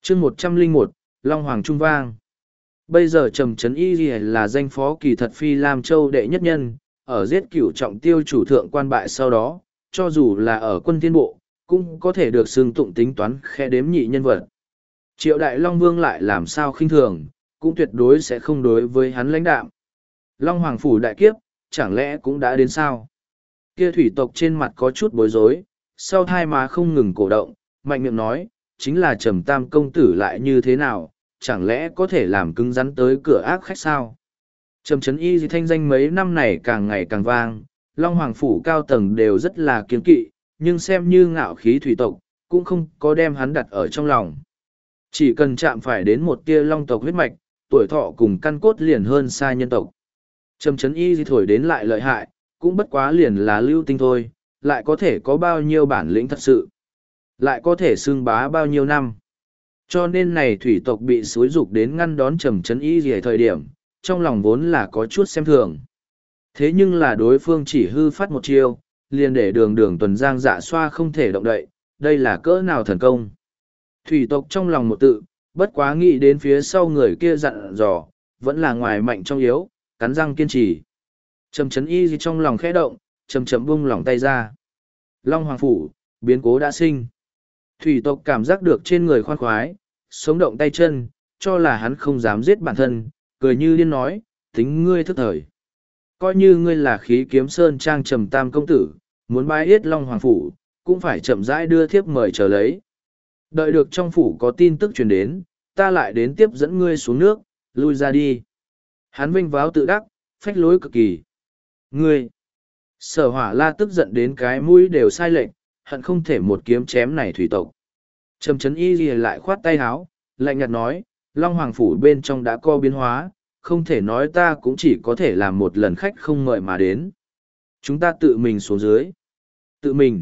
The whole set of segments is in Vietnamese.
chương 101, Long Hoàng Trung Vang. Bây giờ Trầm Trấn Y là danh phó kỳ thật Phi Lam Châu đệ nhất nhân, ở giết cửu trọng tiêu chủ thượng quan bại sau đó, cho dù là ở quân thiên bộ, cũng có thể được xưng tụng tính toán khe đếm nhị nhân vật. Triệu Đại Long Vương lại làm sao khinh thường, cũng tuyệt đối sẽ không đối với hắn lãnh đạm. Long Hoàng Phủ đại kiếp, chẳng lẽ cũng đã đến sao? Kia thủy tộc trên mặt có chút bối rối, sau hai má không ngừng cổ động, mạnh miệng nói, chính là Trầm Tam công tử lại như thế nào, chẳng lẽ có thể làm cứng rắn tới cửa ác khách sao? Trầm Trấn Y thanh danh mấy năm này càng ngày càng vang, Long Hoàng Phủ cao tầng đều rất là kiên kỵ, nhưng xem như ngạo khí thủy tộc, cũng không có đem hắn đặt ở trong lòng. Chỉ cần chạm phải đến một tia long tộc huyết mạch, tuổi thọ cùng căn cốt liền hơn xa nhân tộc. Trầm Trấn Y thổi đến lại lợi hại, cũng bất quá liền là lưu tinh thôi, lại có thể có bao nhiêu bản lĩnh thật sự, lại có thể xưng bá bao nhiêu năm. Cho nên này thủy tộc bị xúi dục đến ngăn đón Trầm Trấn Y gì thời điểm, trong lòng vốn là có chút xem thường. Thế nhưng là đối phương chỉ hư phát một chiêu, liền để đường đường tuần giang dạ xoa không thể động đậy, đây là cỡ nào thần công. Thủy tộc trong lòng một tự, bất quá nghĩ đến phía sau người kia dặn dò, vẫn là ngoài mạnh trong yếu, cắn răng kiên trì. Trầm Trấn Y gì trong lòng khẽ động, chầm chậm bung lỏng tay ra. Long Hoàng Phủ, biến cố đã sinh. Thủy tộc cảm giác được trên người khoan khoái, sống động tay chân, cho là hắn không dám giết bản thân, cười như điên nói, tính ngươi thức thời. Coi như ngươi là khí kiếm sơn trang Trầm Tam công tử, muốn bái yết Long Hoàng Phủ, cũng phải chậm rãi đưa thiếp mời chờ lấy. Đợi được trong phủ có tin tức truyền đến, ta lại đến tiếp dẫn ngươi xuống nước, lui ra đi. Hắn vinh váo tự đắc, phách lối cực kỳ. Ngươi! Sở Hỏa La tức giận đến cái mũi đều sai lệch, hận không thể một kiếm chém này thủy tộc. Trầm Trấn Y lìa lại khoát tay háo, lạnh nhạt nói, Long Hoàng Phủ bên trong đã có biến hóa, không thể nói ta cũng chỉ có thể làm một lần khách không mời mà đến. Chúng ta tự mình xuống dưới. Tự mình.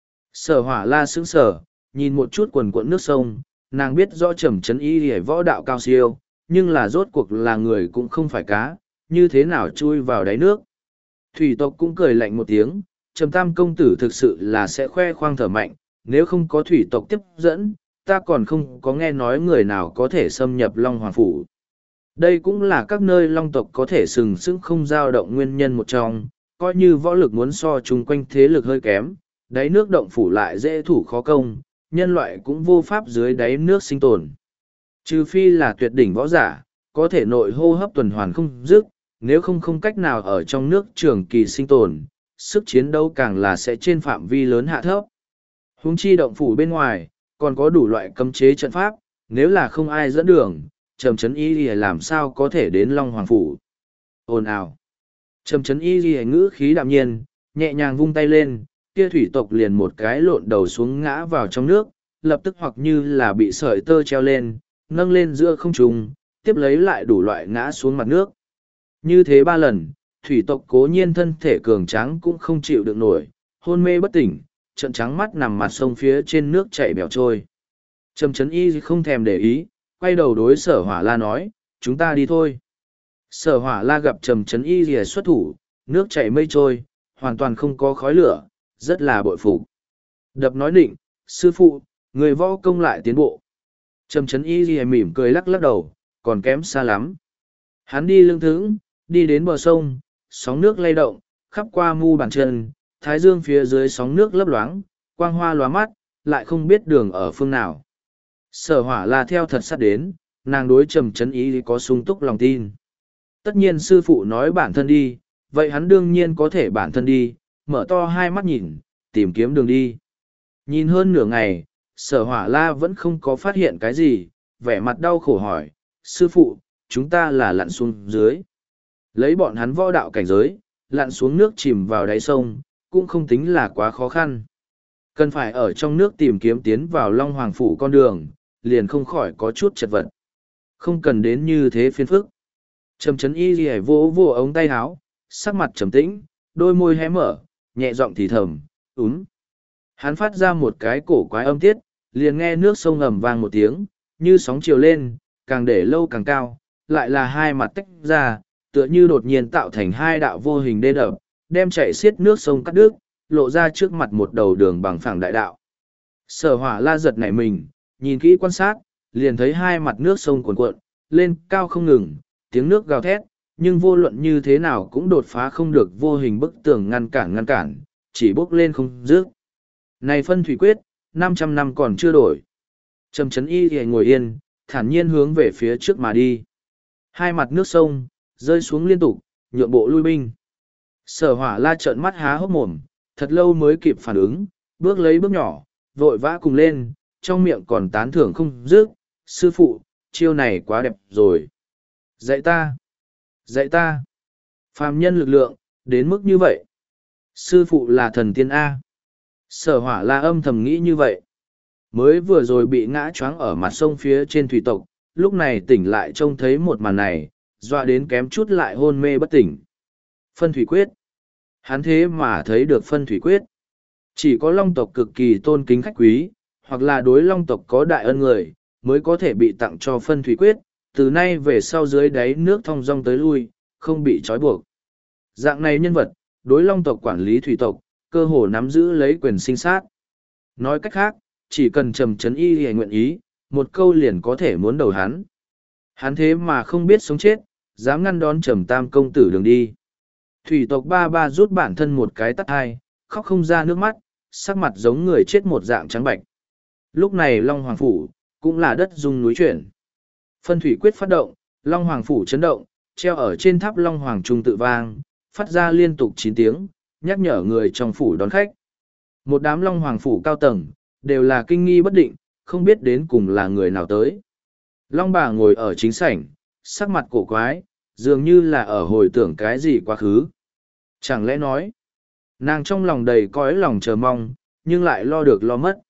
Sở Hỏa La sững sờ, nhìn một chút quần quẫn nước sông, nàng biết rõ Trầm Trấn Y lìa võ đạo cao siêu, nhưng là rốt cuộc là người cũng không phải cá, như thế nào chui vào đáy nước. Thủy tộc cũng cười lạnh một tiếng, Trầm Tam công tử thực sự là sẽ khoe khoang thở mạnh, nếu không có thủy tộc tiếp dẫn, ta còn không có nghe nói người nào có thể xâm nhập Long Hoàng Phủ. Đây cũng là các nơi long tộc có thể sừng sững không dao động nguyên nhân một trong, coi như võ lực muốn so chung quanh thế lực hơi kém, đáy nước động phủ lại dễ thủ khó công, nhân loại cũng vô pháp dưới đáy nước sinh tồn. Trừ phi là tuyệt đỉnh võ giả, có thể nội hô hấp tuần hoàn không dứt, nếu không cách nào ở trong nước trường kỳ sinh tồn, sức chiến đấu càng là sẽ trên phạm vi lớn hạ thấp. Huống chi động phủ bên ngoài, còn có đủ loại cấm chế trận pháp, nếu là không ai dẫn đường, Trầm Trấn Y Lìa làm sao có thể đến Long Hoàng Phủ. Ồn ào. Trầm Trấn Y Lìa ngữ khí đạm nhiên, nhẹ nhàng vung tay lên, kia thủy tộc liền một cái lộn đầu xuống ngã vào trong nước, lập tức hoặc như là bị sợi tơ treo lên, nâng lên giữa không trung, tiếp lấy lại đủ loại ngã xuống mặt nước. Như thế 3 lần, thủy tộc cố nhiên thân thể cường tráng cũng không chịu được nổi, hôn mê bất tỉnh, trợn trắng mắt nằm mặt sông phía trên nước chảy bèo trôi. Trầm Trấn Y không thèm để ý, quay đầu đối Sở Hỏa La nói, chúng ta đi thôi. Sở Hỏa La gặp Trầm Trấn Y rìa xuất thủ, nước chảy mây trôi, hoàn toàn không có khói lửa, rất là bội phục. Đập nói định, sư phụ, người võ công lại tiến bộ. Trầm Trấn Y rìa mỉm cười lắc lắc đầu, còn kém xa lắm. Hắn đi lưng thững, đi đến bờ sông, sóng nước lay động, khắp qua mu bàn chân, thái dương phía dưới sóng nước lấp loáng, quang hoa lóa mắt, lại không biết đường ở phương nào. Sở Hỏa La theo thật sát đến, nàng đối Trầm Trấn Y có sung túc lòng tin. Tất nhiên sư phụ nói bản thân đi, vậy hắn đương nhiên có thể bản thân đi, mở to hai mắt nhìn, tìm kiếm đường đi. Nhìn hơn nửa ngày, Sở Hỏa La vẫn không có phát hiện cái gì, vẻ mặt đau khổ hỏi, sư phụ, chúng ta là lặn xuống dưới. Lấy bọn hắn võ đạo cảnh giới, lặn xuống nước chìm vào đáy sông, cũng không tính là quá khó khăn. Cần phải ở trong nước tìm kiếm tiến vào Long Hoàng Phủ con đường, liền không khỏi có chút chật vật. Không cần đến như thế phiền phức. Trầm Trấn Y ghi vô vô ống tay áo, sắc mặt trầm tĩnh, đôi môi hé mở, nhẹ giọng thì thầm, Hắn phát ra một cái cổ quái âm tiết, liền nghe nước sông ầm vang một tiếng, như sóng chiều lên, càng để lâu càng cao, lại là hai mặt tách ra, tựa như đột nhiên tạo thành hai đạo vô hình đê đập, đem chảy xiết nước sông cắt đứt, lộ ra trước mặt một đầu đường bằng phẳng đại đạo. Sở Hỏa La giật nảy mình, nhìn kỹ quan sát, liền thấy hai mặt nước sông cuồn cuộn, lên cao không ngừng, tiếng nước gào thét, nhưng vô luận như thế nào cũng đột phá không được vô hình bức tường ngăn cản, chỉ bốc lên không dứt. Này phân thủy quyết, 500 năm còn chưa đổi. Trầm Trấn Y thì ngồi yên, thản nhiên hướng về phía trước mà đi. Hai mặt nước sông, rơi xuống liên tục, nhượng bộ lui binh. Sở Hỏa La trợn mắt há hốc mồm, thật lâu mới kịp phản ứng, bước lấy bước nhỏ, vội vã cùng lên, trong miệng còn tán thưởng không dứt. Sư phụ, chiêu này quá đẹp rồi. Dạy ta, dạy ta. Phàm nhân lực lượng, đến mức như vậy. Sư phụ là thần tiên A. Sở Hỏa La âm thầm nghĩ như vậy. Mới vừa rồi bị ngã choáng ở mặt sông phía trên thủy tộc, lúc này tỉnh lại trông thấy một màn này, dọa đến kém chút lại hôn mê bất tỉnh. Phân thủy quyết. Hắn thế mà thấy được phân thủy quyết. Chỉ có long tộc cực kỳ tôn kính khách quý, hoặc là đối long tộc có đại ân người, mới có thể bị tặng cho phân thủy quyết, từ nay về sau dưới đáy nước thong dong tới lui, không bị trói buộc. Dạng này nhân vật, đối long tộc quản lý thủy tộc, cơ hồ nắm giữ lấy quyền sinh sát. Nói cách khác, chỉ cần Trầm Trấn Y hề nguyện ý, một câu liền có thể muốn đầu hắn. Hắn thế mà không biết sống chết, dám ngăn đón Trầm Tam công tử đường đi. Thủy tộc ba ba rút bản thân một cái tắt hai, khóc không ra nước mắt, sắc mặt giống người chết một dạng trắng bạch. Lúc này Long Hoàng Phủ, cũng là đất rung núi chuyển. Phân thủy quyết phát động, Long Hoàng Phủ chấn động, treo ở trên tháp Long Hoàng Trung tự vang, phát ra liên tục 9 tiếng, nhắc nhở người trong phủ đón khách. Một đám Long Hoàng Phủ cao tầng, đều là kinh nghi bất định, không biết đến cùng là người nào tới. Long bà ngồi ở chính sảnh, sắc mặt cổ quái, dường như là ở hồi tưởng cái gì quá khứ. Chẳng lẽ nói, nàng trong lòng đầy cõi lòng chờ mong, nhưng lại lo được lo mất.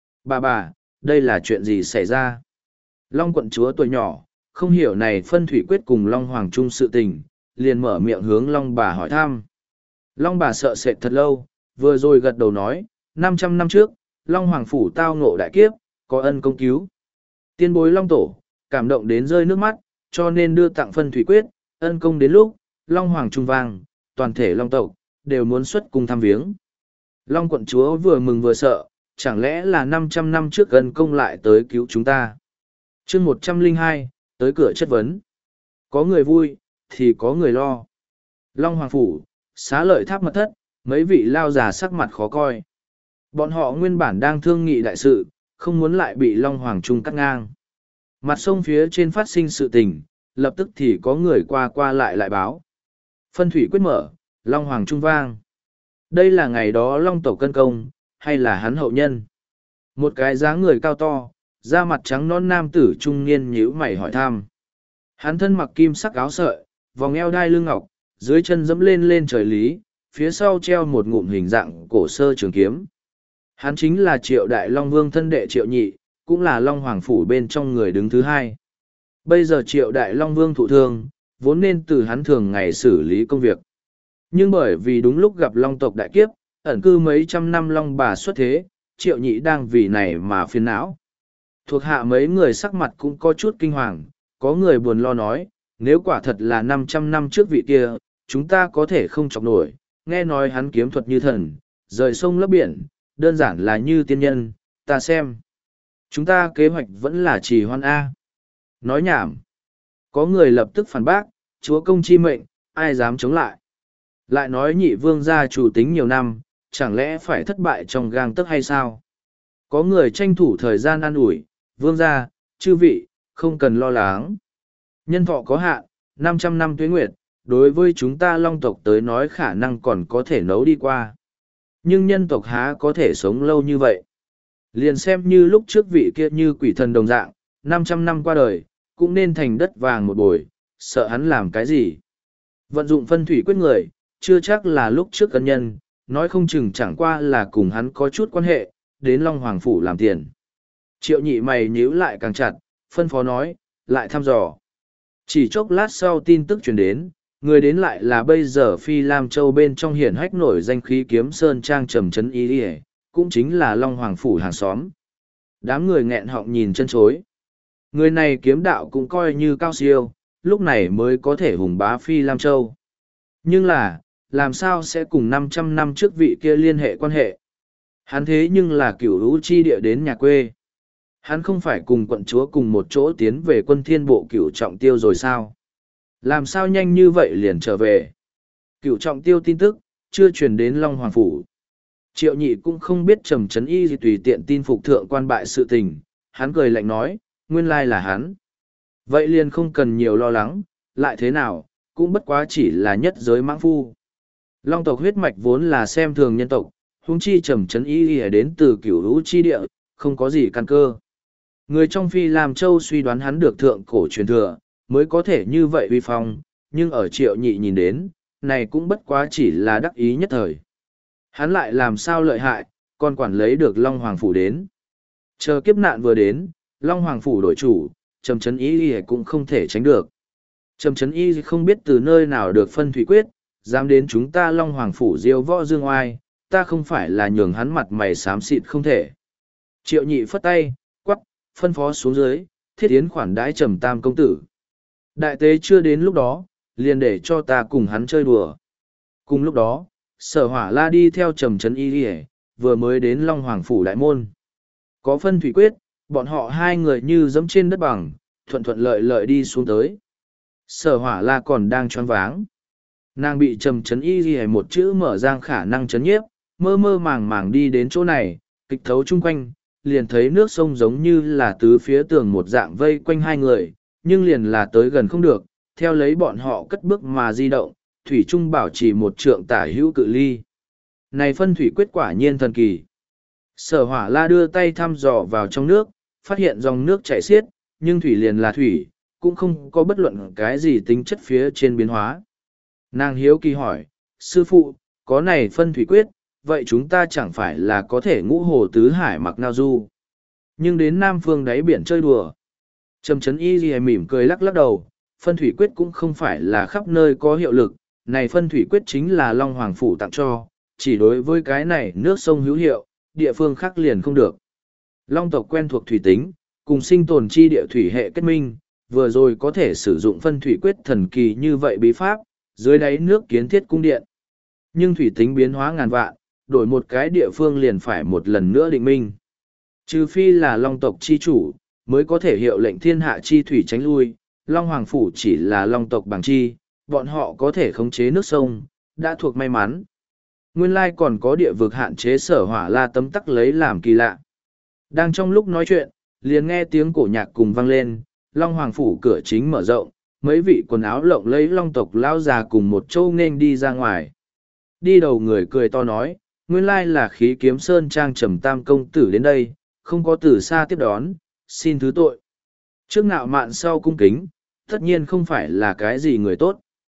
Bà, đây là chuyện gì xảy ra? Long quận chúa tuổi nhỏ, không hiểu này phân thủy quyết cùng Long Hoàng Trung sự tình, liền mở miệng hướng Long bà hỏi thăm. Long bà sợ sệt thật lâu, vừa rồi gật đầu nói, 500 năm trước, Long Hoàng Phủ tao ngộ đại kiếp, có ân công cứu. Tiên bối Long Tổ, cảm động đến rơi nước mắt, cho nên đưa tặng phân thủy quyết, ân công đến lúc, Long Hoàng Trung vang, toàn thể Long tộc, đều muốn xuất cung thăm viếng. Long quận chúa vừa mừng vừa sợ, chẳng lẽ là 500 năm trước ân công lại tới cứu chúng ta. chương 102, tới cửa chất vấn. Có người vui, thì có người lo. Long Hoàng Phủ, xá lợi tháp mật thất, mấy vị lao già sắc mặt khó coi. Bọn họ nguyên bản đang thương nghị đại sự, không muốn lại bị Long Hoàng Trung cắt ngang. Mặt sông phía trên phát sinh sự tình, lập tức thì có người qua lại báo. Phân thủy quyết mở, Long Hoàng Trung vang. Đây là ngày đó Long Tổ cân công, hay là hắn hậu nhân? Một cái dáng người cao to, da mặt trắng non nam tử trung niên nhíu mày hỏi thăm. Hắn thân mặc kim sắc áo sợi, vòng eo đai lưng ngọc, dưới chân dẫm lên trời lý, phía sau treo một ngụm hình dạng cổ sơ trường kiếm. Hắn chính là Triệu Đại Long Vương thân đệ Triệu Nhị, cũng là Long Hoàng Phủ bên trong người đứng thứ hai. Bây giờ Triệu Đại Long Vương thụ thương, vốn nên từ hắn thường ngày xử lý công việc. Nhưng bởi vì đúng lúc gặp Long tộc đại kiếp, ẩn cư mấy trăm năm Long bà xuất thế, Triệu Nhị đang vì này mà phiền não. Thuộc hạ mấy người sắc mặt cũng có chút kinh hoàng, có người buồn lo nói, nếu quả thật là 500 năm trước vị kia, chúng ta có thể không chọc nổi, nghe nói hắn kiếm thuật như thần, rời sông lấp biển, đơn giản là như tiên nhân, ta xem. Chúng ta kế hoạch vẫn là trì hoãn A. Nói nhảm. Có người lập tức phản bác, chúa công chi mệnh, ai dám chống lại. Lại nói nhị vương gia chủ tính nhiều năm, chẳng lẽ phải thất bại trong gang tấc hay sao? Có người tranh thủ thời gian an ủi, vương gia, chư vị, không cần lo lắng. Nhân thọ có hạn, 500 năm tuế nguyệt, đối với chúng ta Long tộc tới nói khả năng còn có thể nấu đi qua. Nhưng nhân tộc há có thể sống lâu như vậy. Liền xem như lúc trước vị kia như quỷ thần đồng dạng, 500 năm qua đời, cũng nên thành đất vàng một bồi, sợ hắn làm cái gì. Vận dụng phân thủy quyết người, chưa chắc là lúc trước cân nhân, nói không chừng chẳng qua là cùng hắn có chút quan hệ, đến Long Hoàng Phủ làm tiền. Triệu Nhị mày nhíu lại càng chặt, phân phó nói, lại thăm dò. Chỉ chốc lát sau tin tức truyền đến, người đến lại là bây giờ Phi Lam Châu bên trong hiển hách nổi danh khí kiếm sơn trang Trầm Trấn Y, cũng chính là Long Hoàng Phủ hàng xóm. Đám người nghẹn họng nhìn chân chối. Người này kiếm đạo cũng coi như cao siêu, lúc này mới có thể hùng bá Phi Lam Châu. Nhưng là, làm sao sẽ cùng 500 năm trước vị kia liên hệ quan hệ? Hắn thế nhưng là cửu lũ chi địa đến nhà quê. Hắn không phải cùng quận chúa cùng một chỗ tiến về quân thiên bộ cửu trọng tiêu rồi sao? Làm sao nhanh như vậy liền trở về? Cửu trọng tiêu tin tức, chưa truyền đến Long Hoàng Phủ. Triệu Nhị cũng không biết Trầm Trấn Y gì tùy tiện tin phục thượng quan bại sự tình, hắn cười lạnh nói, nguyên lai là hắn. Vậy liền không cần nhiều lo lắng, lại thế nào, cũng bất quá chỉ là nhất giới mãng phu. Long tộc huyết mạch vốn là xem thường nhân tộc, huống chi Trầm Trấn Y đến từ cửu lũ chi địa, không có gì căn cơ. Người trong Phi Lam Châu suy đoán hắn được thượng cổ truyền thừa, mới có thể như vậy uy phong, nhưng ở Triệu Nhị nhìn đến, này cũng bất quá chỉ là đắc ý nhất thời. Hắn lại làm sao lợi hại, còn quản lấy được Long Hoàng Phủ đến. Chờ kiếp nạn vừa đến, Long Hoàng Phủ đổi chủ, Trầm Trấn Y cũng không thể tránh được. Trầm Trấn Y không biết từ nơi nào được phân thủy quyết, dám đến chúng ta Long Hoàng Phủ diêu võ dương oai, ta không phải là nhường hắn mặt mày xám xịt không thể. Triệu Nhị phất tay, quắc, phân phó xuống dưới, thiết yến khoản đãi Trầm Tam công tử. Đại tế chưa đến lúc đó, liền để cho ta cùng hắn chơi đùa. Cùng lúc đó, Sở Hỏa La đi theo Trầm Trấn Y vừa mới đến Long Hoàng Phủ đại môn. Có phân thủy quyết, bọn họ hai người như giẫm trên đất bằng, thuận thuận lợi lợi đi xuống tới. Sở Hỏa La còn đang choáng váng. Nàng bị Trầm Trấn Y một chữ mở ra khả năng chấn nhiếp, mơ mơ màng màng đi đến chỗ này, kịch thấu chung quanh, liền thấy nước sông giống như là tứ phía tường một dạng vây quanh hai người, nhưng liền là tới gần không được, theo lấy bọn họ cất bước mà di động, thủy trung bảo trì một trượng tả hữu cự ly. Này phân thủy quyết quả nhiên thần kỳ. Sở Hỏa La đưa tay thăm dò vào trong nước, phát hiện dòng nước chảy xiết, nhưng thủy liền là thủy, cũng không có bất luận cái gì tính chất phía trên biến hóa. Nàng hiếu kỳ hỏi, sư phụ, có này phân thủy quyết, vậy chúng ta chẳng phải là có thể ngũ hồ tứ hải mặc ngao du. Nhưng đến Nam Phương đáy biển chơi đùa. Trầm Trấn Y Ghi mỉm cười lắc lắc đầu, phân thủy quyết cũng không phải là khắp nơi có hiệu lực, này phân thủy quyết chính là Long Hoàng Phủ tặng cho, chỉ đối với cái này nước sông hữu hiệu, địa phương khác liền không được. Long tộc quen thuộc thủy tính, cùng sinh tồn chi địa thủy hệ kết minh, vừa rồi có thể sử dụng phân thủy quyết thần kỳ như vậy bí pháp, dưới đáy nước kiến thiết cung điện. Nhưng thủy tính biến hóa ngàn vạn, đổi một cái địa phương liền phải một lần nữa định minh. Trừ phi là Long tộc chi chủ, mới có thể hiệu lệnh thiên hạ chi thủy tránh lui, Long Hoàng Phủ chỉ là Long tộc bằng chi, bọn họ có thể khống chế nước sông, đã thuộc may mắn. Nguyên lai còn có địa vực hạn chế Sở Hỏa La tấm tắc lấy làm kỳ lạ. Đang trong lúc nói chuyện, liền nghe tiếng cổ nhạc cùng vang lên, Long Hoàng Phủ cửa chính mở rộng, mấy vị quần áo lộng lấy Long tộc lao già cùng một châu nên đi ra ngoài. Đi đầu người cười to nói, nguyên lai là Khí Kiếm Sơn Trang Trầm Tam công tử đến đây, không có từ xa tiếp đón, xin thứ tội. Trước ngạo mạn sau cung kính, tất nhiên không phải là cái gì người tốt.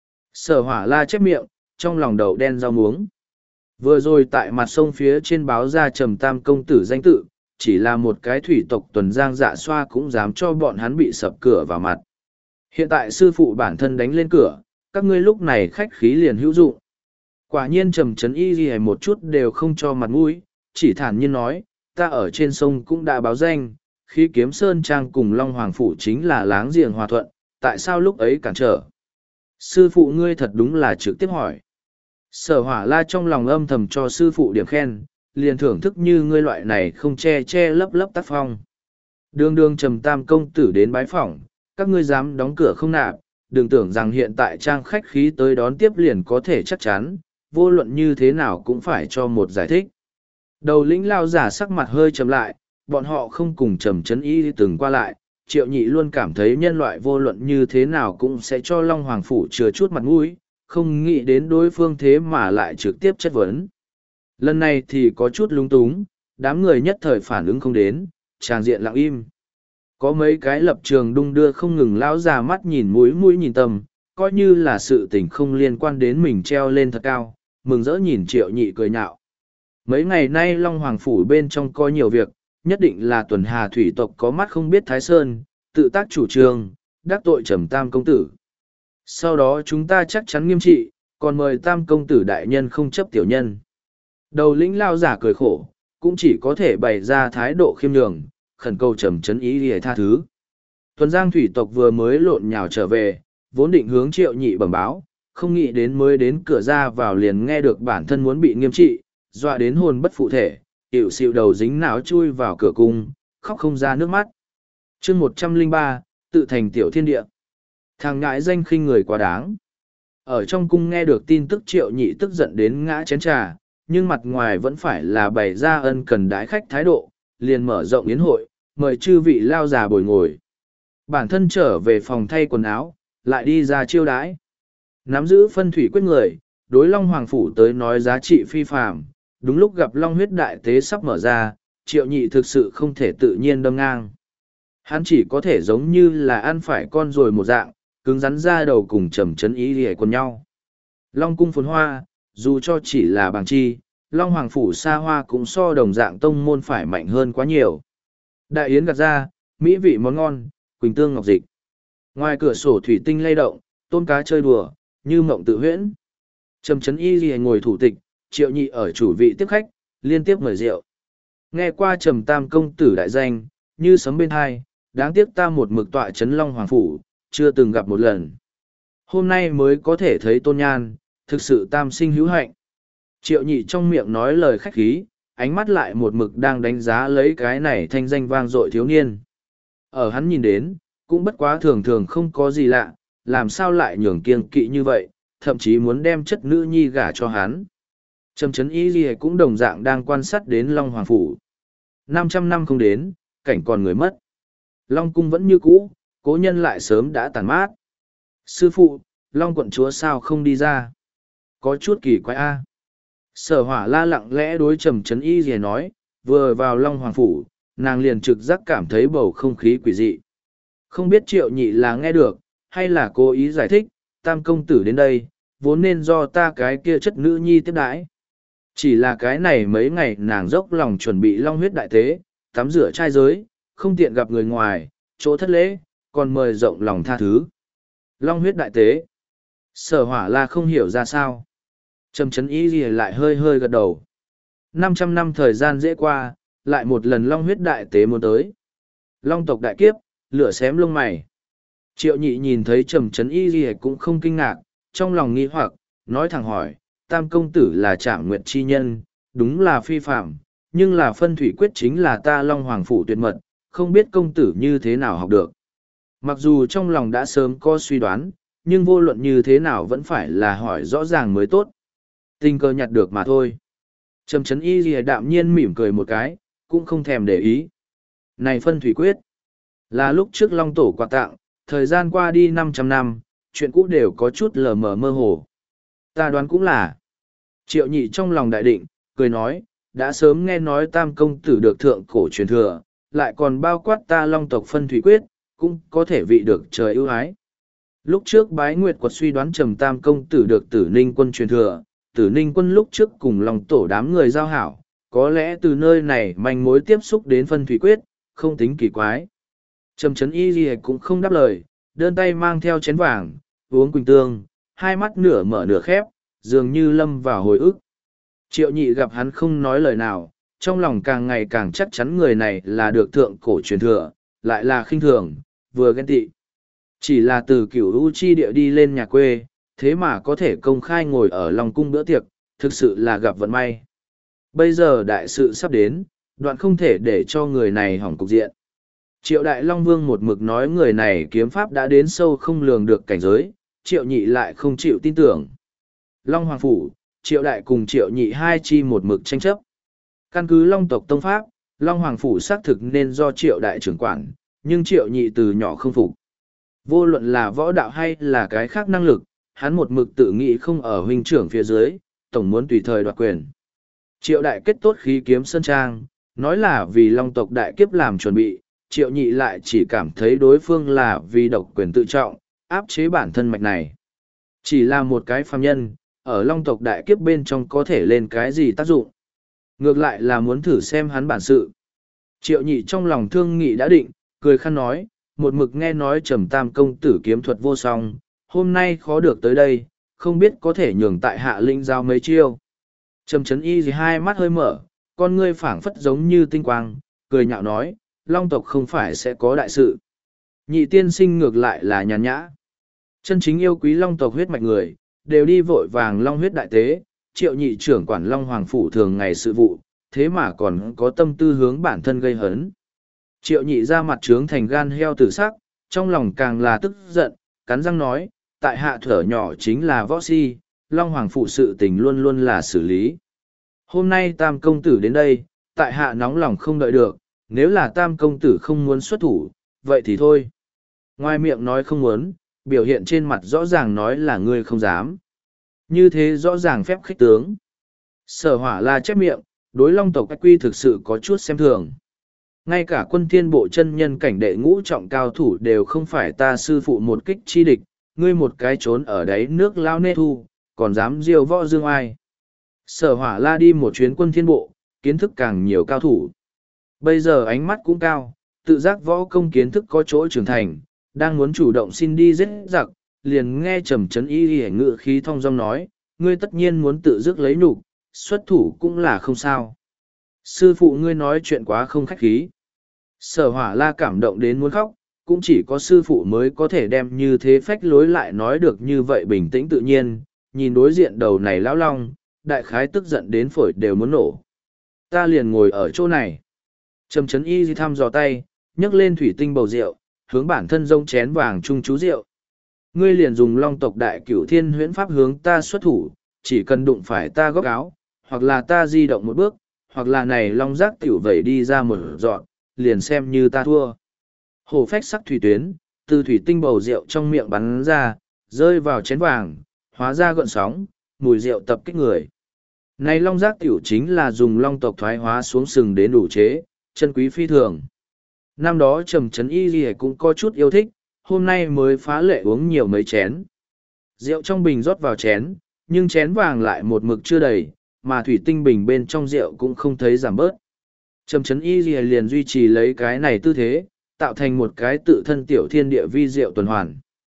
Sở Hỏa La chép miệng, trong lòng đầu đen rau muống. Vừa rồi tại mặt sông phía trên báo ra Trầm Tam công tử danh tự, chỉ là một cái thủy tộc tuần giang dạ xoa cũng dám cho bọn hắn bị sập cửa vào mặt. Hiện tại sư phụ bản thân đánh lên cửa, các ngươi lúc này khách khí liền hữu dụng. Quả nhiên Trầm Trấn Y gì một chút đều không cho mặt mũi, chỉ thản nhiên nói, ta ở trên sông cũng đã báo danh, Khí Kiếm Sơn Trang cùng Long Hoàng Phủ chính là láng giềng hòa thuận, tại sao lúc ấy cản trở? Sư phụ ngươi thật đúng là trực tiếp hỏi. Sở Hỏa La trong lòng âm thầm cho sư phụ điểm khen, liền thưởng thức như ngươi loại này không che che lấp lấp tác phong. Đường đường Trầm Tam công tử đến bái phỏng, các ngươi dám đóng cửa không nạp, đừng tưởng rằng hiện tại trang khách khí tới đón tiếp liền có thể chắc chắn, vô luận như thế nào cũng phải cho một giải thích. Đầu lĩnh lao giả sắc mặt hơi trầm lại, bọn họ không cùng Trầm Trấn Y từng qua lại, Triệu Nhị luôn cảm thấy nhân loại vô luận như thế nào cũng sẽ cho Long Hoàng Phủ chừa chút mặt mũi, không nghĩ đến đối phương thế mà lại trực tiếp chất vấn. Lần này thì có chút lung túng, đám người nhất thời phản ứng không đến, tràng diện lặng im. Có mấy cái lập trường đung đưa không ngừng lão già mắt nhìn mũi nhìn tâm, coi như là sự tình không liên quan đến mình treo lên thật cao, mừng rỡ nhìn Triệu Nhị cười nhạo. Mấy ngày nay Long Hoàng Phủ bên trong có nhiều việc, nhất định là tuần hà thủy tộc có mắt không biết Thái Sơn, tự tác chủ trương, đắc tội Trầm Tam công tử. Sau đó chúng ta chắc chắn nghiêm trị, còn mời Tam công tử đại nhân không chấp tiểu nhân. Đầu lĩnh lao giả cười khổ, cũng chỉ có thể bày ra thái độ khiêm nhường, khẩn cầu Trầm Trấn Y để tha thứ. Tuần Giang thủy tộc vừa mới lộn nhào trở về, vốn định hướng Triệu Nhị bẩm báo, không nghĩ đến mới đến cửa ra vào liền nghe được bản thân muốn bị nghiêm trị, dọa đến hồn bất phụ thể, hiệu xịu đầu dính não chui vào cửa cung, khóc không ra nước mắt. Chương 103, tự thành tiểu thiên địa. Thằng ngãi danh khinh người quá đáng. Ở trong cung nghe được tin tức Triệu Nhị tức giận đến ngã chén trà, nhưng mặt ngoài vẫn phải là bày ra ân cần đái khách thái độ, liền mở rộng yến hội, mời chư vị lao già bồi ngồi. Bản thân trở về phòng thay quần áo, lại đi ra chiêu đái. Nắm giữ phân thủy quyết người, đối Long Hoàng Phủ tới nói giá trị phi phàm. Đúng lúc gặp Long huyết đại tế sắp mở ra, Triệu Nhị thực sự không thể tự nhiên đâm ngang. Hắn chỉ có thể giống như là ăn phải con rồi một dạng, cứng rắn ra đầu cùng trầm chấn ý lìa quần nhau. Long cung phồn hoa, dù cho chỉ là bằng chi, Long Hoàng Phủ xa hoa cũng so đồng dạng tông môn phải mạnh hơn quá nhiều. Đại yến gạt ra, mỹ vị món ngon, quỳnh tương ngọc dịch. Ngoài cửa sổ thủy tinh lay động, tôm cá chơi đùa, như mộng tự huyễn. Trầm chấn y lìa ngồi thủ tịch, Triệu Nhị ở chủ vị tiếp khách, liên tiếp mời rượu. Nghe qua Trầm Tam công tử đại danh, như sấm bên hai, đáng tiếc ta một mực tọa chấn Long Hoàng Phủ, chưa từng gặp một lần. Hôm nay mới có thể thấy tôn nhan, thực sự tam sinh hữu hạnh. Triệu Nhị trong miệng nói lời khách khí, ánh mắt lại một mực đang đánh giá lấy cái này thanh danh vang dội thiếu niên. Ở hắn nhìn đến, cũng bất quá thường thường không có gì lạ, làm sao lại nhường kiêng kỵ như vậy, thậm chí muốn đem chất nữ nhi gả cho hắn. Trầm chấn y gì cũng đồng dạng đang quan sát đến Long Hoàng Phủ. 500 năm không đến, cảnh còn người mất. Long cung vẫn như cũ, cố nhân lại sớm đã tàn mát. Sư phụ, Long quận chúa sao không đi ra? Có chút kỳ quái a. Sở Hỏa La lặng lẽ đối Trầm chấn y gì nói, vừa vào Long Hoàng Phủ, nàng liền trực giác cảm thấy bầu không khí quỷ dị. Không biết Triệu Nhị là nghe được, hay là cố ý giải thích, Tam công tử đến đây, vốn nên do ta cái kia chất nữ nhi tiếp đãi. Chỉ là cái này mấy ngày nàng dốc lòng chuẩn bị long huyết đại tế, tắm rửa trai giới, không tiện gặp người ngoài, chỗ thất lễ, còn mời rộng lòng tha thứ. Long huyết đại tế. Sở Hỏa La không hiểu ra sao. Trầm chấn ý gì lại hơi hơi gật đầu. 500 năm thời gian dễ qua, lại một lần long huyết đại tế muốn tới. Long tộc đại kiếp, lửa xém lông mày. Triệu Nhị nhìn thấy Trầm chấn y gì cũng không kinh ngạc, trong lòng nghi hoặc, nói thẳng hỏi, Tam công tử là Trảm Nguyệt chi nhân, đúng là phi phạm, nhưng là phân thủy quyết chính là ta Long Hoàng Phủ tuyệt mật, không biết công tử như thế nào học được. Mặc dù trong lòng đã sớm có suy đoán, nhưng vô luận như thế nào vẫn phải là hỏi rõ ràng mới tốt. Tình cờ nhặt được mà thôi. Trầm chấn y gì đạm nhiên mỉm cười một cái, cũng không thèm để ý. Này phân thủy quyết, là lúc trước Long Tổ quà tặng, thời gian qua đi 500 năm, chuyện cũ đều có chút lờ mờ mơ hồ. Ta đoán cũng là. Triệu Nhị trong lòng đại định, cười nói, đã sớm nghe nói Tam công tử được thượng cổ truyền thừa, lại còn bao quát ta Long tộc phân thủy quyết, cũng có thể vị được trời ưu ái. Lúc trước Bái Nguyệt Quật suy đoán Trầm Tam công tử được Tử Ninh quân truyền thừa, Tử Ninh quân lúc trước cùng Long tổ đám người giao hảo, có lẽ từ nơi này manh mối tiếp xúc đến phân thủy quyết, không tính kỳ quái. Trầm chấn y gì cũng không đáp lời, đơn tay mang theo chén vàng, uống quỳnh tương, hai mắt nửa mở nửa khép, dường như lâm vào hồi ức. Triệu Nhị gặp hắn không nói lời nào, trong lòng càng ngày càng chắc chắn người này là được thượng cổ truyền thừa, lại là khinh thường, vừa ghen tị. Chỉ là từ cửu u chi địa đi lên nhà quê, thế mà có thể công khai ngồi ở Long cung bữa tiệc, thực sự là gặp vận may. Bây giờ đại sự sắp đến, đoạn không thể để cho người này hỏng cục diện. Triệu Đại Long Vương một mực nói người này kiếm pháp đã đến sâu không lường được cảnh giới, Triệu Nhị lại không chịu tin tưởng. Long Hoàng Phủ, Triệu Đại cùng Triệu Nhị hai chi một mực tranh chấp. Căn cứ Long tộc tông pháp, Long Hoàng Phủ xác thực nên do Triệu Đại trưởng quản, nhưng Triệu Nhị từ nhỏ không phục. Vô luận là võ đạo hay là cái khác năng lực, hắn một mực tự nghĩ không ở huynh trưởng phía dưới, tổng muốn tùy thời đoạt quyền. Triệu Đại kết tốt khí kiếm sơn trang, nói là vì Long tộc đại kiếp làm chuẩn bị, Triệu Nhị lại chỉ cảm thấy đối phương là vì độc quyền tự trọng, áp chế bản thân mạch này. Chỉ là một cái phàm nhân, ở Long tộc đại kiếp bên trong có thể lên cái gì tác dụng. Ngược lại là muốn thử xem hắn bản sự. Triệu Nhị trong lòng thương nghị đã định, cười khăn nói, một mực nghe nói Trầm Tam công tử kiếm thuật vô song, hôm nay khó được tới đây, không biết có thể nhường tại hạ linh giao mấy chiêu. Trầm chấn y gì hai mắt hơi mở, con ngươi phảng phất giống như tinh quang, cười nhạo nói, Long tộc không phải sẽ có đại sự. Nhị tiên sinh ngược lại là nhàn nhã. Chân chính yêu quý Long tộc huyết mạch người, đều đi vội vàng Long huyết đại tế, Triệu Nhị trưởng quản Long Hoàng Phủ thường ngày sự vụ, thế mà còn có tâm tư hướng bản thân gây hấn. Triệu nhị ra mặt trướng thành gan heo tử sắc, trong lòng càng là tức giận, cắn răng nói, tại hạ thở nhỏ chính là võ si, Long Hoàng phụ sự tình luôn luôn là xử lý. Hôm nay tam công tử đến đây, tại hạ nóng lòng không đợi được, nếu là tam công tử không muốn xuất thủ, vậy thì thôi. Ngoài miệng nói không muốn, biểu hiện trên mặt rõ ràng nói là ngươi không dám. Như thế rõ ràng phép khích tướng. Sở Hỏa La chép miệng, đối Long tộc quy thực sự có chút xem thường. Ngay cả quân thiên bộ chân nhân cảnh đệ ngũ trọng cao thủ đều không phải ta sư phụ một kích chi địch, ngươi một cái trốn ở đáy nước lao nê thu, còn dám diêu võ dương ai. Sở Hỏa La đi một chuyến quân thiên bộ, kiến thức càng nhiều cao thủ. Bây giờ ánh mắt cũng cao, tự giác võ công kiến thức có chỗ trưởng thành, đang muốn chủ động xin đi giết giặc, liền nghe Trầm Chấn Y Y ngự khí thong dong nói, ngươi tất nhiên muốn tự dứt lấy nhục, xuất thủ cũng là không sao. Sư phụ ngươi nói chuyện quá không khách khí. Sở Hỏa La cảm động đến muốn khóc, cũng chỉ có sư phụ mới có thể đem như thế phách lối lại nói được như vậy bình tĩnh tự nhiên, nhìn đối diện đầu này lão long, đại khái tức giận đến phổi đều muốn nổ. Ta liền ngồi ở chỗ này. Trầm Chấn Y thăm dò tay, nhấc lên thủy tinh bầu rượu, hướng bản thân rông chén vàng chung chú rượu. Ngươi liền dùng long tộc đại cửu thiên huyễn pháp hướng ta xuất thủ, chỉ cần đụng phải ta góc áo, hoặc là ta di động một bước, hoặc là này long giác tiểu vẩy đi ra một dọn, liền xem như ta thua. Hổ phách sắc thủy tuyến, từ thủy tinh bầu rượu trong miệng bắn ra, rơi vào chén vàng, hóa ra gợn sóng, mùi rượu tập kích người. Này long giác tiểu chính là dùng long tộc thoái hóa xuống sừng đến đủ chế, chân quý phi thường. Năm đó Trầm Chấn Y Ghi cũng có chút yêu thích, hôm nay mới phá lệ uống nhiều mấy chén. Rượu trong bình rót vào chén, nhưng chén vàng lại một mực chưa đầy, mà thủy tinh bình bên trong rượu cũng không thấy giảm bớt. Trầm Chấn Y Ghi liền duy trì lấy cái này tư thế, tạo thành một cái tự thân tiểu thiên địa vi rượu tuần hoàn.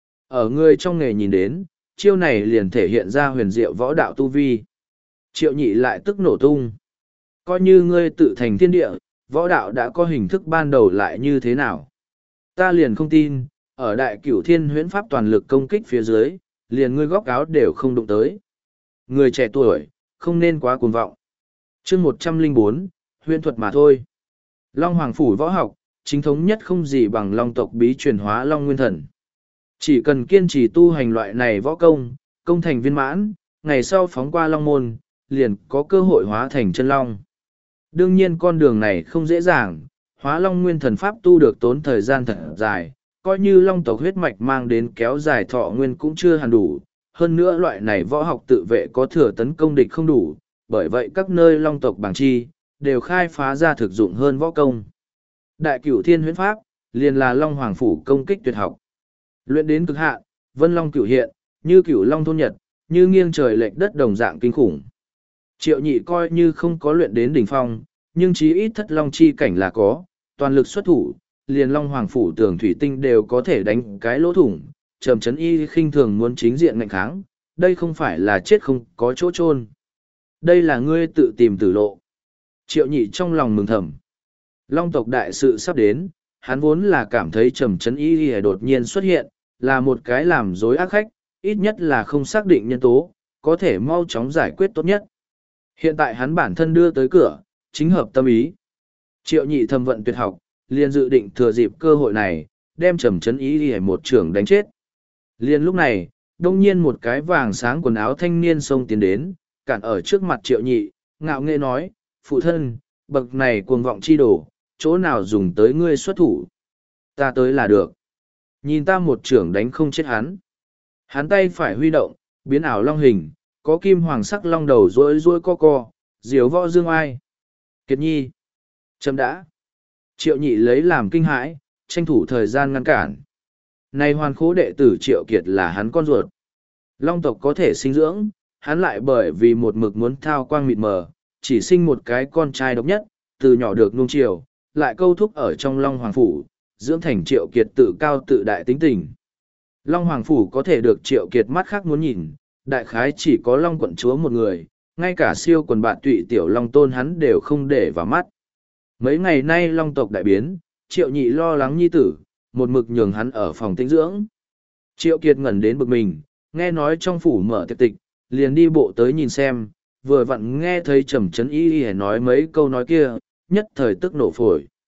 Ở người trong nghề nhìn đến, chiêu này liền thể hiện ra huyền diệu võ đạo tu vi. Triệu nhị lại tức nổ tung. Coi như ngươi tự thành thiên địa, võ đạo đã có hình thức ban đầu lại như thế nào. Ta liền không tin, ở đại cửu thiên huyễn pháp toàn lực công kích phía dưới, liền ngươi góc áo đều không đụng tới. Người trẻ tuổi, không nên quá cuồng vọng. chương 104, huyễn thuật mà thôi. Long Hoàng Phủ võ học, chính thống nhất không gì bằng long tộc bí truyền hóa long nguyên thần. Chỉ cần kiên trì tu hành loại này võ công, công thành viên mãn, ngày sau phóng qua long môn, liền có cơ hội hóa thành chân long. Đương nhiên con đường này không dễ dàng, hóa long nguyên thần pháp tu được tốn thời gian thật dài, coi như long tộc huyết mạch mang đến kéo dài thọ nguyên cũng chưa hẳn đủ. Hơn nữa loại này võ học tự vệ có thừa tấn công địch không đủ, bởi vậy các nơi long tộc bảng chi, đều khai phá ra thực dụng hơn võ công. Đại cửu thiên huyễn pháp, liền là long hoàng phủ công kích tuyệt học. Luyện đến cực hạn, vân long cửu hiện, như cửu long thôn nhật, như nghiêng trời lệch đất đồng dạng kinh khủng. Triệu nhị coi như không có luyện đến đỉnh phong, nhưng chí ít thất long chi cảnh là có, toàn lực xuất thủ, liền long hoàng phủ tường thủy tinh đều có thể đánh cái lỗ thủng. Trầm Chấn Y khinh thường muốn chính diện ngạnh kháng, đây không phải là chết không có chỗ chôn. Đây là ngươi tự tìm tử lộ. Triệu nhị trong lòng mừng thầm. Long tộc đại sự sắp đến, hắn vốn là cảm thấy Trầm Chấn Y đột nhiên xuất hiện, là một cái làm dối ác khách, ít nhất là không xác định nhân tố, có thể mau chóng giải quyết tốt nhất. Hiện tại hắn bản thân đưa tới cửa, chính hợp tâm ý. Triệu nhị thâm vận tuyệt học, liền dự định thừa dịp cơ hội này, đem Trầm Chấn Y một trưởng đánh chết. Liền lúc này, đông nhiên một cái vàng sáng quần áo thanh niên xông tiến đến, cản ở trước mặt Triệu nhị, ngạo nghễ nói, phụ thân, bậc này cuồng vọng chi đổ, chỗ nào dùng tới ngươi xuất thủ. Ta tới là được. Nhìn ta một trưởng đánh không chết hắn. Hắn tay phải huy động, biến ảo long hình, có kim hoàng sắc long đầu rối rối co, diếu võ dương ai. Kiệt nhi. Chấm đã. Triệu nhị lấy làm kinh hãi, tranh thủ thời gian ngăn cản. Này hoàn khố đệ tử Triệu Kiệt là hắn con ruột. Long tộc có thể sinh dưỡng, hắn lại bởi vì một mực muốn thao quang mịt mờ, chỉ sinh một cái con trai độc nhất, từ nhỏ được nuông chiều, lại câu thúc ở trong Long Hoàng Phủ, dưỡng thành Triệu Kiệt tự cao tự đại tính tình. Long Hoàng Phủ có thể được Triệu Kiệt mắt khác muốn nhìn, đại khái chỉ có Long quận chúa một người, ngay cả siêu quần bạn tụy tiểu Long Tôn hắn đều không để vào mắt. Mấy ngày nay Long tộc đại biến, Triệu nhị lo lắng nhi tử, một mực nhường hắn ở phòng tĩnh dưỡng. Triệu Kiệt ngẩn đến bực mình, nghe nói trong phủ mở tiệc tịch, liền đi bộ tới nhìn xem, vừa vặn nghe thấy Trầm Chấn Y nói mấy câu nói kia, nhất thời tức nổ phổi.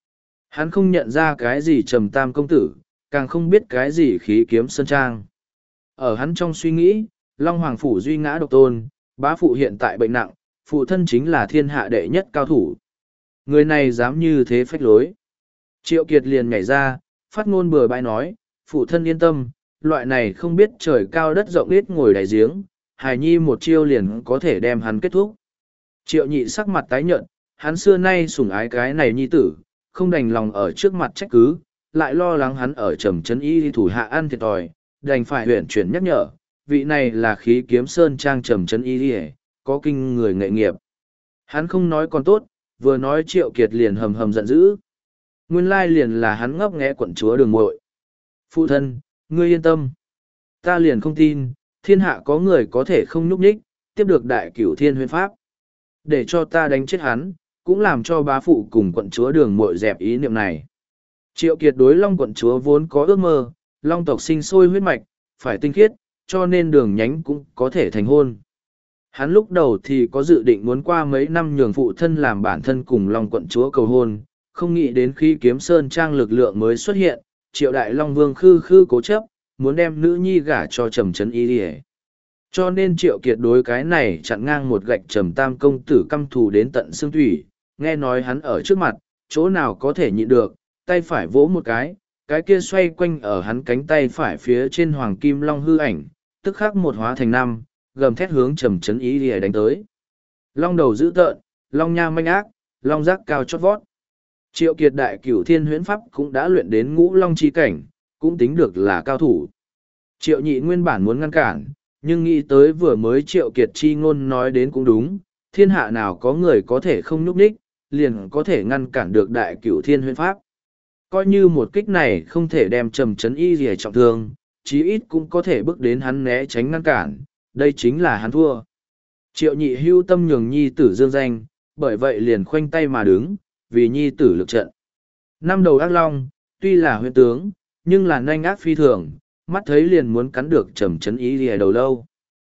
Hắn không nhận ra cái gì Trầm Tam công tử, càng không biết cái gì khí kiếm sơn trang. Ở hắn trong suy nghĩ, Long Hoàng phủ duy ngã độc tôn, bá phụ hiện tại bệnh nặng, phụ thân chính là thiên hạ đệ nhất cao thủ. Người này dám như thế phách lối. Triệu Kiệt liền nhảy ra, phát ngôn bừa bãi nói, phụ thân yên tâm, loại này không biết trời cao đất rộng ít ngồi đáy giếng, hài nhi một chiêu liền có thể đem hắn kết thúc. Triệu Nhị sắc mặt tái nhợt, hắn xưa nay sủng ái cái này nhi tử, không đành lòng ở trước mặt trách cứ, lại lo lắng hắn ở Trầm Trấn Y thủ hạ ăn thiệt thòi, đành phải huyển chuyển nhắc nhở, vị này là khí kiếm sơn trang Trầm Trấn Y, có kinh người nghệ nghiệp. Hắn không nói còn tốt, vừa nói Triệu Kiệt liền hầm hầm giận dữ. Nguyên lai liền là hắn ngấp nghé quận chúa Đường Muội. Phụ thân, ngươi yên tâm. Ta liền không tin, thiên hạ có người có thể không nhúc nhích, tiếp được đại cửu thiên huyễn pháp. Để cho ta đánh chết hắn, cũng làm cho bá phụ cùng quận chúa Đường Muội dẹp ý niệm này. Triệu Kiệt đối Long quận chúa vốn có ước mơ, Long tộc sinh sôi huyết mạch, phải tinh khiết, cho nên Đường nhánh cũng có thể thành hôn. Hắn lúc đầu thì có dự định muốn qua mấy năm nhường phụ thân làm bản thân cùng Long quận chúa cầu hôn, không nghĩ đến khi kiếm sơn trang lực lượng mới xuất hiện, Triệu Đại Long Vương khư khư cố chấp, muốn đem nữ nhi gả cho Trầm Trấn Y đi. Cho nên Triệu Kiệt đối cái này chặn ngang một gạch Trầm Tam công tử căm thù đến tận xương thủy, nghe nói hắn ở trước mặt, chỗ nào có thể nhịn được, tay phải vỗ một cái kia xoay quanh ở hắn cánh tay phải phía trên hoàng kim long hư ảnh, tức khắc một hóa thành năm, gầm thét hướng Trầm Trấn Y đi đánh tới. Long đầu dữ tợn, long nha manh ác, long giác cao chót vót. Triệu Kiệt đại cửu thiên huyễn pháp cũng đã luyện đến ngũ long chi cảnh, cũng tính được là cao thủ. Triệu Nhị nguyên bản muốn ngăn cản, nhưng nghĩ tới vừa mới Triệu Kiệt chi ngôn nói đến cũng đúng, thiên hạ nào có người có thể không nhúc nhích, liền có thể ngăn cản được đại cửu thiên huyễn pháp. Coi như một kích này không thể đem Trầm Trấn Y gì trọng thương, chí ít cũng có thể bước đến hắn né tránh ngăn cản, đây chính là hắn thua. Triệu Nhị hưu tâm nhường nhi tử dương danh, bởi vậy liền khoanh tay mà đứng, vì nhi tử lực trận. Năm đầu ác long, tuy là huyện tướng, nhưng là nhanh ác phi thường, mắt thấy liền muốn cắn được Trầm Trấn Y lìa đầu lâu.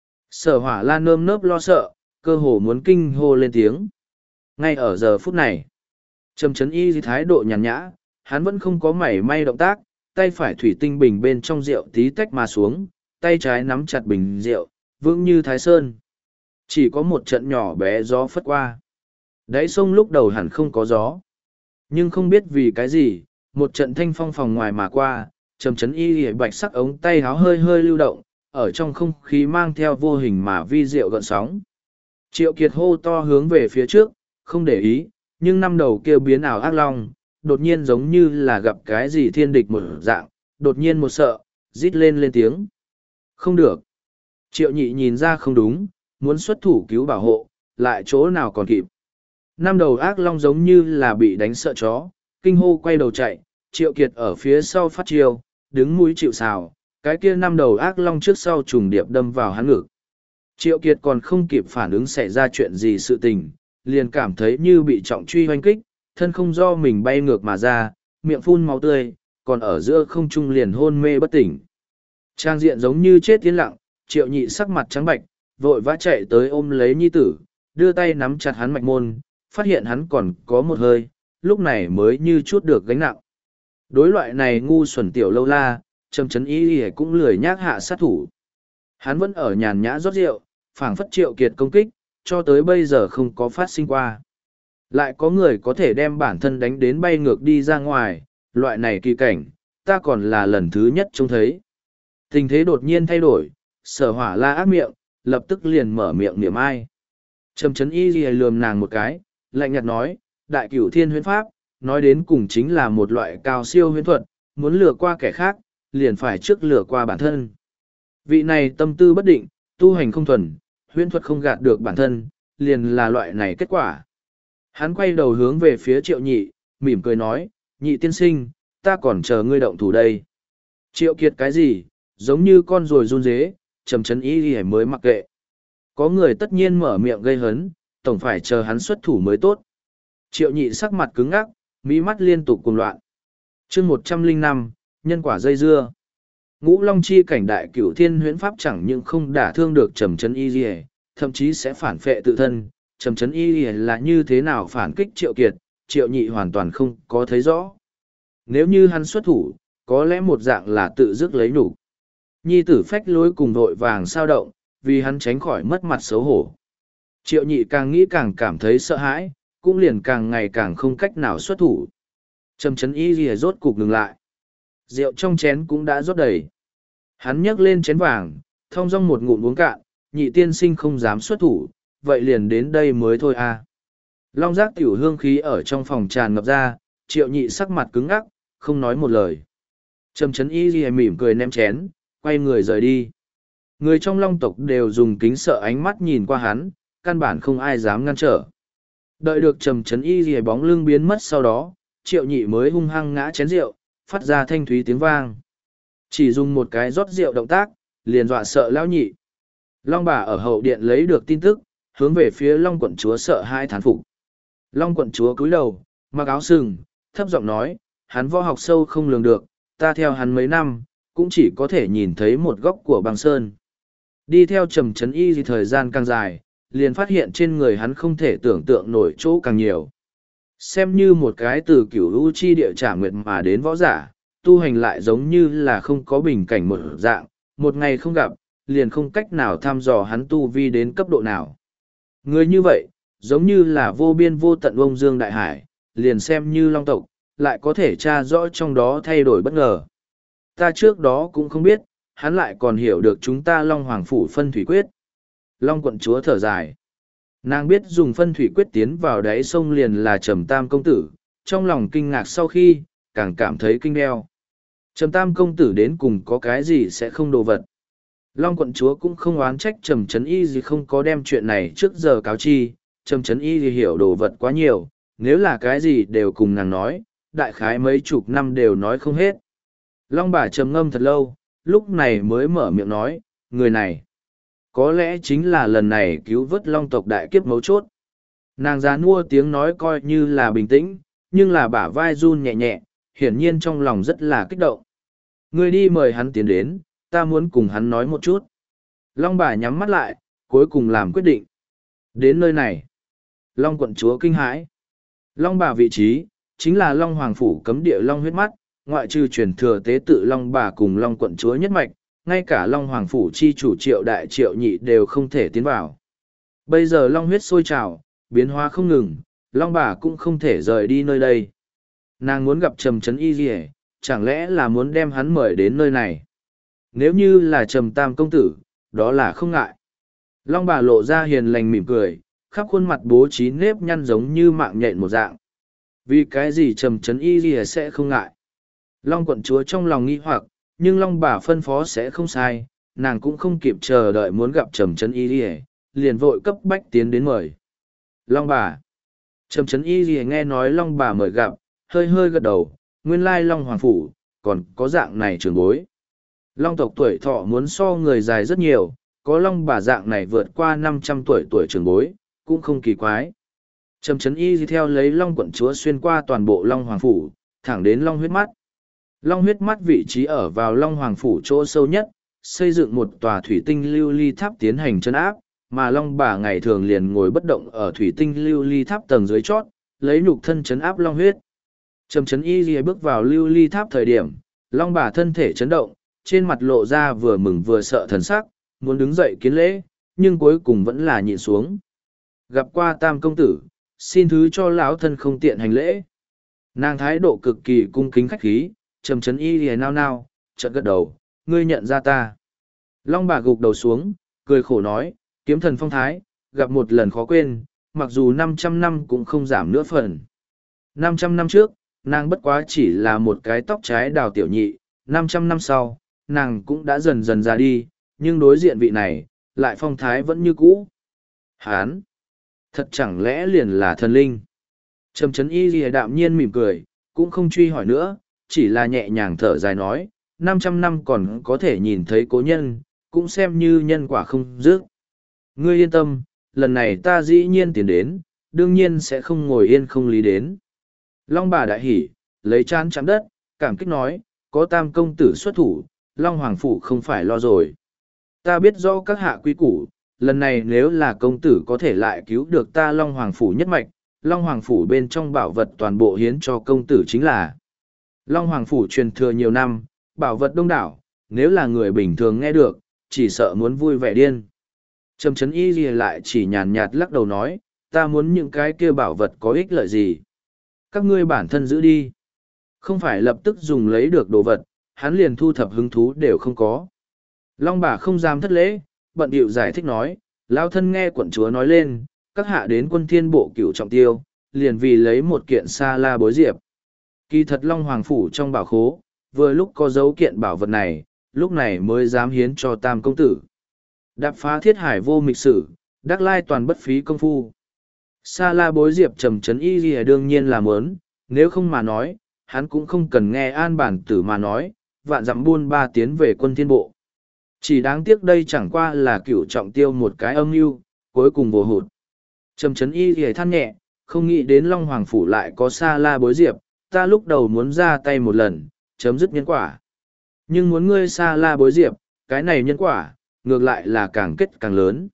Sở Hỏa Lan nơm nớp lo sợ, cơ hồ muốn kinh hô lên tiếng. Ngay ở giờ phút này, Trầm Trấn Y thái độ nhàn nhã, hắn vẫn không có mảy may động tác, tay phải thủy tinh bình bên trong rượu tí tách mà xuống, tay trái nắm chặt bình rượu, vững như thái sơn. Chỉ có một trận nhỏ bé gió phất qua. Đáy sông lúc đầu hẳn không có gió. Nhưng không biết vì cái gì, một trận thanh phong phòng ngoài mà qua, Trầm Trấn Y bạch sắc ống tay háo hơi hơi lưu động, ở trong không khí mang theo vô hình mà vi diệu gợn sóng. Triệu Kiệt hô to hướng về phía trước, không để ý, nhưng năm đầu kêu biến ảo ác long, đột nhiên giống như là gặp cái gì thiên địch một dạng, đột nhiên một sợ, rít lên tiếng. Không được. Triệu Nhị nhìn ra không đúng, muốn xuất thủ cứu bảo hộ, lại chỗ nào còn kịp. Năm đầu ác long giống như là bị đánh sợ chó, kinh hô quay đầu chạy, Triệu Kiệt ở phía sau phát chiêu, đứng mũi chịu sào, cái kia năm đầu ác long trước sau trùng điệp đâm vào hắn ngực. Triệu Kiệt còn không kịp phản ứng xảy ra chuyện gì sự tình, liền cảm thấy như bị trọng truy hoanh kích, thân không do mình bay ngược mà ra, miệng phun máu tươi, còn ở giữa không trung liền hôn mê bất tỉnh. Trang diện giống như chết tiến lặng, Triệu Nhị sắc mặt trắng bạch, vội vã chạy tới ôm lấy nhi tử, đưa tay nắm chặt hắn mạch môn, phát hiện hắn còn có một hơi, lúc này mới như chút được gánh nặng. Đối loại này ngu xuẩn tiểu lâu la, Trầm Trấn Y cũng lười nhác hạ sát thủ. Hắn vẫn ở nhàn nhã rót rượu, phảng phất Triệu Kiệt công kích, cho tới bây giờ không có phát sinh qua. Lại có người có thể đem bản thân đánh đến bay ngược đi ra ngoài, loại này kỳ cảnh, ta còn là lần thứ nhất trông thấy. Tình thế đột nhiên thay đổi, Sở Hỏa la ác miệng, lập tức liền mở miệng niệm ai. Trầm Trấn Y lườm nàng một cái, lạnh nhạt nói, đại cửu thiên huyễn pháp, nói đến cùng chính là một loại cao siêu huyễn thuật, muốn lừa qua kẻ khác, liền phải trước lừa qua bản thân. Vị này tâm tư bất định, tu hành không thuần, huyễn thuật không gạt được bản thân, liền là loại này kết quả. Hắn quay đầu hướng về phía Triệu Nhị, mỉm cười nói, Nhị tiên sinh, ta còn chờ ngươi động thủ đây. Triệu Kiệt cái gì, giống như con ruồi run rế, Trầm Trấn Y mới mặc kệ. Có người tất nhiên mở miệng gây hấn, tổng phải chờ hắn xuất thủ mới tốt. Triệu Nhị sắc mặt cứng ngắc, mí mắt liên tục cuồng loạn. Chương 105, nhân quả dây dưa. Ngũ Long chi cảnh đại cửu thiên huyễn pháp chẳng những không đả thương được Trầm Trấn Y, thậm chí sẽ phản phệ tự thân. Trầm Trấn Y là như thế nào phản kích Triệu Kiệt, Triệu Nhị hoàn toàn không có thấy rõ. Nếu như hắn xuất thủ, có lẽ một dạng là tự dứt lấy nhục. Nhi tử phách lối cùng vội vàng sao động, vì hắn tránh khỏi mất mặt xấu hổ. Triệu nhị càng nghĩ càng cảm thấy sợ hãi, cũng liền càng ngày càng không cách nào xuất thủ. Trầm chấn y rìa rốt cục ngừng lại. Rượu trong chén cũng đã rót đầy. Hắn nhấc lên chén vàng, thong dong một ngụm uống cạn, nhị tiên sinh không dám xuất thủ, vậy liền đến đây mới thôi à. Long giác tiểu hương khí ở trong phòng tràn ngập ra, triệu nhị sắc mặt cứng ngắc, không nói một lời. Trầm chấn y rìa mỉm cười ném chén, quay người rời đi. Người trong long tộc đều dùng kính sợ ánh mắt nhìn qua hắn, căn bản không ai dám ngăn trở. Đợi được trầm chấn y rìa bóng lưng biến mất sau đó, triệu nhị mới hung hăng ngã chén rượu, phát ra thanh thúy tiếng vang. Chỉ dùng một cái rót rượu động tác, liền dọa sợ lão nhị. Long bà ở hậu điện lấy được tin tức, hướng về phía Long quận chúa sợ hãi thán phục. Long quận chúa cúi đầu, mặc áo sừng, thấp giọng nói, hắn võ học sâu không lường được, ta theo hắn mấy năm, cũng chỉ có thể nhìn thấy một góc của băng sơn. Đi theo trầm chấn y thì thời gian càng dài, liền phát hiện trên người hắn không thể tưởng tượng nổi chỗ càng nhiều. Xem như một cái từ cửu u chi địa trả nguyệt mà đến võ giả, tu hành lại giống như là không có bình cảnh một dạng, một ngày không gặp, liền không cách nào thăm dò hắn tu vi đến cấp độ nào. Người như vậy, giống như là vô biên vô tận ông dương đại hải, liền xem như long tộc, lại có thể tra rõ trong đó thay đổi bất ngờ. Ta trước đó cũng không biết, hắn lại còn hiểu được chúng ta Long Hoàng Phủ phân thủy quyết. Long quận chúa thở dài. Nàng biết dùng phân thủy quyết tiến vào đáy sông liền là Trầm Tam công tử, trong lòng kinh ngạc sau khi, càng cảm thấy kinh đeo. Trầm Tam công tử đến cùng có cái gì sẽ không đồ vật. Long quận chúa cũng không oán trách Trầm Chấn Y gì không có đem chuyện này trước giờ cáo chi, Trầm Chấn Y gì hiểu đồ vật quá nhiều, nếu là cái gì đều cùng nàng nói, đại khái mấy chục năm đều nói không hết. Long bà trầm ngâm thật lâu, lúc này mới mở miệng nói, người này, có lẽ chính là lần này cứu vớt long tộc đại kiếp mấu chốt. Nàng già nua tiếng nói coi như là bình tĩnh, nhưng là bả vai run nhẹ nhẹ, hiển nhiên trong lòng rất là kích động. Người đi mời hắn tiến đến, ta muốn cùng hắn nói một chút. Long bà nhắm mắt lại, cuối cùng làm quyết định. Đến nơi này, Long quận chúa kinh hãi. Long bà vị trí, chính là Long Hoàng Phủ cấm địa Long huyết mắt, ngoại trừ truyền thừa tế tự Long bà cùng Long quận chúa nhất mạch, ngay cả Long Hoàng Phủ chi chủ Triệu đại Triệu nhị đều không thể tiến vào. Bây giờ Long huyết sôi trào, biến hóa không ngừng, Long bà cũng không thể rời đi nơi đây. Nàng muốn gặp Trầm Chấn Y Dì, chẳng lẽ là muốn đem hắn mời đến nơi này. Nếu như là Trầm Tam công tử, đó là không ngại. Long bà lộ ra hiền lành mỉm cười, khắp khuôn mặt bố trí nếp nhăn giống như mạng nhện một dạng. Vì cái gì Trầm Chấn Y Dì sẽ không ngại? Long quận chúa trong lòng nghi hoặc, nhưng Long bà phân phó sẽ không sai, nàng cũng không kịp chờ đợi muốn gặp Trầm Chấn Y Dì, liền vội cấp bách tiến đến mời. Long bà. Trầm Chấn Y Dì nghe nói Long bà mời gặp, hơi hơi gật đầu, nguyên lai Long Hoàng Phủ, còn có dạng này trường bối. Long tộc tuổi thọ muốn so người dài rất nhiều, có Long bà dạng này vượt qua 500 tuổi trường bối, cũng không kỳ quái. Trầm Chấn Y Dì theo lấy Long quận chúa xuyên qua toàn bộ Long Hoàng Phủ, thẳng đến Long huyết mắt. Long huyết mắt vị trí ở vào Long Hoàng Phủ chỗ sâu nhất, xây dựng một tòa thủy tinh lưu ly tháp tiến hành chân áp, mà Long bà ngày thường liền ngồi bất động ở thủy tinh lưu ly tháp tầng dưới chót, lấy nhục thân chấn áp Long huyết. Trầm Chấn Y Dì bước vào lưu ly tháp thời điểm, Long bà thân thể chấn động, trên mặt lộ ra vừa mừng vừa sợ thần sắc, muốn đứng dậy kiến lễ, nhưng cuối cùng vẫn là nhịn xuống. Gặp qua Tam công tử, xin thứ cho lão thân không tiện hành lễ. Nàng thái độ cực kỳ cung kính khách khí, Trầm Chấn Y Dì nao nao, chợt gật đầu, ngươi nhận ra ta. Long bà gục đầu xuống, cười khổ nói, kiếm thần phong thái, gặp một lần khó quên, mặc dù 500 năm cũng không giảm nửa phần. 500 năm trước, nàng bất quá chỉ là một cái tóc trái đào tiểu nhị, 500 năm sau, nàng cũng đã dần dần ra đi, nhưng đối diện vị này, lại phong thái vẫn như cũ. Hán! Thật chẳng lẽ liền là thần linh? Trầm Chấn Y Dì đạm nhiên mỉm cười, cũng không truy hỏi nữa, chỉ là nhẹ nhàng thở dài nói, 500 năm còn có thể nhìn thấy cố nhân, cũng xem như nhân quả không dứt. Ngươi yên tâm, lần này ta dĩ nhiên tiến đến, đương nhiên sẽ không ngồi yên không lý đến. Long bà đại hỉ, lấy chán chạm đất, cảm kích nói, có Tam công tử xuất thủ, Long Hoàng Phủ không phải lo rồi. Ta biết rõ các hạ quy củ, lần này nếu là công tử có thể lại cứu được ta Long Hoàng Phủ nhất mạch, Long Hoàng Phủ bên trong bảo vật toàn bộ hiến cho công tử chính là. Long Hoàng Phủ truyền thừa nhiều năm, bảo vật đông đảo, nếu là người bình thường nghe được, chỉ sợ muốn vui vẻ điên. Trầm Trấn Y Lìa lại chỉ nhàn nhạt lắc đầu nói, ta muốn những cái kia bảo vật có ích lợi gì. Các ngươi bản thân giữ đi. Không phải lập tức dùng lấy được đồ vật, hắn liền thu thập hứng thú đều không có. Long bà không dám thất lễ, bận điệu giải thích nói, lao thân nghe quận chúa nói lên, các hạ đến quân thiên bộ cửu trọng tiêu, liền vì lấy một kiện sa la bối diệp. Kỳ thật Long Hoàng Phủ trong bảo khố, vừa lúc có dấu kiện bảo vật này, lúc này mới dám hiến cho tam công tử. Đạp phá thiết hải vô mịch sử, đắc lai toàn bất phí công phu. Sa la bối diệp Trầm Trấn Y Lìa đương nhiên là muốn, nếu không mà nói, hắn cũng không cần nghe an bản tử mà nói, vạn dặm buôn ba tiến về quân thiên bộ. Chỉ đáng tiếc đây chẳng qua là cửu trọng tiêu một cái âm mưu, cuối cùng vô hụt. Trầm Trấn Y Lìa than nhẹ, không nghĩ đến Long Hoàng Phủ lại có sa la bối diệp, ta lúc đầu muốn ra tay một lần, chấm dứt nhân quả. Nhưng muốn ngươi sa la bối diệp, cái này nhân quả, ngược lại là càng kết càng lớn.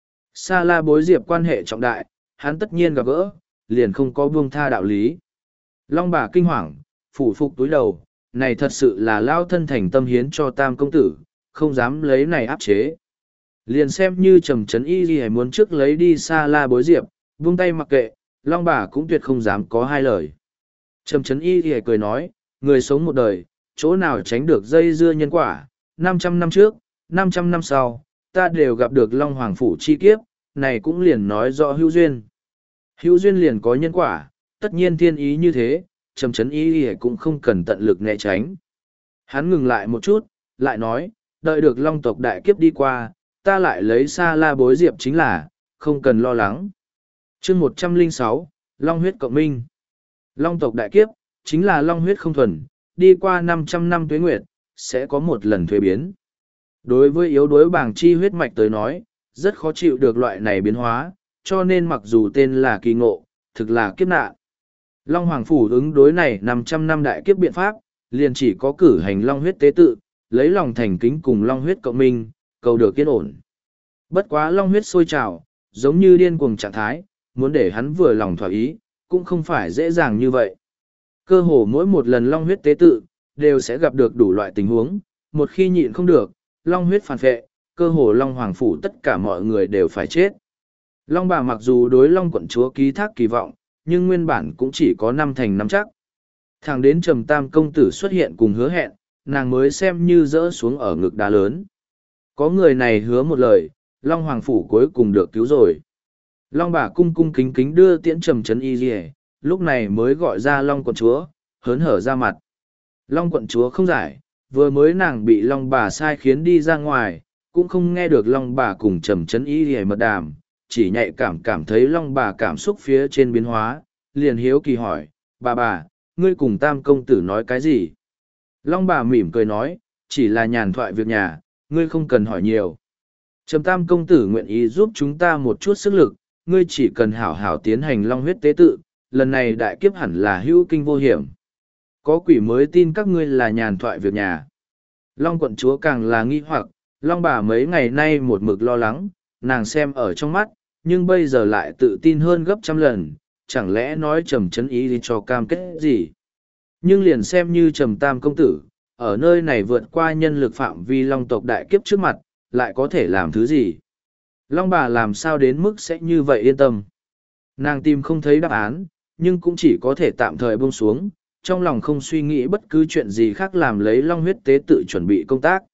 Sa la bối diệp quan hệ trọng đại, hắn tất nhiên gặp gỡ, liền không có buông tha đạo lý. Long bà kinh hoàng, phủ phục túi đầu, này thật sự là lao thân thành tâm hiến cho tam công tử, không dám lấy này áp chế. Liền xem như Trầm Trấn Y Lìa muốn trước lấy đi sa la bối diệp, buông tay mặc kệ, Long bà cũng tuyệt không dám có hai lời. Trầm Trấn Y Lìa cười nói, người sống một đời, chỗ nào tránh được dây dưa nhân quả, 500 năm trước, 500 năm sau, ta đều gặp được Long Hoàng Phủ chi kiếp, này cũng liền nói rõ hữu duyên. Hữu duyên liền có nhân quả, tất nhiên thiên ý như thế, Trầm Trấn Y Lìa cũng không cần tận lực né tránh. Hắn ngừng lại một chút, lại nói, đợi được Long tộc đại kiếp đi qua, ta lại lấy sa la bối diệp chính là, không cần lo lắng. chương 106, Long huyết cộng minh. Long tộc đại kiếp, chính là long huyết không thuần, đi qua 500 năm tuế nguyệt, sẽ có một lần thuế biến. Đối với yếu đuối bảng chi huyết mạch tới nói, rất khó chịu được loại này biến hóa, cho nên mặc dù tên là kỳ ngộ, thực là kiếp nạn. Long Hoàng Phủ ứng đối này 500 năm đại kiếp biện pháp, liền chỉ có cử hành long huyết tế tự, lấy lòng thành kính cùng long huyết cộng minh, cầu được yên ổn. Bất quá long huyết sôi trào, giống như điên cuồng trạng thái, muốn để hắn vừa lòng thỏa ý, cũng không phải dễ dàng như vậy. Cơ hồ mỗi một lần long huyết tế tự, đều sẽ gặp được đủ loại tình huống, một khi nhịn không được, long huyết phản phệ, cơ hồ Long Hoàng Phủ tất cả mọi người đều phải chết. Long bà mặc dù đối Long quận chúa ký thác kỳ vọng, nhưng nguyên bản cũng chỉ có 5 thành 5 chắc. Thẳng đến Trầm Tam công tử xuất hiện cùng hứa hẹn, nàng mới xem như rỡ xuống ở ngực đá lớn. Có người này hứa một lời, Long Hoàng Phủ cuối cùng được cứu rồi. Long bà cung cung kính kính đưa tiễn Trầm Trấn Y Lìa, lúc này mới gọi ra Long quận chúa, hớn hở ra mặt. Long quận chúa không giải, vừa mới nàng bị Long bà sai khiến đi ra ngoài, cũng không nghe được Long bà cùng Trầm Trấn Y Lìa mật đàm, chỉ nhạy cảm thấy Long bà cảm xúc phía trên biến hóa, liền hiếu kỳ hỏi, bà, ngươi cùng Tam công tử nói cái gì? Long bà mỉm cười nói, chỉ là nhàn thoại việc nhà, ngươi không cần hỏi nhiều. Trầm Tam công tử nguyện ý giúp chúng ta một chút sức lực, ngươi chỉ cần hảo hảo tiến hành long huyết tế tự, lần này đại kiếp hẳn là hữu kinh vô hiểm. Có quỷ mới tin các ngươi là nhàn thoại việc nhà. Long quận chúa càng là nghi hoặc, Long bà mấy ngày nay một mực lo lắng, nàng xem ở trong mắt, nhưng bây giờ lại tự tin hơn gấp trăm lần, chẳng lẽ nói Trầm Trấn Y đi cho cam kết gì. Nhưng liền xem như Trầm Tam công tử, ở nơi này vượt qua nhân lực phạm vi Long tộc đại kiếp trước mặt, lại có thể làm thứ gì. Long bà làm sao đến mức sẽ như vậy yên tâm. Nàng tìm không thấy đáp án, nhưng cũng chỉ có thể tạm thời buông xuống, trong lòng không suy nghĩ bất cứ chuyện gì khác làm lấy long huyết tế tự chuẩn bị công tác.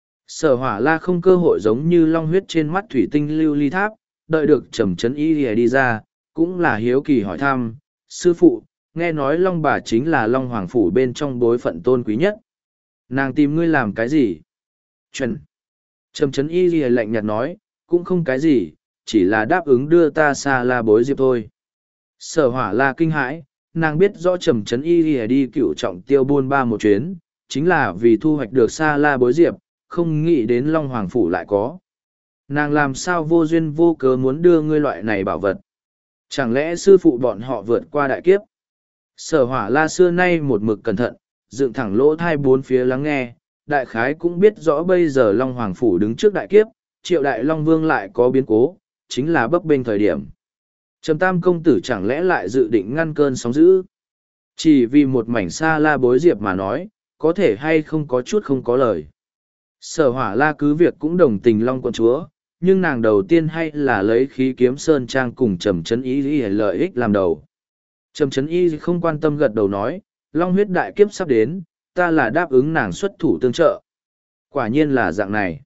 Sở Hỏa La không cơ hội giống như long huyết trên mắt thủy tinh lưu ly tháp, đợi được Trầm Trấn Y Lìa đi ra, cũng là hiếu kỳ hỏi thăm, sư phụ, nghe nói Long bà chính là Long Hoàng Phủ bên trong bối phận tôn quý nhất. Nàng tìm ngươi làm cái gì? Chuẩn. Trầm Trấn Y Lìa lạnh nhạt nói, cũng không cái gì, chỉ là đáp ứng đưa ta xa la bối diệp thôi. Sở Hỏa La kinh hãi, nàng biết rõ Trầm Trấn Y Lìa đi cựu trọng tiêu buôn ba một chuyến, chính là vì thu hoạch được xa la bối diệp, không nghĩ đến Long Hoàng Phủ lại có. Nàng làm sao vô duyên vô cớ muốn đưa ngươi loại này bảo vật? Chẳng lẽ sư phụ bọn họ vượt qua đại kiếp? Sở Hỏa La xưa nay một mực cẩn thận, dựng thẳng lỗ thai bốn phía lắng nghe, đại khái cũng biết rõ bây giờ Long Hoàng Phủ đứng trước đại kiếp, Triệu Đại Long Vương lại có biến cố, chính là bấp bênh thời điểm. Trầm Tam công tử chẳng lẽ lại dự định ngăn cơn sóng dữ? Chỉ vì một mảnh xa la bối diệp mà nói, có thể hay không có chút không có lời. Sở hỏa la cứ việc cũng đồng tình Long quận chúa, nhưng nàng đầu tiên hay là lấy khí kiếm sơn trang cùng trầm chấn y lợi ích làm đầu. Trầm chấn y không quan tâm gật đầu nói, Long huyết đại kiếp sắp đến, ta là đáp ứng nàng xuất thủ tương trợ. Quả nhiên là dạng này.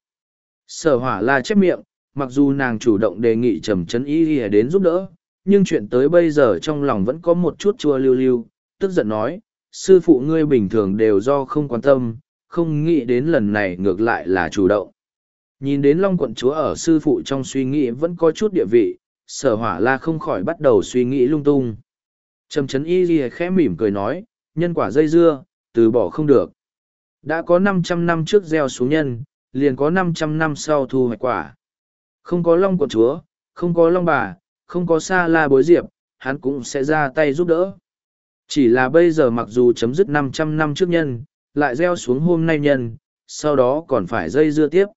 Sở hỏa la chép miệng, mặc dù nàng chủ động đề nghị trầm chấn y đến giúp đỡ, nhưng chuyện tới bây giờ trong lòng vẫn có một chút chua lưu lưu, tức giận nói, sư phụ ngươi bình thường đều do không quan tâm, không nghĩ đến lần này ngược lại là chủ động. Nhìn đến Long quận chúa ở sư phụ trong suy nghĩ vẫn có chút địa vị, sở hỏa la không khỏi bắt đầu suy nghĩ lung tung. Trầm chấn y ghi khẽ mỉm cười nói, nhân quả dây dưa, từ bỏ không được. Đã có 500 năm trước gieo xuống nhân, liền có 500 năm sau thu hoạch quả. Không có Long quận chúa, không có Long bà, không có Sa La bối diệp, hắn cũng sẽ ra tay giúp đỡ. Chỉ là bây giờ mặc dù chấm dứt 500 năm trước nhân, lại gieo xuống hôm nay nhân, sau đó còn phải dây dưa tiếp.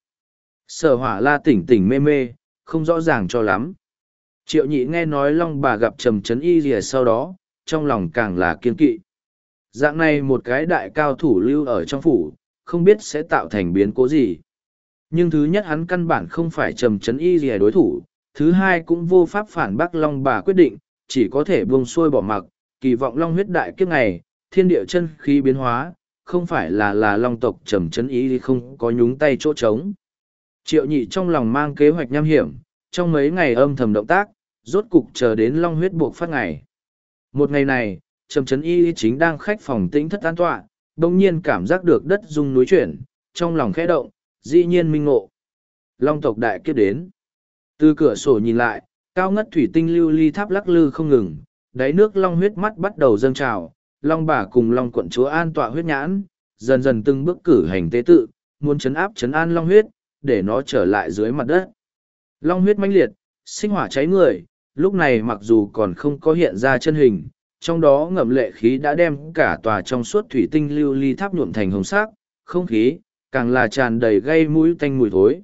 Sở hỏa la tỉnh tỉnh mê mê, không rõ ràng cho lắm. Triệu nhị nghe nói Long bà gặp trầm chấn y rìa sau đó, trong lòng càng là kiên kỵ. Dạng này một cái đại cao thủ lưu ở trong phủ, không biết sẽ tạo thành biến cố gì. Nhưng thứ nhất hắn căn bản không phải trầm chấn y rìa đối thủ, thứ hai cũng vô pháp phản bác Long bà quyết định, chỉ có thể buông xuôi bỏ mặc, kỳ vọng Long huyết đại kiếp ngày, thiên địa chân khí biến hóa, không phải là Long tộc trầm chấn y không có nhúng tay chỗ trống. Triệu nhị trong lòng mang kế hoạch nham hiểm, trong mấy ngày âm thầm động tác, rốt cục chờ đến Long huyết buộc phát ngày. Một ngày này, trầm chấn y chính đang khách phòng tĩnh thất an tọa, đồng nhiên cảm giác được đất rung núi chuyển, trong lòng khẽ động, dĩ nhiên minh ngộ. Long tộc đại kiếp đến. Từ cửa sổ nhìn lại, cao ngất thủy tinh lưu ly tháp lắc lư không ngừng, đáy nước long huyết mắt bắt đầu dâng trào, Long bà cùng Long quận chúa an tọa huyết nhãn, dần dần từng bước cử hành tế tự, muốn trấn an long huyết, để nó trở lại dưới mặt đất. Long huyết mãnh liệt, sinh hỏa cháy người, lúc này mặc dù còn không có hiện ra chân hình, trong đó ngậm lệ khí đã đem cả tòa trong suốt thủy tinh lưu ly tháp nhuộm thành hồng sắc, không khí, càng là tràn đầy gây mũi tanh mùi thối.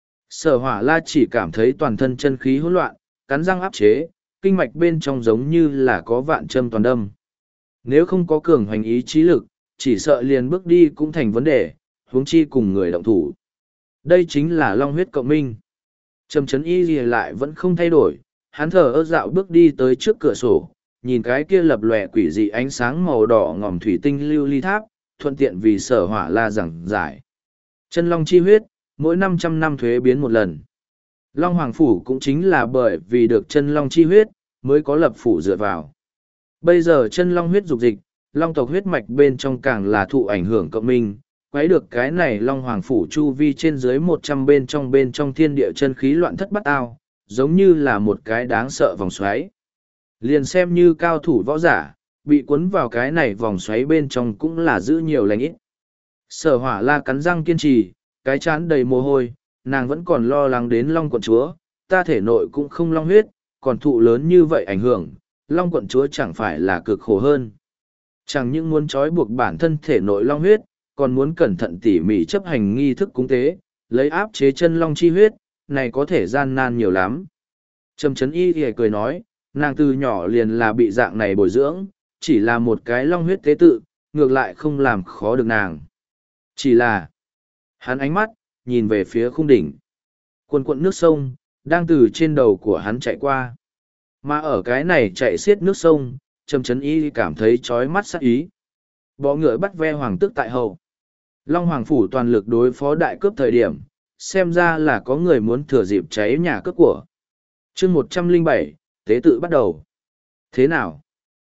Sở hỏa la chỉ cảm thấy toàn thân chân khí hỗn loạn, cắn răng áp chế, kinh mạch bên trong giống như là có vạn châm toàn đâm. Nếu không có cường hoành ý chí lực, chỉ sợ liền bước đi cũng thành vấn đề, huống chi cùng người động thủ. Đây chính là long huyết cộng minh. Trầm chấn y gì lại vẫn không thay đổi, hắn thở ơ dạo bước đi tới trước cửa sổ, nhìn cái kia lập lòe quỷ dị ánh sáng màu đỏ ngòm thủy tinh lưu ly tháp, thuận tiện vì sở hỏa la giảng giải. Chân long chi huyết, mỗi 500 năm thuế biến một lần. Long Hoàng Phủ cũng chính là bởi vì được chân long chi huyết, mới có lập phủ dựa vào. Bây giờ chân long huyết dục dịch, long tộc huyết mạch bên trong càng là thụ ảnh hưởng cộng minh, quấy được cái này Long Hoàng Phủ chu vi trên dưới 100 bên trong thiên địa chân khí loạn thất bát ao, giống như là một cái đáng sợ vòng xoáy. Liền xem như cao thủ võ giả, bị cuốn vào cái này vòng xoáy bên trong cũng là giữ nhiều lành ít. Sở hỏa la cắn răng kiên trì, cái chán đầy mồ hôi, nàng vẫn còn lo lắng đến Long quận chúa, ta thể nội cũng không long huyết, còn thụ lớn như vậy ảnh hưởng, Long quận chúa chẳng phải là cực khổ hơn. Chẳng những muốn trói buộc bản thân thể nội long huyết, còn muốn cẩn thận tỉ mỉ chấp hành nghi thức cúng tế, lấy áp chế chân long chi huyết, này có thể gian nan nhiều lắm. Trầm chấn y thì cười nói, nàng từ nhỏ liền là bị dạng này bồi dưỡng, chỉ là một cái long huyết tế tự, ngược lại không làm khó được nàng. Chỉ là, hắn ánh mắt, nhìn về phía khung đỉnh. Cuồn cuộn nước sông, đang từ trên đầu của hắn chạy qua. Mà ở cái này chạy xiết nước sông, Trầm chấn y cảm thấy chói mắt sắc ý. Bọ ngựa bắt ve hoàng tước tại hậu. Long Hoàng Phủ toàn lực đối phó đại cướp thời điểm, xem ra là có người muốn thừa dịp cháy nhà cướp của. chương 107, tế tự bắt đầu. Thế nào?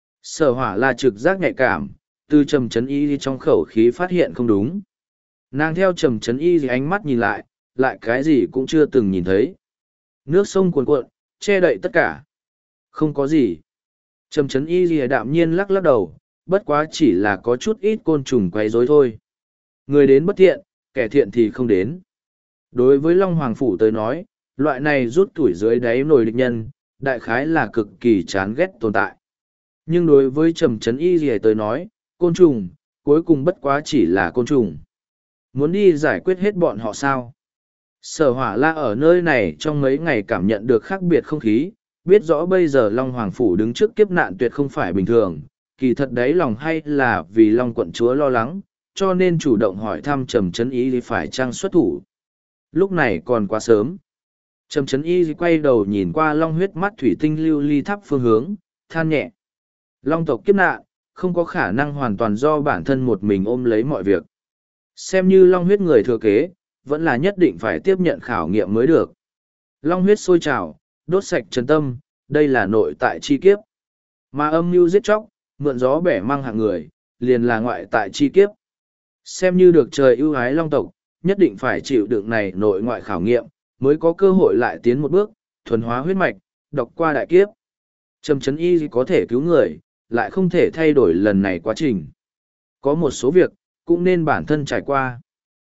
Sở hỏa là trực giác nhạy cảm, từ trầm chấn y trong khẩu khí phát hiện không đúng. Nàng theo trầm chấn y ánh mắt nhìn lại, lại cái gì cũng chưa từng nhìn thấy. Nước sông cuồn cuộn, che đậy tất cả. Không có gì. Trầm chấn y đạm nhiên lắc lắc đầu, bất quá chỉ là có chút ít côn trùng quấy rối thôi. Người đến bất thiện, kẻ thiện thì không đến. Đối với Long Hoàng Phủ tới nói, loại này rút tuổi dưới đáy nồi địch nhân, đại khái là cực kỳ chán ghét tồn tại. Nhưng đối với Trầm chấn y gì tới nói, côn trùng, cuối cùng bất quá chỉ là côn trùng. Muốn đi giải quyết hết bọn họ sao? Sở hỏa la ở nơi này trong mấy ngày cảm nhận được khác biệt không khí, biết rõ bây giờ Long Hoàng Phủ đứng trước kiếp nạn tuyệt không phải bình thường, kỳ thật đấy lòng hay là vì Long quận chúa lo lắng, cho nên chủ động hỏi thăm Trầm Trấn Y phải chăng xuất thủ. Lúc này còn quá sớm. Trầm Trấn Y quay đầu nhìn qua long huyết mắt thủy tinh lưu ly tháp phương hướng, than nhẹ. Long tộc kiếp nạn, không có khả năng hoàn toàn do bản thân một mình ôm lấy mọi việc. Xem như long huyết người thừa kế, vẫn là nhất định phải tiếp nhận khảo nghiệm mới được. Long huyết sôi trào, đốt sạch chân tâm, đây là nội tại chi kiếp. Mà âm mưu giết chóc, mượn gió bẻ mang hạng người, liền là ngoại tại chi kiếp. Xem như được trời ưu ái long tộc, nhất định phải chịu đựng này nội ngoại khảo nghiệm, mới có cơ hội lại tiến một bước, thuần hóa huyết mạch, đọc qua đại kiếp. Trầm Trấn Y có thể cứu người, lại không thể thay đổi lần này quá trình. Có một số việc, cũng nên bản thân trải qua.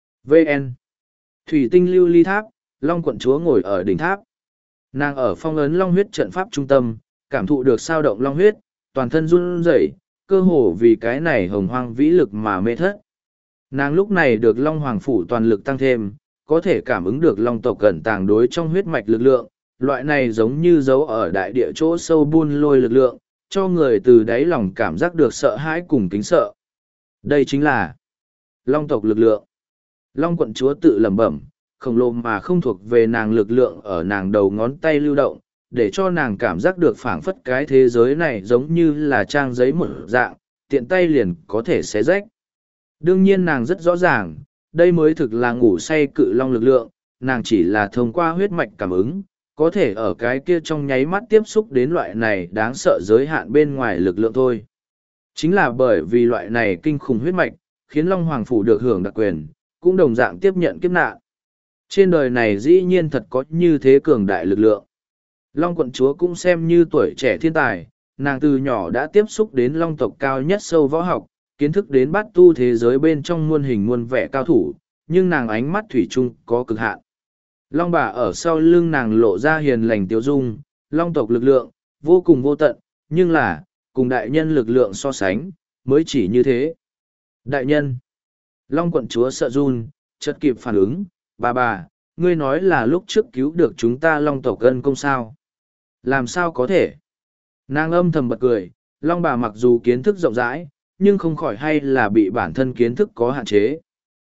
VN Thủy tinh lưu ly tháp, Long quận chúa ngồi ở đỉnh tháp. Nàng ở phong ấn long huyết trận pháp trung tâm, cảm thụ được sao động long huyết, toàn thân run rẩy, cơ hồ vì cái này hồng hoang vĩ lực mà mê thất. Nàng lúc này được Long Hoàng Phủ toàn lực tăng thêm, có thể cảm ứng được long tộc cẩn tàng đối trong huyết mạch lực lượng, loại này giống như giấu ở đại địa chỗ sâu buôn lôi lực lượng, cho người từ đáy lòng cảm giác được sợ hãi cùng kính sợ. Đây chính là long tộc lực lượng. Long quận chúa tự lẩm bẩm, khổng lồ mà không thuộc về nàng lực lượng ở nàng đầu ngón tay lưu động, để cho nàng cảm giác được phảng phất cái thế giới này giống như là trang giấy một dạng, tiện tay liền có thể xé rách. Đương nhiên nàng rất rõ ràng, đây mới thực là ngủ say cự long lực lượng, nàng chỉ là thông qua huyết mạch cảm ứng, có thể ở cái kia trong nháy mắt tiếp xúc đến loại này đáng sợ giới hạn bên ngoài lực lượng thôi. Chính là bởi vì loại này kinh khủng huyết mạch, khiến Long Hoàng Phủ được hưởng đặc quyền, cũng đồng dạng tiếp nhận kiếp nạn. Trên đời này dĩ nhiên thật có như thế cường đại lực lượng. Long quận chúa cũng xem như tuổi trẻ thiên tài, nàng từ nhỏ đã tiếp xúc đến long tộc cao nhất sâu võ học, kiến thức đến bát tu thế giới bên trong muôn hình muôn vẻ cao thủ, nhưng nàng ánh mắt thủy chung có cực hạn. Long bà ở sau lưng nàng lộ ra hiền lành tiêu dung, long tộc lực lượng, vô cùng vô tận, nhưng là, cùng đại nhân lực lượng so sánh, mới chỉ như thế. Đại nhân, long quận chúa sợ run, chợt kịp phản ứng, bà, ngươi nói là lúc trước cứu được chúng ta long tộc ân công sao? Làm sao có thể? Nàng âm thầm bật cười, long bà mặc dù kiến thức rộng rãi, nhưng không khỏi hay là bị bản thân kiến thức có hạn chế.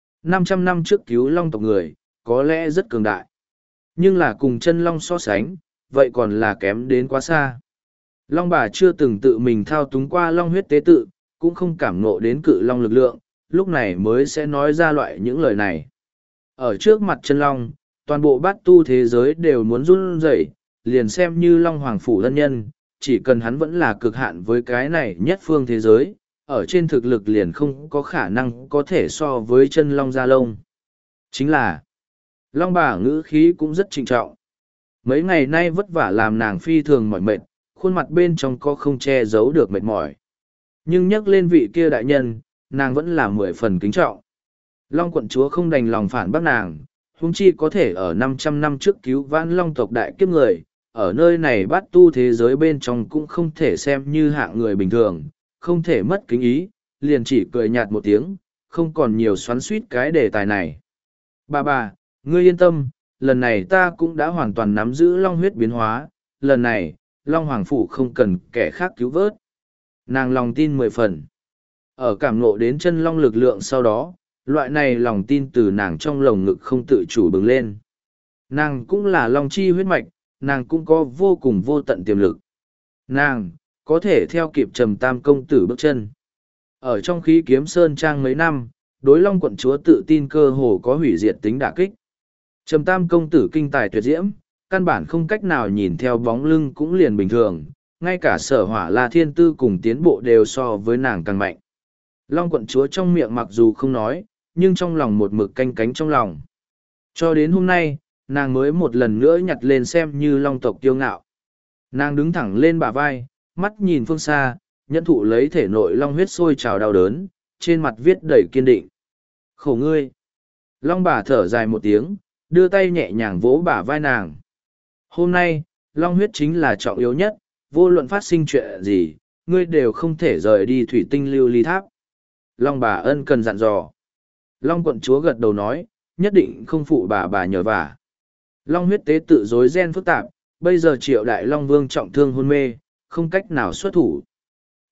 500 năm trước cứu long tộc người, có lẽ rất cường đại. Nhưng là cùng chân long so sánh, vậy còn là kém đến quá xa. Long bà chưa từng tự mình thao túng qua long huyết tế tự, cũng không cảm ngộ đến cự long lực lượng, lúc này mới sẽ nói ra loại những lời này. Ở trước mặt chân long, toàn bộ bát tu thế giới đều muốn run rẩy, liền xem như Long Hoàng Phủ thân nhân, chỉ cần hắn vẫn là cực hạn với cái này nhất phương thế giới, ở trên thực lực liền không có khả năng có thể so với chân long gia lông. Chính là, long bà ngữ khí cũng rất trịnh trọng. Mấy ngày nay vất vả làm nàng phi thường mỏi mệt, khuôn mặt bên trong có không che giấu được mệt mỏi. Nhưng nhắc lên vị kia đại nhân, nàng vẫn là 10 phần kính trọng. Long quận chúa không đành lòng phản bác nàng, huống chi có thể ở 500 năm trước cứu vãn long tộc đại kiếp người, ở nơi này bát tu thế giới bên trong cũng không thể xem như hạng người bình thường, không thể mất kính ý, liền chỉ cười nhạt một tiếng, không còn nhiều xoắn suýt cái đề tài này. Bà, ngươi yên tâm, lần này ta cũng đã hoàn toàn nắm giữ long huyết biến hóa, lần này, Long Hoàng Phủ không cần kẻ khác cứu vớt. Nàng lòng tin 10 phần. Ở cảm ngộ đến chân long lực lượng sau đó, loại này lòng tin từ nàng trong lồng ngực không tự chủ bừng lên. Nàng cũng là long chi huyết mạch, nàng cũng có vô cùng vô tận tiềm lực. Nàng, có thể theo kịp Trầm Tam công tử bước chân. Ở trong khí kiếm sơn trang mấy năm, đối long quận chúa tự tin cơ hồ có hủy diệt tính đả kích. Trầm Tam công tử kinh tài tuyệt diễm, căn bản không cách nào nhìn theo bóng lưng cũng liền bình thường, ngay cả Sở Hỏa La Thiên Tư cùng tiến bộ đều so với nàng càng mạnh. Long quận chúa trong miệng mặc dù không nói, nhưng trong lòng một mực canh cánh trong lòng. Cho đến hôm nay, nàng mới một lần nữa nhặt lên xem như long tộc kiêu ngạo. Nàng đứng thẳng lên bả vai, mắt nhìn phương xa, nhẫn thụ lấy thể nội long huyết sôi trào đau đớn, trên mặt viết đầy kiên định. Khổ ngươi! Long bà thở dài một tiếng, đưa tay nhẹ nhàng vỗ bả vai nàng. Hôm nay, long huyết chính là trọng yếu nhất, vô luận phát sinh chuyện gì, ngươi đều không thể rời đi thủy tinh lưu ly tháp. Long bà ân cần dặn dò. Long quận chúa gật đầu nói, nhất định không phụ bà nhờ vả. Long huyết tế tự rối ren phức tạp, bây giờ Triệu Đại Long Vương trọng thương hôn mê, không cách nào xuất thủ.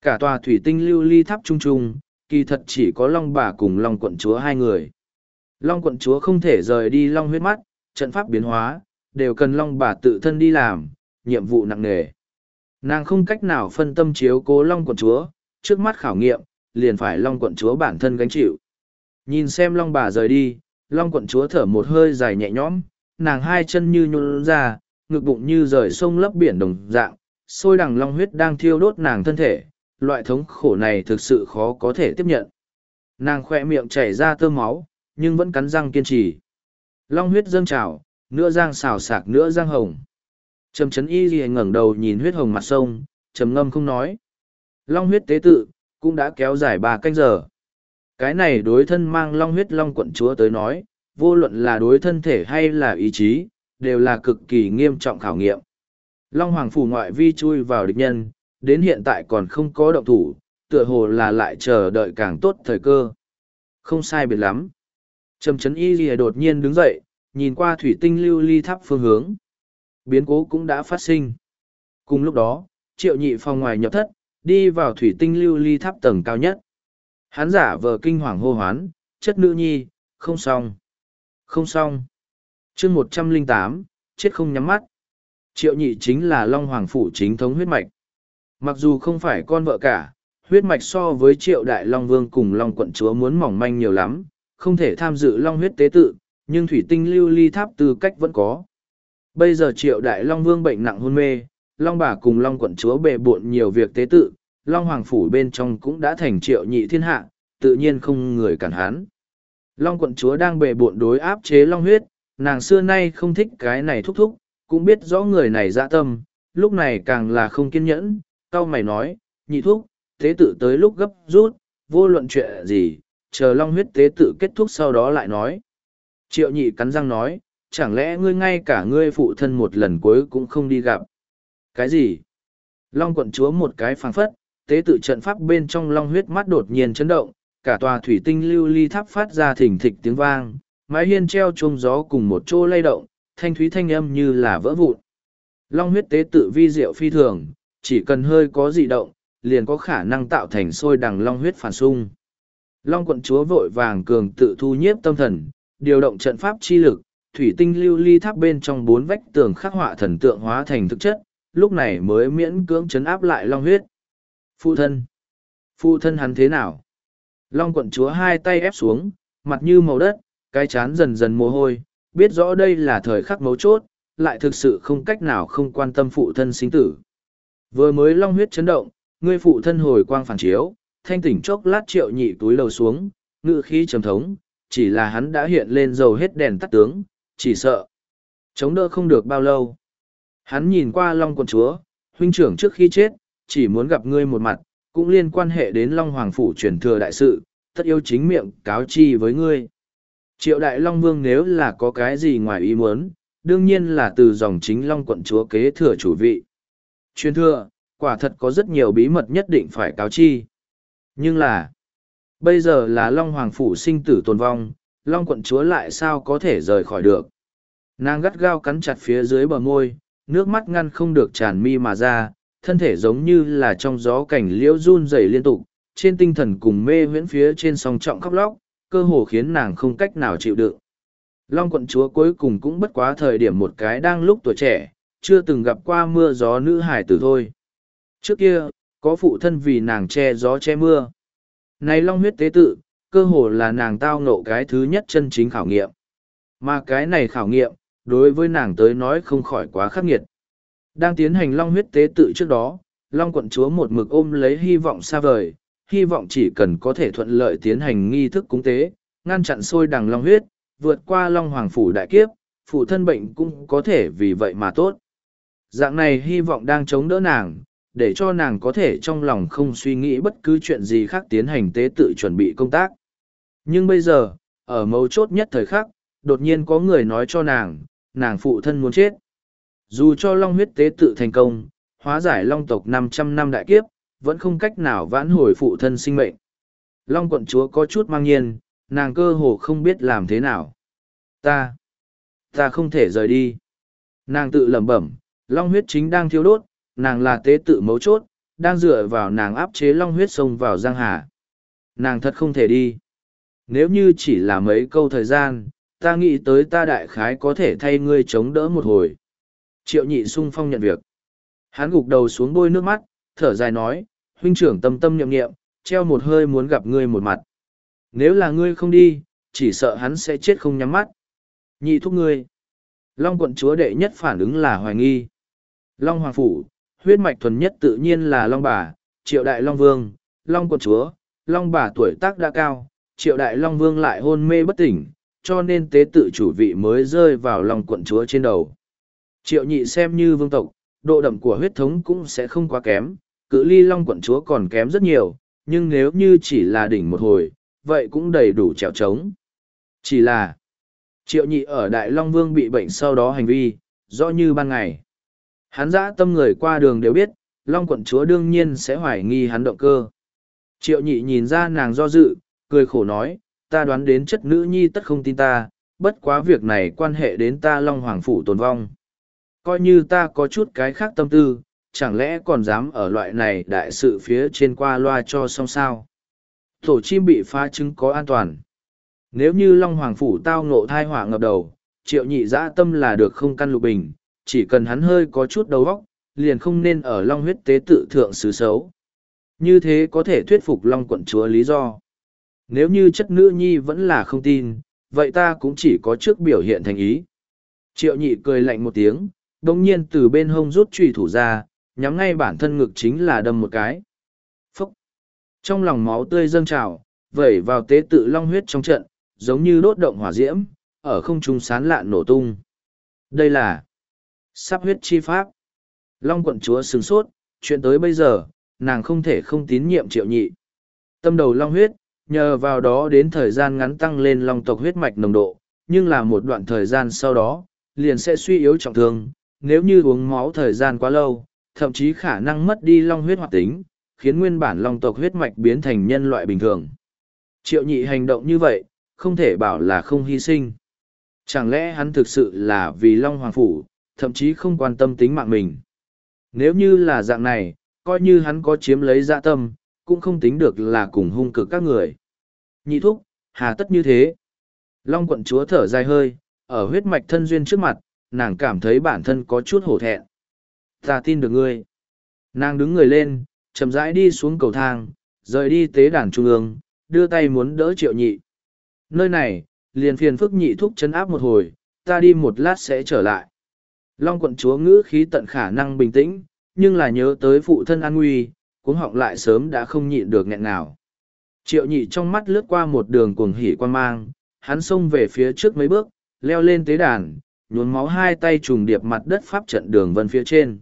Cả tòa thủy tinh lưu ly tháp trung trung, kỳ thật chỉ có Long bà cùng Long quận chúa hai người. Long quận chúa không thể rời đi Long huyết mắt, trận pháp biến hóa, đều cần Long bà tự thân đi làm, nhiệm vụ nặng nề. Nàng không cách nào phân tâm chiếu cố Long quận chúa, trước mắt khảo nghiệm, liền phải Long quận chúa bản thân gánh chịu. Nhìn xem Long bà rời đi, Long quận chúa thở một hơi dài nhẹ nhõm, nàng hai chân như nhún ra, ngực bụng như rời sông lấp biển đồng dạng, sôi đằng long huyết đang thiêu đốt nàng thân thể, loại thống khổ này thực sự khó có thể tiếp nhận. Nàng khoe miệng chảy ra tơ máu, nhưng vẫn cắn răng kiên trì. Long huyết dâng trào, nữa giang xào sạc nữa giang hồng. Trầm Trấn Y Ghi ngẩng đầu nhìn huyết hồng mặt sông, trầm ngâm không nói. Long huyết tế tự, cũng đã kéo dài 3 canh giờ. Cái này đối thân mang long huyết long quận chúa tới nói, vô luận là đối thân thể hay là ý chí, đều là cực kỳ nghiêm trọng khảo nghiệm. Long Hoàng phủ ngoại vi chui vào địch nhân, đến hiện tại còn không có động thủ, tựa hồ là lại chờ đợi càng tốt thời cơ. Không sai biệt lắm. Trầm Trấn Y Lìa đột nhiên đứng dậy, nhìn qua thủy tinh lưu ly tháp phương hướng. Biến cố cũng đã phát sinh. Cùng lúc đó, Triệu Nhị Phong ngoài nhập thất, đi vào thủy tinh lưu ly tháp tầng cao nhất. Hắn giả vờ kinh hoàng hô hoán, chất nữ nhi, không xong. Không xong. chương 108, chết không nhắm mắt. Triệu Nhị chính là Long Hoàng phủ chính thống huyết mạch. Mặc dù không phải con vợ cả, huyết mạch so với Triệu Đại Long Vương cùng Long quận chúa muốn mỏng manh nhiều lắm, không thể tham dự Long huyết tế tự, nhưng thủy tinh lưu ly tháp tư cách vẫn có. Bây giờ Triệu Đại Long Vương bệnh nặng hôn mê, Long bà cùng Long quận chúa bề bộn nhiều việc tế tự, Long Hoàng phủ bên trong cũng đã thành Triệu Nhị thiên hạ, tự nhiên không người cản hắn. Long quận chúa đang bề bộn đối áp chế Long huyết, nàng xưa nay không thích cái này thúc thúc, cũng biết rõ người này dạ tâm, lúc này càng là không kiên nhẫn, cau mày nói, Nhị thúc, tế tự tới lúc gấp rút, vô luận chuyện gì, chờ Long huyết tế tự kết thúc sau đó lại nói. Triệu Nhị cắn răng nói, chẳng lẽ ngươi ngay cả ngươi phụ thân một lần cuối cũng không đi gặp. Cái gì? Long quận chúa một cái phảng phất, tế tự trận pháp bên trong long huyết mắt đột nhiên chấn động, cả tòa thủy tinh lưu ly tháp phát ra thình thịch tiếng vang, mái hiên treo chuông gió cùng một chỗ lay động, thanh thúy thanh âm như là vỡ vụn. Long huyết tế tự vi diệu phi thường, chỉ cần hơi có dị động, liền có khả năng tạo thành sôi đằng long huyết phản xung. Long quận chúa vội vàng cường tự thu nhiếp tâm thần, điều động trận pháp chi lực, thủy tinh lưu ly tháp bên trong 4 vách tường khắc họa thần tượng hóa thành thực chất, lúc này mới miễn cưỡng chấn áp lại long huyết. Phụ thân! Phụ thân hắn thế nào? Long quận chúa hai tay ép xuống, mặt như màu đất, cái chán dần dần mồ hôi, biết rõ đây là thời khắc mấu chốt, lại thực sự không cách nào không quan tâm phụ thân sinh tử. Vừa mới long huyết chấn động, ngươi phụ thân hồi quang phản chiếu, thanh tỉnh chốc lát Triệu Nhị túi lầu xuống, ngự khí trầm thống, chỉ là hắn đã hiện lên dầu hết đèn tắt tướng, chỉ sợ chống đỡ không được bao lâu. Hắn nhìn qua Long quận chúa, huynh trưởng trước khi chết, chỉ muốn gặp ngươi một mặt, cũng liên quan hệ đến Long Hoàng phủ truyền thừa đại sự, tất yêu chính miệng cáo chi với ngươi. Triệu Đại Long Vương nếu là có cái gì ngoài ý muốn, đương nhiên là từ dòng chính Long quận chúa kế thừa chủ vị. Truyền thừa, quả thật có rất nhiều bí mật nhất định phải cáo chi. Nhưng là, bây giờ là Long Hoàng phủ sinh tử tồn vong, Long quận chúa lại sao có thể rời khỏi được. Nàng gắt gao cắn chặt phía dưới bờ môi, nước mắt ngăn không được tràn mi mà ra, thân thể giống như là trong gió cảnh liễu run rẩy liên tục, trên tinh thần cùng mê huyễn phía trên song trọng khóc lóc, cơ hồ khiến nàng không cách nào chịu đựng. Long quận chúa cuối cùng cũng bất quá thời điểm một cái đang lúc tuổi trẻ, chưa từng gặp qua mưa gió nữ hải tử thôi. Trước kia, có phụ thân vì nàng che gió che mưa. Này long huyết tế tự, cơ hồ là nàng tao ngộ cái thứ nhất chân chính khảo nghiệm. Mà cái này khảo nghiệm, đối với nàng tới nói không khỏi quá khắc nghiệt. Đang tiến hành long huyết tế tự trước đó, Long quận chúa một mực ôm lấy hy vọng xa vời, hy vọng chỉ cần có thể thuận lợi tiến hành nghi thức cúng tế, ngăn chặn sôi đằng long huyết, vượt qua Long Hoàng phủ đại kiếp, phụ thân bệnh cũng có thể vì vậy mà tốt. Dạng này hy vọng đang chống đỡ nàng, để cho nàng có thể trong lòng không suy nghĩ bất cứ chuyện gì khác tiến hành tế tự chuẩn bị công tác. Nhưng bây giờ, ở mấu chốt nhất thời khắc, đột nhiên có người nói cho nàng phụ thân muốn chết. Dù cho long huyết tế tự thành công, hóa giải long tộc 500 năm đại kiếp, vẫn không cách nào vãn hồi phụ thân sinh mệnh. Long quận chúa có chút mang nhiên, nàng cơ hồ không biết làm thế nào. Ta không thể rời đi. Nàng tự lẩm bẩm, long huyết chính đang thiêu đốt, nàng là tế tự mấu chốt, đang dựa vào nàng áp chế long huyết xông vào giang hà. Nàng thật không thể đi. Nếu như chỉ là mấy câu thời gian, ta nghĩ tới ta đại khái có thể thay ngươi chống đỡ một hồi. Triệu nhị sung phong nhận việc. Hắn gục đầu xuống bôi nước mắt, thở dài nói, huynh trưởng tâm tâm nhậm nghiệm, treo một hơi muốn gặp ngươi một mặt. Nếu là ngươi không đi, chỉ sợ hắn sẽ chết không nhắm mắt. Nhị thúc ngươi. Long quận chúa đệ nhất phản ứng là hoài nghi. Long hoàng phủ, huyết mạch thuần nhất tự nhiên là Long bà, Triệu đại Long vương, Long quận chúa, Long bà tuổi tác đã cao, Triệu đại Long vương lại hôn mê bất tỉnh, cho nên tế tự chủ vị mới rơi vào Long quận chúa trên đầu. Triệu nhị xem như vương tộc, độ đậm của huyết thống cũng sẽ không quá kém, cự ly Long quận chúa còn kém rất nhiều, nhưng nếu như chỉ là đỉnh một hồi, vậy cũng đầy đủ trèo trống. Chỉ là, Triệu nhị ở Đại Long Vương bị bệnh sau đó hành vi, rõ như ban ngày. Hắn dã tâm người qua đường đều biết, Long quận chúa đương nhiên sẽ hoài nghi hắn động cơ. Triệu nhị nhìn ra nàng do dự, cười khổ nói, ta đoán đến chất nữ nhi tất không tin ta, bất quá việc này quan hệ đến ta Long Hoàng phủ tồn vong. Coi như ta có chút cái khác tâm tư, chẳng lẽ còn dám ở loại này đại sự phía trên qua loa cho xong sao. Tổ chim bị phá trứng có an toàn. Nếu như Long Hoàng phủ tao ngộ thai họa ngập đầu, Triệu nhị dã tâm là được không căn lục bình, chỉ cần hắn hơi có chút đầu óc, liền không nên ở Long huyết tế tự thượng xứ xấu. Như thế có thể thuyết phục Long quận chúa lý do. Nếu như chất nữ nhi vẫn là không tin, vậy ta cũng chỉ có trước biểu hiện thành ý. Triệu nhị cười lạnh một tiếng, đồng nhiên từ bên hông rút chùy thủ ra, nhắm ngay bản thân ngực chính là đâm một cái. Phúc! Trong lòng máu tươi dâng trào, vẩy vào tế tự long huyết trong trận, giống như đốt động hỏa diễm, ở không trung sán lạn nổ tung. Đây là sắp huyết chi pháp. Long quận chúa sửng sốt, chuyện tới bây giờ, nàng không thể không tín nhiệm Triệu nhị. Tâm đầu long huyết, nhờ vào đó đến thời gian ngắn tăng lên long tộc huyết mạch nồng độ, nhưng là một đoạn thời gian sau đó, liền sẽ suy yếu trọng thương, nếu như uống máu thời gian quá lâu, thậm chí khả năng mất đi long huyết hoạt tính, khiến nguyên bản long tộc huyết mạch biến thành nhân loại bình thường. Triệu nhị hành động như vậy, không thể bảo là không hy sinh. Chẳng lẽ hắn thực sự là vì Long Hoàng phủ, thậm chí không quan tâm tính mạng mình. Nếu như là dạng này, coi như hắn có chiếm lấy dạ tâm, cũng không tính được là cùng hung cực các người. Nhị thúc, hà tất như thế. Long quận chúa thở dài hơi, ở huyết mạch thân duyên trước mặt, nàng cảm thấy bản thân có chút hổ thẹn. Ta tin được ngươi. Nàng đứng người lên, chậm rãi đi xuống cầu thang, rời đi tế đàn trung ương, đưa tay muốn đỡ Triệu nhị. Nơi này, liền phiền phức nhị thúc chấn áp một hồi, ta đi một lát sẽ trở lại. Long quận chúa ngữ khí tận khả năng bình tĩnh, nhưng là nhớ tới phụ thân an nguy, cuống họng lại sớm đã không nhịn được nghẹn nào. Triệu nhị trong mắt lướt qua một đường cuồng hỉ quan mang, hắn xông về phía trước mấy bước, leo lên tế đàn, nhuốm máu hai tay trùng điệp mặt đất pháp trận đường vân phía trên.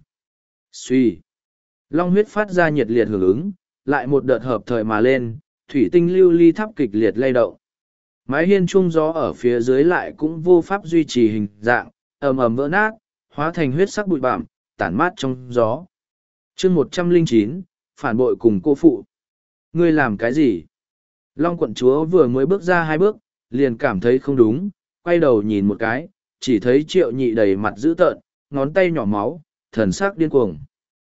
Suy! Long huyết phát ra nhiệt liệt hưởng ứng, lại một đợt hợp thời mà lên, thủy tinh lưu ly tháp kịch liệt lay động. Mái hiên chuông gió ở phía dưới lại cũng vô pháp duy trì hình dạng, ầm ầm vỡ nát, hóa thành huyết sắc bụi bặm, tản mát trong gió. Chương 109, phản bội cùng cô phụ. Ngươi làm cái gì? Long quận chúa vừa mới bước ra hai bước, liền cảm thấy không đúng, quay đầu nhìn một cái, chỉ thấy Triệu nhị đầy mặt dữ tợn, ngón tay nhỏ máu, thần sắc điên cuồng.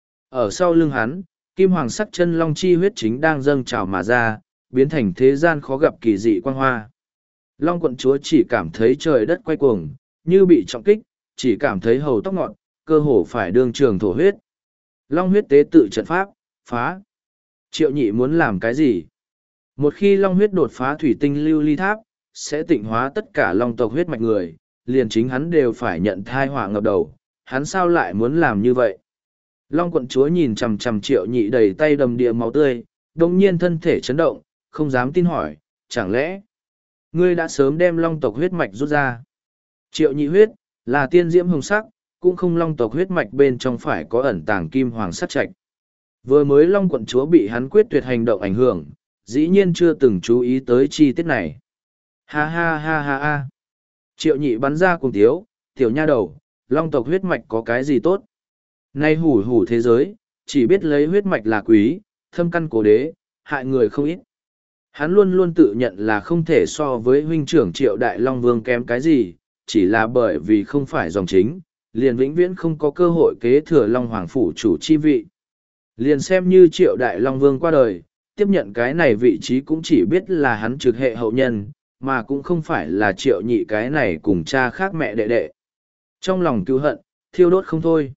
Ở sau lưng hắn, kim hoàng sắc chân long chi huyết chính đang dâng trào mà ra, biến thành thế gian khó gặp kỳ dị quang hoa. Long quận chúa chỉ cảm thấy trời đất quay cuồng, như bị trọng kích, chỉ cảm thấy hầu tóc ngọn, cơ hồ phải đương trường thổ huyết. Long huyết tế tự trận pháp, phá. Triệu nhị muốn làm cái gì? Một khi long huyết đột phá thủy tinh lưu ly tháp, sẽ tịnh hóa tất cả long tộc huyết mạch người, liền chính hắn đều phải nhận thai họa ngập đầu, hắn sao lại muốn làm như vậy? Long quận chúa nhìn chằm chằm Triệu nhị đầy tay đầm địa máu tươi, đồng nhiên thân thể chấn động, không dám tin hỏi, chẳng lẽ ngươi đã sớm đem long tộc huyết mạch rút ra? Triệu nhị huyết, là tiên diễm hồng sắc, cũng không long tộc huyết mạch bên trong phải có ẩn tàng kim hoàng sắc trạch. Vừa mới long quận chúa bị hắn quyết tuyệt hành động ảnh hưởng, dĩ nhiên chưa từng chú ý tới chi tiết này. Ha ha ha ha ha. Triệu nhị bắn ra cùng tiếu, tiểu nha đầu, long tộc huyết mạch có cái gì tốt? Nay hủ hủ thế giới, chỉ biết lấy huyết mạch là quý, thâm căn cố đế, hại người không ít. Hắn luôn luôn tự nhận là không thể so với huynh trưởng Triệu Đại Long Vương kém cái gì, chỉ là bởi vì không phải dòng chính, liền vĩnh viễn không có cơ hội kế thừa Long Hoàng phủ chủ chi vị. Liền xem như Triệu Đại Long Vương qua đời, tiếp nhận cái này vị trí cũng chỉ biết là hắn trực hệ hậu nhân, mà cũng không phải là Triệu Nhị cái này cùng cha khác mẹ đệ đệ. Trong lòng cứu hận, thiêu đốt không thôi.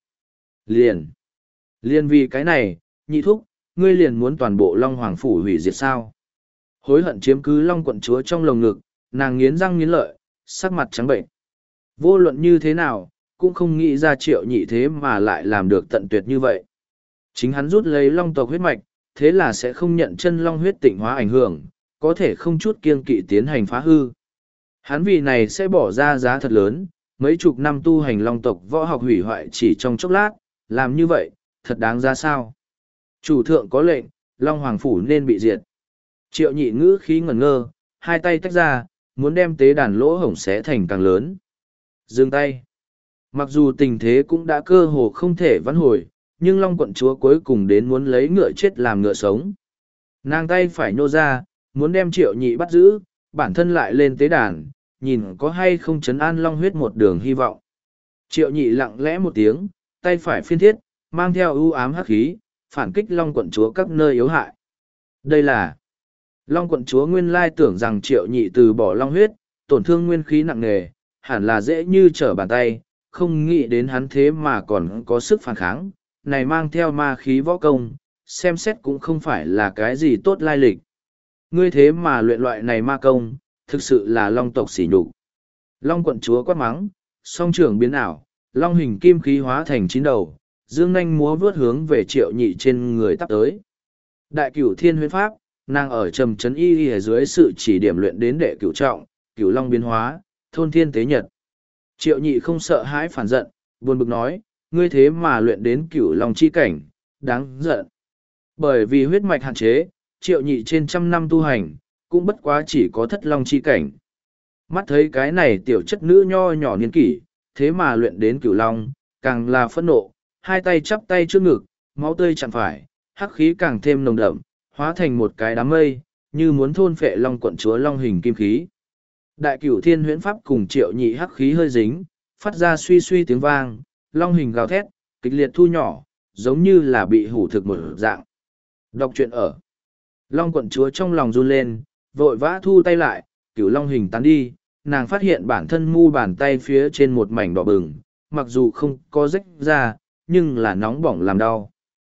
Liền vì cái này, Nhị thúc, ngươi liền muốn toàn bộ Long Hoàng phủ hủy diệt sao? Hối hận chiếm cứ Long quận chúa trong lồng ngực, nàng nghiến răng nghiến lợi, sắc mặt trắng bệnh. Vô luận như thế nào, cũng không nghĩ ra Triệu Nhị thế mà lại làm được tận tuyệt như vậy. Chính hắn rút lấy Long tộc huyết mạch, thế là sẽ không nhận chân Long huyết tịnh hóa ảnh hưởng, có thể không chút kiêng kỵ tiến hành phá hư. Hắn vì này sẽ bỏ ra giá thật lớn, mấy chục năm tu hành Long tộc võ học hủy hoại chỉ trong chốc lát, làm như vậy, thật đáng ra sao? Chủ thượng có lệnh, Long Hoàng phủ nên bị diệt. Triệu Nhị ngữ khí ngẩn ngơ, hai tay tách ra, muốn đem tế đàn lỗ hổng xé thành càng lớn. Dừng tay. Mặc dù tình thế cũng đã cơ hồ không thể vãn hồi, nhưng Long quận chúa cuối cùng đến muốn lấy ngựa chết làm ngựa sống. Nàng tay phải nhô ra, muốn đem Triệu Nhị bắt giữ, bản thân lại lên tế đàn, nhìn có hay không chấn an Long huyết một đường hy vọng. Triệu Nhị lặng lẽ một tiếng, tay phải phiên thiết, mang theo ưu ám hắc khí, phản kích Long quận chúa các nơi yếu hại. Đây là Long quận chúa nguyên lai tưởng rằng Triệu Nhị từ bỏ Long huyết, tổn thương nguyên khí nặng nề, hẳn là dễ như trở bàn tay, không nghĩ đến hắn thế mà còn có sức phản kháng, này mang theo ma khí võ công, xem xét cũng không phải là cái gì tốt lai lịch. Ngươi thế mà luyện loại này ma công, thực sự là Long tộc sỉ nhục. Long quận chúa quát mắng, song trưởng biến ảo, Long hình kim khí hóa thành chín đầu, dương nanh múa vướt hướng về Triệu Nhị trên người tắp tới. Đại cửu thiên huyễn pháp, nàng ở trầm trấn y ở dưới sự chỉ điểm luyện đến đệ cửu trọng, cửu long biến hóa, thôn thiên tế nhật. Triệu Nhị không sợ hãi phản giận, buồn bực nói, ngươi thế mà luyện đến cửu long chi cảnh, đáng giận. Bởi vì huyết mạch hạn chế, Triệu Nhị trên trăm năm tu hành, cũng bất quá chỉ có thất long chi cảnh. Mắt thấy cái này tiểu chất nữ nho nhỏ niên kỷ, thế mà luyện đến cửu long, càng là phẫn nộ, hai tay chắp tay trước ngực, máu tươi chẳng phải, hắc khí càng thêm nồng đậm, hóa thành một cái đám mây, như muốn thôn phệ Long quận chúa long hình kim khí. Đại cửu thiên huyễn pháp cùng Triệu Nhị hắc khí hơi dính, phát ra suy suy tiếng vang, long hình gào thét, kịch liệt thu nhỏ, giống như là bị hủ thực một dạng. Đọc truyện ở. Long quận chúa trong lòng run lên, vội vã thu tay lại, cửu long hình tán đi, nàng phát hiện bản thân mu bàn tay phía trên một mảnh đỏ bừng, mặc dù không có rách ra, nhưng là nóng bỏng làm đau.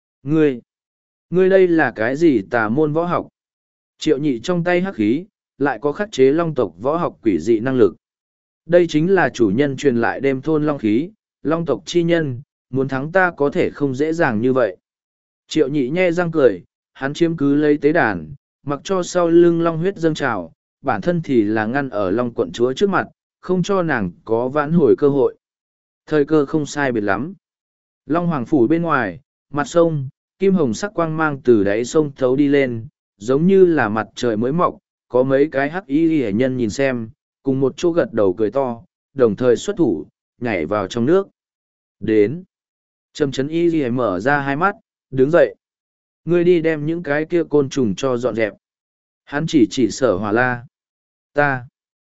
Ngươi đây là cái gì tà môn võ học? Triệu Nhị trong tay hắc khí, lại có khắc chế long tộc võ học quỷ dị năng lực. Đây chính là chủ nhân truyền lại đêm thôn long khí, long tộc chi nhân, muốn thắng ta có thể không dễ dàng như vậy. Triệu Nhị nhe răng cười, hắn chiếm cứ lấy tế đàn, mặc cho sau lưng long huyết dâng trào, bản thân thì là ngăn ở long quận chúa trước mặt, không cho nàng có vãn hồi cơ hội. Thời cơ không sai biệt lắm. Long Hoàng phủ bên ngoài, mặt sông, kim hồng sắc quang mang từ đáy sông thấu đi lên, giống như là mặt trời mới mọc, có mấy cái hắc y hệ nhân nhìn xem, cùng một chỗ gật đầu cười to, đồng thời xuất thủ, nhảy vào trong nước. Đến. Trầm Trấn y hệ mở ra hai mắt, đứng dậy. Ngươi đi đem những cái kia côn trùng cho dọn dẹp. Hắn chỉ Sở Hỏa La. Ta.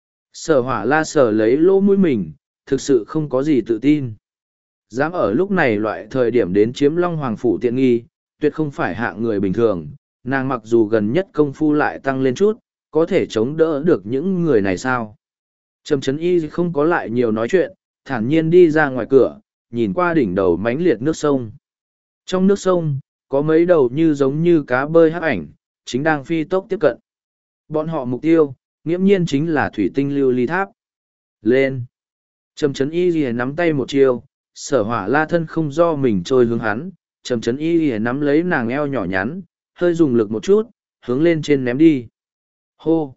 Sở Hỏa La sở lấy lỗ mũi mình, thực sự không có gì tự tin. Dám ở lúc này loại thời điểm đến chiếm Long Hoàng phủ tiện nghi, tuyệt không phải hạng người bình thường. Nàng mặc dù gần nhất công phu lại tăng lên chút, có thể chống đỡ được những người này sao? Trầm Trấn y không có lại nhiều nói chuyện, thản nhiên đi ra ngoài cửa, nhìn qua đỉnh đầu mánh liệt nước sông. Trong nước sông, có mấy đầu như giống như cá bơi hắc ảnh, chính đang phi tốc tiếp cận. Bọn họ mục tiêu, nghiễm nhiên chính là thủy tinh lưu ly tháp. Lên! Trầm Trấn y lìa nắm tay một chiêu, Sở Hỏa La thân không do mình trôi hướng hắn, Trầm Trấn y lìa nắm lấy nàng eo nhỏ nhắn, hơi dùng lực một chút, hướng lên trên ném đi. Hô!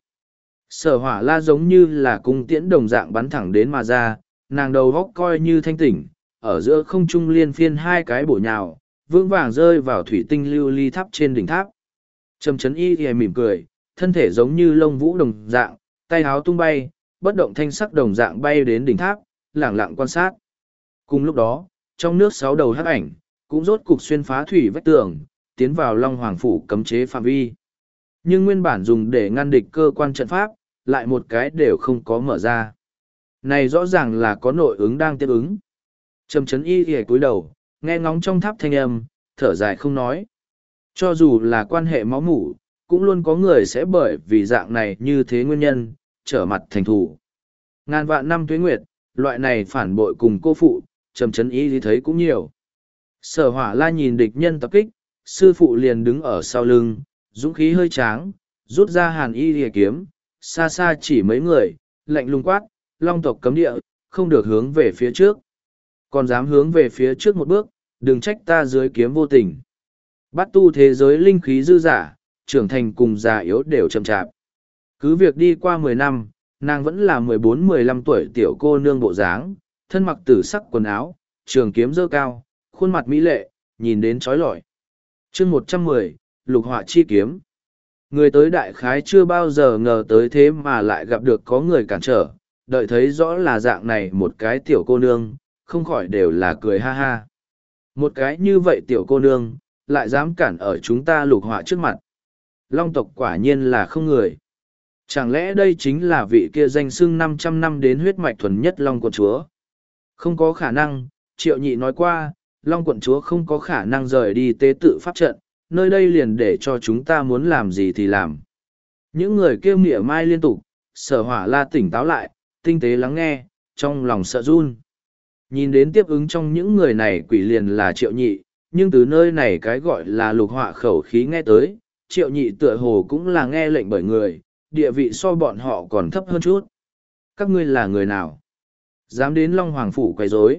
Sở Hỏa La giống như là cung tiễn đồng dạng bắn thẳng đến mà ra, nàng đầu góc coi như thanh tỉnh, ở giữa không trung liên phiên hai cái bổ nhào, vững vàng rơi vào thủy tinh lưu ly tháp trên đỉnh tháp. Trầm Trấn y thì mỉm cười, thân thể giống như lông vũ đồng dạng, tay áo tung bay, bất động thanh sắc đồng dạng bay đến đỉnh tháp, lẳng lặng quan sát. Cùng lúc đó, trong nước sáu đầu hắc ảnh, cũng rốt cục xuyên phá thủy vách tường, tiến vào Long Hoàng phủ cấm chế phạm vi. Nhưng nguyên bản dùng để ngăn địch cơ quan trận pháp, lại một cái đều không có mở ra. Này rõ ràng là có nội ứng đang tiếp ứng. Trầm Trấn y thì cúi đầu, nghe ngóng trong tháp thanh âm, thở dài không nói. Cho dù là quan hệ máu mủ, cũng luôn có người sẽ bởi vì dạng này như thế nguyên nhân, trở mặt thành thù. Ngàn vạn năm tuế nguyệt, loại này phản bội cùng cô phụ, trầm chấn ý thì thấy cũng nhiều. Sở Hỏa La nhìn địch nhân tập kích, sư phụ liền đứng ở sau lưng, dũng khí hơi tráng, rút ra hàn y lìa kiếm, xa xa chỉ mấy người, lạnh lùng quát, long tộc cấm địa, không được hướng về phía trước. Còn dám hướng về phía trước một bước, đừng trách ta dưới kiếm vô tình. Bát tu thế giới linh khí dư giả, trưởng thành cùng già yếu đều chậm chạp. Cứ việc đi qua 10 năm, nàng vẫn là 14-15 tuổi tiểu cô nương bộ dáng, thân mặc tử sắc quần áo, trường kiếm dơ cao, khuôn mặt mỹ lệ, nhìn đến trói lọi. chương 110, lục họa chi kiếm. Người tới đại khái chưa bao giờ ngờ tới thế mà lại gặp được có người cản trở, đợi thấy rõ là dạng này một cái tiểu cô nương, không khỏi đều là cười ha ha. Một cái như vậy tiểu cô nương, lại dám cản ở chúng ta lục họa trước mặt. Long tộc quả nhiên là không người. Chẳng lẽ đây chính là vị kia danh xưng 500 năm đến huyết mạch thuần nhất Long quận chúa? Không có khả năng, Triệu Nhị nói qua, Long quận chúa không có khả năng rời đi tế tự pháp trận, nơi đây liền để cho chúng ta muốn làm gì thì làm. Những người kêu mỉa mai liên tục, Sở Hỏa La tỉnh táo lại, tinh tế lắng nghe, trong lòng sợ run. Nhìn đến tiếp ứng trong những người này quỷ liền là Triệu Nhị, nhưng từ nơi này cái gọi là lục họa khẩu khí nghe tới, Triệu Nhị tựa hồ cũng là nghe lệnh bởi người, địa vị so bọn họ còn thấp hơn chút. Các ngươi là người nào? Dám đến Long Hoàng Phủ quấy rối?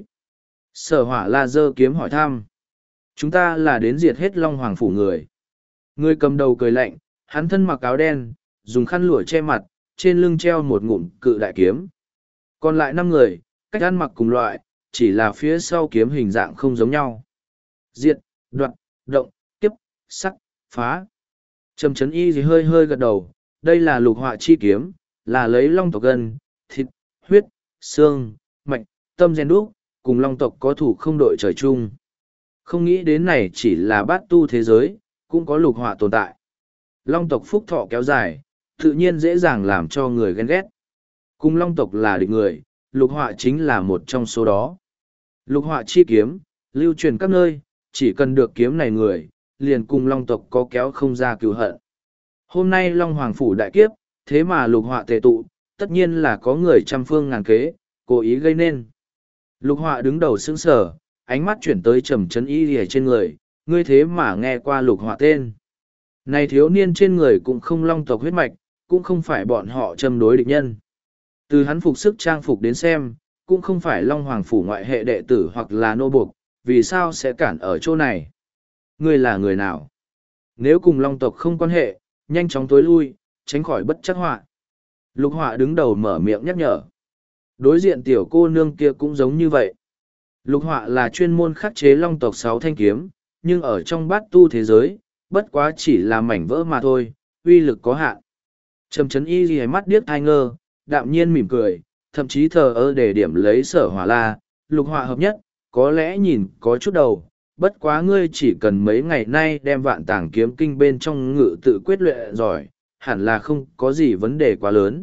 Sở Hỏa La giơ kiếm hỏi thăm. Chúng ta là đến diệt hết Long Hoàng Phủ người. Người cầm đầu cười lạnh, hắn thân mặc áo đen, dùng khăn lụa che mặt, trên lưng treo một ngụm cự đại kiếm. Còn lại 5 người, cách ăn mặc cùng loại, chỉ là phía sau kiếm hình dạng không giống nhau. Diệt, đoạn, động, kiếp, sắc, phá. Trầm chấn y gì hơi hơi gật đầu, đây là lục họa chi kiếm, là lấy long tộc gân, thịt, huyết, xương, mạch, tâm gen đúc, cùng long tộc có thủ không đội trời chung. Không nghĩ đến này chỉ là bát tu thế giới, cũng có lục họa tồn tại. Long tộc phúc thọ kéo dài, tự nhiên dễ dàng làm cho người ghen ghét. Cùng long tộc là địch người, lục họa chính là một trong số đó. Lục họa chi kiếm, lưu truyền các nơi, chỉ cần được kiếm này người, liền cùng long tộc có kéo không ra cứu hận. Hôm nay Long Hoàng Phủ đại kiếp, thế mà lục họa tề tụ, tất nhiên là có người trăm phương ngàn kế, cố ý gây nên. Lục họa đứng đầu sững sờ, ánh mắt chuyển tới trầm chấn y lìa trên người, ngươi thế mà nghe qua lục họa tên. Này thiếu niên trên người cũng không long tộc huyết mạch, cũng không phải bọn họ châm đối địch nhân. Từ hắn phục sức trang phục đến xem, cũng không phải Long Hoàng Phủ ngoại hệ đệ tử hoặc là nô buộc, vì sao sẽ cản ở chỗ này? Ngươi là người nào? Nếu cùng Long tộc không quan hệ, nhanh chóng tối lui, tránh khỏi bất trắc họa. Lục họa đứng đầu mở miệng nhắc nhở. Đối diện tiểu cô nương kia cũng giống như vậy. Lục họa là chuyên môn khắc chế Long tộc 6 thanh kiếm, nhưng ở trong bát tu thế giới, bất quá chỉ là mảnh vỡ mà thôi, uy lực có hạn. Trầm chấn y ghi mắt điếc thai ngơ, đạm nhiên mỉm cười, thậm chí thờ ơ để điểm lấy Sở Hỏa La, lục họa hợp nhất, có lẽ nhìn có chút đầu, bất quá ngươi chỉ cần mấy ngày nay đem vạn tàng kiếm kinh bên trong ngự tự quyết luyện giỏi, hẳn là không có gì vấn đề quá lớn.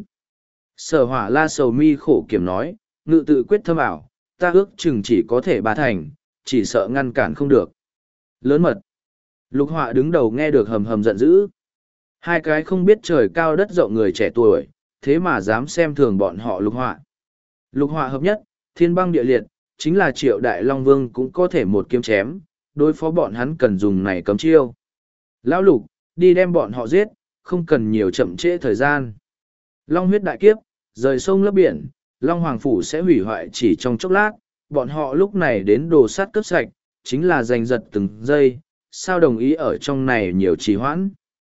Sở Hỏa La sầu mi khổ kiểm nói, ngự tự quyết thâm ảo, ta ước chừng chỉ có thể 3 thành, chỉ sợ ngăn cản không được. Lớn mật. Lục họa đứng đầu nghe được hầm hầm giận dữ. Hai cái không biết trời cao đất rộng người trẻ tuổi, thế mà dám xem thường bọn họ lục họa. Lục họa hợp nhất, thiên băng địa liệt, chính là Triệu Đại Long Vương cũng có thể một kiếm chém, đối phó bọn hắn cần dùng này cấm chiêu. Lão lục, đi đem bọn họ giết, không cần nhiều chậm trễ thời gian. Long huyết đại kiếp, rời sông lấp biển, Long Hoàng Phủ sẽ hủy hoại chỉ trong chốc lát, bọn họ lúc này đến đồ sát cướp sạch, chính là giành giật từng giây, sao đồng ý ở trong này nhiều trì hoãn.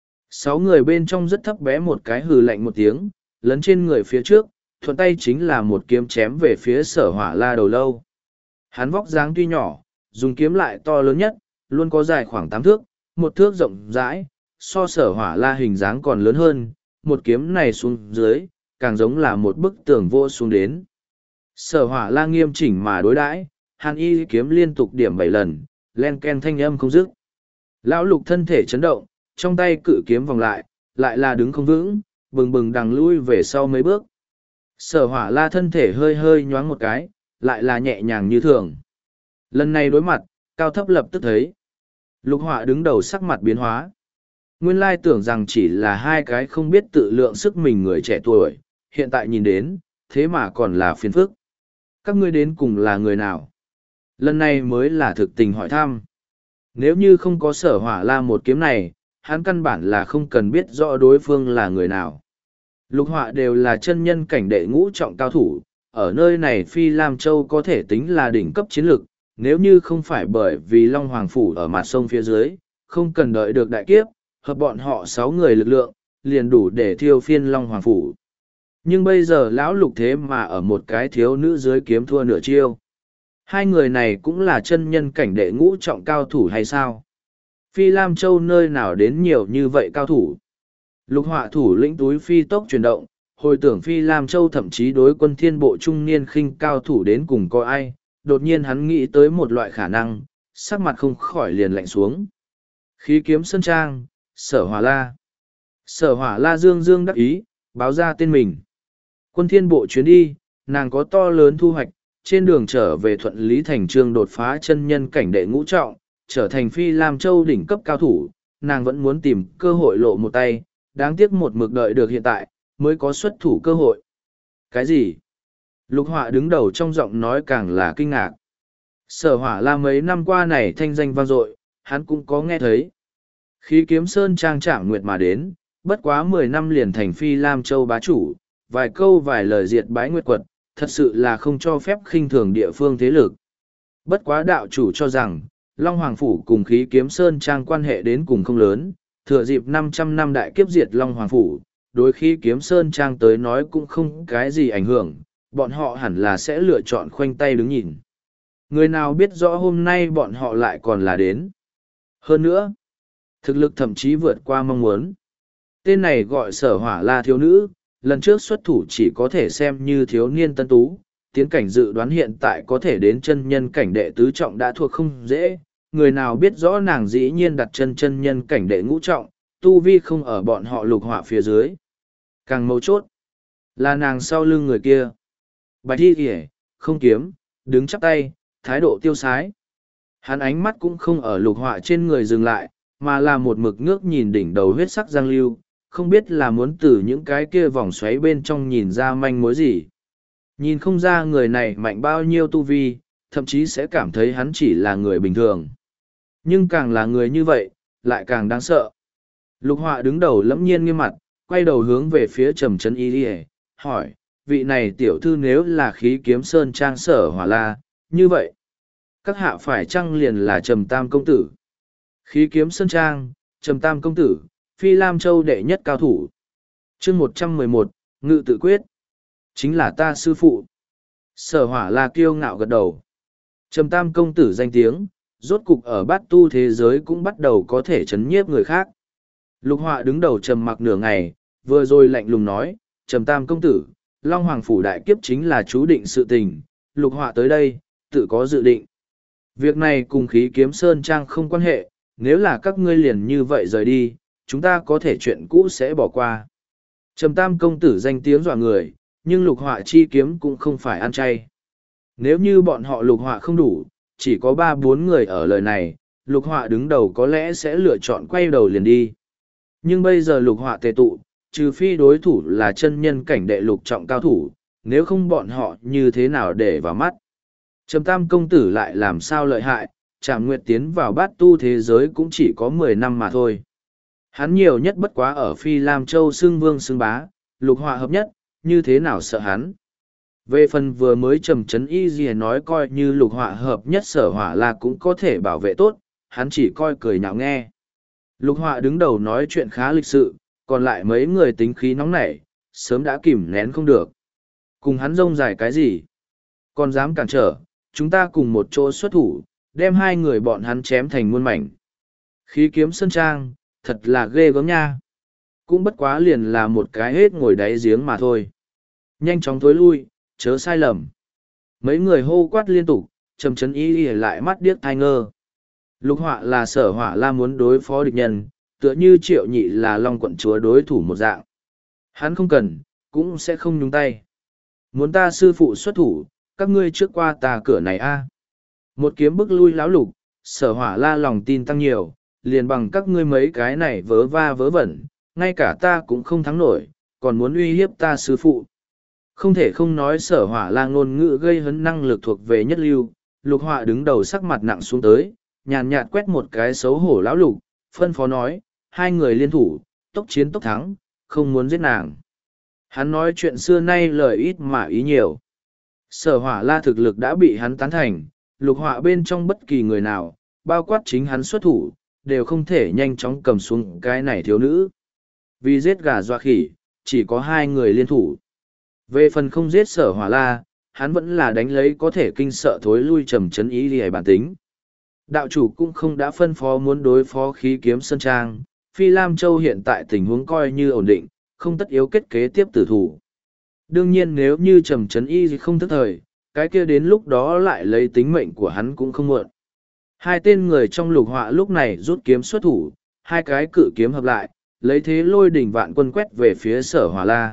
6 người bên trong rất thấp bé một cái hừ lạnh một tiếng, lấn trên người phía trước, thuận tay chính là một kiếm chém về phía Sở Hỏa La đầu lâu. Hắn vóc dáng tuy nhỏ, dùng kiếm lại to lớn nhất, luôn có dài khoảng 8 thước, 1 thước rộng rãi, so Sở Hỏa La hình dáng còn lớn hơn, một kiếm này xuống dưới, càng giống là một bức tường vô xuống đến. Sở Hỏa La nghiêm chỉnh mà đối đãi, Hàn Y kiếm liên tục điểm 7 lần, len ken thanh âm không dứt. Lão lục thân thể chấn động, trong tay cự kiếm vòng lại là đứng không vững, bừng bừng đằng lui về sau mấy bước. Sở Hỏa La thân thể hơi hơi nhoáng một cái, lại là nhẹ nhàng như thường. Lần này đối mặt, cao thấp lập tức thấy. Lục họa đứng đầu sắc mặt biến hóa. Nguyên lai tưởng rằng chỉ là hai cái không biết tự lượng sức mình người trẻ tuổi, hiện tại nhìn đến, thế mà còn là phiền phức. Các ngươi đến cùng là người nào? Lần này mới là thực tình hỏi thăm. Nếu như không có Sở Hỏa La một kiếm này, hắn căn bản là không cần biết rõ đối phương là người nào. Lục họa đều là chân nhân cảnh đệ ngũ trọng cao thủ, ở nơi này Phi Lam Châu có thể tính là đỉnh cấp chiến lực, nếu như không phải bởi vì Long Hoàng Phủ ở mặt sông phía dưới, không cần đợi được đại kiếp, hợp bọn họ 6 người lực lượng, liền đủ để thiêu phiên Long Hoàng Phủ. Nhưng bây giờ lão Lục thế mà ở một cái thiếu nữ dưới kiếm thua nửa chiêu. Hai người này cũng là chân nhân cảnh đệ ngũ trọng cao thủ hay sao? Phi Lam Châu nơi nào đến nhiều như vậy cao thủ? Lục họa thủ lĩnh túi phi tốc chuyển động, hồi tưởng Phi Lam Châu thậm chí đối quân thiên bộ trung niên khinh cao thủ đến cùng có ai, đột nhiên hắn nghĩ tới một loại khả năng, sắc mặt không khỏi liền lạnh xuống. Khí kiếm sơn trang, Sở Hỏa La. Sở Hỏa La dương dương đắc ý, báo ra tên mình. Quân thiên bộ chuyến đi, nàng có to lớn thu hoạch, trên đường trở về thuận lý thành trương đột phá chân nhân cảnh đệ ngũ trọng, trở thành Phi Lam Châu đỉnh cấp cao thủ, nàng vẫn muốn tìm cơ hội lộ một tay, đáng tiếc một mực đợi được hiện tại, mới có xuất thủ cơ hội. Cái gì? Lục họa đứng đầu trong giọng nói càng là kinh ngạc. Sở Hỏa La mấy năm qua này thanh danh vang dội, hắn cũng có nghe thấy. Khí kiếm sơn trang trảm nguyệt mà đến, bất quá 10 năm liền thành Phi Lam Châu bá chủ, vài câu vài lời diệt bái nguyệt quật, thật sự là không cho phép khinh thường địa phương thế lực. Bất quá đạo chủ cho rằng, Long Hoàng Phủ cùng khí kiếm sơn trang quan hệ đến cùng không lớn, thừa dịp 500 năm đại kiếp diệt Long Hoàng Phủ, đối khí kiếm sơn trang tới nói cũng không cái gì ảnh hưởng, bọn họ hẳn là sẽ lựa chọn khoanh tay đứng nhìn. Người nào biết rõ hôm nay bọn họ lại còn là đến. Hơn nữa, thực lực thậm chí vượt qua mong muốn. Tên này gọi Sở Hỏa La thiếu nữ, lần trước xuất thủ chỉ có thể xem như thiếu niên tân tú, tiến cảnh dự đoán hiện tại có thể đến chân nhân cảnh đệ tứ trọng đã thuộc không dễ, người nào biết rõ nàng dĩ nhiên đặt chân nhân cảnh đệ ngũ trọng, tu vi không ở bọn họ lục họa phía dưới. Càng mấu chốt, là nàng sau lưng người kia. Bạch thi kìa, không kiếm, đứng chắp tay, thái độ tiêu sái. Hắn ánh mắt cũng không ở lục họa trên người dừng lại, mà là một mực ngước nhìn đỉnh đầu huyết sắc giang lưu, không biết là muốn từ những cái kia vòng xoáy bên trong nhìn ra manh mối gì. Nhìn không ra người này mạnh bao nhiêu tu vi, thậm chí sẽ cảm thấy hắn chỉ là người bình thường. Nhưng càng là người như vậy, lại càng đáng sợ. Lục họa đứng đầu lẫm nhiên nghiêm mặt, quay đầu hướng về phía Trầm Trấn Y Lìa, hỏi, vị này tiểu thư nếu là khí kiếm sơn trang Sở Hỏa La, như vậy, các hạ phải chăng liền là Trầm Tam công tử? Khí kiếm sơn trang, Trầm Tam công tử, Phi Lam Châu đệ nhất cao thủ. Chương 111, Ngự tự quyết. Chính là ta sư phụ. Sở Hỏa La kiêu ngạo gật đầu. Trầm Tam công tử danh tiếng, rốt cục ở bát tu thế giới cũng bắt đầu có thể chấn nhiếp người khác. Lục họa đứng đầu trầm mặc nửa ngày, vừa rồi lạnh lùng nói, Trầm Tam công tử, Long Hoàng Phủ đại kiếp chính là chú định sự tình, lục họa tới đây, tự có dự định. Việc này cùng khí kiếm sơn trang không quan hệ, nếu là các ngươi liền như vậy rời đi, chúng ta có thể chuyện cũ sẽ bỏ qua. Trầm Tam công tử danh tiếng dọa người, nhưng lục họa chi kiếm cũng không phải ăn chay. Nếu như bọn họ lục họa không đủ, chỉ có 3-4 người ở lời này, lục họa đứng đầu có lẽ sẽ lựa chọn quay đầu liền đi. Nhưng bây giờ lục họa tề tụ, trừ phi đối thủ là chân nhân cảnh đệ lục trọng cao thủ, nếu không bọn họ như thế nào để vào mắt. Trầm Tam công tử lại làm sao lợi hại, Trảm Nguyệt tiến vào bát tu thế giới cũng chỉ có 10 năm mà thôi. Hắn nhiều nhất bất quá ở Phi Lam Châu xưng vương xưng bá, lục họa hợp nhất, như thế nào sợ hắn. Về phần vừa mới Trầm Trấn Y gì nói coi như lục họa hợp nhất Sở Hỏa La cũng có thể bảo vệ tốt, hắn chỉ coi cười nhạo nghe. Lục họa đứng đầu nói chuyện khá lịch sự, còn lại mấy người tính khí nóng nảy, sớm đã kìm nén không được. Cùng hắn rông dài cái gì? Còn dám cản trở, chúng ta cùng một chỗ xuất thủ, đem hai người bọn hắn chém thành muôn mảnh. Khí kiếm sơn trang, thật là ghê gớm nha. Cũng bất quá liền là một cái hết ngồi đáy giếng mà thôi. Nhanh chóng thối lui, chớ sai lầm. Mấy người hô quát liên tục, Trầm Trấn Y lại mắt điếc thai ngơ. Lục họa là Sở Hỏa La muốn đối phó địch nhân, tựa như Triệu Nhị là Long quận chúa đối thủ một dạng. Hắn không cần, cũng sẽ không nhúng tay. Muốn ta sư phụ xuất thủ, các ngươi trước qua ta cửa này a. Một kiếm bức lui lão lục, Sở Hỏa La lòng tin tăng nhiều, liền bằng các ngươi mấy cái này vớ va vớ vẩn, ngay cả ta cũng không thắng nổi, còn muốn uy hiếp ta sư phụ. Không thể không nói Sở Hỏa La ngôn ngữ gây hấn năng lực thuộc về nhất lưu, Lục Họa đứng đầu sắc mặt nặng xuống tới, nhàn nhạt quét một cái xấu hổ lão Lục, phân phó nói, hai người liên thủ, tốc chiến tốc thắng, không muốn giết nàng. Hắn nói chuyện xưa nay lời ít mà ý nhiều. Sở Hỏa La thực lực đã bị hắn tán thành, Lục Họa bên trong bất kỳ người nào, bao quát chính hắn xuất thủ, đều không thể nhanh chóng cầm xuống cái này thiếu nữ. Vì giết gà dọa khỉ, chỉ có hai người liên thủ. Về phần không giết Sở Hỏa La, hắn vẫn là đánh lấy có thể kinh sợ thối lui trầm chấn ý lìa bản tính. Đạo chủ cũng không đã phân phó muốn đối phó khí kiếm Sơn Trang, Phi Lam Châu hiện tại tình huống coi như ổn định, không tất yếu kết kế tiếp tử thủ. Đương nhiên nếu như trầm chấn y không thức thời, cái kia đến lúc đó lại lấy tính mệnh của hắn cũng không muộn. Hai tên người trong Lục Họa lúc này rút kiếm xuất thủ, hai cái cự kiếm hợp lại, lấy thế lôi đỉnh vạn quân quét về phía Sở Hỏa La.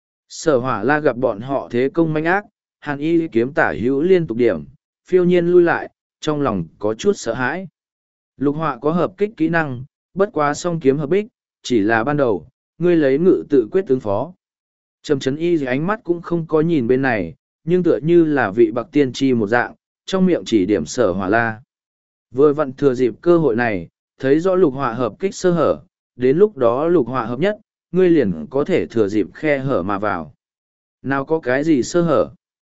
Sở Hỏa La gặp bọn họ thế công manh ác, Hàn Y kiếm tả hữu liên tục điểm, phiêu nhiên lui lại, trong lòng có chút sợ hãi. Lục Họa có hợp kích kỹ năng, bất quá song kiếm hợp bích, chỉ là ban đầu, ngươi lấy ngự tự quyết ứng phó. Trầm chấn y ánh mắt cũng không có nhìn bên này, nhưng tựa như là vị bạc tiên tri một dạng, trong miệng chỉ điểm Sở Hỏa La. Vừa vặn thừa dịp cơ hội này, thấy rõ Lục Họa hợp kích sơ hở, đến lúc đó Lục Họa hợp nhất, ngươi liền có thể thừa dịp khe hở mà vào. Nào có cái gì sơ hở?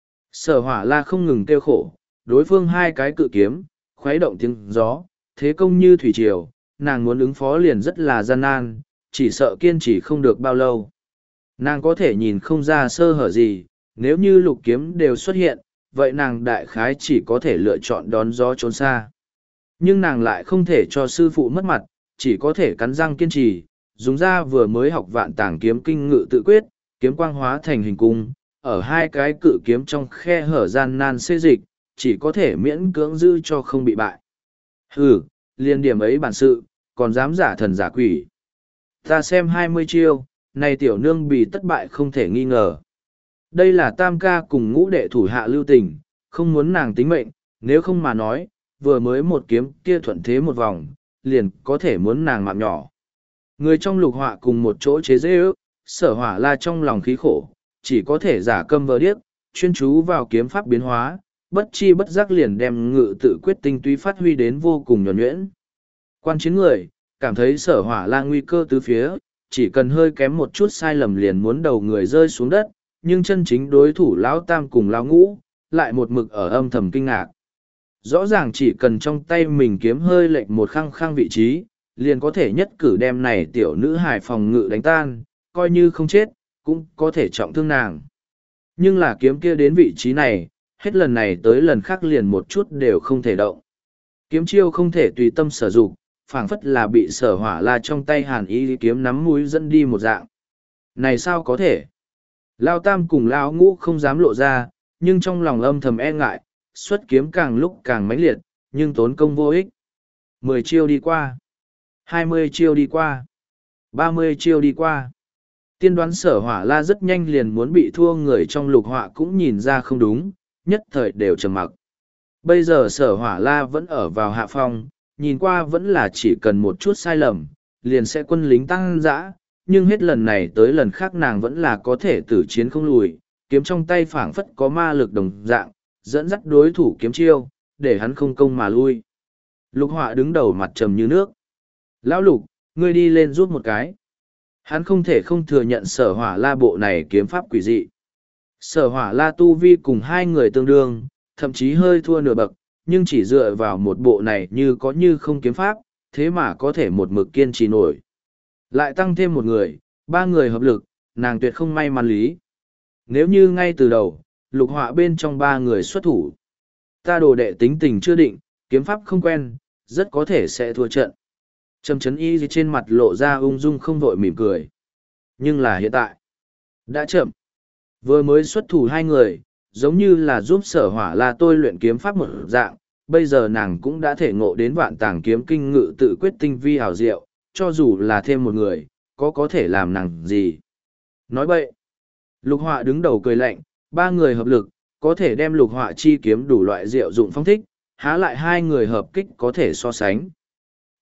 Sở Hỏa La không ngừng kêu khổ, đối phương hai cái cự kiếm, khuấy động tiếng gió, thế công như thủy triều, nàng muốn ứng phó liền rất là gian nan, chỉ sợ kiên trì không được bao lâu. Nàng có thể nhìn không ra sơ hở gì, nếu như lục kiếm đều xuất hiện, vậy nàng đại khái chỉ có thể lựa chọn đón gió trốn xa. Nhưng nàng lại không thể cho sư phụ mất mặt, chỉ có thể cắn răng kiên trì, dùng ra vừa mới học vạn tàng kiếm kinh ngự tự quyết, kiếm quang hóa thành hình cung, ở hai cái cự kiếm trong khe hở gian nan xê dịch, chỉ có thể miễn cưỡng giữ cho không bị bại. Hừ, liên điểm ấy bản sự, còn dám giả thần giả quỷ. Ta xem 20 chiêu, này tiểu nương bị tất bại không thể nghi ngờ. Đây là tam ca cùng ngũ đệ thủ hạ lưu tình, không muốn nàng tính mệnh, nếu không mà nói, vừa mới một kiếm kia thuận thế một vòng, liền có thể muốn nàng mạng nhỏ. Người trong Lục Họa cùng một chỗ chế dễ ước, Sở Hỏa La trong lòng khí khổ, chỉ có thể giả câm vờ điếc, chuyên chú vào kiếm pháp biến hóa, bất chi bất giác liền đem ngự tự quyết tinh túy phát huy đến vô cùng nhuần nhuyễn. Quan chiến người, cảm thấy Sở Hỏa La nguy cơ tứ phía, chỉ cần hơi kém một chút sai lầm liền muốn đầu người rơi xuống đất, nhưng chân chính đối thủ Lão Tam cùng Lão Ngũ, lại một mực ở âm thầm kinh ngạc. Rõ ràng chỉ cần trong tay mình kiếm hơi lệch một khăng khăng vị trí, liền có thể nhất cử đem này tiểu nữ hài phòng ngự đánh tan, coi như không chết, cũng có thể trọng thương nàng. Nhưng là kiếm kia đến vị trí này, hết lần này tới lần khác liền một chút đều không thể động. Kiếm chiêu không thể tùy tâm sử dụng, phảng phất là bị Sở Hỏa La trong tay Hàn Y kiếm nắm mũi dẫn đi một dạng. Này sao có thể? Lao Tam cùng Lao Ngũ không dám lộ ra, nhưng trong lòng âm thầm e ngại, xuất kiếm càng lúc càng mãnh liệt, nhưng tốn công vô ích. 10 chiêu đi qua, 20 chiêu đi qua, 30 chiêu đi qua. Tiên đoán Sở Hỏa La rất nhanh liền muốn bị thua, người trong Lục Họa cũng nhìn ra không đúng, nhất thời đều trầm mặc. Bây giờ Sở Hỏa La vẫn ở vào hạ phong, nhìn qua vẫn là chỉ cần một chút sai lầm, liền sẽ quân lính tăng dã, nhưng hết lần này tới lần khác nàng vẫn là có thể tử chiến không lùi, kiếm trong tay phảng phất có ma lực đồng dạng, dẫn dắt đối thủ kiếm chiêu, để hắn không công mà lui. Lục Họa đứng đầu mặt trầm như nước. Lão Lục, ngươi đi lên rút một cái. Hắn không thể không thừa nhận Sở Hỏa La bộ này kiếm pháp quỷ dị. Sở Hỏa La tu vi cùng hai người tương đương, thậm chí hơi thua nửa bậc, nhưng chỉ dựa vào một bộ này như có như không kiếm pháp, thế mà có thể một mực kiên trì nổi. Lại tăng thêm một người, ba người hợp lực, nàng tuyệt không may mắn lý. Nếu như ngay từ đầu, Lục Họa bên trong ba người xuất thủ, ta đồ đệ tính tình chưa định, kiếm pháp không quen, rất có thể sẽ thua trận. Trầm chấn y trên mặt lộ ra ung dung không vội mỉm cười. Nhưng là hiện tại, đã chậm. Vừa mới xuất thủ hai người, giống như là giúp Sở Hỏa La tôi luyện kiếm pháp một dạng, bây giờ nàng cũng đã thể ngộ đến vạn tàng kiếm kinh ngự tự quyết tinh vi hào diệu, cho dù là thêm một người, có thể làm nàng gì. Nói bậy, Lục Họa đứng đầu cười lạnh, ba người hợp lực, có thể đem Lục Họa chi kiếm đủ loại diệu dụng phong thích, há lại hai người hợp kích có thể so sánh.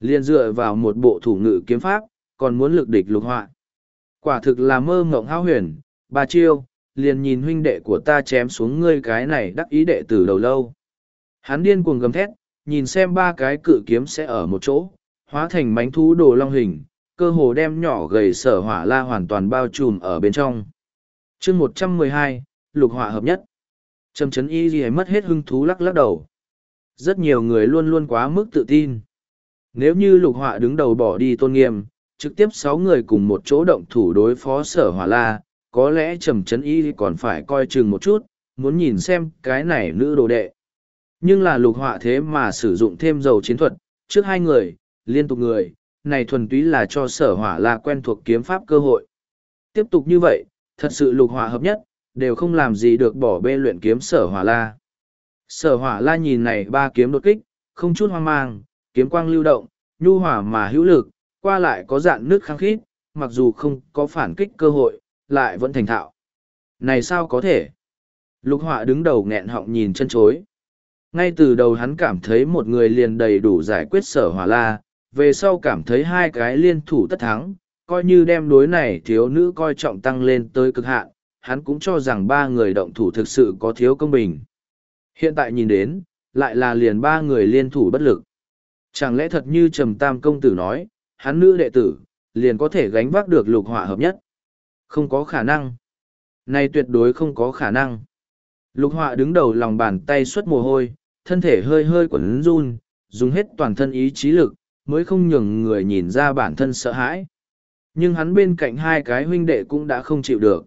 Liền dựa vào một bộ thủ ngự kiếm pháp, còn muốn lực địch Lục Họa. Quả thực là mơ mộng hão huyền, ba chiêu, liền nhìn huynh đệ của ta chém xuống ngươi cái này đắc ý đệ từ đầu lâu. Hắn điên cuồng gầm thét, nhìn xem ba cái cự kiếm sẽ ở một chỗ, hóa thành mánh thú đồ long hình, cơ hồ đem nhỏ gầy Sở Hỏa La hoàn toàn bao trùm ở bên trong. chương 112, Lục Họa hợp nhất. Trầm Chấn Y Ghi mất hết hứng thú lắc lắc đầu. Rất nhiều người luôn luôn quá mức tự tin. Nếu như Lục Họa đứng đầu bỏ đi tôn nghiêm, trực tiếp 6 người cùng một chỗ động thủ đối phó Sở Hỏa La, có lẽ Trầm Chấn Y còn phải coi chừng một chút, muốn nhìn xem cái này nữ đồ đệ. Nhưng là Lục Họa thế mà sử dụng thêm dầu chiến thuật, trước 2 người, liên tục người, này thuần túy là cho Sở Hỏa La quen thuộc kiếm pháp cơ hội. Tiếp tục như vậy, thật sự Lục Họa hợp nhất, đều không làm gì được bỏ bê luyện kiếm Sở Hỏa La. Sở Hỏa La nhìn này ba kiếm đột kích, không chút hoang mang, kiếm quang lưu động, nhu hòa mà hữu lực, qua lại có dạn nước khăng khít, mặc dù không có phản kích cơ hội, lại vẫn thành thạo. Này sao có thể? Lục Họa đứng đầu nghẹn họng nhìn chân chối. Ngay từ đầu hắn cảm thấy một người liền đầy đủ giải quyết Sở Hỏa La, về sau cảm thấy hai cái liên thủ tất thắng, coi như đem đối này thiếu nữ coi trọng tăng lên tới cực hạn, hắn cũng cho rằng ba người động thủ thực sự có thiếu công bình. Hiện tại nhìn đến, lại là liền ba người liên thủ bất lực. Chẳng lẽ thật như Trầm Tam công tử nói, hắn nữ đệ tử, liền có thể gánh vác được Lục Họa hợp nhất? Không có khả năng. Này tuyệt đối không có khả năng. Lục Họa đứng đầu lòng bàn tay xuất mồ hôi, thân thể hơi hơi quẩn run, dùng hết toàn thân ý chí lực, mới không nhường người nhìn ra bản thân sợ hãi. Nhưng hắn bên cạnh hai cái huynh đệ cũng đã không chịu được.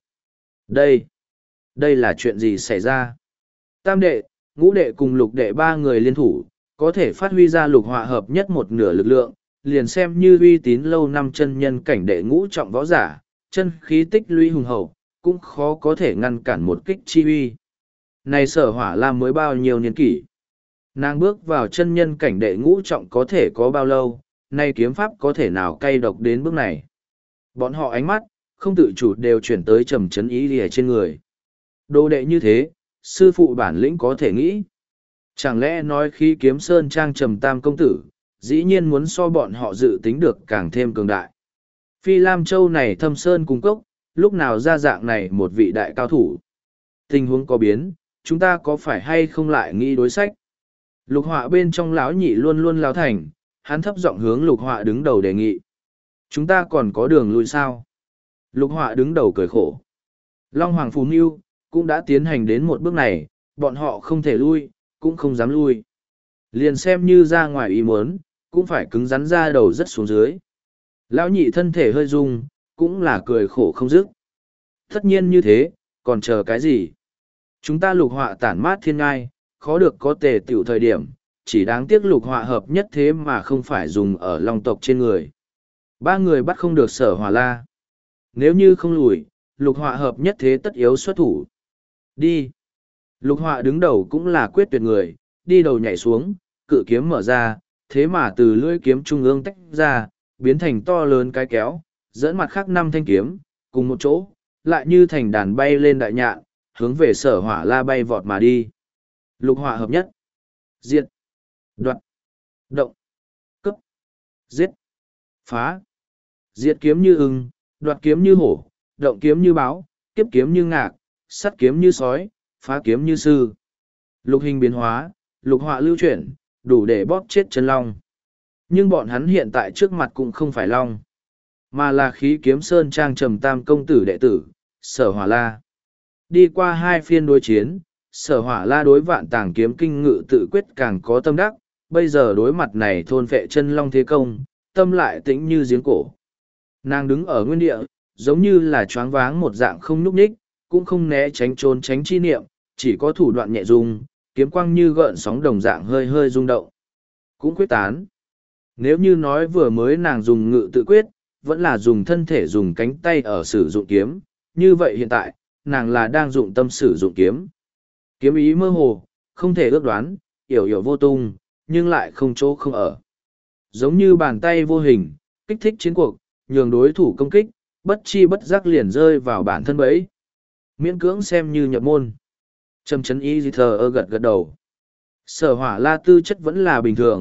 Đây là chuyện gì xảy ra? Tam đệ, ngũ đệ cùng lục đệ ba người liên thủ, có thể phát huy ra Lục Họa hợp nhất một nửa lực lượng, liền xem như uy tín lâu năm chân nhân cảnh đệ ngũ trọng võ giả, chân khí tích lũy hùng hậu, cũng khó có thể ngăn cản một kích chi uy. Này Sở Hỏa La mới bao nhiêu niên kỷ? Nàng bước vào chân nhân cảnh đệ ngũ trọng có thể có bao lâu, nay kiếm pháp có thể nào cay độc đến bước này? Bọn họ ánh mắt, không tự chủ đều chuyển tới Trầm Chấn Y Lìa trên người. Đồ đệ như thế, sư phụ bản lĩnh có thể nghĩ. Chẳng lẽ nói khi kiếm sơn trang Trầm Tam công tử, dĩ nhiên muốn so bọn họ dự tính được càng thêm cường đại. Phi Lam Châu này thâm sơn cung cốc, lúc nào ra dạng này một vị đại cao thủ. Tình huống có biến, chúng ta có phải hay không lại nghĩ đối sách? Lục Họa bên trong lão nhị luôn luôn lao thành, hắn thấp giọng hướng Lục Họa đứng đầu đề nghị. Chúng ta còn có đường lui sao? Lục Họa đứng đầu cười khổ. Long Hoàng Phù Mưu cũng đã tiến hành đến một bước này, bọn họ không thể lui, cũng không dám lui. Liền xem như ra ngoài ý muốn, cũng phải cứng rắn ra đầu rất xuống dưới. Lão nhị thân thể hơi rung, cũng là cười khổ không dứt. Tất nhiên như thế, còn chờ cái gì? Chúng ta Lục Họa tản mát thiên ngai, khó được có tề tiểu thời điểm, chỉ đáng tiếc Lục Họa hợp nhất thế mà không phải dùng ở Long tộc trên người. Ba người bắt không được Sở Hỏa La. Nếu như không lùi, Lục Họa hợp nhất thế tất yếu xuất thủ. Đi. Lục Họa đứng đầu cũng là quyết tuyệt người, đi đầu nhảy xuống, cự kiếm mở ra, thế mà từ lưỡi kiếm trung ương tách ra, biến thành to lớn cái kéo, dẫn mặt khác 5 thanh kiếm, cùng một chỗ, lại như thành đàn bay lên đại nhạn, hướng về Sở Hỏa La bay vọt mà đi. Lục Họa hợp nhất. Diệt. Đoạt. Động. Cấp. Giết. Phá. Diệt kiếm như ưng, đoạt kiếm như hổ, động kiếm như báo, kiếp kiếm như ngạc, sắt kiếm như sói, phá kiếm như sư. Lục hình biến hóa, Lục Họa lưu chuyển, đủ để bóp chết chân long. Nhưng bọn hắn hiện tại trước mặt cũng không phải long, mà là khí kiếm sơn trang Trầm Tam công tử đệ tử, Sở Hỏa La. Đi qua 2 phiên đối chiến, Sở Hỏa La đối Vạn Tàng kiếm kinh ngự tự quyết càng có tâm đắc, bây giờ đối mặt này thôn phệ chân long thế công, tâm lại tĩnh như giếng cổ. Nàng đứng ở nguyên địa, giống như là choáng váng một dạng không nhúc nhích, cũng không né tránh trốn tránh chi niệm, chỉ có thủ đoạn nhẹ dung, kiếm quang như gợn sóng đồng dạng hơi hơi rung động. Cũng quyết tán. Nếu như nói vừa mới nàng dùng ngự tự quyết, vẫn là dùng thân thể dùng cánh tay ở sử dụng kiếm, như vậy hiện tại, nàng là đang dụng tâm sử dụng kiếm. Kiếm ý mơ hồ, không thể ước đoán, yểu yểu vô tung, nhưng lại không chỗ không ở. Giống như bàn tay vô hình, kích thích chiến cuộc, nhường đối thủ công kích, bất chi bất giác liền rơi vào bản thân bẫy. Miễn cưỡng xem như nhập môn. Trầm Chấn Y thờ ơ gật gật đầu. Sở Hỏa La tư chất vẫn là bình thường,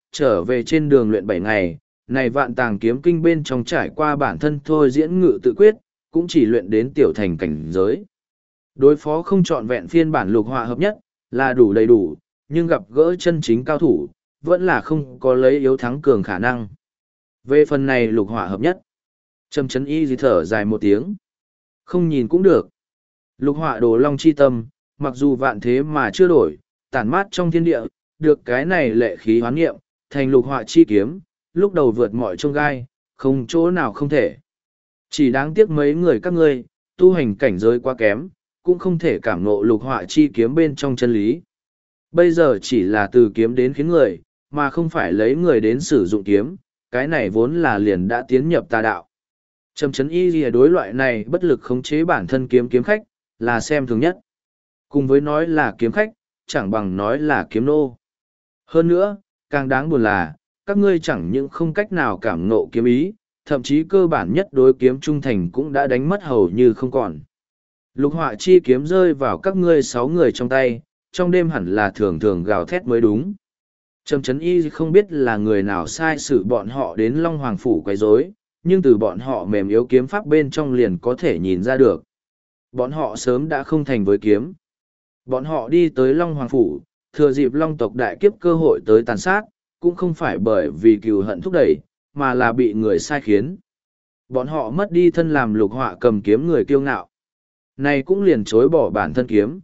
trở về trên đường luyện 7 ngày, này vạn tàng kiếm kinh bên trong trải qua bản thân thôi diễn ngự tự quyết, cũng chỉ luyện đến tiểu thành cảnh giới. Đối phó không trọn vẹn phiên bản lục họa hợp nhất, là đủ đầy đủ, nhưng gặp gỡ chân chính cao thủ, vẫn là không có lấy yếu thắng cường khả năng. Về phần này lục họa hợp nhất, Trầm Chấn Y thở dài một tiếng. Không nhìn cũng được. Lục họa đồ long chi tâm, mặc dù vạn thế mà chưa đổi, tản mát trong thiên địa, được cái này lệ khí hoán nghiệm, thành lục họa chi kiếm, lúc đầu vượt mọi chông gai, không chỗ nào không thể. Chỉ đáng tiếc mấy người các ngươi, tu hành cảnh giới quá kém, cũng không thể cảm ngộ lục họa chi kiếm bên trong chân lý. Bây giờ chỉ là từ kiếm đến khiến người, mà không phải lấy người đến sử dụng kiếm, cái này vốn là liền đã tiến nhập tà đạo. Trầm Chấn Y lìa đối loại này bất lực khống chế bản thân kiếm khách, là xem thường nhất. Cùng với nói là kiếm khách, chẳng bằng nói là kiếm nô. Hơn nữa, càng đáng buồn là, các ngươi chẳng những không cách nào cảm ngộ kiếm ý, thậm chí cơ bản nhất đối kiếm trung thành cũng đã đánh mất hầu như không còn. Lục họa chi kiếm rơi vào các ngươi 6 người trong tay, trong đêm hẳn là thường thường gào thét mới đúng. Trầm Chấn Y không biết là người nào sai sử bọn họ đến Long Hoàng Phủ quấy rối, nhưng từ bọn họ mềm yếu kiếm pháp bên trong liền có thể nhìn ra được. Bọn họ sớm đã không thành với kiếm. Bọn họ đi tới Long Hoàng Phủ, thừa dịp Long tộc đại kiếp cơ hội tới tàn sát, cũng không phải bởi vì cừu hận thúc đẩy, mà là bị người sai khiến. Bọn họ mất đi thân làm lục họa cầm kiếm người kiêu ngạo. Này cũng liền chối bỏ bản thân kiếm.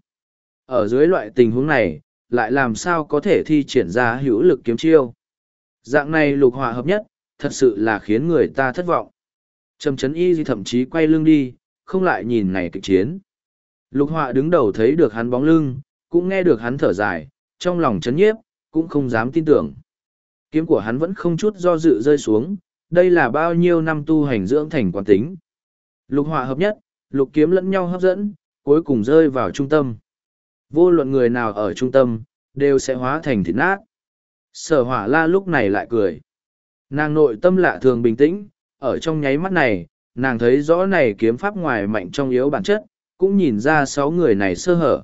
Ở dưới loại tình huống này, lại làm sao có thể thi triển ra hữu lực kiếm chiêu. Dạng này lục họa hợp nhất, thật sự là khiến người ta thất vọng. Trầm Chấn Y thậm chí quay lưng đi, không lại nhìn này kịch chiến. Lục họa đứng đầu thấy được hắn bóng lưng, cũng nghe được hắn thở dài, trong lòng chấn nhiếp, cũng không dám tin tưởng. Kiếm của hắn vẫn không chút do dự rơi xuống, đây là bao nhiêu năm tu hành dưỡng thành quán tính. Lục họa hợp nhất, lục kiếm lẫn nhau hấp dẫn, cuối cùng rơi vào trung tâm. Vô luận người nào ở trung tâm, đều sẽ hóa thành thịt nát. Sở Hỏa La lúc này lại cười. Nàng nội tâm lạ thường bình tĩnh, ở trong nháy mắt này, nàng thấy rõ này kiếm pháp ngoài mạnh trong yếu bản chất, cũng nhìn ra 6 người này sơ hở.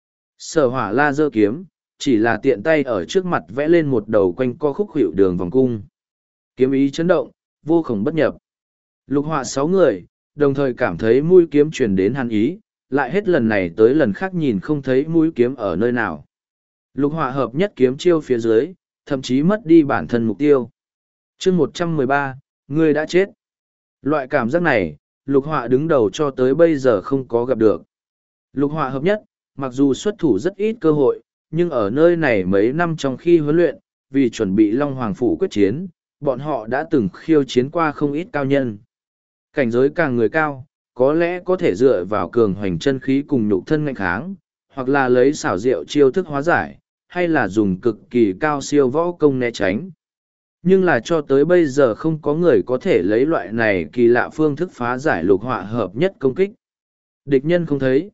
Sở Hỏa La giơ kiếm, chỉ là tiện tay ở trước mặt vẽ lên một đầu quanh co khúc hiệu đường vòng cung. Kiếm ý chấn động, vô khổng bất nhập. Lục họa 6 người, đồng thời cảm thấy mũi kiếm truyền đến hàn ý, lại hết lần này tới lần khác nhìn không thấy mũi kiếm ở nơi nào. Lục họa hợp nhất kiếm chiêu phía dưới, thậm chí mất đi bản thân mục tiêu. Chương 113, ngươi đã chết. Loại cảm giác này, lục họa đứng đầu cho tới bây giờ không có gặp được. Lục họa hợp nhất, mặc dù xuất thủ rất ít cơ hội, nhưng ở nơi này mấy năm trong khi huấn luyện, vì chuẩn bị Long Hoàng Phủ quyết chiến, bọn họ đã từng khiêu chiến qua không ít cao nhân. Cảnh giới càng người cao, có lẽ có thể dựa vào cường hoành chân khí cùng nhục thân ngạnh kháng, hoặc là lấy xảo diệu chiêu thức hóa giải, hay là dùng cực kỳ cao siêu võ công né tránh. Nhưng là cho tới bây giờ không có người có thể lấy loại này kỳ lạ phương thức phá giải lục họa hợp nhất công kích. Địch nhân không thấy.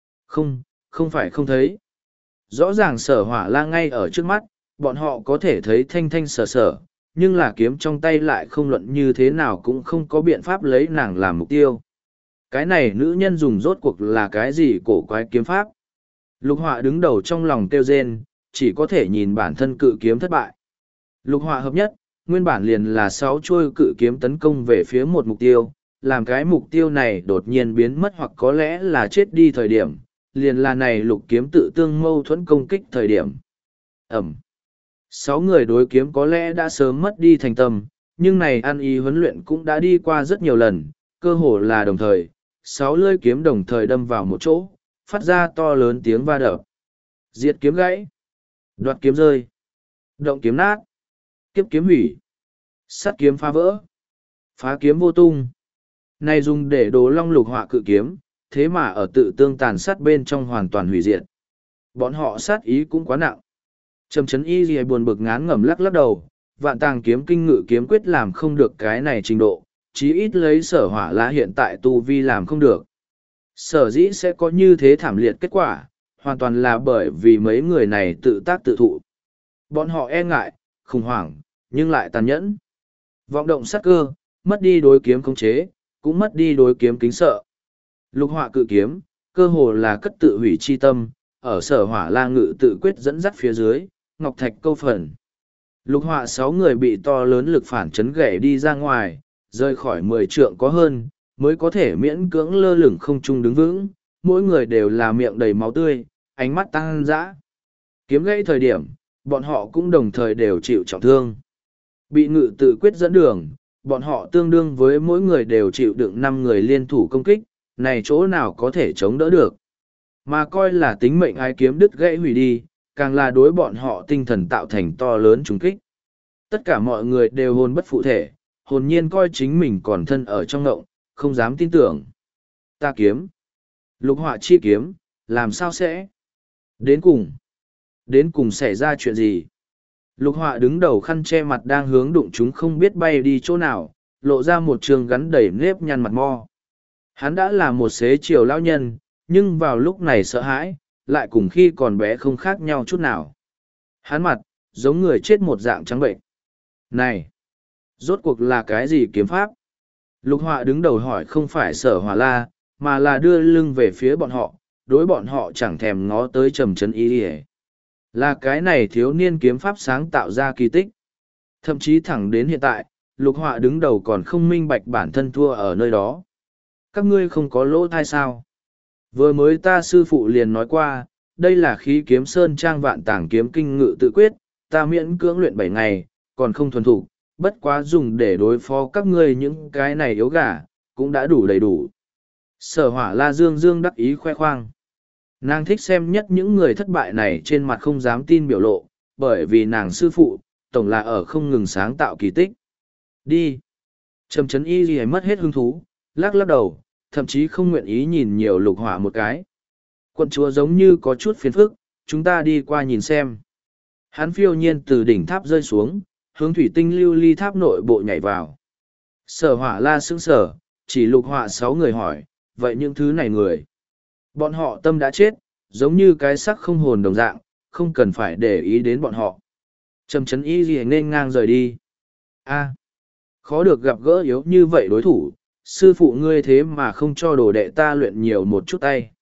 Không phải không thấy. Rõ ràng Sở Hỏa La ngay ở trước mắt, bọn họ có thể thấy thanh thanh sở sở, nhưng là kiếm trong tay lại không luận như thế nào cũng không có biện pháp lấy nàng làm mục tiêu. Cái này nữ nhân dùng rốt cuộc là cái gì cổ quái kiếm pháp? Lục họa đứng đầu trong lòng kêu rên, chỉ có thể nhìn bản thân cự kiếm thất bại. Lục họa hợp nhất, nguyên bản liền là 6 chuôi cự kiếm tấn công về phía một mục tiêu, làm cái mục tiêu này đột nhiên biến mất hoặc có lẽ là chết đi thời điểm, liền là này lục kiếm tự tương mâu thuẫn công kích thời điểm. Ẩm. 6 người đối kiếm có lẽ đã sớm mất đi thành tâm, nhưng này ăn ý huấn luyện cũng đã đi qua rất nhiều lần, cơ hồ là đồng thời, 6 lưỡi kiếm đồng thời đâm vào một chỗ, phát ra to lớn tiếng va đập. Diệt kiếm gãy, đoạt kiếm rơi, động kiếm nát, kiếp kiếm hủy, sắt kiếm phá vỡ, phá kiếm vô tung. Này dùng để đồ long lục họa cự kiếm, thế mà ở tự tương tàn sát bên trong hoàn toàn hủy diệt. Bọn họ sát ý cũng quá nặng. Trầm Chấn Y gì buồn bực ngán ngẩm lắc lắc đầu, vạn tàng kiếm kinh ngự kiếm quyết làm không được cái này trình độ, chí ít lấy Sở Hỏa La hiện tại tu vi làm không được. Sở dĩ sẽ có như thế thảm liệt kết quả, hoàn toàn là bởi vì mấy người này tự tác tự thụ. Bọn họ e ngại, khủng hoảng, nhưng lại tàn nhẫn. Vọng động sát cơ, mất đi đối kiếm khống chế, cũng mất đi đối kiếm kính sợ. Lục họa cự kiếm, cơ hồ là cất tự hủy chi tâm, ở Sở Hỏa La ngự tự quyết dẫn dắt phía dưới, ngọc thạch câu phần. Lục họa 6 người bị to lớn lực phản chấn gãy đi ra ngoài, rơi khỏi 10 trượng có hơn, mới có thể miễn cưỡng lơ lửng không trung đứng vững, mỗi người đều là miệng đầy máu tươi, ánh mắt tăng dã. Kiếm gãy thời điểm, bọn họ cũng đồng thời đều chịu trọng thương. Bị ngự tự quyết dẫn đường, bọn họ tương đương với mỗi người đều chịu đựng 5 người liên thủ công kích, này chỗ nào có thể chống đỡ được. Mà coi là tính mệnh ai kiếm đứt gãy hủy đi, càng là đối bọn họ tinh thần tạo thành to lớn trùng kích. Tất cả mọi người đều hồn bất phụ thể, hồn nhiên coi chính mình còn thân ở trong ngộng, không dám tin tưởng. Ta kiếm. Lục họa chi kiếm, làm sao sẽ? Đến cùng xảy ra chuyện gì? Lục họa đứng đầu khăn che mặt đang hướng đụng chúng không biết bay đi chỗ nào, lộ ra một trường gắn đầy nếp nhăn mặt mo. Hắn đã là một xế chiều lão nhân, nhưng vào lúc này sợ hãi, lại cùng khi còn bé không khác nhau chút nào. Hắn mặt, giống người chết một dạng trắng bệnh. Này! Rốt cuộc là cái gì kiếm pháp? Lục họa đứng đầu hỏi không phải Sở Hỏa La, mà là đưa lưng về phía bọn họ, đối bọn họ chẳng thèm ngó tới trầm trấn ý ỉa. Là cái này thiếu niên kiếm pháp sáng tạo ra kỳ tích. Thậm chí thẳng đến hiện tại, lục họa đứng đầu còn không minh bạch bản thân thua ở nơi đó. Các ngươi không có lỗ thai sao? Vừa mới ta sư phụ liền nói qua, đây là khí kiếm sơn trang vạn tàng kiếm kinh ngự tự quyết, ta miễn cưỡng luyện 7 ngày, còn không thuần thục, bất quá dùng để đối phó các ngươi những cái này yếu gà, cũng đã đủ đầy đủ. Sở Hỏa La dương dương đắc ý khoe khoang. Nàng thích xem nhất những người thất bại này trên mặt không dám tin biểu lộ, bởi vì nàng sư phụ, tổng là ở không ngừng sáng tạo kỳ tích. Đi! Trầm Trấn Y Ghi mất hết hứng thú, lắc lắc đầu, thậm chí không nguyện ý nhìn nhiều lục hỏa một cái. Quận chúa giống như có chút phiền phức, chúng ta đi qua nhìn xem. Hắn phiêu nhiên từ đỉnh tháp rơi xuống, hướng thủy tinh lưu ly tháp nội bộ nhảy vào. Sở Hỏa La sững sờ, chỉ lục hỏa 6 người hỏi, vậy những thứ này người? Bọn họ tâm đã chết, giống như cái xác không hồn đồng dạng, không cần phải để ý đến bọn họ. Trầm Trấn Y Ghi nên ngang rời đi. A, khó được gặp gỡ yếu như vậy đối thủ, sư phụ ngươi thế mà không cho đồ đệ ta luyện nhiều một chút tay.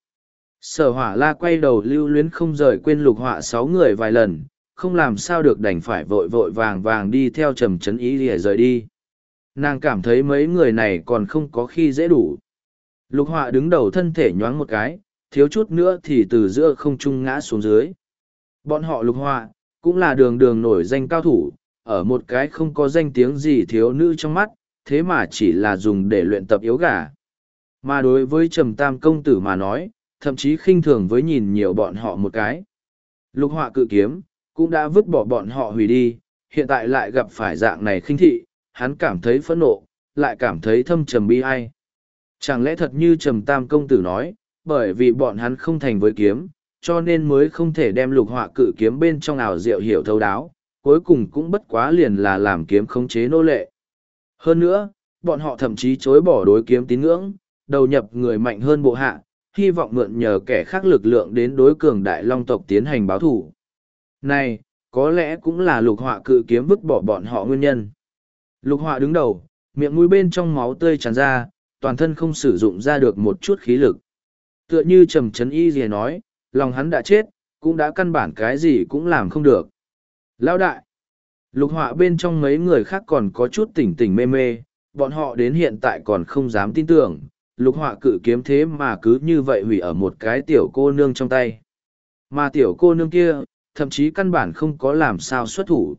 Sở Hỏa La quay đầu lưu luyến không rời quên lục họa 6 người vài lần, không làm sao được đành phải vội vội vàng vàng đi theo Trầm Trấn Y để rời đi. Nàng cảm thấy mấy người này còn không có khi dễ đủ. Lục họa đứng đầu thân thể nhoáng một cái, thiếu chút nữa thì từ giữa không trung ngã xuống dưới. Bọn họ lục họa, cũng là đường đường nổi danh cao thủ, ở một cái không có danh tiếng gì thiếu nữ trong mắt, thế mà chỉ là dùng để luyện tập yếu gà. Mà đối với Trầm Tam công tử mà nói, thậm chí khinh thường với nhìn nhiều bọn họ một cái. Lục họa cự kiếm, cũng đã vứt bỏ bọn họ hủy đi, hiện tại lại gặp phải dạng này khinh thị, hắn cảm thấy phẫn nộ, lại cảm thấy thâm trầm bi ai. Chẳng lẽ thật như Trầm Tam công tử nói, bởi vì bọn hắn không thành với kiếm, cho nên mới không thể đem lục họa cự kiếm bên trong ảo diệu hiểu thấu đáo, cuối cùng cũng bất quá liền là làm kiếm khống chế nô lệ. Hơn nữa, bọn họ thậm chí chối bỏ đối kiếm tín ngưỡng, đầu nhập người mạnh hơn bộ hạ, hy vọng mượn nhờ kẻ khác lực lượng đến đối cường đại long tộc tiến hành báo thủ. Này, có lẽ cũng là lục họa cự kiếm vứt bỏ bọn họ nguyên nhân. Lục họa đứng đầu, miệng mũi bên trong máu tươi tràn ra, toàn thân không sử dụng ra được một chút khí lực. Tựa như Trầm Trấn Y gì nói, lòng hắn đã chết, cũng đã căn bản cái gì cũng làm không được. Lão đại! Lục họa bên trong mấy người khác còn có chút tỉnh tỉnh mê mê, bọn họ đến hiện tại còn không dám tin tưởng, lục họa cự kiếm thế mà cứ như vậy hủy ở một cái tiểu cô nương trong tay. Mà tiểu cô nương kia, thậm chí căn bản không có làm sao xuất thủ.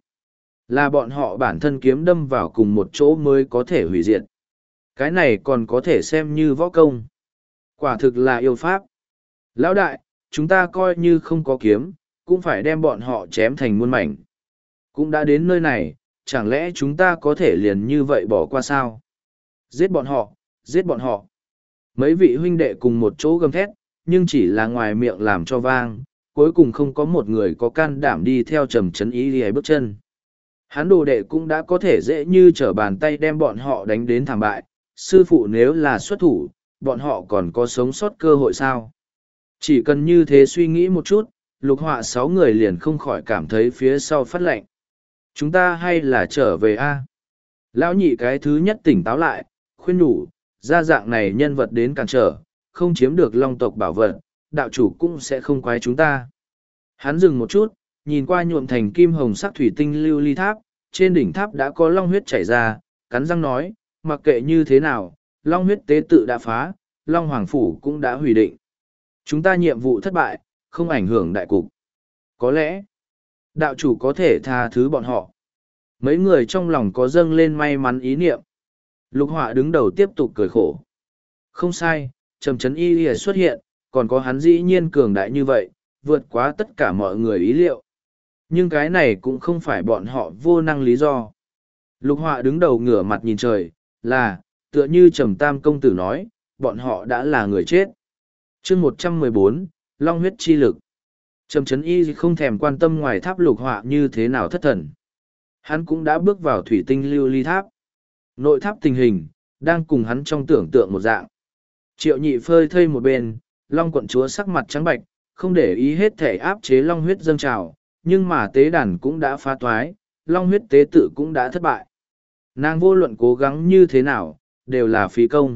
Là bọn họ bản thân kiếm đâm vào cùng một chỗ mới có thể hủy diệt. Cái này còn có thể xem như võ công. Quả thực là yêu pháp. Lão đại, chúng ta coi như không có kiếm, cũng phải đem bọn họ chém thành muôn mảnh. Cũng đã đến nơi này, chẳng lẽ chúng ta có thể liền như vậy bỏ qua sao? Giết bọn họ, giết bọn họ. Mấy vị huynh đệ cùng một chỗ gầm thét, nhưng chỉ là ngoài miệng làm cho vang, cuối cùng không có một người có can đảm đi theo Trầm Trấn Y hay bước chân. Hắn đồ đệ cũng đã có thể dễ như trở bàn tay đem bọn họ đánh đến thảm bại, sư phụ nếu là xuất thủ, bọn họ còn có sống sót cơ hội sao? Chỉ cần như thế suy nghĩ một chút, lục họa 6 người liền không khỏi cảm thấy phía sau phát lạnh. Chúng ta hay là trở về a? Lão nhị cái thứ nhất tỉnh táo lại, khuyên nhủ, ra dạng này nhân vật đến cản trở, không chiếm được long tộc bảo vật, đạo chủ cũng sẽ không quái chúng ta. Hắn dừng một chút, nhìn qua nhuộm thành kim hồng sắc thủy tinh lưu ly tháp, trên đỉnh tháp đã có long huyết chảy ra, cắn răng nói, mặc kệ như thế nào, long huyết tế tự đã phá, long hoàng phủ cũng đã hủy định. Chúng ta nhiệm vụ thất bại, không ảnh hưởng đại cục. Có lẽ, đạo chủ có thể tha thứ bọn họ. Mấy người trong lòng có dâng lên may mắn ý niệm. Lục Họa đứng đầu tiếp tục cười khổ. Không sai, Trầm Trấn Y Lìa xuất hiện, còn có hắn dĩ nhiên cường đại như vậy, vượt quá tất cả mọi người ý liệu. Nhưng cái này cũng không phải bọn họ vô năng lý do. Lục Họa đứng đầu ngửa mặt nhìn trời, là, tựa như Trầm Tam công tử nói, bọn họ đã là người chết. Chương 114, Long huyết chi lực. Trầm Trấn Y không thèm quan tâm ngoài tháp Lục Họa như thế nào thất thần. Hắn cũng đã bước vào thủy tinh lưu ly tháp. Nội tháp tình hình, đang cùng hắn trong tưởng tượng một dạng. Triệu Nhị phơi thây một bên, Long quận chúa sắc mặt trắng bạch, không để ý hết thể áp chế long huyết dâng trào, nhưng mà tế đàn cũng đã phá toái, long huyết tế tự cũng đã thất bại. Nàng vô luận cố gắng như thế nào, đều là phí công.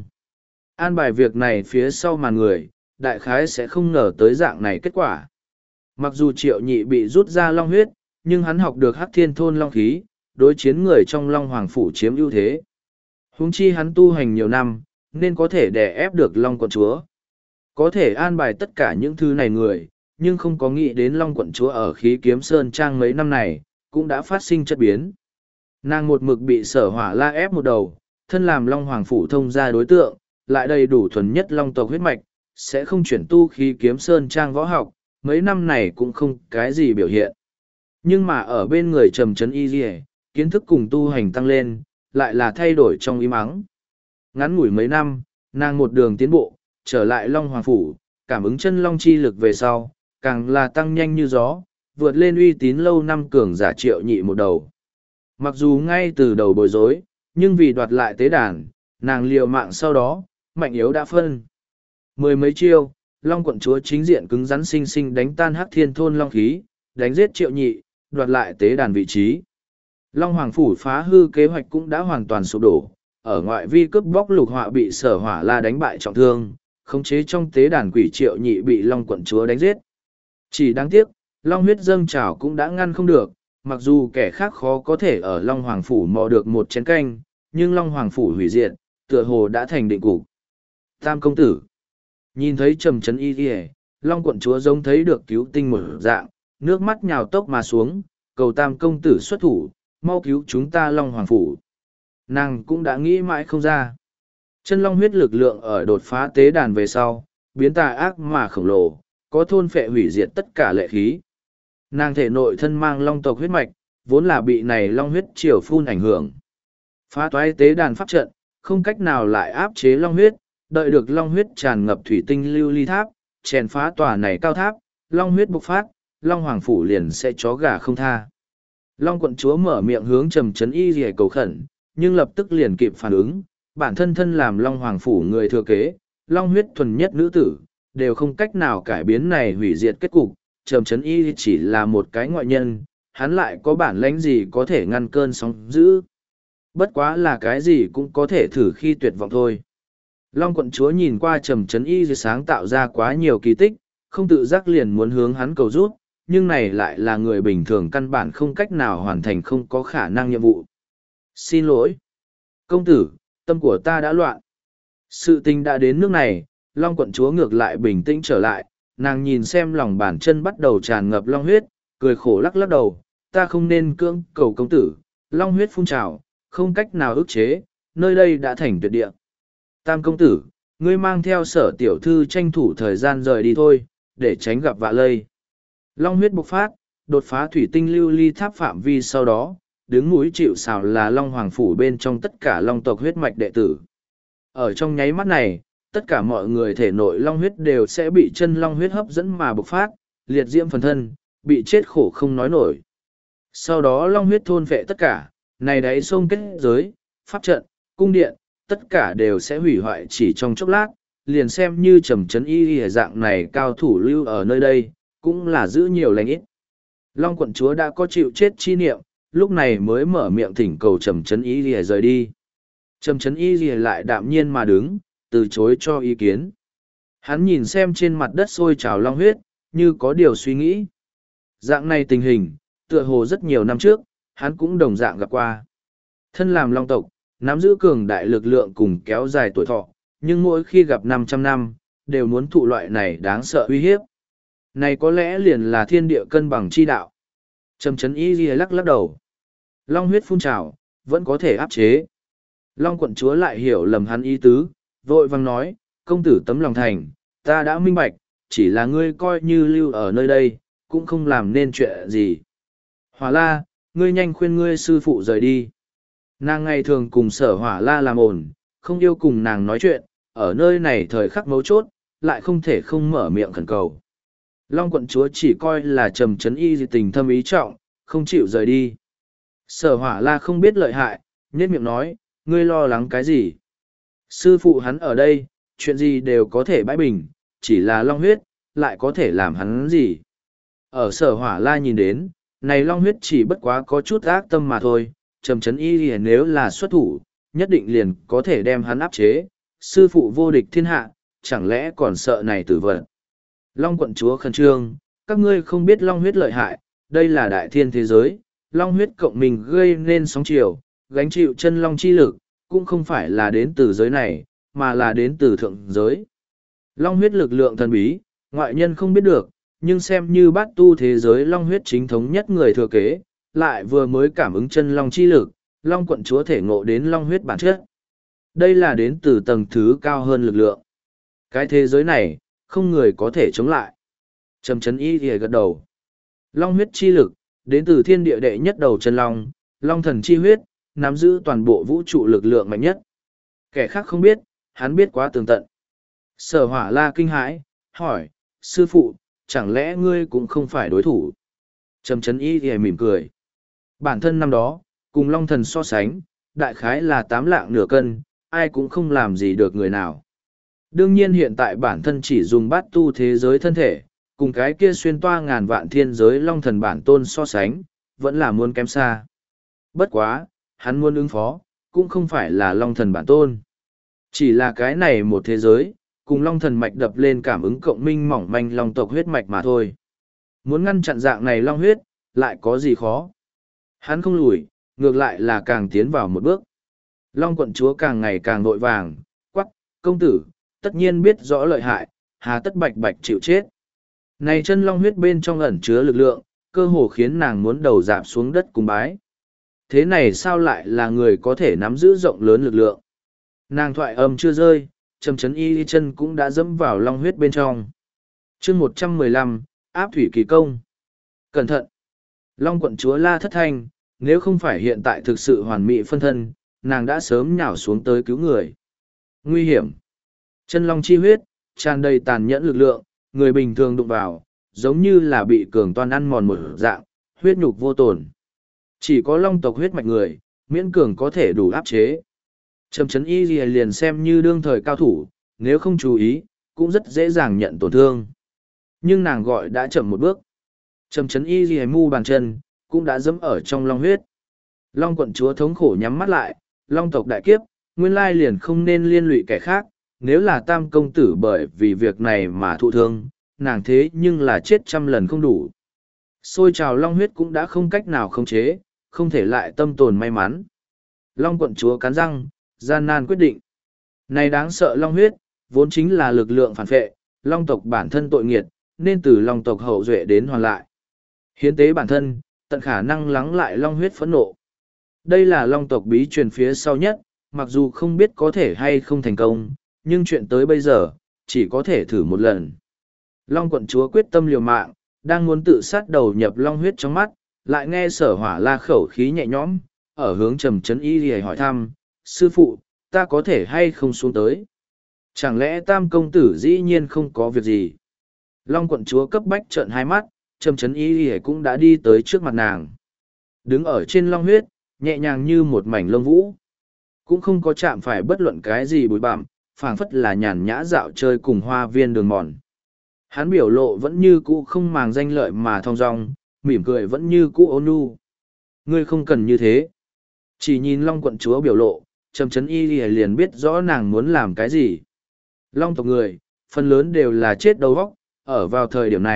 An bài việc này phía sau màn người, đại khái sẽ không ngờ tới dạng này kết quả. Mặc dù Triệu Nhị bị rút ra long huyết, nhưng hắn học được Hắc Thiên Thôn long khí, đối chiến người trong Long Hoàng phủ chiếm ưu thế. Huống chi hắn tu hành nhiều năm, nên có thể đè ép được Long quận chúa. Có thể an bài tất cả những thứ này người, nhưng không có nghĩ đến Long quận chúa ở khí kiếm sơn trang mấy năm này, cũng đã phát sinh chất biến. Nàng một mực bị Sở Hỏa la ép một đầu, thân làm Long Hoàng phủ thông gia đối tượng, lại đầy đủ thuần nhất Long tộc huyết mạch, sẽ không chuyển tu khí kiếm sơn trang võ học, mấy năm này cũng không cái gì biểu hiện. Nhưng mà ở bên người Trầm Trấn Y Lìa, kiến thức cùng tu hành tăng lên, lại là thay đổi trong im ắng. Ngắn ngủi mấy năm, nàng một đường tiến bộ, trở lại Long Hoàng phủ, cảm ứng chân long chi lực về sau, càng là tăng nhanh như gió, vượt lên uy tín lâu năm cường giả Triệu Nhị một đầu. Mặc dù ngay từ đầu bối rối, nhưng vì đoạt lại tế đàn, nàng liều mạng sau đó, mạnh yếu đã phân. Mười mấy chiêu, Long quận chúa chính diện cứng rắn sinh sinh đánh tan Hắc Thiên Thôn long khí, đánh giết Triệu Nhị, đoạt lại tế đàn vị trí. Long Hoàng phủ phá hư kế hoạch cũng đã hoàn toàn sụp đổ, ở ngoại vi cướp bóc Lục Họa bị Sở Hỏa la đánh bại trọng thương, khống chế trong tế đàn quỷ Triệu Nhị bị Long quận chúa đánh giết. Chỉ đáng tiếc, Long huyết dâng trào cũng đã ngăn không được, mặc dù kẻ khác khó có thể ở Long Hoàng phủ mò được một chén canh, nhưng Long Hoàng phủ hủy diệt, tựa hồ đã thành định cục. Tam công tử nhìn thấy Trầm Trấn Y Lìa, Long quận chúa giống thấy được cứu tinh một dạng, nước mắt nhào tốc mà xuống, cầu Tam công tử xuất thủ, mau cứu chúng ta Long Hoàng phủ. Nàng cũng đã nghĩ mãi không ra. Chân long huyết lực lượng ở đột phá tế đàn về sau, biến tà ác mà khổng lồ, có thôn phệ hủy diệt tất cả lệ khí. Nàng thể nội thân mang long tộc huyết mạch, vốn là bị này long huyết triều phun ảnh hưởng. Phá toái tế đàn pháp trận, không cách nào lại áp chế long huyết, đợi được long huyết tràn ngập thủy tinh lưu ly tháp, chèn phá tòa này cao tháp, long huyết bộc phát, Long Hoàng phủ liền sẽ chó gà không tha. Long quận chúa mở miệng hướng Trầm Trấn Y Lìa cầu khẩn, nhưng lập tức liền kịp phản ứng, bản thân thân làm Long Hoàng phủ người thừa kế, Long huyết thuần nhất nữ tử, đều không cách nào cải biến này hủy diệt kết cục. Trầm Trấn Y chỉ là một cái ngoại nhân, hắn lại có bản lãnh gì có thể ngăn cơn sóng dữ. Bất quá là cái gì cũng có thể thử khi tuyệt vọng thôi. Long quận chúa nhìn qua Trầm Trấn Y sáng tạo ra quá nhiều kỳ tích, không tự giác liền muốn hướng hắn cầu rút, nhưng này lại là người bình thường căn bản không cách nào hoàn thành không có khả năng nhiệm vụ. Xin lỗi. Công tử, tâm của ta đã loạn. Sự tình đã đến nước này, Long quận chúa ngược lại bình tĩnh trở lại, nàng nhìn xem lòng bàn chân bắt đầu tràn ngập long huyết, cười khổ lắc lắc đầu, ta không nên cưỡng cầu công tử, long huyết phun trào, không cách nào ức chế, nơi đây đã thành tuyệt địa. Tam công tử, ngươi mang theo Sở tiểu thư tranh thủ thời gian rời đi thôi, để tránh gặp vạ lây. Long huyết bộc phát, đột phá thủy tinh lưu ly tháp phạm vi sau đó, đứng mũi chịu sào là Long Hoàng phủ bên trong tất cả long tộc huyết mạch đệ tử. Ở trong nháy mắt này, tất cả mọi người thể nội long huyết đều sẽ bị chân long huyết hấp dẫn mà bộc phát, liệt diễm phần thân, bị chết khổ không nói nổi. Sau đó long huyết thôn phệ tất cả, này đáy sông kết giới, pháp trận, cung điện, tất cả đều sẽ hủy hoại chỉ trong chốc lát, liền xem như Trầm Trấn Y dạng này cao thủ lưu ở nơi đây, cũng là giữ nhiều lành ít. Long quận chúa đã có chịu chết chi niệm, lúc này mới mở miệng thỉnh cầu Trầm Trấn Y rời đi. Trầm Trấn Y lại đạm nhiên mà đứng, từ chối cho ý kiến. Hắn nhìn xem trên mặt đất sôi trào long huyết, như có điều suy nghĩ. Dạng này tình hình, tựa hồ rất nhiều năm trước, hắn cũng đồng dạng gặp qua. Thân làm long tộc, nắm giữ cường đại lực lượng cùng kéo dài tuổi thọ, nhưng mỗi khi gặp 500 năm, đều muốn thụ loại này đáng sợ uy hiếp. Này có lẽ liền là thiên địa cân bằng chi đạo. Trầm chấn y ghi lắc lắc đầu. Long huyết phun trào, vẫn có thể áp chế. Long quận chúa lại hiểu lầm hắn ý tứ, vội vang nói, công tử tấm lòng thành, ta đã minh bạch, chỉ là ngươi coi như lưu ở nơi đây, cũng không làm nên chuyện gì. Hỏa la, ngươi nhanh khuyên ngươi sư phụ rời đi. Nàng ngày thường cùng sở hỏa la làm ổn, không yêu cùng nàng nói chuyện, ở nơi này thời khắc mấu chốt, lại không thể không mở miệng khẩn cầu. Long quận chúa chỉ coi là trầm chấn y tình thâm ý trọng, không chịu rời đi. Sở hỏa la không biết lợi hại, nhếch miệng nói, ngươi lo lắng cái gì? Sư phụ hắn ở đây, chuyện gì đều có thể bãi bình, chỉ là long huyết, lại có thể làm hắn gì? Ở sở hỏa la nhìn đến, này long huyết chỉ bất quá có chút ác tâm mà thôi, trầm chấn y nếu là xuất thủ, nhất định liền có thể đem hắn áp chế, sư phụ vô địch thiên hạ, chẳng lẽ còn sợ này tử vật. Long quận chúa khẩn trương, các ngươi không biết long huyết lợi hại, đây là đại thiên thế giới, long huyết cộng mình gây nên sóng chiều, gánh chịu chân long chi lực, cũng không phải là đến từ giới này, mà là đến từ thượng giới. Long huyết lực lượng thần bí, ngoại nhân không biết được, nhưng xem như bát tu thế giới long huyết chính thống nhất người thừa kế, lại vừa mới cảm ứng chân long chi lực, long quận chúa thể ngộ đến long huyết bản chất. Đây là đến từ tầng thứ cao hơn lực lượng. Cái thế giới này, không người có thể chống lại. Trầm chấn y thì gật đầu. Long huyết chi lực, đến từ thiên địa đệ nhất đầu chân long, long thần chi huyết, nắm giữ toàn bộ vũ trụ lực lượng mạnh nhất. Kẻ khác không biết, hắn biết quá tường tận. Sở hỏa la kinh hãi, hỏi, sư phụ, chẳng lẽ ngươi cũng không phải đối thủ? Trầm chấn y thì mỉm cười. Bản thân năm đó, cùng long thần so sánh, đại khái là 8 lạng nửa cân, ai cũng không làm gì được người nào. Đương nhiên hiện tại bản thân chỉ dùng bát tu thế giới thân thể, cùng cái kia xuyên toa ngàn vạn thiên giới long thần bản tôn so sánh, vẫn là muốn kém xa. Bất quá, hắn muốn ứng phó, cũng không phải là long thần bản tôn. Chỉ là cái này một thế giới, cùng long thần mạch đập lên cảm ứng cộng minh mỏng manh long tộc huyết mạch mà thôi. Muốn ngăn chặn dạng này long huyết, lại có gì khó. Hắn không lùi, ngược lại là càng tiến vào một bước. Long quận chúa càng ngày càng vội vàng, quắc, công tử, tất nhiên biết rõ lợi hại, hà tất bạch bạch chịu chết. Này chân long huyết bên trong ẩn chứa lực lượng, cơ hồ khiến nàng muốn đầu dạp xuống đất cùng bái. Thế này sao lại là người có thể nắm giữ rộng lớn lực lượng? Nàng thoại âm chưa rơi, trầm chấn y chân cũng đã dẫm vào long huyết bên trong. chương 115, áp thủy kỳ công. Cẩn thận! Long quận chúa la thất thanh, nếu không phải hiện tại thực sự hoàn mỹ phân thân, nàng đã sớm nhào xuống tới cứu người. Nguy hiểm! Chân long chi huyết, tràn đầy tàn nhẫn lực lượng, người bình thường đụng vào, giống như là bị cường toan ăn mòn một dạng, huyết nhục vô tổn. Chỉ có long tộc huyết mạch người, miễn cường có thể đủ áp chế. Trầm chấn y liền xem như đương thời cao thủ, nếu không chú ý, cũng rất dễ dàng nhận tổn thương. Nhưng nàng gọi đã chậm một bước. Trầm chấn y mu bàn chân, cũng đã dẫm ở trong long huyết. Long quận chúa thống khổ nhắm mắt lại, long tộc đại kiếp, nguyên lai liền không nên liên lụy kẻ khác. Nếu là tam công tử bởi vì việc này mà thụ thương, nàng thế nhưng là chết 100 lần không đủ. Xôi trào long huyết cũng đã không cách nào khống chế, không thể lại tâm tồn may mắn. Long quận chúa cắn răng, gian nan quyết định. Này đáng sợ long huyết, vốn chính là lực lượng phản phệ, long tộc bản thân tội nghiệt, nên từ long tộc hậu duệ đến hoàn lại. Hiến tế bản thân, tận khả năng lắng lại long huyết phẫn nộ. Đây là long tộc bí truyền phía sau nhất, mặc dù không biết có thể hay không thành công, nhưng chuyện tới bây giờ, chỉ có thể thử một lần. Long quận chúa quyết tâm liều mạng, đang muốn tự sát đầu nhập long huyết trong mắt, lại nghe sở hỏa la khẩu khí nhẹ nhõm, ở hướng trầm chấn y lìa hỏi thăm, sư phụ, ta có thể hay không xuống tới? Chẳng lẽ tam công tử dĩ nhiên không có việc gì? Long quận chúa cấp bách trợn hai mắt, trầm chấn y lìa cũng đã đi tới trước mặt nàng. Đứng ở trên long huyết, nhẹ nhàng như một mảnh lông vũ. Cũng không có chạm phải bất luận cái gì bụi bặm, phảng phất là nhàn nhã dạo chơi cùng hoa viên đường mòn. Hắn biểu lộ vẫn như cũ không màng danh lợi mà thong dong, mỉm cười vẫn như cũ ôn nhu. Ngươi không cần như thế. Chỉ nhìn Long quận chúa biểu lộ, trầm chấn y liền biết rõ nàng muốn làm cái gì. Long tộc người, phần lớn đều là chết đầu óc, ở vào thời điểm này,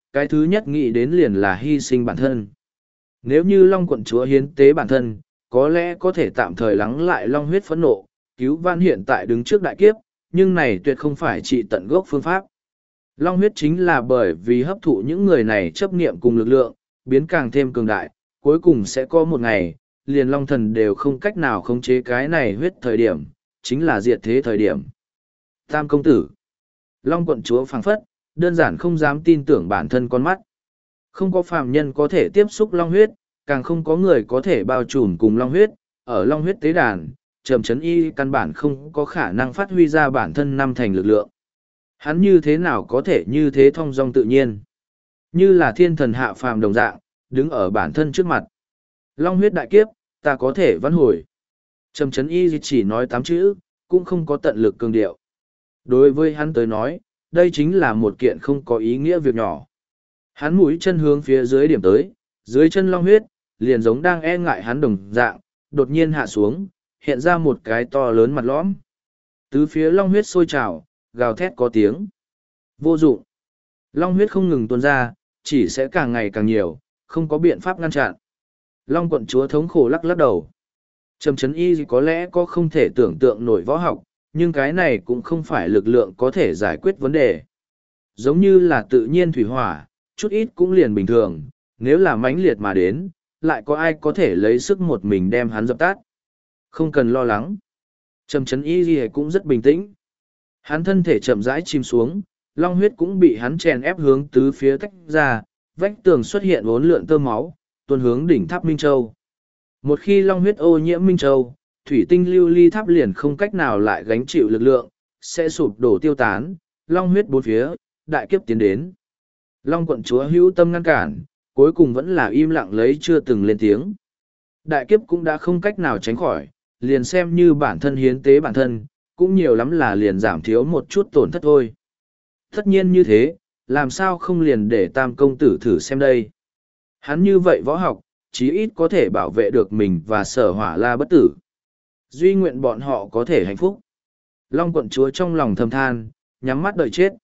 cái thứ nhất nghĩ đến liền là hy sinh bản thân. Nếu như Long quận chúa hiến tế bản thân, có lẽ có thể tạm thời lắng lại long huyết phẫn nộ, cứu vãn hiện tại đứng trước đại kiếp, nhưng này tuyệt không phải trị tận gốc phương pháp. Long huyết chính là bởi vì hấp thụ những người này chấp niệm cùng lực lượng, biến càng thêm cường đại, cuối cùng sẽ có một ngày, liền long thần đều không cách nào khống chế cái này huyết thời điểm, chính là diệt thế thời điểm. Tam công tử. Long quận chúa phảng phất, đơn giản không dám tin tưởng bản thân con mắt. Không có phàm nhân có thể tiếp xúc long huyết, càng không có người có thể bao trùm cùng long huyết, ở long huyết tế đàn, Trầm Chấn Y căn bản không có khả năng phát huy ra bản thân năm thành lực lượng. Hắn như thế nào có thể như thế thong dong tự nhiên, như là thiên thần hạ phàm đồng dạng, đứng ở bản thân trước mặt. Long huyết đại kiếp, ta có thể vãn hồi. Trầm Chấn Y chỉ nói 8 chữ, cũng không có tận lực cường điệu. Đối với hắn tới nói, đây chính là một kiện không có ý nghĩa việc nhỏ. Hắn mũi chân hướng phía dưới điểm tới, dưới chân long huyết, liền giống đang e ngại hắn đồng dạng, đột nhiên hạ xuống, hiện ra một cái to lớn mặt lõm. Tứ phía long huyết sôi trào, gào thét có tiếng. Vô dụng. Long huyết không ngừng tuôn ra, chỉ sẽ càng ngày càng nhiều, không có biện pháp ngăn chặn. Long quận chúa thống khổ lắc lắc đầu. Trầm Chấn Y có lẽ có không thể tưởng tượng nổi võ học, nhưng cái này cũng không phải lực lượng có thể giải quyết vấn đề. Giống như là tự nhiên thủy hỏa, chút ít cũng liền bình thường, nếu là mãnh liệt mà đến, lại có ai có thể lấy sức một mình đem hắn dập tắt. Không cần lo lắng. Trầm Chấn Y cũng rất bình tĩnh. Hắn thân thể chậm rãi chìm xuống, long huyết cũng bị hắn chèn ép hướng tứ phía tách ra, vách tường xuất hiện uốn lượn tơ máu, tuôn hướng đỉnh tháp Minh Châu. Một khi long huyết ô nhiễm Minh Châu, thủy tinh lưu ly tháp liền không cách nào lại gánh chịu lực lượng, sẽ sụp đổ tiêu tán, long huyết bốn phía, đại kiếp tiến đến. Long quận chúa hữu tâm ngăn cản, cuối cùng vẫn là im lặng lấy chưa từng lên tiếng. Đại kiếp cũng đã không cách nào tránh khỏi, liền xem như bản thân hiến tế bản thân, cũng nhiều lắm là liền giảm thiếu một chút tổn thất thôi. Tất nhiên như thế, làm sao không liền để tam công tử thử xem đây. Hắn như vậy võ học, chí ít có thể bảo vệ được mình và Sở Hỏa La bất tử. Duy nguyện bọn họ có thể hạnh phúc. Long quận chúa trong lòng thầm than, nhắm mắt đợi chết.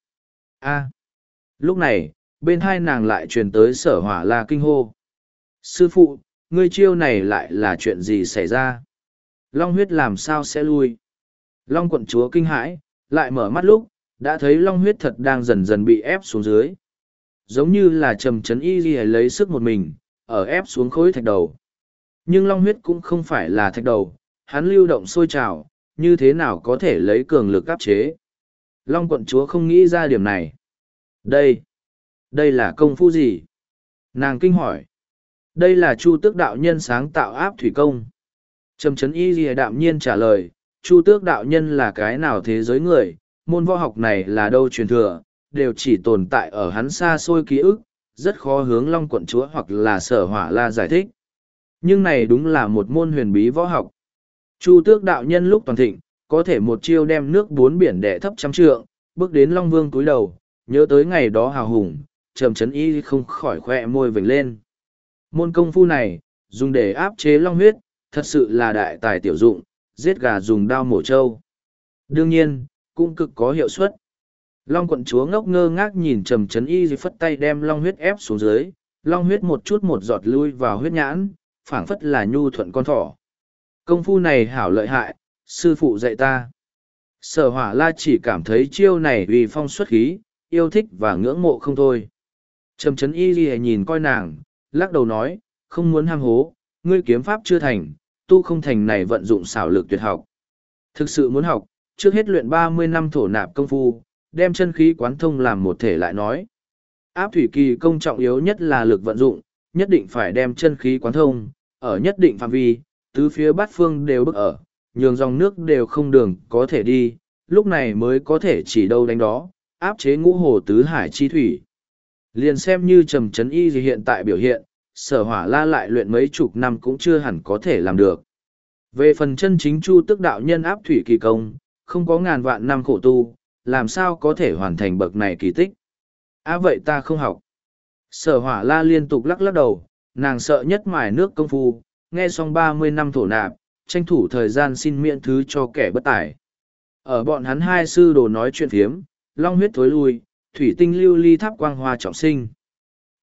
Lúc này, bên hai nàng lại truyền tới Sở Hỏa La kinh hô. Sư phụ, ngươi chiêu này lại là chuyện gì xảy ra? Long huyết làm sao sẽ lui? Long quận chúa kinh hãi, lại mở mắt lúc, đã thấy long huyết thật đang dần dần bị ép xuống dưới. Giống như là Trầm Chấn Y lấy sức một mình, ở ép xuống khối thạch đầu. Nhưng long huyết cũng không phải là thạch đầu, hắn lưu động sôi trào, như thế nào có thể lấy cường lực áp chế. Long quận chúa không nghĩ ra điểm này. Đây là công phu gì? Nàng kinh hỏi. Đây là Chu Tước đạo nhân sáng tạo áp thủy công. Trầm Chấn Y đạm nhiên trả lời, Chu Tước đạo nhân là cái nào thế giới người, môn võ học này là đâu truyền thừa, đều chỉ tồn tại ở hắn xa xôi ký ức, rất khó hướng Long quận chúa hoặc là Sở Hỏa La giải thích. Nhưng này đúng là một môn huyền bí võ học. Chu Tước đạo nhân lúc toàn thịnh, có thể một chiêu đem nước bốn biển đè thấp trăm trượng, bước đến Long Vương túi đầu, nhớ tới ngày đó hào hùng, Trầm Chấn Y không khỏi khoe môi vểnh lên. Môn công phu này, dùng để áp chế long huyết, thật sự là đại tài tiểu dụng, giết gà dùng đao mổ trâu. Đương nhiên, cũng cực có hiệu suất. Long quận chúa ngốc ngơ ngác nhìn Trầm Chấn Y phất tay đem long huyết ép xuống dưới, long huyết một chút một giọt lui vào huyết nhãn, phảng phất là nhu thuận con thỏ. Công phu này hảo lợi hại, sư phụ dạy ta. Sở Hỏa La chỉ cảm thấy chiêu này uy phong xuất khí, yêu thích và ngưỡng mộ không thôi. Trầm Chấn Y nhìn coi nàng, lắc đầu nói, không muốn ham hố, ngươi kiếm pháp chưa thành, tu không thành này vận dụng xảo lực tuyệt học. Thực sự muốn học, trước hết luyện 30 năm thổ nạp công phu, đem chân khí quán thông làm một thể lại nói. Áp thủy kỳ công trọng yếu nhất là lực vận dụng, nhất định phải đem chân khí quán thông, ở nhất định phạm vi, tứ phía bát phương đều bức ở, nhường dòng nước đều không đường có thể đi, lúc này mới có thể chỉ đâu đánh đó, áp chế ngũ hồ tứ hải chi thủy. Liền xem như Trầm Chấn Y gì hiện tại biểu hiện, Sở Hỏa La lại luyện mấy chục năm cũng chưa hẳn có thể làm được. Về phần chân chính Chu Tước đạo nhân áp thủy kỳ công, không có ngàn vạn năm khổ tu, làm sao có thể hoàn thành bậc này kỳ tích. Vậy ta không học. Sở Hỏa La liên tục lắc lắc đầu, nàng sợ nhất mài nước công phu, nghe xong 30 năm thổ nạp, tranh thủ thời gian xin miễn thứ cho kẻ bất tài. Ở bọn hắn hai sư đồ nói chuyện phiếm, long huyết thối lui, thủy tinh lưu ly tháp quang hoa trọng sinh.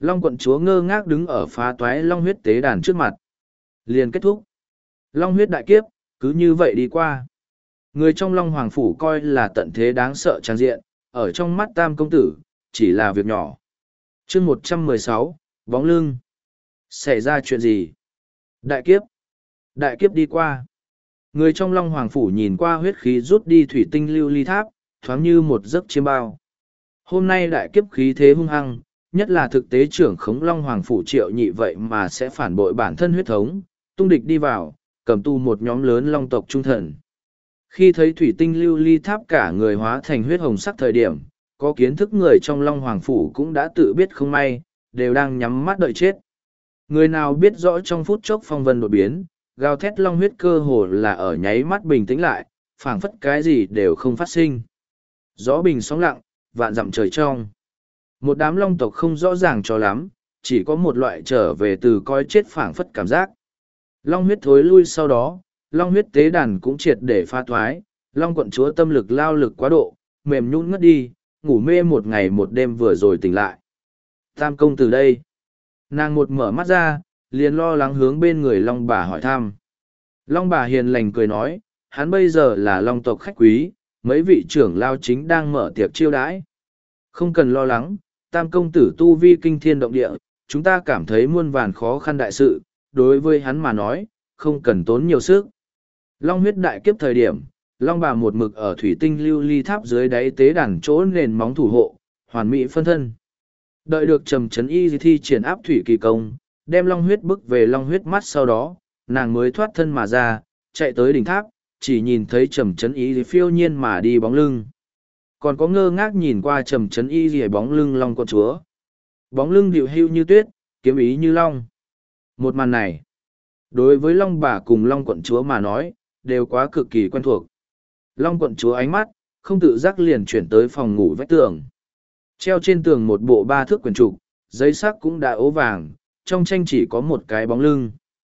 Long quận chúa ngơ ngác đứng ở phá toái long huyết tế đàn trước mặt. Liền kết thúc. Long huyết đại kiếp, cứ như vậy đi qua. Người trong Long Hoàng Phủ coi là tận thế đáng sợ trang diện, ở trong mắt Tam công tử, chỉ là việc nhỏ. chương 116, bóng lưng. Xảy ra chuyện gì? Đại kiếp. Đại kiếp đi qua. Người trong Long Hoàng Phủ nhìn qua huyết khí rút đi thủy tinh lưu ly tháp, thoáng như một giấc chiêm bao. Hôm nay đại kiếp khí thế hung hăng, nhất là thực tế trưởng khống Long Hoàng Phủ Triệu Nhị vậy mà sẽ phản bội bản thân huyết thống, tung địch đi vào, cầm tu một nhóm lớn long tộc trung thần. Khi thấy thủy tinh lưu ly tháp cả người hóa thành huyết hồng sắc thời điểm, có kiến thức người trong Long Hoàng Phủ cũng đã tự biết không may, đều đang nhắm mắt đợi chết. Người nào biết rõ trong phút chốc phong vân đột biến, gào thét long huyết cơ hồ là ở nháy mắt bình tĩnh lại, phảng phất cái gì đều không phát sinh. Gió bình sóng lặng, vạn dặm trời trong. Một đám long tộc không rõ ràng cho lắm, chỉ có một loại trở về từ coi chết phảng phất cảm giác. Long huyết thối lui sau đó, long huyết tế đàn cũng triệt để pha thoái, long quận chúa tâm lực lao lực quá độ, mềm nhũn ngất đi, ngủ mê một ngày một đêm vừa rồi tỉnh lại. Tam công từ đây. Nàng một mở mắt ra, liền lo lắng hướng bên người long bà hỏi thăm. Long bà hiền lành cười nói, hắn bây giờ là long tộc khách quý, mấy vị trưởng lao chính đang mở tiệc chiêu đãi. Không cần lo lắng, tam công tử tu vi kinh thiên động địa, chúng ta cảm thấy muôn vàn khó khăn đại sự, đối với hắn mà nói, không cần tốn nhiều sức. Long huyết đại kiếp thời điểm, long bà một mực ở thủy tinh lưu ly tháp dưới đáy tế đàn chỗ nền móng thủ hộ, hoàn mỹ phân thân. Đợi được trầm trấn y thi triển áp thủy kỳ công, đem long huyết bức về long huyết mắt sau đó, nàng mới thoát thân mà ra, chạy tới đỉnh tháp, chỉ nhìn thấy trầm trấn y phiêu nhiên mà đi bóng lưng. Còn có ngơ ngác nhìn qua trầm trấn y rìa bóng lưng long con chúa. Bóng lưng điệu hưu như tuyết, kiếm ý như long. Một màn này, đối với long bà cùng long quận chúa mà nói, đều quá cực kỳ quen thuộc. Long quận chúa ánh mắt, không tự giác liền chuyển tới phòng ngủ vách tường. Treo trên tường một bộ 3 thước quyển trục, giấy sắc cũng đã ố vàng, trong tranh chỉ có một cái bóng lưng.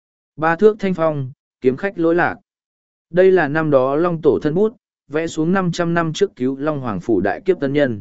3 thước thanh phong, kiếm khách lỗi lạc. Đây là năm đó long tổ thân bút, vẽ xuống 500 năm trước cứu Long Hoàng Phủ đại kiếp tân nhân.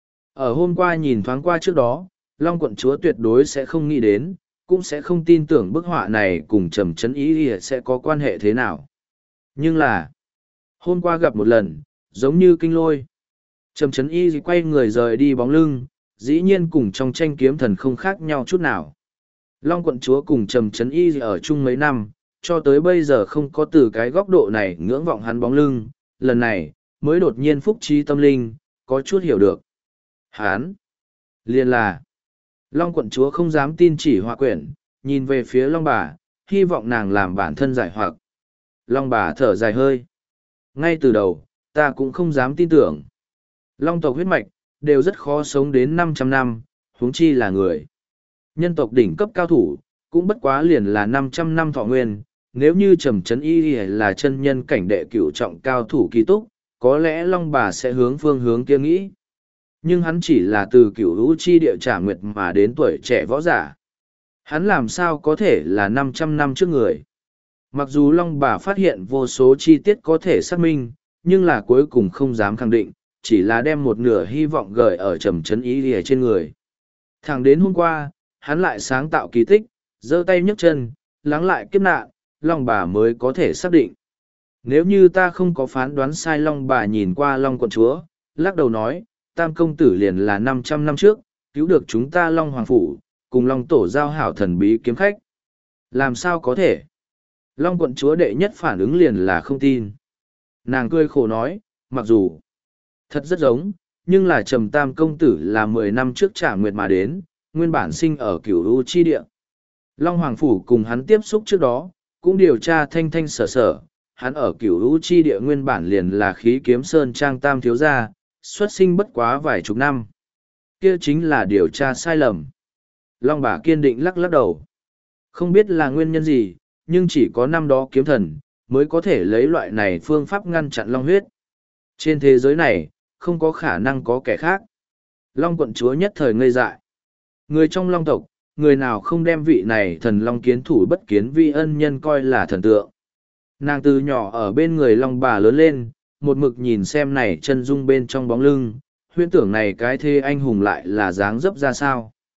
Ở hôm qua nhìn thoáng qua trước đó, Long quận chúa tuyệt đối sẽ không nghĩ đến, cũng sẽ không tin tưởng bức họa này cùng trầm trấn ý sẽ có quan hệ thế nào. Nhưng là, hôm qua gặp một lần, giống như kinh lôi. Trầm trấn y quay người rời đi bóng lưng, dĩ nhiên cùng trong tranh kiếm thần không khác nhau chút nào. Long quận chúa cùng trầm trấn y ở chung mấy năm, cho tới bây giờ không có từ cái góc độ này ngưỡng vọng hắn bóng lưng, lần này, mới đột nhiên phúc trí tâm linh, có chút hiểu được. Hán! Liền là, Long quận chúa không dám tin chỉ họa quyển, nhìn về phía Long bà, hy vọng nàng làm bản thân giải hoặc. Long bà thở dài hơi. Ngay từ đầu, ta cũng không dám tin tưởng. Long tộc huyết mạch, đều rất khó sống đến 500 năm, huống chi là người. Nhân tộc đỉnh cấp cao thủ, cũng bất quá liền là 500 năm thọ nguyên. Nếu như trầm trấn y là chân nhân cảnh đệ cửu trọng cao thủ kỳ túc, có lẽ Long bà sẽ hướng phương hướng kia nghĩ. Nhưng hắn chỉ là từ cửu hữu chi địa trả nguyệt mà đến tuổi trẻ võ giả. Hắn làm sao có thể là 500 năm trước người. Mặc dù Long bà phát hiện vô số chi tiết có thể xác minh, nhưng là cuối cùng không dám khẳng định, chỉ là đem một nửa hy vọng gửi ở trầm trấn ý lìa trên người. Thẳng đến hôm qua, hắn lại sáng tạo kỳ tích, giơ tay nhấc chân, lắng lại kiếp nạn, Long bà mới có thể xác định. Nếu như ta không có phán đoán sai, Long bà nhìn qua Long quận chúa, lắc đầu nói, tam công tử liền là 500 năm trước, cứu được chúng ta Long Hoàng Phủ, cùng Long tổ giao hảo thần bí kiếm khách. Làm sao có thể? Long quận chúa đệ nhất phản ứng liền là không tin. Nàng cười khổ nói, mặc dù thật rất giống, nhưng là trầm tam công tử là 10 năm trước trả nguyệt mà đến, nguyên bản sinh ở cửu u chi địa. Long Hoàng Phủ cùng hắn tiếp xúc trước đó, cũng điều tra thanh thanh sở sở, hắn ở cửu u chi địa nguyên bản liền là khí kiếm sơn trang tam thiếu gia, xuất sinh bất quá vài chục năm. Kia chính là điều tra sai lầm. Long bà kiên định lắc lắc đầu. Không biết là nguyên nhân gì, nhưng chỉ có năm đó kiếm thần, mới có thể lấy loại này phương pháp ngăn chặn long huyết. Trên thế giới này, không có khả năng có kẻ khác. Long quận chúa nhất thời ngây dại. Người trong long tộc, người nào không đem vị này thần long kiến thủ bất kiến vi ân nhân coi là thần tượng. Nàng từ nhỏ ở bên người long bà lớn lên, một mực nhìn xem này chân dung bên trong bóng lưng, huyễn tưởng này cái thê anh hùng lại là dáng dấp ra sao.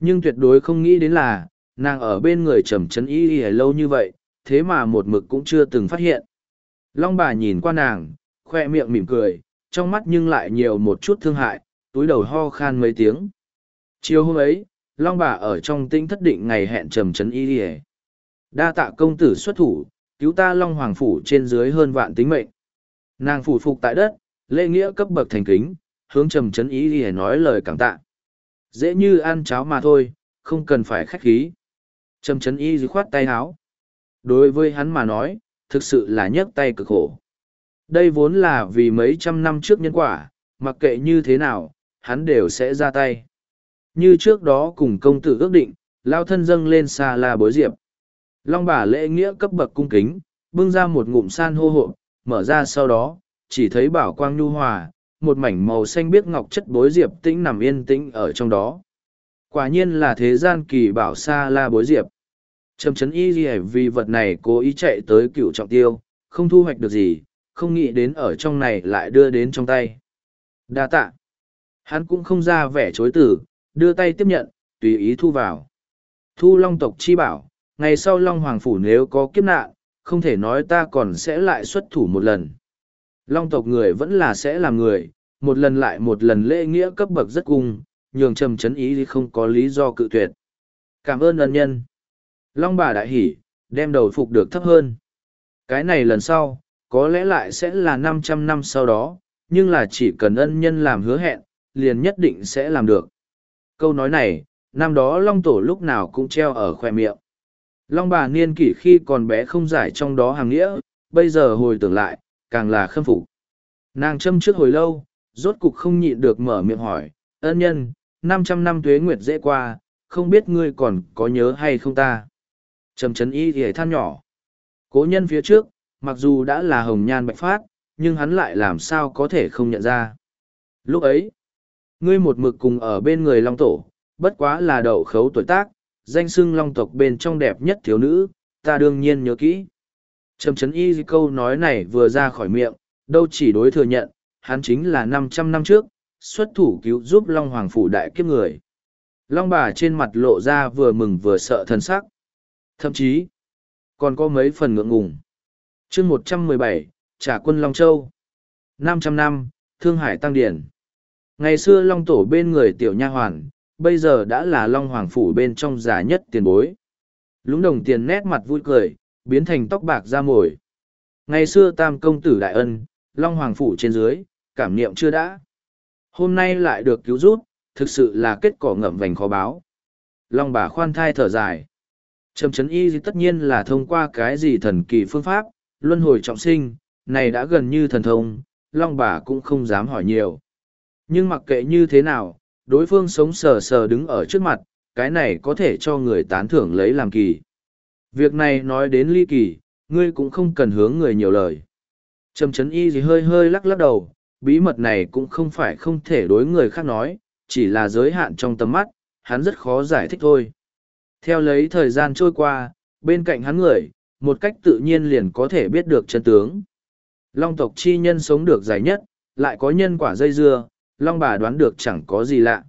Nhưng tuyệt đối không nghĩ đến là, nàng ở bên người Trầm Trấn Y Y lâu như vậy, thế mà một mực cũng chưa từng phát hiện. Long bà nhìn qua nàng, khoe miệng mỉm cười, trong mắt nhưng lại nhiều một chút thương hại, túi đầu ho khan mấy tiếng. Chiều hôm ấy, Long bà ở trong tinh thất định ngày hẹn Trầm Trấn Y Y. Đa tạ công tử xuất thủ, cứu ta Long Hoàng phủ trên dưới hơn vạn tính mệnh. Nàng phủ phục tại đất, lễ nghĩa cấp bậc thành kính, hướng Trầm Trấn Y Y nói lời cảm tạ. Dễ như ăn cháo mà thôi, không cần phải khách khí. Trầm Trấn Y khoát tay áo. Đối với hắn mà nói, thực sự là nhấc tay cực khổ. Đây vốn là vì mấy trăm năm trước nhân quả, mặc kệ như thế nào, hắn đều sẽ ra tay. Như trước đó cùng công tử ước định, lao thân dâng lên xa la bối diệp. Long bà lễ nghĩa cấp bậc cung kính, bưng ra một ngụm san hô hộp, mở ra sau đó, chỉ thấy bảo quang nhu hòa, một mảnh màu xanh biếc ngọc chất bối diệp tĩnh nằm yên tĩnh ở trong đó. Quả nhiên là thế gian kỳ bảo xa la bối diệp. Trầm Trấn Y vì vật này cố ý chạy tới Cựu Trọng Tiêu, không thu hoạch được gì, không nghĩ đến ở trong này lại đưa đến trong tay. Đa tạ. Hắn cũng không ra vẻ chối từ, đưa tay tiếp nhận, tùy ý thu vào. Thu Long tộc chi bảo, ngày sau Long Hoàng Phủ nếu có kiếp nạn, không thể nói ta còn sẽ lại xuất thủ một lần. Long tộc người vẫn là sẽ làm người, một lần lại một lần lễ nghĩa cấp bậc rất cung, nhường Trầm Trấn Y không có lý do cự tuyệt. Cảm ơn ân nhân. Long bà đại hỉ, đem đầu phục được thấp hơn. Cái này lần sau, có lẽ lại sẽ là 500 năm sau đó, nhưng là chỉ cần ân nhân làm hứa hẹn, liền nhất định sẽ làm được. Câu nói này, năm đó Long Tổ lúc nào cũng treo ở khoe miệng. Long bà niên kỷ khi còn bé không giải trong đó hàng nghĩa, bây giờ hồi tưởng lại, càng là khâm phục. Nàng châm trước hồi lâu, rốt cục không nhịn được mở miệng hỏi, ân nhân, 500 năm tuế nguyệt dễ qua, không biết ngươi còn có nhớ hay không ta? Trầm Trấn Y thì than nhỏ. Cố nhân phía trước, mặc dù đã là hồng nhan bạch phát, nhưng hắn lại làm sao có thể không nhận ra. Lúc ấy, ngươi một mực cùng ở bên người Long Tổ, bất quá là đậu khấu tuổi tác, danh xưng Long tộc bên trong đẹp nhất thiếu nữ, ta đương nhiên nhớ kỹ. Trầm Trấn Y câu nói này vừa ra khỏi miệng, đâu chỉ đối thừa nhận, hắn chính là 500 năm trước, xuất thủ cứu giúp Long Hoàng Phủ đại kiếp người. Long bà trên mặt lộ ra vừa mừng vừa sợ thần sắc. Thậm chí, còn có mấy phần ngượng ngùng. chương 117, trả quân Long Châu. 500 năm, Thương Hải Tăng Điển. Ngày xưa Long Tổ bên người tiểu nha hoàn, bây giờ đã là Long Hoàng Phủ bên trong già nhất tiền bối. Lúng đồng tiền nét mặt vui cười, biến thành tóc bạc da mồi. Ngày xưa tam công tử đại ân, Long Hoàng Phủ trên dưới, cảm niệm chưa đã. Hôm nay lại được cứu giúp, thực sự là kết cỏ ngậm vành khó báo. Long bà khoan thai thở dài. Trầm Trấn Y tất nhiên là thông qua cái gì thần kỳ phương pháp, luân hồi trọng sinh, này đã gần như thần thông, Long bà cũng không dám hỏi nhiều. Nhưng mặc kệ như thế nào, đối phương sống sờ sờ đứng ở trước mặt, cái này có thể cho người tán thưởng lấy làm kỳ. Việc này nói đến ly kỳ, ngươi cũng không cần hướng người nhiều lời. Trầm Trấn Y gì hơi hơi lắc lắc đầu, bí mật này cũng không phải không thể đối người khác nói, chỉ là giới hạn trong tầm mắt, hắn rất khó giải thích thôi. Theo lấy thời gian trôi qua, bên cạnh hắn người, một cách tự nhiên liền có thể biết được chân tướng. Long tộc chi nhân sống được dài nhất, lại có nhân quả dây dưa, Long bà đoán được chẳng có gì lạ.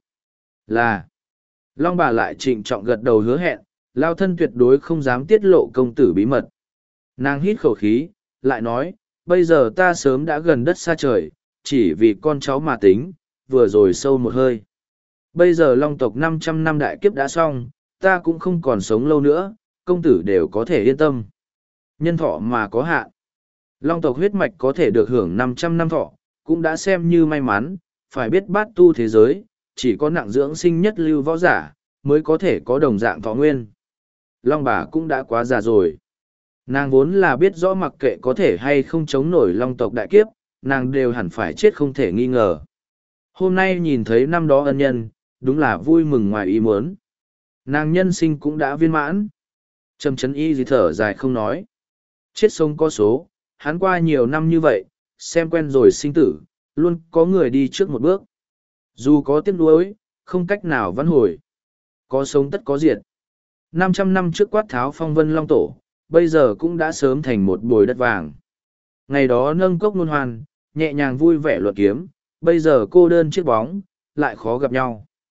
Là, Long bà lại trịnh trọng gật đầu hứa hẹn, lao thân tuyệt đối không dám tiết lộ công tử bí mật. Nàng hít khẩu khí, lại nói, bây giờ ta sớm đã gần đất xa trời, chỉ vì con cháu mà tính, vừa rồi sâu một hơi. Bây giờ Long tộc 500 năm đại kiếp đã xong, ta cũng không còn sống lâu nữa, công tử đều có thể yên tâm. Nhân thọ mà có hạn. Long tộc huyết mạch có thể được hưởng 500 năm thọ, cũng đã xem như may mắn, phải biết bát tu thế giới, chỉ có nặng dưỡng sinh nhất lưu võ giả, mới có thể có đồng dạng thọ nguyên. Long bà cũng đã quá già rồi. Nàng vốn là biết rõ mặc kệ có thể hay không chống nổi Long tộc đại kiếp, nàng đều hẳn phải chết không thể nghi ngờ. Hôm nay nhìn thấy năm đó ân nhân, đúng là vui mừng ngoài ý muốn. Nàng nhân sinh cũng đã viên mãn. Trầm Trấn Y gì thở dài không nói. Chết sống có số, hắn qua nhiều năm như vậy, xem quen rồi sinh tử, luôn có người đi trước một bước. Dù có tiếc nuối, không cách nào vãn hồi. Có sống tất có diệt. 500 năm trước quát tháo phong vân Long Tổ, bây giờ cũng đã sớm thành một bồi đất vàng. Ngày đó nâng cốc luân hoàn, nhẹ nhàng vui vẻ luận kiếm, bây giờ cô đơn chiếc bóng, lại khó gặp nhau.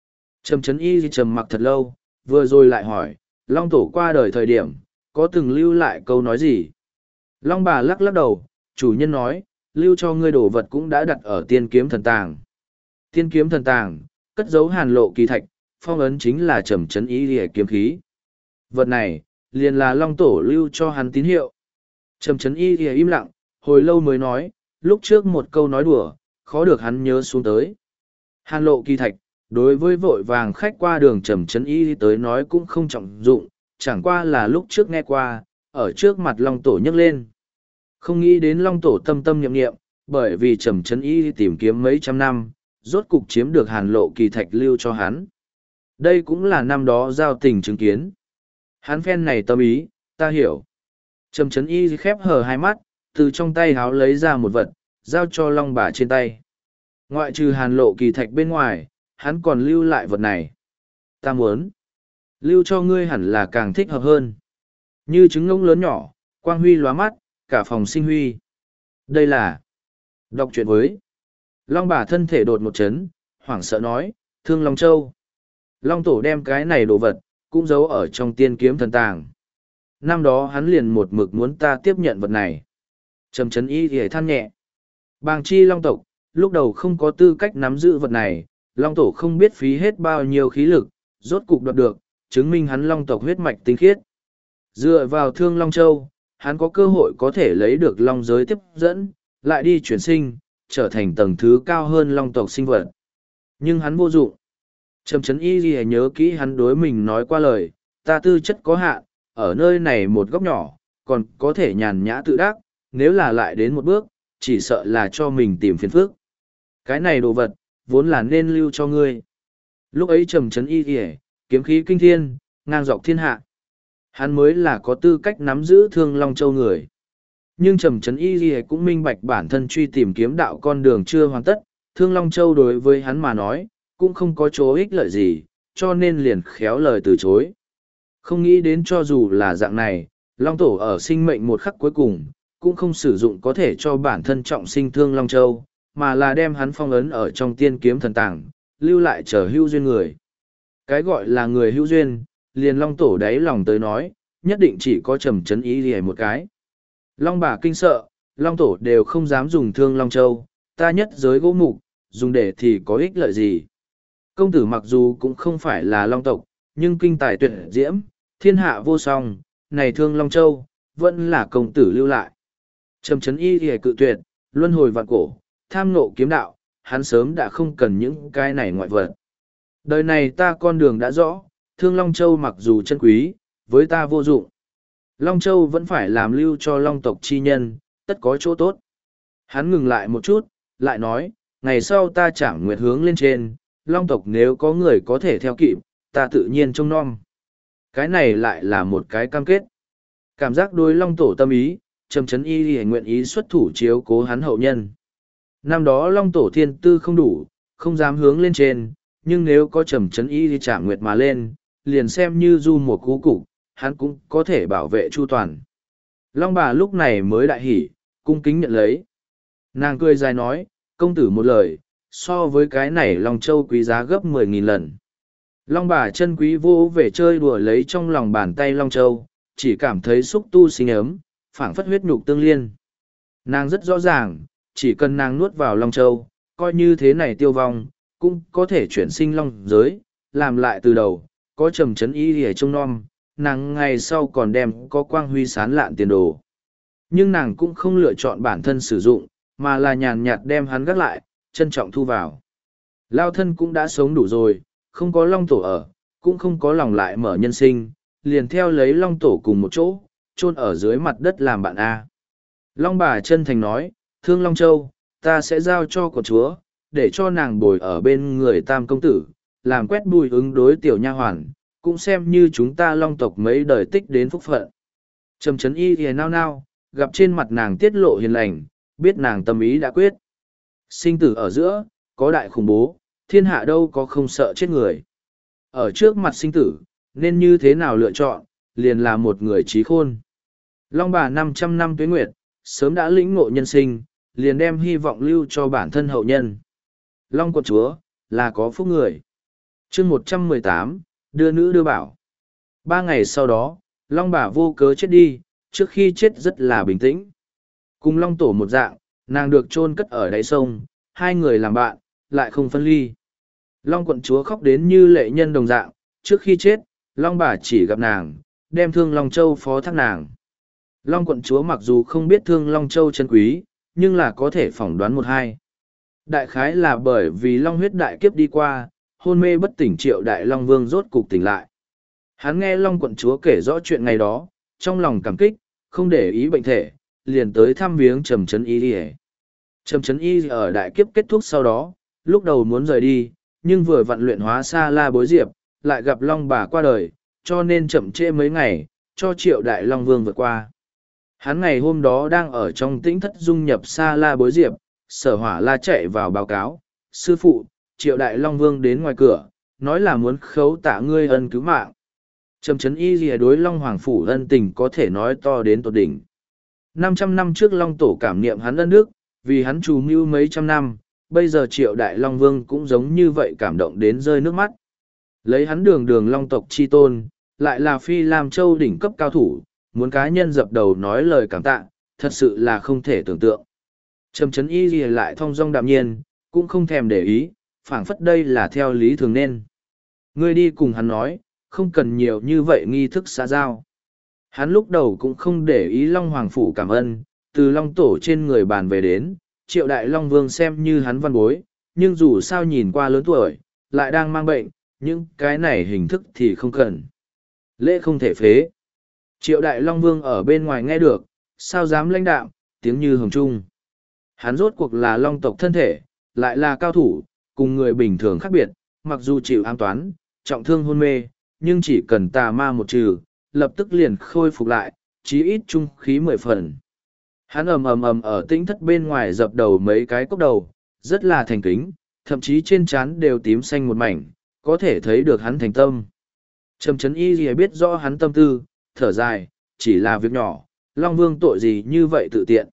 Trầm Trấn Y trầm mặc thật lâu, vừa rồi lại hỏi, Long Tổ qua đời thời điểm, có từng lưu lại câu nói gì? Long bà lắc lắc đầu, chủ nhân nói, lưu cho ngươi đồ vật cũng đã đặt ở tiên kiếm thần tàng. Tiên kiếm thần tàng, cất giấu hàn lộ kỳ thạch, phong ấn chính là Trầm Trấn Y lìa kiếm khí. Vật này, liền là Long Tổ lưu cho hắn tín hiệu. Trầm Trấn Y lìa im lặng, hồi lâu mới nói, lúc trước một câu nói đùa, khó được hắn nhớ xuống tới. Hàn lộ kỳ thạch, đối với vội vàng khách qua đường Trầm Trấn Y tới nói cũng không trọng dụng, chẳng qua là lúc trước nghe qua, ở trước mặt Long Tổ nhấc lên. Không nghĩ đến Long Tổ tâm tâm niệm niệm, bởi vì Trầm Trấn Y tìm kiếm mấy trăm năm, rốt cục chiếm được hàn lộ kỳ thạch lưu cho hắn. Đây cũng là năm đó giao tình chứng kiến. Hắn phen này tâm ý, ta hiểu. Trầm Trấn Y khép hờ hai mắt, từ trong tay háo lấy ra một vật, giao cho Long bà trên tay. Ngoại trừ hàn lộ kỳ thạch bên ngoài, hắn còn lưu lại vật này. Ta muốn lưu cho ngươi hẳn là càng thích hợp hơn. Như trứng ngỗng lớn nhỏ, quang huy lóa mắt, cả phòng sinh huy. Đây là đọc truyện với. Long bà thân thể đột một chấn, hoảng sợ nói, Thương Long Châu. Long Tổ đem cái này đồ vật, cũng giấu ở trong tiên kiếm thần tàng. Năm đó hắn liền một mực muốn ta tiếp nhận vật này. Trầm Trấn Y thì than nhẹ. Bàng chi Long tộc, lúc đầu không có tư cách nắm giữ vật này, Long Tổ không biết phí hết bao nhiêu khí lực, rốt cục đoạt được, chứng minh hắn Long tộc huyết mạch tinh khiết. Dựa vào Thương Long Châu, hắn có cơ hội có thể lấy được Long giới tiếp dẫn, lại đi chuyển sinh, trở thành tầng thứ cao hơn Long tộc sinh vật. Nhưng hắn vô dụng. Trầm Trấn Y ghi nhớ kỹ hắn đối mình nói qua lời, ta tư chất có hạn, ở nơi này một góc nhỏ, còn có thể nhàn nhã tự đắc, nếu là lại đến một bước, chỉ sợ là cho mình tìm phiền phức. Cái này đồ vật, vốn là nên lưu cho ngươi. Lúc ấy Trầm Trấn Y ghi kiếm khí kinh thiên, ngang dọc thiên hạ. Hắn mới là có tư cách nắm giữ Thương Long Châu người. Nhưng Trầm Trấn Y ghi cũng minh bạch bản thân truy tìm kiếm đạo con đường chưa hoàn tất, Thương Long Châu đối với hắn mà nói, cũng không có chỗ ích lợi gì, cho nên liền khéo lời từ chối. Không nghĩ đến cho dù là dạng này, Long Tổ ở sinh mệnh một khắc cuối cùng, cũng không sử dụng có thể cho bản thân trọng sinh Thương Long Châu, mà là đem hắn phong ấn ở trong tiên kiếm thần tàng, lưu lại chờ hữu duyên người. Cái gọi là người hữu duyên, liền Long Tổ đáy lòng tới nói, nhất định chỉ có Trầm Trấn Y lìa một cái. Long bà kinh sợ, Long Tổ đều không dám dùng Thương Long Châu, ta nhất giới gỗ mục, dùng để thì có ích lợi gì. Công tử mặc dù cũng không phải là Long tộc, nhưng kinh tài tuyệt diễm, thiên hạ vô song, này Thương Long Châu, vẫn là công tử lưu lại. Trầm Trấn Y lìa cự tuyệt, luân hồi vạn cổ, tham ngộ kiếm đạo, hắn sớm đã không cần những cái này ngoại vật. Đời này ta con đường đã rõ, Thương Long Châu mặc dù chân quý, với ta vô dụng. Long Châu vẫn phải làm lưu cho Long tộc chi nhân, tất có chỗ tốt. Hắn ngừng lại một chút, lại nói, ngày sau ta chẳng nguyệt hướng lên trên, Long tộc nếu có người có thể theo kịp, ta tự nhiên trông nom. Cái này lại là một cái cam kết. Cảm giác đối Long Tổ tâm ý, Trầm Trấn Y thì nguyện ý xuất thủ chiếu cố hắn hậu nhân. Năm đó Long Tổ thiên tư không đủ, không dám hướng lên trên, nhưng nếu có Trầm Trấn Y thì trả nguyệt mà lên, liền xem như du một cú cục, hắn cũng có thể bảo vệ chu toàn. Long bà lúc này mới đại hỉ, cung kính nhận lấy. Nàng cười dài nói, công tử một lời, so với cái này Long Châu quý giá gấp 10.000 lần. Long bà chân quý vô về chơi đùa lấy trong lòng bàn tay Long Châu, chỉ cảm thấy xúc tu sinh ấm, phảng phất huyết nhục tương liên. Nàng rất rõ ràng, chỉ cần nàng nuốt vào Long Châu, coi như thế này tiêu vong, cũng có thể chuyển sinh Long giới, làm lại từ đầu, có Trầm Trấn Y để trông nom, nàng ngày sau còn đem có quang huy sán lạn tiền đồ. Nhưng nàng cũng không lựa chọn bản thân sử dụng, mà là nhàn nhạt đem hắn gác lại, trân trọng thu vào. Lao thân cũng đã sống đủ rồi, không có Long Tổ ở, cũng không có lòng lại mở nhân sinh, liền theo lấy Long Tổ cùng một chỗ, chôn ở dưới mặt đất làm bạn A. Long bà chân thành nói, Thương Long Châu, ta sẽ giao cho quận chúa, để cho nàng bồi ở bên người Tam công tử, làm quét bùi ứng đối tiểu nha hoàn, cũng xem như chúng ta Long tộc mấy đời tích đến phúc phận. Trầm Trấn Y thì nao nao, gặp trên mặt nàng tiết lộ hiền lành, biết nàng tâm ý đã quyết. Sinh tử ở giữa, có đại khủng bố, thiên hạ đâu có không sợ chết người. Ở trước mặt sinh tử, nên như thế nào lựa chọn, liền là một người trí khôn. Long bà 500 năm tuế nguyệt, sớm đã lĩnh ngộ nhân sinh, liền đem hy vọng lưu cho bản thân hậu nhân. Long quận chúa, là có phúc người. chương 118, đưa nữ đưa bảo. 3 ngày sau đó, Long bà vô cớ chết đi, trước khi chết rất là bình tĩnh. Cùng Long tổ một dạng, nàng được chôn cất ở đáy sông, hai người làm bạn, lại không phân ly. Long quận chúa khóc đến như lệ nhân đồng dạng, trước khi chết, Long bà chỉ gặp nàng, đem Thương Long Châu phó thác nàng. Long quận chúa mặc dù không biết Thương Long Châu chân quý, nhưng là có thể phỏng đoán một hai. Đại khái là bởi vì Long huyết đại kiếp đi qua, hôn mê bất tỉnh Triệu Đại Long Vương rốt cục tỉnh lại. Hắn nghe Long quận chúa kể rõ chuyện ngày đó, trong lòng cảm kích, không để ý bệnh thể, liền tới thăm viếng Trầm Trấn Y. Trầm Trấn Y ở đại kiếp kết thúc sau đó, lúc đầu muốn rời đi, nhưng vừa vặn luyện hóa Sa La Bối Diệp, lại gặp Long bà qua đời, cho nên chậm trễ mấy ngày, cho Triệu Đại Long Vương vượt qua. Hắn ngày hôm đó đang ở trong tĩnh thất dung nhập Sa La Bối Diệp, Sở Hỏa La chạy vào báo cáo, sư phụ, Triệu Đại Long Vương đến ngoài cửa, nói là muốn khấu tạ ngươi ân cứu mạng. Trầm Trấn Y lìa đối Long Hoàng Phủ ân tình có thể nói to đến tột đỉnh. 500 năm trước Long Tổ cảm niệm hắn ân đức, vì hắn trù mưu mấy trăm năm, bây giờ Triệu Đại Long Vương cũng giống như vậy cảm động đến rơi nước mắt. Lấy hắn đường đường Long tộc chi tôn, lại là Phi Lam Châu đỉnh cấp cao thủ, muốn cá nhân dập đầu nói lời cảm tạ, thật sự là không thể tưởng tượng. Trầm Trấn Y lìa lại thong dong đạm nhiên, cũng không thèm để ý, phảng phất đây là theo lý thường nên. Ngươi đi cùng hắn nói, không cần nhiều như vậy nghi thức xã giao. Hắn lúc đầu cũng không để ý Long Hoàng Phủ cảm ơn, từ Long Tổ trên người bàn về đến, Triệu Đại Long Vương xem như hắn văn bối, nhưng dù sao nhìn qua lớn tuổi, lại đang mang bệnh, những cái này hình thức thì không cần. Lễ không thể phế. Triệu Đại Long Vương ở bên ngoài nghe được, sao dám lãnh đạm, tiếng như hồng trung. Hắn rốt cuộc là Long tộc thân thể, lại là cao thủ, cùng người bình thường khác biệt, mặc dù chịu ám toán, trọng thương hôn mê, nhưng chỉ cần tà ma một trừ, lập tức liền khôi phục lại, chí ít trung khí 10 phần. Hắn ầm ở tĩnh thất bên ngoài dập đầu mấy cái cốc đầu, rất là thành kính, thậm chí trên trán đều tím xanh một mảnh, có thể thấy được hắn thành tâm. Trầm Trấn Y gì biết rõ hắn tâm tư, thở dài, chỉ là việc nhỏ, Long Vương tội gì như vậy tự tiện.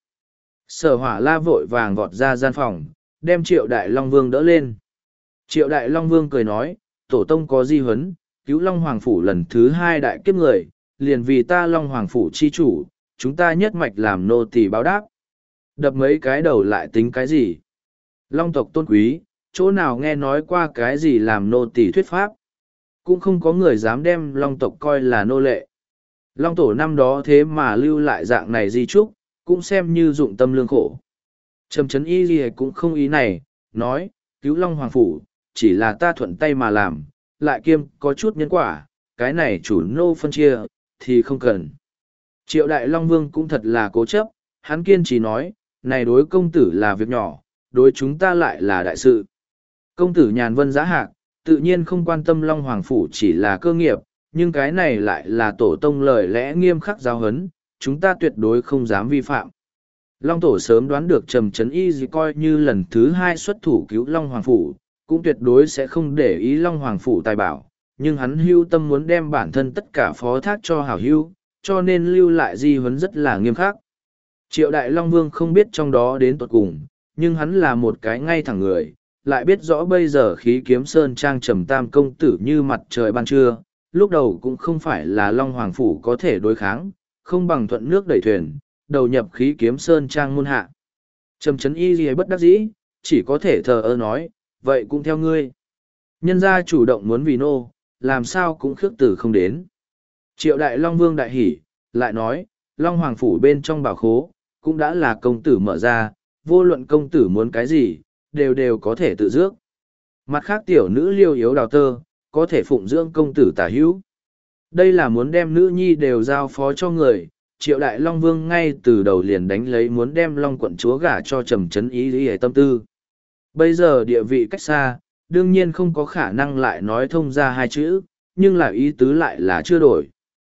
Sở Hỏa La vội vàng vọt ra gian phòng, đem Triệu Đại Long Vương đỡ lên. Triệu Đại Long Vương cười nói, tổ tông có di huấn, cứu Long Hoàng Phủ lần thứ 2 đại kiếp người, liền vì ta Long Hoàng Phủ chi chủ, chúng ta nhất mạch làm nô tỳ báo đáp. Đập mấy cái đầu lại tính cái gì? Long tộc tôn quý, chỗ nào nghe nói qua cái gì làm nô tỳ thuyết pháp? Cũng không có người dám đem Long tộc coi là nô lệ. Long tổ năm đó thế mà lưu lại dạng này di trúc, cũng xem như dụng tâm lương khổ. Trầm Trấn Y gì cũng không ý này, nói, cứu Long Hoàng Phủ, chỉ là ta thuận tay mà làm, lại kiêm có chút nhân quả, cái này chủ nô phân chia, thì không cần. Triệu Đại Long Vương cũng thật là cố chấp, hắn kiên trì nói, này đối công tử là việc nhỏ, đối chúng ta lại là đại sự. Công tử nhàn vân giá hạc, tự nhiên không quan tâm Long Hoàng Phủ chỉ là cơ nghiệp, nhưng cái này lại là tổ tông lời lẽ nghiêm khắc giáo huấn, chúng ta tuyệt đối không dám vi phạm. Long Tổ sớm đoán được Trầm Trấn Y gì coi như lần thứ 2 xuất thủ cứu Long Hoàng Phủ, cũng tuyệt đối sẽ không để ý Long Hoàng Phủ tài bảo, nhưng hắn hưu tâm muốn đem bản thân tất cả phó thác cho hảo hưu, cho nên lưu lại di huấn rất là nghiêm khắc. Triệu Đại Long Vương không biết trong đó đến tuột cùng, nhưng hắn là một cái ngay thẳng người, lại biết rõ bây giờ khí kiếm sơn trang Trầm Tam công tử như mặt trời ban trưa, lúc đầu cũng không phải là Long Hoàng Phủ có thể đối kháng, không bằng thuận nước đẩy thuyền, đầu nhập khí kiếm sơn trang môn hạ. Trầm Trấn Y gì bất đắc dĩ, chỉ có thể thờ ơ nói, vậy cũng theo ngươi. Nhân gia chủ động muốn vì nô, làm sao cũng khước từ không đến. Triệu Đại Long Vương đại hỉ, lại nói, Long Hoàng Phủ bên trong bảo khố, cũng đã là công tử mở ra, vô luận công tử muốn cái gì, đều có thể tự dước. Mặt khác tiểu nữ liêu yếu đào tơ, có thể phụng dưỡng công tử tả hữu. Đây là muốn đem nữ nhi đều giao phó cho người, Triệu Đại Long Vương ngay từ đầu liền đánh lấy muốn đem Long quận chúa gả cho Trầm Trấn Y lý tâm tư. Bây giờ địa vị cách xa, đương nhiên không có khả năng lại nói thông ra hai chữ, nhưng là ý tứ lại là chưa đổi.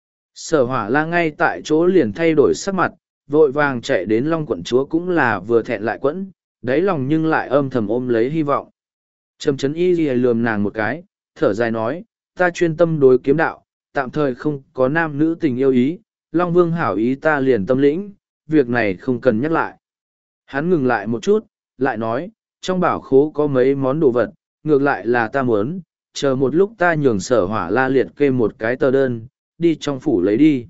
Sở Hỏa La ngay tại chỗ liền thay đổi sắc mặt, vội vàng chạy đến Long quận chúa cũng là vừa thẹn lại quẫn, đáy lòng nhưng lại âm thầm ôm lấy hy vọng. Trầm Trấn Y lìa lườm nàng một cái, thở dài nói, ta chuyên tâm đối kiếm đạo, tạm thời không có nam nữ tình yêu ý, Long Vương hảo ý ta liền tâm lĩnh, việc này không cần nhắc lại. Hắn ngừng lại một chút, lại nói, trong bảo khố có mấy món đồ vật, ngược lại là ta muốn, chờ một lúc ta nhường Sở Hỏa La liệt kê một cái tờ đơn, đi trong phủ lấy đi.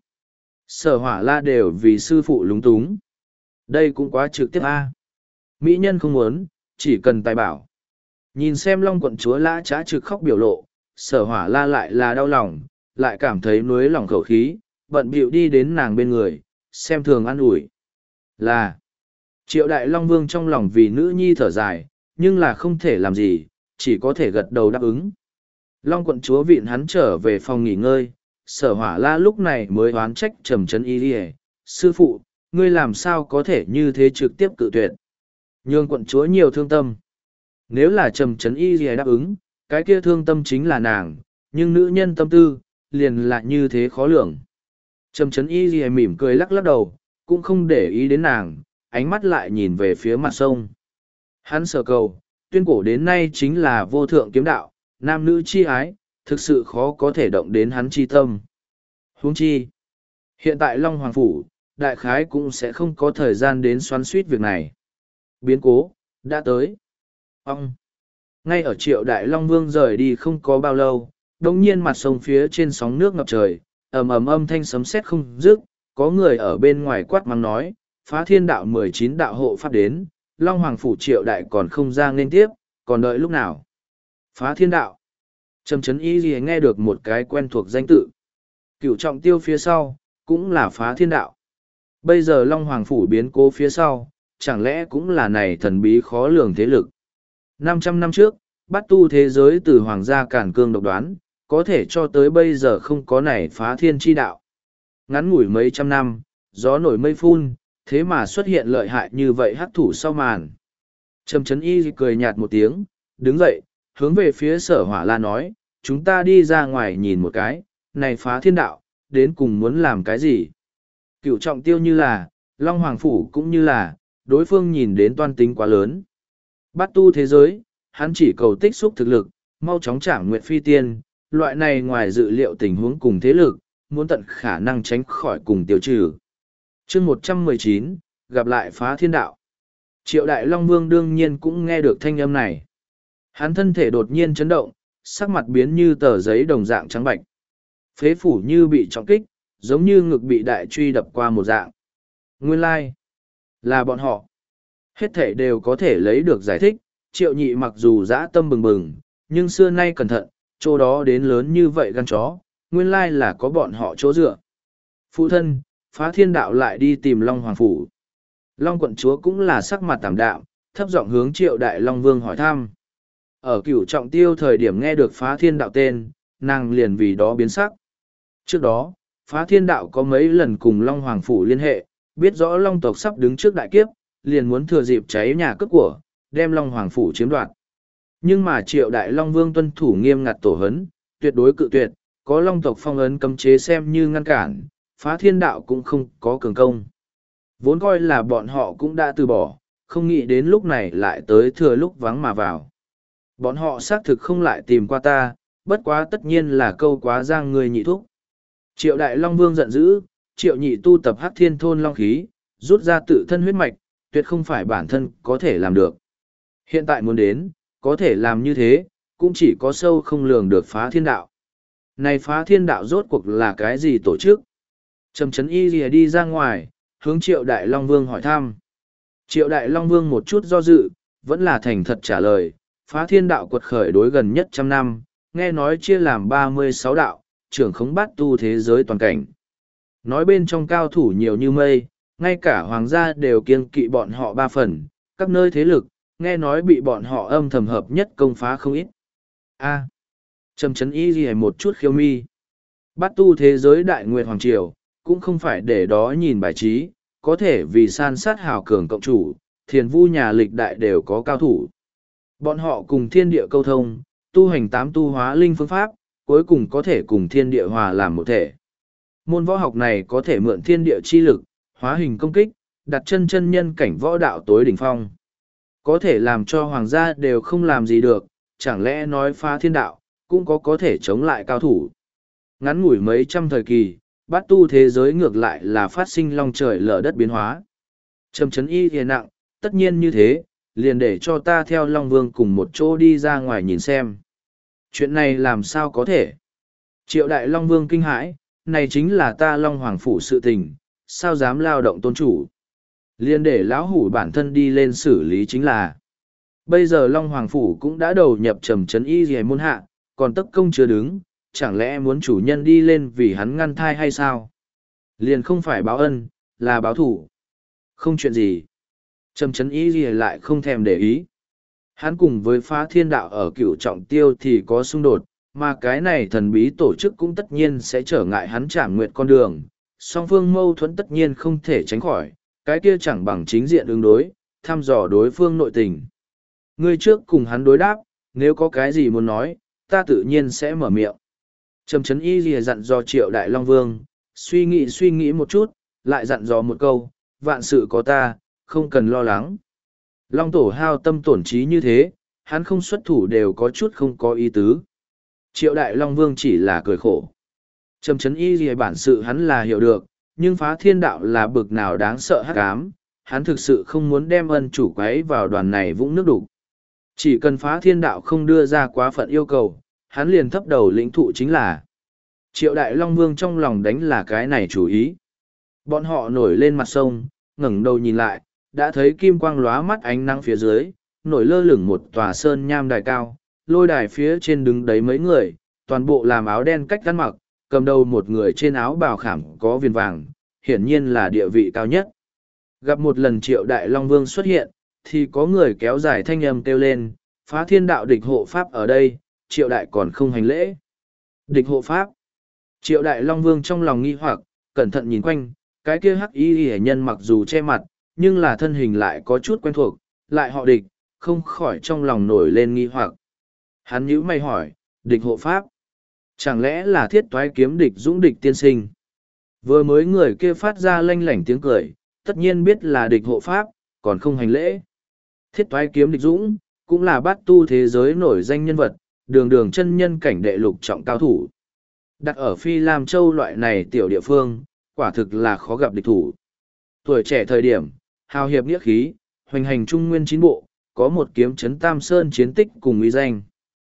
Sở Hỏa La đều vì sư phụ lúng túng. Đây cũng quá trực tiếp a. Mỹ nhân không muốn, chỉ cần tài bảo. Nhìn xem Long quận chúa lã trá trực khóc biểu lộ, Sở Hỏa La lại là đau lòng, lại cảm thấy nuối lòng khẩu khí, bận bịu đi đến nàng bên người, xem thường an ủi. Là, Triệu Đại Long Vương trong lòng vì nữ nhi thở dài, nhưng là không thể làm gì, chỉ có thể gật đầu đáp ứng. Long quận chúa vịn hắn trở về phòng nghỉ ngơi, Sở Hỏa La lúc này mới oán trách trầm trấn y đi. Sư phụ, ngươi làm sao có thể như thế trực tiếp cự tuyệt? Nhường quận chúa nhiều thương tâm. Nếu là trầm trấn y gì đáp ứng, cái kia thương tâm chính là nàng, nhưng nữ nhân tâm tư, liền là như thế khó lường. Trầm trấn y gì mỉm cười lắc lắc đầu, cũng không để ý đến nàng, ánh mắt lại nhìn về phía mặt sông. Hắn sở cầu, tuyên cổ đến nay chính là vô thượng kiếm đạo, nam nữ chi ái, thực sự khó có thể động đến hắn chi tâm. Huống chi, hiện tại Long Hoàng Phủ, đại khái cũng sẽ không có thời gian đến xoắn suýt việc này. Biến cố, đã tới. Ông! Ngay ở Triệu Đại Long Vương rời đi không có bao lâu, đồng nhiên mặt sông phía trên sóng nước ngập trời, ầm ầm âm thanh sấm sét không dứt, có người ở bên ngoài quát mắng nói, phá thiên đạo 19 đạo hộ pháp đến, Long Hoàng Phủ Triệu Đại còn không ra nên tiếp, còn đợi lúc nào. Phá thiên đạo. Trầm trấn y gì nghe được một cái quen thuộc danh tự. Cửu trọng tiêu phía sau, cũng là phá thiên đạo. Bây giờ Long Hoàng Phủ biến cố phía sau, chẳng lẽ cũng là này thần bí khó lường thế lực. 500 năm trước, bắt tu thế giới từ hoàng gia cản cương độc đoán, có thể cho tới bây giờ không có này phá thiên chi đạo. Ngắn ngủi mấy trăm năm, gió nổi mây phun, thế mà xuất hiện lợi hại như vậy hắc thủ sau màn. Trầm trấn y cười nhạt một tiếng, đứng dậy, hướng về phía Sở Hỏa La nói, chúng ta đi ra ngoài nhìn một cái, này phá thiên đạo, đến cùng muốn làm cái gì? Cửu trọng tiêu như là, Long Hoàng Phủ cũng như là, đối phương nhìn đến toan tính quá lớn. Bắt tu thế giới, hắn chỉ cầu tích xúc thực lực, mau chóng trảm nguyện phi tiên, loại này ngoài dự liệu tình huống cùng thế lực, muốn tận khả năng tránh khỏi cùng tiêu trừ. chương 119, gặp lại phá thiên đạo. Triệu Đại Long Vương đương nhiên cũng nghe được thanh âm này. Hắn thân thể đột nhiên chấn động, sắc mặt biến như tờ giấy đồng dạng trắng bạch. Phế phủ như bị trọng kích, giống như ngực bị đại truy đập qua một dạng. Nguyên lai, là bọn họ. Hết thể đều có thể lấy được giải thích, Triệu Nhị mặc dù dã tâm bừng bừng, nhưng xưa nay cẩn thận, chỗ đó đến lớn như vậy gan chó, nguyên lai là có bọn họ chỗ dựa. Phụ thân, phá thiên đạo lại đi tìm Long Hoàng Phủ. Long quận chúa cũng là sắc mặt tảm đạm, thấp giọng hướng Triệu Đại Long Vương hỏi thăm. Ở Cửu trọng tiêu thời điểm nghe được phá thiên đạo tên, nàng liền vì đó biến sắc. Trước đó, phá thiên đạo có mấy lần cùng Long Hoàng Phủ liên hệ, biết rõ Long tộc sắp đứng trước đại kiếp, liền muốn thừa dịp cháy nhà cướp của, đem Long Hoàng Phủ chiếm đoạt. Nhưng mà Triệu Đại Long Vương tuân thủ nghiêm ngặt tổ hấn, tuyệt đối cự tuyệt, có Long tộc phong ấn cấm chế xem như ngăn cản, phá thiên đạo cũng không có cường công. Vốn coi là bọn họ cũng đã từ bỏ, không nghĩ đến lúc này lại tới thừa lúc vắng mà vào. Bọn họ xác thực không lại tìm qua ta, bất quá tất nhiên là câu quá giang người nhị thúc. Triệu Đại Long Vương giận dữ, Triệu Nhị tu tập Hắc Thiên Thôn Long khí, rút ra tự thân huyết mạch, tuyệt không phải bản thân có thể làm được. Hiện tại muốn đến, có thể làm như thế, cũng chỉ có sâu không lường được phá thiên đạo. Này phá thiên đạo rốt cuộc là cái gì tổ chức? Trầm trấn y lìa đi ra ngoài, hướng Triệu Đại Long Vương hỏi thăm. Triệu Đại Long Vương một chút do dự, vẫn là thành thật trả lời, phá thiên đạo quật khởi đối gần nhất 100 năm, nghe nói chia làm 36 đạo, trưởng khống bát tu thế giới toàn cảnh. Nói bên trong cao thủ nhiều như mây, ngay cả hoàng gia đều kiêng kỵ bọn họ 3 phần, các nơi thế lực, nghe nói bị bọn họ âm thầm hợp nhất công phá không ít. Trầm trấn y gì một chút khiêu mi. Bát tu thế giới đại nguyệt hoàng triều, cũng không phải để đó nhìn bài trí, có thể vì san sát hào cường cộng chủ, thiền vu nhà lịch đại đều có cao thủ. Bọn họ cùng thiên địa câu thông, tu hành 8 tu hóa linh phương pháp, cuối cùng có thể cùng thiên địa hòa làm một thể. Môn võ học này có thể mượn thiên địa chi lực, hóa hình công kích, đặt chân chân nhân cảnh võ đạo tối đỉnh phong. Có thể làm cho hoàng gia đều không làm gì được, chẳng lẽ nói phá thiên đạo, cũng có thể chống lại cao thủ. Ngắn ngủi mấy trăm thời kỳ, bát tu thế giới ngược lại là phát sinh long trời lở đất biến hóa. Trầm trấn y thì nặng, tất nhiên như thế, liền để cho ta theo Long Vương cùng một chỗ đi ra ngoài nhìn xem. Chuyện này làm sao có thể? Triệu Đại Long Vương kinh hãi, này chính là ta Long Hoàng Phủ sự tình, sao dám lao động tôn chủ? Liên để lão hủ bản thân đi lên xử lý chính là. Bây giờ Long Hoàng Phủ cũng đã đầu nhập trầm trấn y dì môn hạ, còn tất công chưa đứng, chẳng lẽ muốn chủ nhân đi lên vì hắn ngăn thai hay sao? Liền không phải báo ân, là báo thủ. Không chuyện gì. Trầm trấn y dì lại không thèm để ý. Hắn cùng với Phá Thiên Đạo ở Cửu Trọng Tiêu thì có xung đột, mà cái này thần bí tổ chức cũng tất nhiên sẽ trở ngại hắn trảm nguyệt con đường. Song phương mâu thuẫn tất nhiên không thể tránh khỏi, cái kia chẳng bằng chính diện ứng đối, thăm dò đối phương nội tình. Ngươi trước cùng hắn đối đáp, nếu có cái gì muốn nói, ta tự nhiên sẽ mở miệng. Trầm trấn y lìa dặn dò Triệu Đại Long Vương, suy nghĩ một chút, lại dặn dò một câu, vạn sự có ta, không cần lo lắng. Long tổ hao tâm tổn trí như thế, hắn không xuất thủ đều có chút không có ý tứ. Triệu Đại Long Vương chỉ là cười khổ. Trầm trấn y lìa bản sự hắn là hiểu được, nhưng Phá Thiên Đạo là bực nào đáng sợ hắc ám, hắn thực sự không muốn đem ân chủ quấy vào đoàn này vũng nước đục. Chỉ cần Phá Thiên Đạo không đưa ra quá phận yêu cầu, hắn liền thấp đầu lĩnh thụ chính là. Triệu Đại Long Vương trong lòng đánh là cái này chủ ý. Bọn họ nổi lên mặt sông, ngẩng đầu nhìn lại, đã thấy kim quang lóa mắt ánh nắng phía dưới, nổi lơ lửng một tòa sơn nham đài cao, lôi đài phía trên đứng đấy mấy người, toàn bộ làm áo đen cách ăn mặc, cầm đầu một người trên áo bào khảm có viền vàng, hiển nhiên là địa vị cao nhất. Gặp một lần Triệu Đại Long Vương xuất hiện, thì có người kéo dài thanh âm kêu lên, Phá Thiên Đạo địch hộ pháp ở đây, Triệu Đại còn không hành lễ. Địch hộ pháp. Triệu Đại Long Vương trong lòng nghi hoặc, cẩn thận nhìn quanh, cái kia hắc y hệ nhân mặc dù che mặt, nhưng là thân hình lại có chút quen thuộc, lại họ địch, không khỏi trong lòng nổi lên nghi hoặc. Hắn nhíu mày hỏi, địch hộ pháp. Chẳng lẽ là Thiết Toái Kiếm địch dũng địch tiên sinh? Vừa mới người kia phát ra lanh lảnh tiếng cười, tất nhiên biết là địch hộ pháp, còn không hành lễ. Thiết Toái Kiếm địch dũng, cũng là bát tu thế giới nổi danh nhân vật, đường đường chân nhân cảnh đệ lục trọng cao thủ. Đặt ở Phi Lam Châu loại này tiểu địa phương, quả thực là khó gặp địch thủ. Tuổi trẻ thời điểm, hào hiệp nghĩa khí, hoành hành trung nguyên chín bộ, có một kiếm chấn Tam Sơn chiến tích cùng uy danh.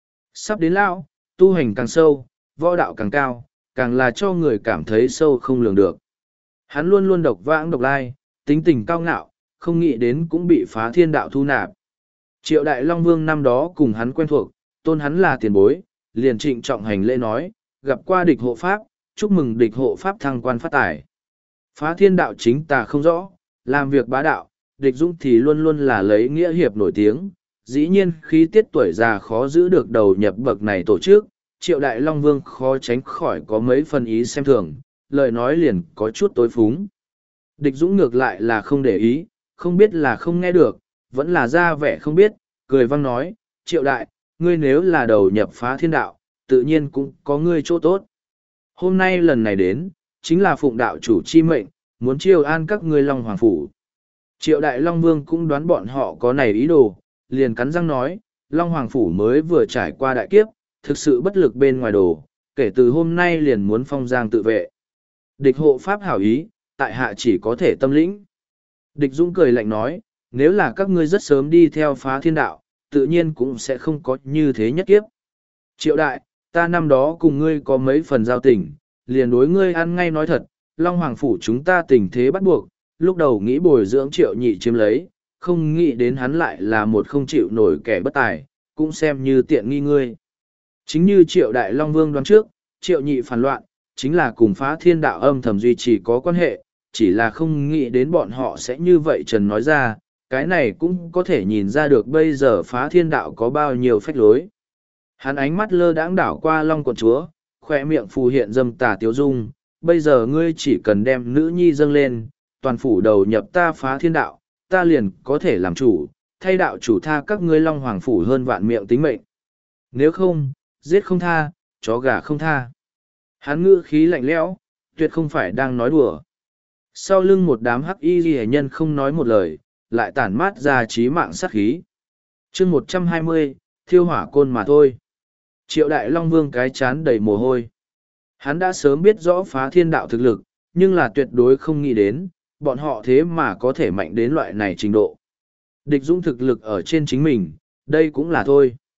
Sắp đến lão, tu hành càng sâu, võ đạo càng cao, càng là cho người cảm thấy sâu không lường được. Hắn luôn luôn độc vãng độc lai, tính tình cao ngạo, không nghĩ đến cũng bị Phá Thiên Đạo thu nạp. Triệu Đại Long Vương năm đó cùng hắn quen thuộc, tôn hắn là tiền bối, liền trịnh trọng hành lễ nói, gặp qua địch hộ pháp, chúc mừng địch hộ pháp thăng quan phát tài. Phá Thiên Đạo chính tà không rõ, làm việc bá đạo, địch dũng thì luôn luôn là lấy nghĩa hiệp nổi tiếng. Dĩ nhiên khi tiết tuổi già khó giữ được đầu nhập bậc này tổ chức, Triệu Đại Long Vương khó tránh khỏi có mấy phần ý xem thường, lời nói liền có chút tối phúng. Địch dũng ngược lại là không để ý, không biết là không nghe được, vẫn là ra vẻ không biết, cười văng nói, Triệu Đại, ngươi nếu là đầu nhập Phá Thiên Đạo, tự nhiên cũng có ngươi chỗ tốt. Hôm nay lần này đến, chính là phụng đạo chủ chi mệnh, muốn chiêu an các ngươi Long Hoàng Phủ. Triệu Đại Long Vương cũng đoán bọn họ có này ý đồ, liền cắn răng nói, Long Hoàng Phủ mới vừa trải qua đại kiếp, thực sự bất lực bên ngoài đồ, kể từ hôm nay liền muốn phong giang tự vệ. Địch hộ pháp hảo ý, tại hạ chỉ có thể tâm lĩnh. Địch Dũng cười lạnh nói, nếu là các ngươi rất sớm đi theo Phá Thiên Đạo, tự nhiên cũng sẽ không có như thế nhất kiếp. Triệu Đại, ta năm đó cùng ngươi có mấy phần giao tình, liền đối ngươi ăn ngay nói thật, Long Hoàng Phủ chúng ta tình thế bắt buộc, lúc đầu nghĩ bồi dưỡng Triệu Nhị chiếm lấy, không nghĩ đến hắn lại là một không chịu nổi kẻ bất tài, cũng xem như tiện nghi ngươi. Chính như Triệu Đại Long Vương đoán trước, Triệu Nhị phản loạn, chính là cùng Phá Thiên Đạo âm thầm duy trì có quan hệ, chỉ là không nghĩ đến bọn họ sẽ như vậy Trần nói ra, cái này cũng có thể nhìn ra được bây giờ Phá Thiên Đạo có bao nhiêu phách lối. Hắn ánh mắt lơ đãng đảo qua Long Quận Chúa, khoe miệng phù hiện dâm tà tiếu dung, bây giờ ngươi chỉ cần đem nữ nhi dâng lên, toàn phủ đầu nhập ta Phá Thiên Đạo, ta liền có thể làm chủ, thay đạo chủ tha các ngươi Long Hoàng Phủ hơn vạn miệng tính mệnh. Nếu không, giết không tha, chó gà không tha. Hắn ngữ khí lạnh lẽo, tuyệt không phải đang nói đùa. Sau lưng một đám hắc y ghi nhân không nói một lời, lại tản mát ra trí mạng sát khí. chương 120, thiêu hỏa côn mà thôi. Triệu Đại Long Vương cái chán đầy mồ hôi. Hắn đã sớm biết rõ Phá Thiên Đạo thực lực, nhưng là tuyệt đối không nghĩ đến, bọn họ thế mà có thể mạnh đến loại này trình độ. Địch dũng thực lực ở trên chính mình, đây cũng là thôi.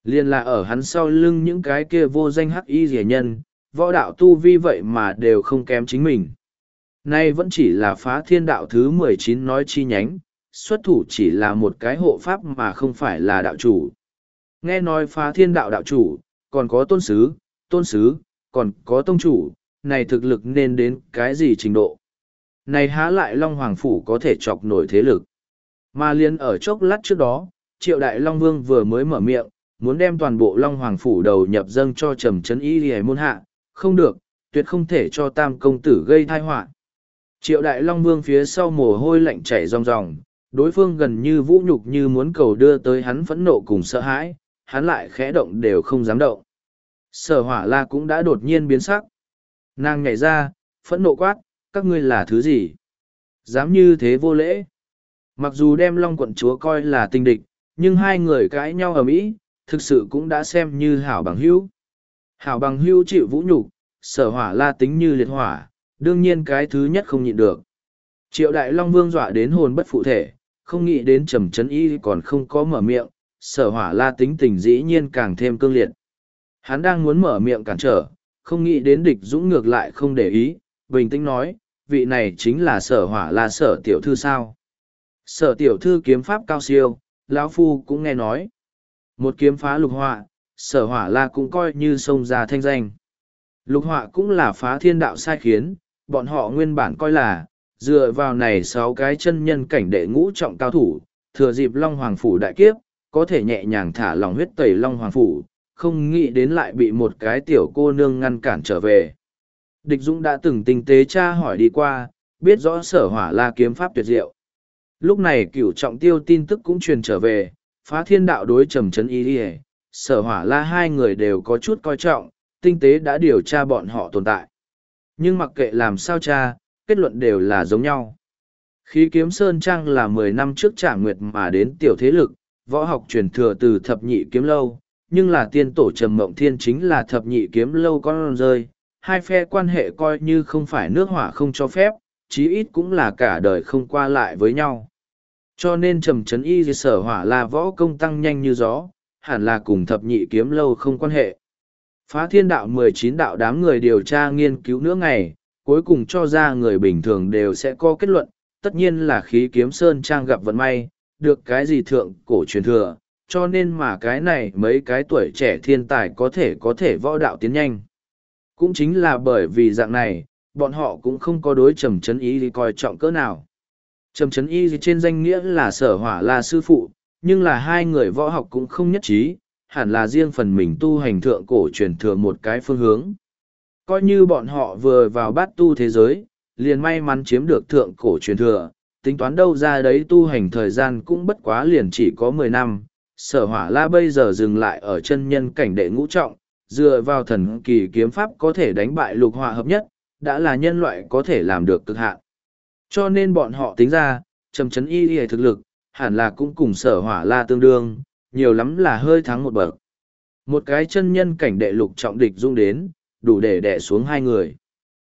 Liền là ở hắn sau lưng những cái kia vô danh hắc y rẻ nhân, võ đạo tu vi vậy mà đều không kém chính mình. Nay vẫn chỉ là phá thiên đạo thứ 19 nói chi nhánh, xuất thủ chỉ là một cái hộ pháp mà không phải là đạo chủ. Nghe nói phá thiên đạo đạo chủ, còn có tôn sứ, còn có tông chủ, này thực lực nên đến cái gì trình độ. Này há lại Long Hoàng Phủ có thể chọc nổi thế lực. Mà liên ở chốc lát trước đó, Triệu Đại Long Vương vừa mới mở miệng, muốn đem toàn bộ Long Hoàng Phủ đầu nhập dâng cho Trầm Trấn Y Lì Môn hạ, không được, tuyệt không thể cho Tam Công Tử gây tai họa. Triệu Đại Long Vương phía sau mồ hôi lạnh chảy ròng ròng, đối phương gần như vũ nhục như muốn cầu đưa tới hắn phẫn nộ cùng sợ hãi, hắn lại khẽ động đều không dám động. Sở Hỏa La cũng đã đột nhiên biến sắc. Nàng nhảy ra, phẫn nộ quát, các ngươi là thứ gì? Dám như thế vô lễ. Mặc dù đem Long quận chúa coi là tình địch, nhưng hai người cãi nhau ở mỹ, thực sự cũng đã xem như hảo bằng hữu. Hảo bằng hữu chịu vũ nhục, Sở Hỏa La tính như liệt hỏa, đương nhiên cái thứ nhất không nhịn được. Triệu Đại Long Vương dọa đến hồn bất phụ thể, không nghĩ đến Trầm Trấn Y còn không có mở miệng, Sở Hỏa La tính tình dĩ nhiên càng thêm cương liệt. Hắn đang muốn mở miệng cản trở, không nghĩ đến địch dũng ngược lại không để ý, bình tĩnh nói, vị này chính là Sở Hỏa La Sở tiểu thư sao. Sở tiểu thư kiếm pháp cao siêu, lão phu cũng nghe nói. Một kiếm phá lục họa, Sở Hỏa La cũng coi như xông ra thanh danh. Lục họa cũng là phá thiên đạo sai khiến, bọn họ nguyên bản coi là, dựa vào này 6 cái chân nhân cảnh đệ ngũ trọng cao thủ, thừa dịp Long Hoàng Phủ đại kiếp, có thể nhẹ nhàng thả lòng huyết tẩy Long Hoàng Phủ, không nghĩ đến lại bị một cái tiểu cô nương ngăn cản trở về. Địch Dũng đã từng tinh tế tra hỏi đi qua, biết rõ Sở Hỏa La kiếm pháp tuyệt diệu. Lúc này Cửu Trọng Tiêu tin tức cũng truyền trở về, phá thiên đạo đối Trầm Trấn Y, Sở Hỏa La hai người đều có chút coi trọng, tinh tế đã điều tra bọn họ tồn tại. Nhưng mặc kệ làm sao tra, kết luận đều là giống nhau. Khí kiếm Sơn Trang là 10 năm trước Trảm Nguyệt mà đến tiểu thế lực, võ học truyền thừa từ thập nhị kiếm lâu, nhưng là tiên tổ Trầm Mộng Thiên chính là thập nhị kiếm lâu con rơi. Hai phe quan hệ coi như không phải nước hỏa không cho phép, chí ít cũng là cả đời không qua lại với nhau. Cho nên Trầm Trấn Y Sở Hỏa La võ công tăng nhanh như gió, hẳn là cùng thập nhị kiếm lâu không quan hệ. Phá thiên đạo 19 đạo đám người điều tra nghiên cứu nửa ngày, cuối cùng cho ra người bình thường đều sẽ có kết luận, tất nhiên là khí kiếm Sơn Trang gặp vận may, được cái gì thượng cổ truyền thừa, cho nên mà cái này mấy cái tuổi trẻ thiên tài có thể võ đạo tiến nhanh. Cũng chính là bởi vì dạng này, bọn họ cũng không có đối Trầm Trấn Y coi trọng cỡ nào. Trầm Trấn Y trên danh nghĩa là Sở Hỏa La sư phụ, nhưng là hai người võ học cũng không nhất trí, hẳn là riêng phần mình tu hành thượng cổ truyền thừa một cái phương hướng. Coi như bọn họ vừa vào bát tu thế giới, liền may mắn chiếm được thượng cổ truyền thừa, tính toán đâu ra đấy tu hành thời gian cũng bất quá liền chỉ có 10 năm. Sở Hỏa La bây giờ dừng lại ở chân nhân cảnh đệ ngũ trọng, dựa vào thần kỳ kiếm pháp có thể đánh bại lục họa hợp nhất, đã là nhân loại có thể làm được cực hạn. Cho nên bọn họ tính ra, Trầm Trấn Y thực lực, hẳn là cũng cùng Sở Hỏa La tương đương, nhiều lắm là hơi thắng một bậc. Một cái chân nhân cảnh đệ lục trọng địch dung đến, đủ để đè xuống hai người.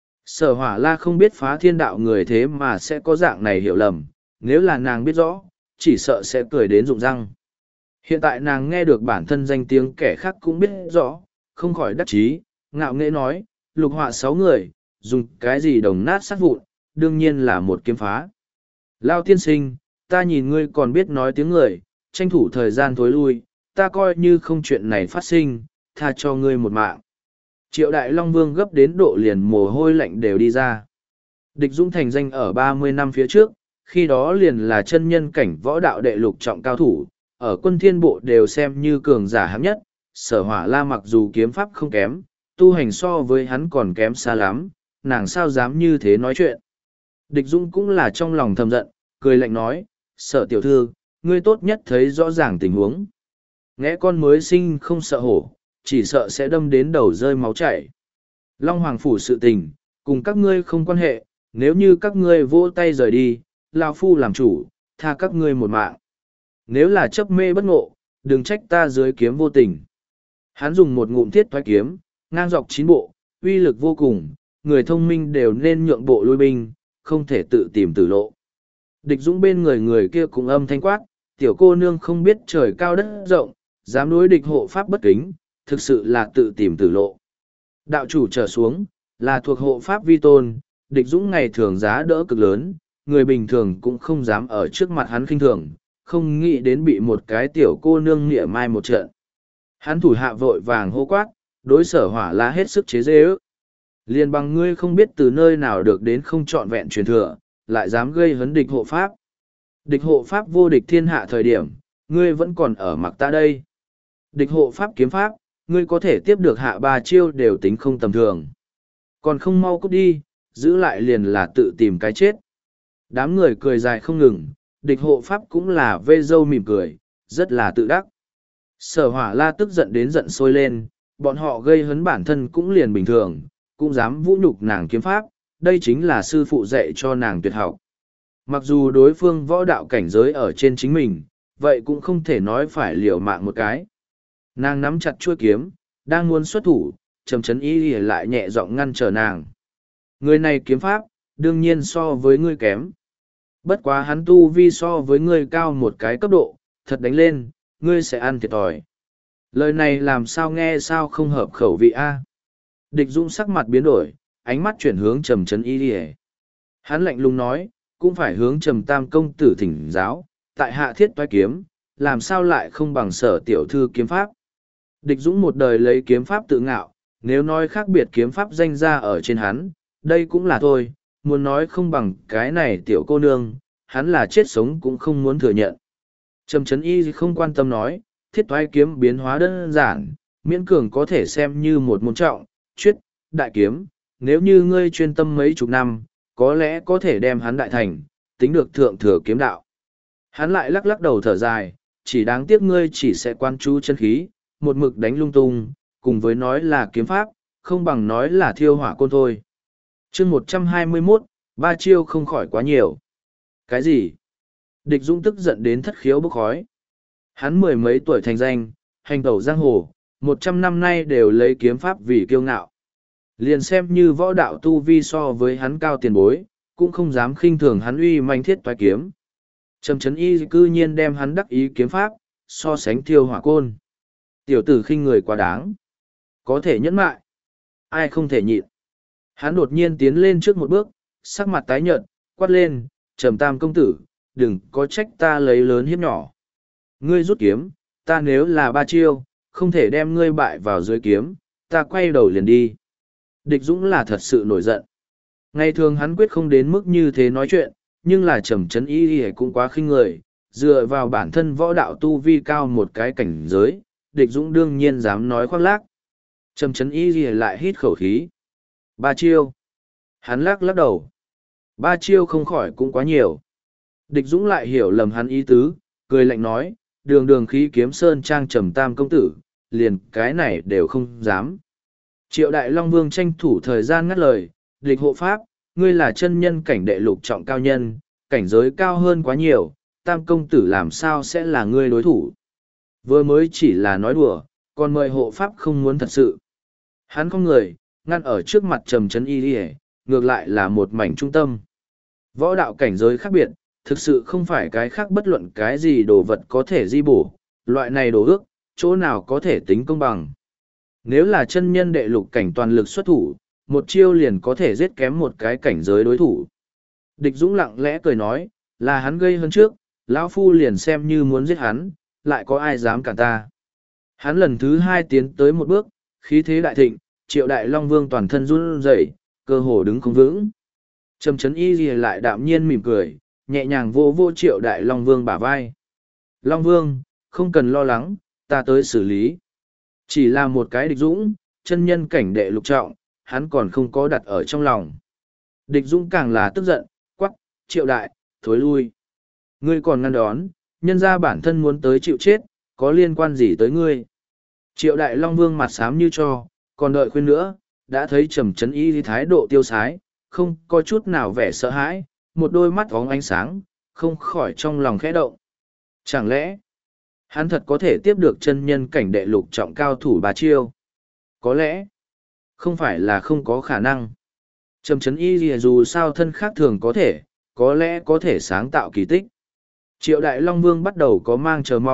Sở Hỏa La không biết phá thiên đạo người thế mà sẽ có dạng này hiểu lầm, nếu là nàng biết rõ, chỉ sợ sẽ cười đến rụng răng. Hiện tại nàng nghe được bản thân danh tiếng kẻ khác cũng biết rõ, không khỏi đắc chí, ngạo nghễ nói, lục họa 6 người, dùng cái gì đồng nát sát vụn, đương nhiên là một kiếm phá. Lao tiên sinh, ta nhìn ngươi còn biết nói tiếng người, tranh thủ thời gian thối lui, ta coi như không chuyện này phát sinh, tha cho ngươi một mạng. Triệu Đại Long Vương gấp đến độ liền mồ hôi lạnh đều đi ra. Địch Dũng thành danh ở 30 năm phía trước, khi đó liền là chân nhân cảnh võ đạo đệ lục trọng cao thủ, ở quân thiên bộ đều xem như cường giả hạng nhất. Sở Hỏa La mặc dù kiếm pháp không kém, tu hành so với hắn còn kém xa lắm, nàng sao dám như thế nói chuyện. Địch Dũng cũng là trong lòng thầm giận, cười lạnh nói, Sở tiểu thư, ngươi tốt nhất thấy rõ ràng tình huống. Ngẽ con mới sinh không sợ hổ, chỉ sợ sẽ đâm đến đầu rơi máu chảy. Long Hoàng Phủ sự tình, cùng các ngươi không quan hệ, nếu như các ngươi vỗ tay rời đi, Lao Phu làm chủ, tha các ngươi một mạng. Nếu là chấp mê bất ngộ, đừng trách ta dưới kiếm vô tình. Hắn dùng một ngụm thiết thoái kiếm, ngang dọc 9 bộ, uy lực vô cùng, người thông minh đều nên nhượng bộ lui binh, không thể tự tìm tử lộ. Địch Dũng bên người người kia cũng âm thanh quát, tiểu cô nương không biết trời cao đất rộng, dám đối địch hộ pháp bất kính, thực sự là tự tìm tử lộ. Đạo chủ trở xuống, là thuộc hộ pháp vi tôn, địch dũng ngày thường giá đỡ cực lớn, người bình thường cũng không dám ở trước mặt hắn khinh thường, không nghĩ đến bị một cái tiểu cô nương nghĩa mai một trận. Hắn thủ hạ vội vàng hô quát, đối Sở Hỏa La hết sức chế giễu. Liền bằng ngươi không biết từ nơi nào được đến không trọn vẹn truyền thừa, lại dám gây hấn địch hộ pháp. Địch hộ pháp vô địch thiên hạ thời điểm, ngươi vẫn còn ở mặc ta đây. Địch hộ pháp kiếm pháp, ngươi có thể tiếp được hạ 3 chiêu đều tính không tầm thường. Còn không mau cút đi, giữ lại liền là tự tìm cái chết. Đám người cười dài không ngừng, địch hộ pháp cũng là vê râu mỉm cười, rất là tự đắc. Sở Hỏa La tức giận đến giận sôi lên, bọn họ gây hấn bản thân cũng liền bình thường, cũng dám vũ nhục nàng kiếm pháp, đây chính là sư phụ dạy cho nàng tuyệt học. Mặc dù đối phương võ đạo cảnh giới ở trên chính mình, vậy cũng không thể nói phải liều mạng một cái. Nàng nắm chặt chuôi kiếm, đang muốn xuất thủ, Trầm Chấn Y lại nhẹ giọng ngăn trở nàng. Người này kiếm pháp, đương nhiên so với ngươi kém. Bất quá hắn tu vi so với ngươi cao một cái cấp độ, thật đánh lên, ngươi sẽ ăn thiệt thòi. Lời này làm sao nghe sao không hợp khẩu vị a? Địch Dũng sắc mặt biến đổi, ánh mắt chuyển hướng Trầm Chấn Y. Hắn lạnh lùng nói, cũng phải hướng Trầm Tam công tử thỉnh giáo, tại hạ thiết toái kiếm, làm sao lại không bằng Sở tiểu thư kiếm pháp. Địch Dũng một đời lấy kiếm pháp tự ngạo, nếu nói khác biệt kiếm pháp danh ra ở trên hắn, đây cũng là thôi, muốn nói không bằng cái này tiểu cô nương, hắn là chết sống cũng không muốn thừa nhận. Trầm Chấn Y không quan tâm nói, thiết toái kiếm biến hóa đơn giản, miễn cường có thể xem như một môn trọng, chuyết, đại kiếm, nếu như ngươi chuyên tâm mấy chục năm, có lẽ có thể đem hắn đại thành, tính được thượng thừa kiếm đạo. Hắn lại lắc lắc đầu thở dài, chỉ đáng tiếc ngươi chỉ sẽ quan chú chân khí, một mực đánh lung tung, cùng với nói là kiếm pháp, không bằng nói là thiêu hỏa côn thôi. chương 121, 3 chiêu không khỏi quá nhiều. Cái gì? Địch Dũng tức giận đến thất khiếu bốc khói. Hắn mười mấy tuổi thành danh, hành tẩu giang hồ, 100 năm nay đều lấy kiếm pháp vì kiêu ngạo. Liền xem như võ đạo tu vi so với hắn cao tiền bối, cũng không dám khinh thường hắn uy manh thiết toái kiếm. Trầm Chấn Y cư nhiên đem hắn đắc ý kiếm pháp, so sánh thiêu hỏa côn. Tiểu tử khinh người quá đáng. Có thể nhẫn mại. Ai không thể nhịn. Hắn đột nhiên tiến lên trước một bước, sắc mặt tái nhợt, quát lên, Trầm Tam công tử, đừng có trách ta lấy lớn hiếp nhỏ. Ngươi rút kiếm, ta nếu là 3 chiêu, không thể đem ngươi bại vào dưới kiếm, ta quay đầu liền đi. Địch Dũng là thật sự nổi giận. Ngày thường hắn quyết không đến mức như thế nói chuyện, nhưng là Trầm Chấn Y cũng quá khinh người, dựa vào bản thân võ đạo tu vi cao một cái cảnh giới, Địch Dũng đương nhiên dám nói khoác lác. Trầm Chấn Y lại hít khẩu khí. 3 chiêu. Hắn lắc lắc đầu. 3 chiêu không khỏi cũng quá nhiều. Địch Dũng lại hiểu lầm hắn ý tứ, cười lạnh nói, đường đường khí kiếm sơn trang Trầm Tam công tử, liền cái này đều không dám. Triệu Đại Long Vương tranh thủ thời gian ngắt lời, địch hộ pháp, ngươi là chân nhân cảnh đệ lục trọng cao nhân, cảnh giới cao hơn quá nhiều, Tam công tử làm sao sẽ là ngươi đối thủ. Vừa mới chỉ là nói đùa, còn mời hộ pháp không muốn thật sự. Hắn không người, ngăn ở trước mặt Trầm Chấn Y, ngược lại là một mảnh trung tâm. Võ đạo cảnh giới khác biệt, thực sự không phải cái khác bất luận cái gì đồ vật có thể di bổ, loại này đồ ước, chỗ nào có thể tính công bằng. Nếu là chân nhân đệ lục cảnh toàn lực xuất thủ, một chiêu liền có thể giết kém một cái cảnh giới đối thủ. Địch Dũng lặng lẽ cười nói, là hắn gây hơn trước, lão phu liền xem như muốn giết hắn, lại có ai dám cản ta. Hắn lần thứ 2 tiến tới một bước, khí thế đại thịnh, Triệu Đại Long Vương toàn thân run rẩy, cơ hồ đứng không vững. Trầm Chấn Y lại đạm nhiên mỉm cười, nhẹ nhàng vô vô Triệu Đại Long Vương bả vai. Long Vương, không cần lo lắng, ta tới xử lý. Chỉ là một cái Địch Dũng, chân nhân cảnh đệ lục trọng, hắn còn không có đặt ở trong lòng. Địch Dũng càng là tức giận, quắc, Triệu Đại, thối lui. Ngươi còn ngăn đón, nhân ra bản thân muốn tới chịu chết, có liên quan gì tới ngươi. Triệu Đại Long Vương mặt xám như cho, còn đợi khuyên nữa, đã thấy Trầm Chấn Y thái độ tiêu sái, không có chút nào vẻ sợ hãi, một đôi mắt óng ánh sáng, không khỏi trong lòng khẽ động. Chẳng lẽ, hắn thật có thể tiếp được chân nhân cảnh đệ lục trọng cao thủ 3 chiêu? Có lẽ, không phải là không có khả năng. Trầm Chấn Y dù sao thân khác thường có lẽ có thể sáng tạo kỳ tích. Triệu Đại Long Vương bắt đầu có mang chờ mong,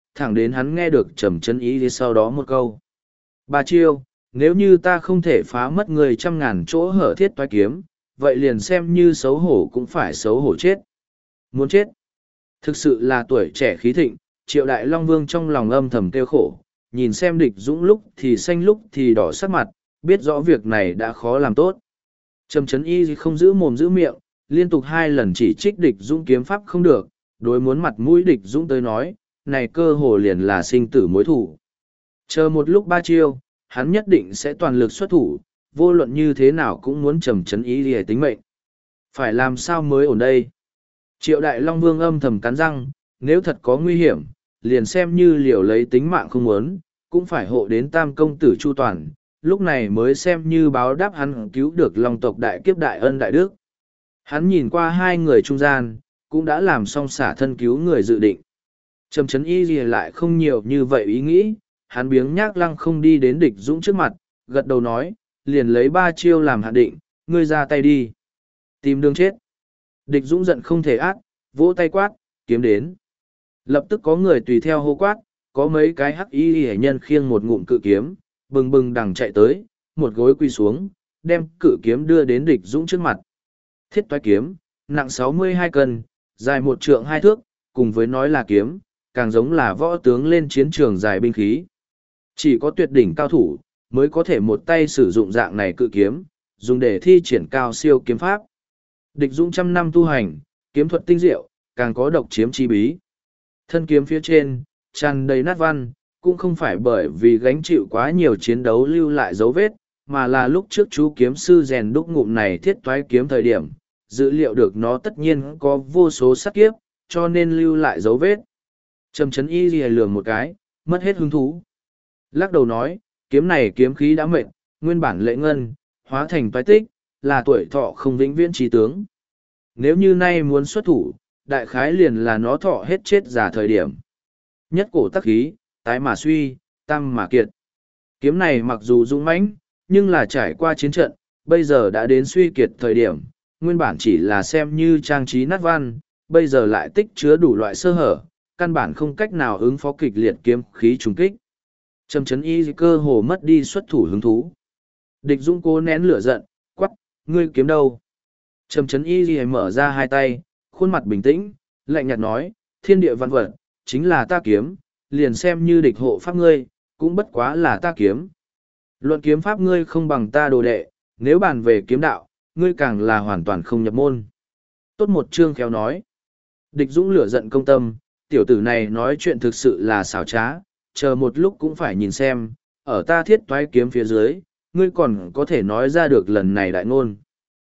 thẳng đến hắn nghe được trầm chấn y sau đó một câu. Ba chiêu, nếu như ta không thể phá mất người 100.000 chỗ hở thiết toái kiếm, vậy liền xem như xấu hổ cũng phải xấu hổ chết. Muốn chết. Thực sự là tuổi trẻ khí thịnh, Triệu Đại Long Vương trong lòng âm thầm kêu khổ, nhìn xem địch dũng lúc thì xanh lúc thì đỏ sắc mặt, biết rõ việc này đã khó làm tốt. Trầm chấn y không giữ mồm giữ miệng, liên tục 2 lần chỉ trích địch dũng kiếm pháp không được, đối muốn mặt mũi địch dũng tới nói, này cơ hồ liền là sinh tử mối thủ. Chờ một lúc 3 chiêu, hắn nhất định sẽ toàn lực xuất thủ, vô luận như thế nào cũng muốn trầm chấn y để tính mệnh. Phải làm sao mới ổn đây? Triệu Đại Long Vương âm thầm cắn răng, nếu thật có nguy hiểm, liền xem như liều lấy tính mạng không muốn, cũng phải hộ đến Tam công tử chu toàn, lúc này mới xem như báo đáp hắn cứu được Long tộc đại kiếp đại ân đại đức. Hắn nhìn qua 2 người trung gian, cũng đã làm xong xả thân cứu người dự định. Trầm chấn y gì lại không nhiều như vậy ý nghĩ, hắn biếng nhác lăng không đi đến địch dũng trước mặt, gật đầu nói, liền lấy 3 chiêu làm hạn định, ngươi ra tay đi. Tìm đường chết. Địch dũng giận không thể ác, vỗ tay quát, kiếm đến. Lập tức có người tùy theo hô quát, có mấy cái hắc y hệ nhân khiêng một ngụm cự kiếm, bừng bừng đằng chạy tới, một gối quy xuống, đem cự kiếm đưa đến địch dũng trước mặt. Thiết toái kiếm, nặng 62 cân, dài 1 trượng 2 thước, cùng với nói là kiếm, càng giống là võ tướng lên chiến trường dài binh khí. Chỉ có tuyệt đỉnh cao thủ, mới có thể một tay sử dụng dạng này cự kiếm, dùng để thi triển cao siêu kiếm pháp. Địch dũng 100 năm tu hành, kiếm thuật tinh diệu, càng có độc chiếm chi bí. Thân kiếm phía trên, tràn đầy nát văn, cũng không phải bởi vì gánh chịu quá nhiều chiến đấu lưu lại dấu vết, mà là lúc trước chú kiếm sư rèn đúc ngụm này thiết toái kiếm thời điểm, dữ liệu được nó tất nhiên có vô số sát kiếp, cho nên lưu lại dấu vết. Trầm chấn y lìa lường một cái, mất hết hứng thú. Lắc đầu nói, kiếm này kiếm khí đã mệt, nguyên bản lệ ngân, hóa thành toái tích, là tuổi thọ không vĩnh viễn trí tướng. Nếu như nay muốn xuất thủ, đại khái liền là nó thọ hết chết giả thời điểm. Nhất cổ tắc khí, tái mà suy, tam mà kiệt. Kiếm này mặc dù dũng mãnh, nhưng là trải qua chiến trận, bây giờ đã đến suy kiệt thời điểm, nguyên bản chỉ là xem như trang trí nát văn, bây giờ lại tích chứa đủ loại sơ hở, căn bản không cách nào ứng phó kịch liệt kiếm khí trùng kích. Trầm chấn y cơ hồ mất đi xuất thủ hứng thú. Địch dũng cố nén lửa giận, quắc, ngươi kiếm đâu? Trầm chấn y mở ra 2 tay, khuôn mặt bình tĩnh, lạnh nhạt nói, thiên địa văn vật, chính là ta kiếm, liền xem như địch hộ pháp ngươi, cũng bất quá là ta kiếm. Luận kiếm pháp ngươi không bằng ta đồ đệ, nếu bàn về kiếm đạo, ngươi càng là hoàn toàn không nhập môn. Tốt một chương khéo nói. Địch dũng lửa giận công tâm, tiểu tử này nói chuyện thực sự là xảo trá, chờ một lúc cũng phải nhìn xem, ở ta thiết toái kiếm phía dưới, ngươi còn có thể nói ra được lần này đại ngôn.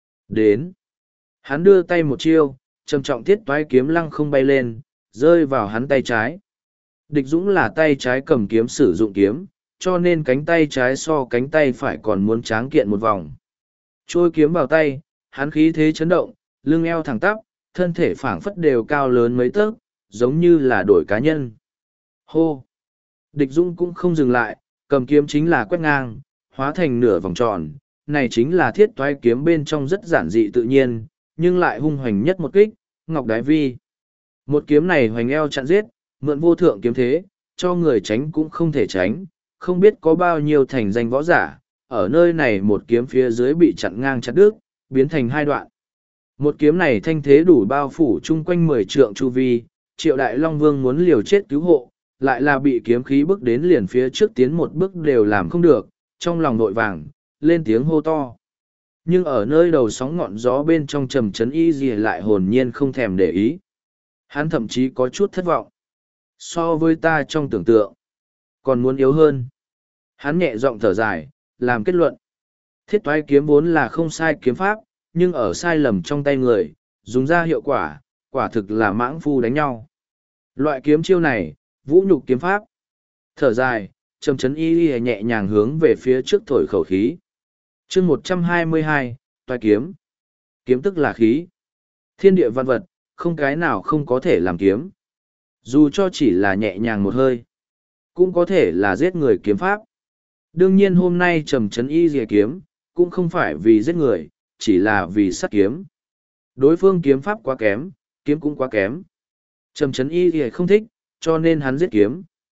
Đến. Hắn đưa tay một chiêu, trầm trọng thiết toái kiếm lăng không bay lên, rơi vào hắn tay trái. Địch dũng là tay trái cầm kiếm sử dụng kiếm, cho nên cánh tay trái so cánh tay phải còn muốn tráng kiện một vòng. Trôi kiếm vào tay, hắn khí thế chấn động, lưng eo thẳng tắp, thân thể phảng phất đều cao lớn mấy tấc, giống như là đổi cá nhân. Hô! Địch dũng cũng không dừng lại, cầm kiếm chính là quét ngang, hóa thành nửa vòng tròn. Này chính là thiết toái kiếm bên trong rất giản dị tự nhiên, nhưng lại hung hoành nhất một kích, ngọc đái vi. Một kiếm này hoành eo chặn giết, mượn vô thượng kiếm thế, cho người tránh cũng không thể tránh, không biết có bao nhiêu thành danh võ giả, ở nơi này một kiếm phía dưới bị chặn ngang chặt đứt, biến thành 2 đoạn. Một kiếm này thanh thế đủ bao phủ chung quanh 10 trượng chu vi, Triệu Đại Long Vương muốn liều chết cứu hộ, lại là bị kiếm khí bước đến liền phía trước tiến một bước đều làm không được, trong lòng nội vàng, lên tiếng hô to. Nhưng ở nơi đầu sóng ngọn gió bên trong trầm chấn y gì lại hồn nhiên không thèm để ý. Hắn thậm chí có chút thất vọng. So với ta trong tưởng tượng, còn muốn yếu hơn. Hắn nhẹ giọng thở dài, làm kết luận. Thiết toái kiếm vốn là không sai kiếm pháp, nhưng ở sai lầm trong tay người, dùng ra hiệu quả, quả thực là mãng phu đánh nhau. Loại kiếm chiêu này, vũ nhục kiếm pháp. Thở dài, trầm chấn y nhẹ nhàng hướng về phía trước thổi khẩu khí. Chương 122, toái kiếm. Kiếm tức là khí. Thiên địa văn vật, không cái nào không có thể làm kiếm. Dù cho chỉ là nhẹ nhàng một hơi, cũng có thể là giết người kiếm pháp. Đương nhiên hôm nay trầm chấn y dìa kiếm, cũng không phải vì giết người, chỉ là vì sát kiếm. Đối phương kiếm pháp quá kém, kiếm cũng quá kém. Trầm chấn y dìa không thích, cho nên hắn giết kiếm,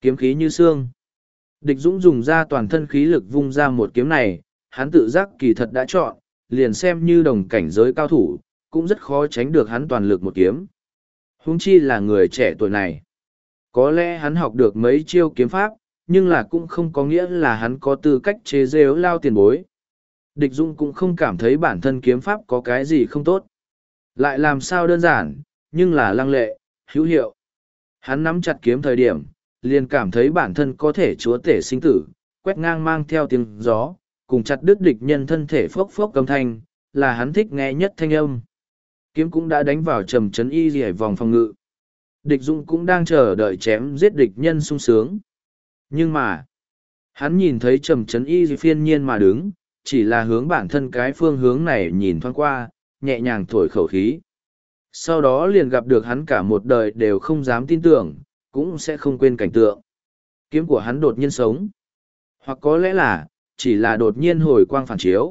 Kiếm khí như xương. Địch Dũng dùng ra toàn thân khí lực vung ra một kiếm này, hắn tự giác kỳ thật đã chọn, liền xem như đồng cảnh giới cao thủ, cũng rất khó tránh được hắn toàn lực một kiếm. Huống chi là người trẻ tuổi này. Có lẽ hắn học được mấy chiêu kiếm pháp, nhưng là cũng không có nghĩa là hắn có tư cách chế giễu Lao tiền bối. Địch Dũng cũng không cảm thấy bản thân kiếm pháp có cái gì không tốt. Lại làm sao đơn giản, nhưng là lăng lệ, hữu hiệu. Hắn nắm chặt kiếm thời điểm, liền cảm thấy bản thân có thể chúa tể sinh tử, quét ngang mang theo tiếng gió, cùng chặt đứt địch nhân thân thể phốc phốc âm thanh, là hắn thích nghe nhất thanh âm. Kiếm cũng đã đánh vào trầm trấn y rỉa vòng phòng ngự. Địch Dũng cũng đang chờ đợi chém giết địch nhân sung sướng. Nhưng mà, hắn nhìn thấy trầm trấn y phiên nhiên mà đứng, chỉ là hướng bản thân cái phương hướng này nhìn thoáng qua, nhẹ nhàng thổi khẩu khí. Sau đó liền gặp được hắn cả một đời đều không dám tin tưởng, cũng sẽ không quên cảnh tượng. Kiếm của hắn đột nhiên sống. Hoặc có lẽ là, chỉ là đột nhiên hồi quang phản chiếu.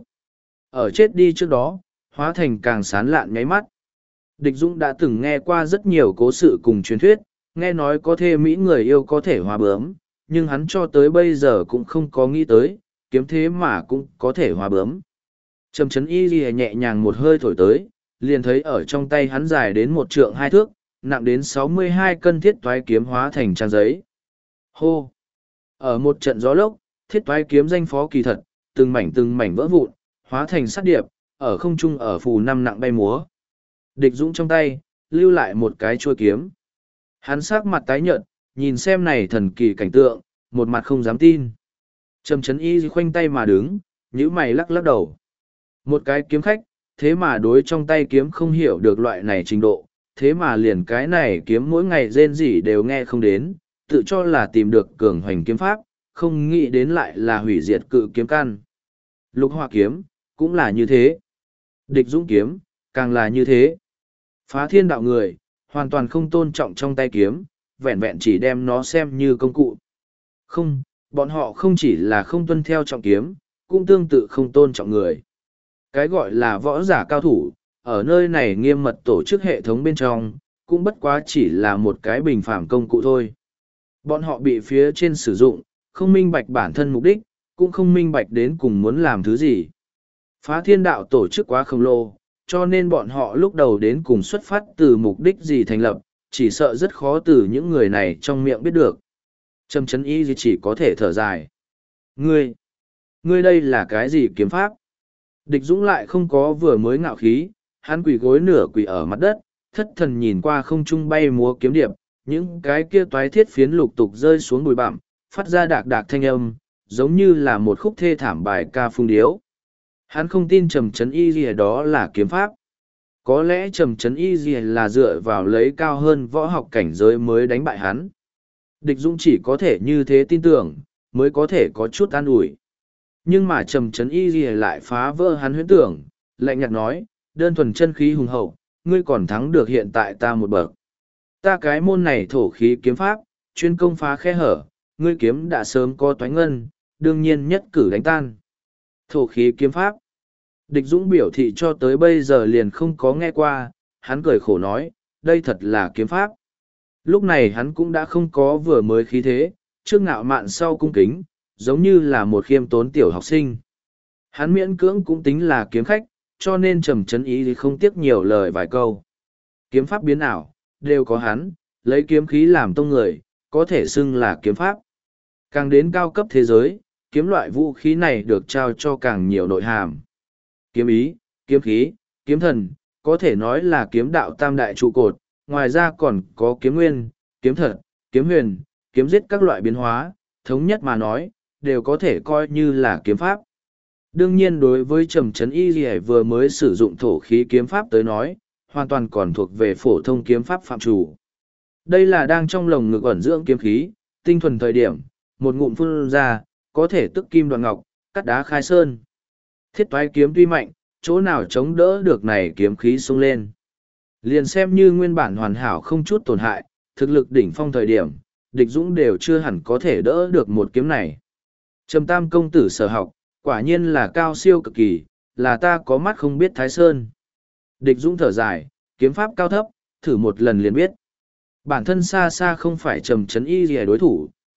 Ở chết đi trước đó, hóa thành càng sán lạn nháy mắt. Địch Dũng đã từng nghe qua rất nhiều cố sự cùng truyền thuyết, nghe nói có thê mỹ người yêu có thể hòa bướm, nhưng hắn cho tới bây giờ cũng không có nghĩ tới, kiếm thế mà cũng có thể hòa bướm. Trầm trấn y ghi nhẹ nhàng một hơi thổi tới, liền thấy ở trong tay hắn dài đến 1 trượng 2 thước, nặng đến 62 cân thiết toái kiếm hóa thành trang giấy. Hô! Ở một trận gió lốc, thiết toái kiếm danh phó kỳ thật, từng mảnh vỡ vụn, hóa thành sắt điệp, ở không trung ở phù năm nặng bay múa. Địch Dũng trong tay, lưu lại một cái chuôi kiếm. Hắn sắc mặt tái nhợt, nhìn xem này thần kỳ cảnh tượng, một mặt không dám tin. Trầm trấn y khoanh tay mà đứng, nhíu mày lắc lắc đầu. Một cái kiếm khách, thế mà đối trong tay kiếm không hiểu được loại này trình độ, thế mà liền cái này kiếm mỗi ngày rên rỉ đều nghe không đến, tự cho là tìm được cường hoành kiếm pháp, không nghĩ đến lại là hủy diệt cự kiếm căn. Lục hỏa kiếm, cũng là như thế. Địch Dũng kiếm, càng là như thế. Phá thiên đạo người, hoàn toàn không tôn trọng trong tay kiếm, vẹn vẹn chỉ đem nó xem như công cụ. Không, bọn họ không chỉ là không tuân theo trọng kiếm, cũng tương tự không tôn trọng người. Cái gọi là võ giả cao thủ, ở nơi này nghiêm mật tổ chức hệ thống bên trong, cũng bất quá chỉ là một cái bình phạm công cụ thôi. Bọn họ bị phía trên sử dụng, không minh bạch bản thân mục đích, cũng không minh bạch đến cùng muốn làm thứ gì. Phá thiên đạo tổ chức quá khổng lồ, cho nên bọn họ lúc đầu đến cùng xuất phát từ mục đích gì thành lập, chỉ sợ rất khó từ những người này trong miệng biết được. Trầm trấn y chỉ có thể thở dài. Ngươi đây là cái gì kiếm pháp? Địch Dũng lại không có vừa mới ngạo khí, hắn quỳ gối nửa quỳ ở mặt đất, thất thần nhìn qua không trung bay múa kiếm điệp, những cái kia toái thiết phiến lục tục rơi xuống bụi bặm, phát ra đạc đạc thanh âm, giống như là một khúc thê thảm bài ca phung điếu. Hắn không tin trầm trấn y gì đó là kiếm pháp. Có lẽ trầm trấn y gì là dựa vào lấy cao hơn võ học cảnh giới mới đánh bại hắn. Địch Dũng chỉ có thể như thế tin tưởng, mới có thể có chút an ủi. Nhưng mà trầm trấn y gì lại phá vỡ hắn huyễn tưởng, lạnh nhạt nói, đơn thuần chân khí hùng hậu, ngươi còn thắng được hiện tại ta một bậc. Ta cái môn này thổ khí kiếm pháp, chuyên công phá khe hở, ngươi kiếm đã sớm có toánh ngân, đương nhiên nhất cử đánh tan. Thổ khí kiếm pháp. Địch Dũng biểu thị cho tới bây giờ liền không có nghe qua, hắn cười khổ nói, đây thật là kiếm pháp. Lúc này hắn cũng đã không có vừa mới khí thế, trước ngạo mạn sau cung kính, giống như là một khiêm tốn tiểu học sinh. Hắn miễn cưỡng cũng tính là kiếm khách, cho nên trầm trấn ý thì không tiếc nhiều lời vài câu. Kiếm pháp biến ảo, đều có hắn, lấy kiếm khí làm tông người, có thể xưng là kiếm pháp. Càng đến cao cấp thế giới, kiếm loại vũ khí này được trao cho càng nhiều nội hàm. Kiếm ý, kiếm khí, kiếm thần, có thể nói là kiếm đạo tam đại trụ cột, ngoài ra còn có kiếm nguyên, kiếm thật, kiếm huyền, kiếm giết các loại biến hóa, thống nhất mà nói, đều có thể coi như là kiếm pháp. Đương nhiên đối với trầm trấn y gì vừa mới sử dụng thổ khí kiếm pháp tới nói, hoàn toàn còn thuộc về phổ thông kiếm pháp phạm chủ. Đây là đang trong lồng ngực ẩn dưỡng kiếm khí, tinh thuần thời điểm, một ngụm phun ra, có thể tức kim đoạn ngọc, cắt đá khai sơn. Thiết toái kiếm tuy mạnh, chỗ nào chống đỡ được này kiếm khí xông lên. Liền xem như nguyên bản hoàn hảo không chút tổn hại, thực lực đỉnh phong thời điểm, địch dũng đều chưa hẳn có thể đỡ được một kiếm này. Trầm tam công tử sở học, quả nhiên là cao siêu cực kỳ, là ta có mắt không biết thái sơn. Địch dũng thở dài, kiếm pháp cao thấp, thử một lần liền biết. Bản thân xa xa không phải trầm trấn y gì đối thủ,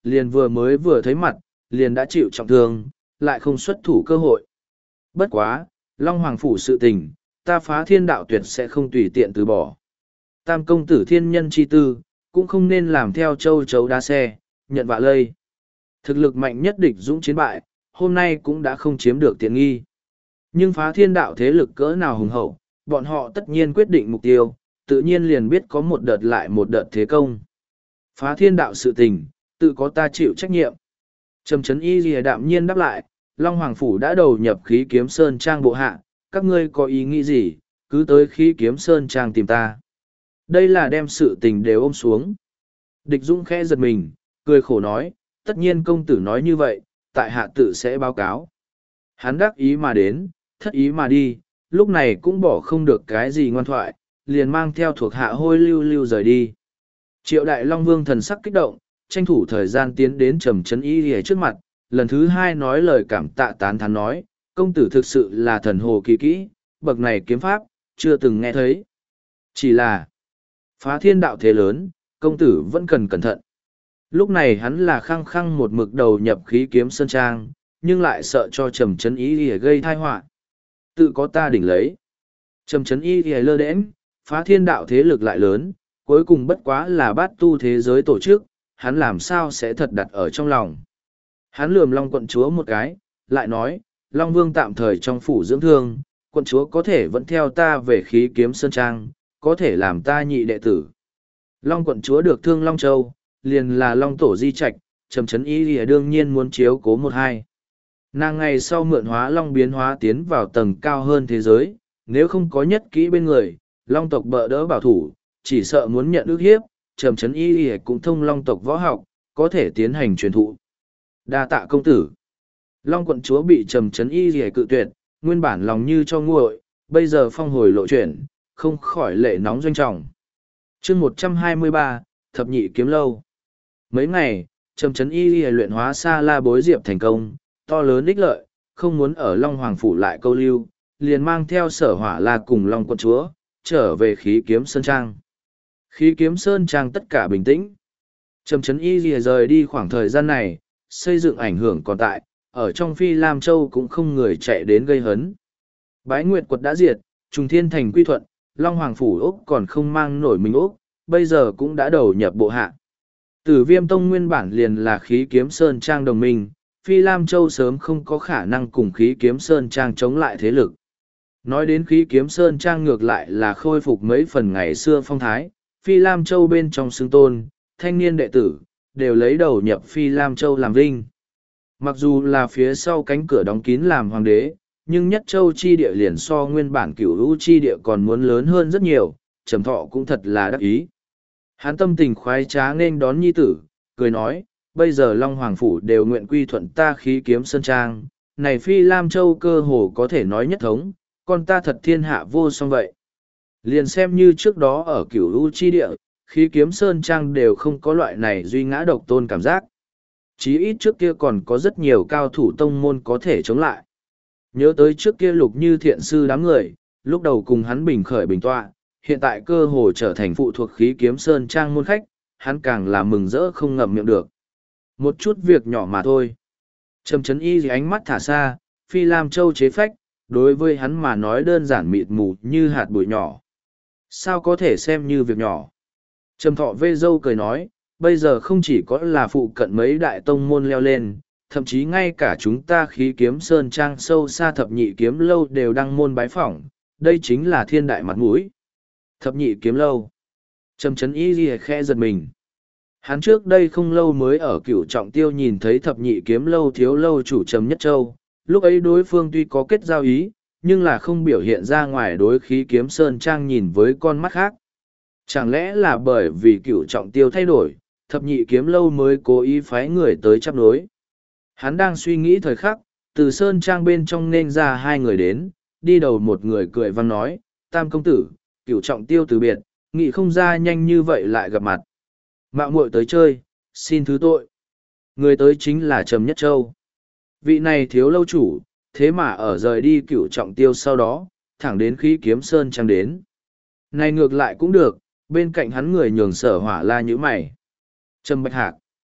liền vừa thấy mặt, liền đã chịu trọng thương, lại không xuất thủ cơ hội. Bất quá, Long Hoàng phủ sự tình, ta Phá Thiên đạo tuyệt sẽ không tùy tiện từ bỏ. Tam công tử thiên nhân chi tư, cũng không nên làm theo châu chấu đá xe, nhận vạ lây. Thực lực mạnh nhất địch dũng chiến bại, hôm nay cũng đã không chiếm được tiện nghi. Nhưng Phá Thiên đạo thế lực cỡ nào hùng hậu, bọn họ tất nhiên quyết định mục tiêu, tự nhiên liền biết có một đợt lại một đợt thế công. Phá Thiên đạo sự tình, tự có ta chịu trách nhiệm. Trầm Trấn Y Lìa đạm nhiên đáp lại, Long Hoàng phủ đã đầu nhập Khí Kiếm Sơn Trang bộ hạ, các ngươi có ý nghĩ gì, cứ tới Khí Kiếm Sơn Trang tìm ta. Đây là đem sự tình đều ôm xuống. Địch Dũng khẽ giật mình, cười khổ nói, tất nhiên công tử nói như vậy, tại hạ tự sẽ báo cáo. Hắn đắc ý mà đến, thất ý mà đi, lúc này cũng bỏ không được cái gì ngoan thoại, liền mang theo thuộc hạ hôi lưu lưu rời đi. Triệu Đại Long Vương thần sắc kích động, tranh thủ thời gian tiến đến Trầm Trấn Y Lìa trước mặt, lần thứ hai nói lời cảm tạ tán thán nói, công tử thực sự là thần hồ kỳ kỹ, bậc này kiếm pháp, chưa từng nghe thấy. Chỉ là, Phá Thiên đạo thế lớn, công tử vẫn cần cẩn thận. Lúc này hắn là khăng khăng một mực đầu nhập Khí Kiếm Sơn Trang, nhưng lại sợ cho Trầm Trấn Y Lìa gây tai họa. Tự có ta đỉnh lấy. Trầm Trấn Y Lìa lơ đễnh, Phá Thiên đạo thế lực lại lớn, cuối cùng bất quá là bát tu thế giới tổ chức, hắn làm sao sẽ thật đặt ở trong lòng. Hắn lườm Long quận chúa một cái, lại nói, Long Vương tạm thời trong phủ dưỡng thương, quận chúa có thể vẫn theo ta về Khí Kiếm Sơn Trang, có thể làm ta nhị đệ tử. Long quận chúa được thương Long Châu, liền là Long tổ di trạch, Trầm Trấn Y Lìa đương nhiên muốn chiếu cố một hai. Nàng ngày sau mượn hóa Long biến hóa tiến vào tầng cao hơn thế giới, nếu không có nhất kỹ bên người, Long tộc bợ đỡ bảo thủ, chỉ sợ muốn nhận ức hiếp, Trầm Trấn Y Lìa cũng thông Long tộc võ học, có thể tiến hành truyền thụ. Đa tạ công tử. Long quận chúa bị Trầm Trấn Y Lìa cự tuyệt, nguyên bản lòng như cho nguội, bây giờ phong hồi lộ chuyển, không khỏi lệ nóng doanh trọng. Chương 123, Thập nhị kiếm lâu. Mấy ngày, Trầm Trấn Y Lìa luyện hóa Sa La Bối Diệp thành công, to lớn ích lợi, không muốn ở Long Hoàng phủ lại câu lưu, liền mang theo Sở Hỏa La cùng Long quận chúa, trở về Khí Kiếm Sơn Trang. Khí Kiếm Sơn Trang tất cả bình tĩnh. Trầm Trấn Y Lìa rời đi khoảng thời gian này, xây dựng ảnh hưởng còn tại, ở trong Phi Lam Châu cũng không người chạy đến gây hấn. Bái Nguyệt quật đã diệt, Trùng Thiên thành quy thuận, Long Hoàng phủ Úc còn không mang nổi mình Úc, bây giờ cũng đã đầu nhập bộ hạ. Tử Viêm Tông nguyên bản liền là Khí Kiếm Sơn Trang đồng minh, Phi Lam Châu sớm không có khả năng cùng Khí Kiếm Sơn Trang chống lại thế lực. Nói đến Khí Kiếm Sơn Trang ngược lại là khôi phục mấy phần ngày xưa phong thái, Phi Lam Châu bên trong xưng tôn, thanh niên đệ tử, đều lấy đầu nhập Phi Lam Châu làm vinh. Mặc dù là phía sau cánh cửa đóng kín làm hoàng đế, nhưng nhất châu chi địa liền so nguyên bản cửu hữu chi địa còn muốn lớn hơn rất nhiều, Trầm Thọ cũng thật là đắc ý. Hắn tâm tình khoái trá nên đón nhi tử, cười nói, bây giờ Long Hoàng Phủ đều nguyện quy thuận ta Khí Kiếm Sơn Trang, này Phi Lam Châu cơ hồ có thể nói nhất thống, con ta thật thiên hạ vô song vậy. Liền xem như trước đó ở cửu u chi địa, Khí Kiếm Sơn Trang đều không có loại này duy ngã độc tôn cảm giác. Chí ít trước kia còn có rất nhiều cao thủ tông môn có thể chống lại. Nhớ tới trước kia Lục Như thiện sư đám người, lúc đầu cùng hắn bình khởi bình tọa, hiện tại cơ hồ trở thành phụ thuộc Khí Kiếm Sơn Trang môn khách, hắn càng là mừng rỡ không ngậm miệng được. Một chút việc nhỏ mà thôi. Trầm Trấn Y gì ánh mắt thả xa, Phi Lam Châu chế phách, đối với hắn mà nói đơn giản mịt mù như hạt bụi nhỏ. Sao có thể xem như việc nhỏ? Trầm Thọ vê dâu cười nói, bây giờ không chỉ có là phụ cận mấy đại tông môn leo lên, thậm chí ngay cả chúng ta Khí Kiếm Sơn Trang sâu xa thập nhị kiếm lâu đều đăng môn bái phỏng, đây chính là thiên đại mặt mũi. Thập nhị kiếm lâu. Trầm Trấn Y ghi khe giật mình. Hắn trước đây không lâu mới ở Cửu Trọng Tiêu nhìn thấy thập nhị kiếm lâu thiếu lâu chủ Trầm Nhất Châu, lúc ấy đối phương tuy có kết giao ý, nhưng là không biểu hiện ra ngoài đối Khí Kiếm Sơn Trang nhìn với con mắt khác. Chẳng lẽ là bởi vì Cửu Trọng Tiêu thay đổi, thập nhị kiếm lâu mới cố ý phái người tới chấp nối. Hắn đang suy nghĩ thời khắc, từ Sơn Trang bên trong nên ra hai người đến, đi đầu một người cười vang nói, Tam công tử, Cửu Trọng Tiêu từ biệt, nghĩ không ra nhanh như vậy lại gặp mặt. Mạo muội tới chơi, xin thứ tội. Người tới chính là Trầm Nhất Châu. Vị này thiếu lâu chủ, thế mà ở rời đi Cửu Trọng Tiêu sau đó, thẳng đến Khí Kiếm Sơn Trang đến. Này ngược lại cũng được, bên cạnh hắn người nhường Sở Hỏa La nhíu mày. Trầm Bạch Hạc.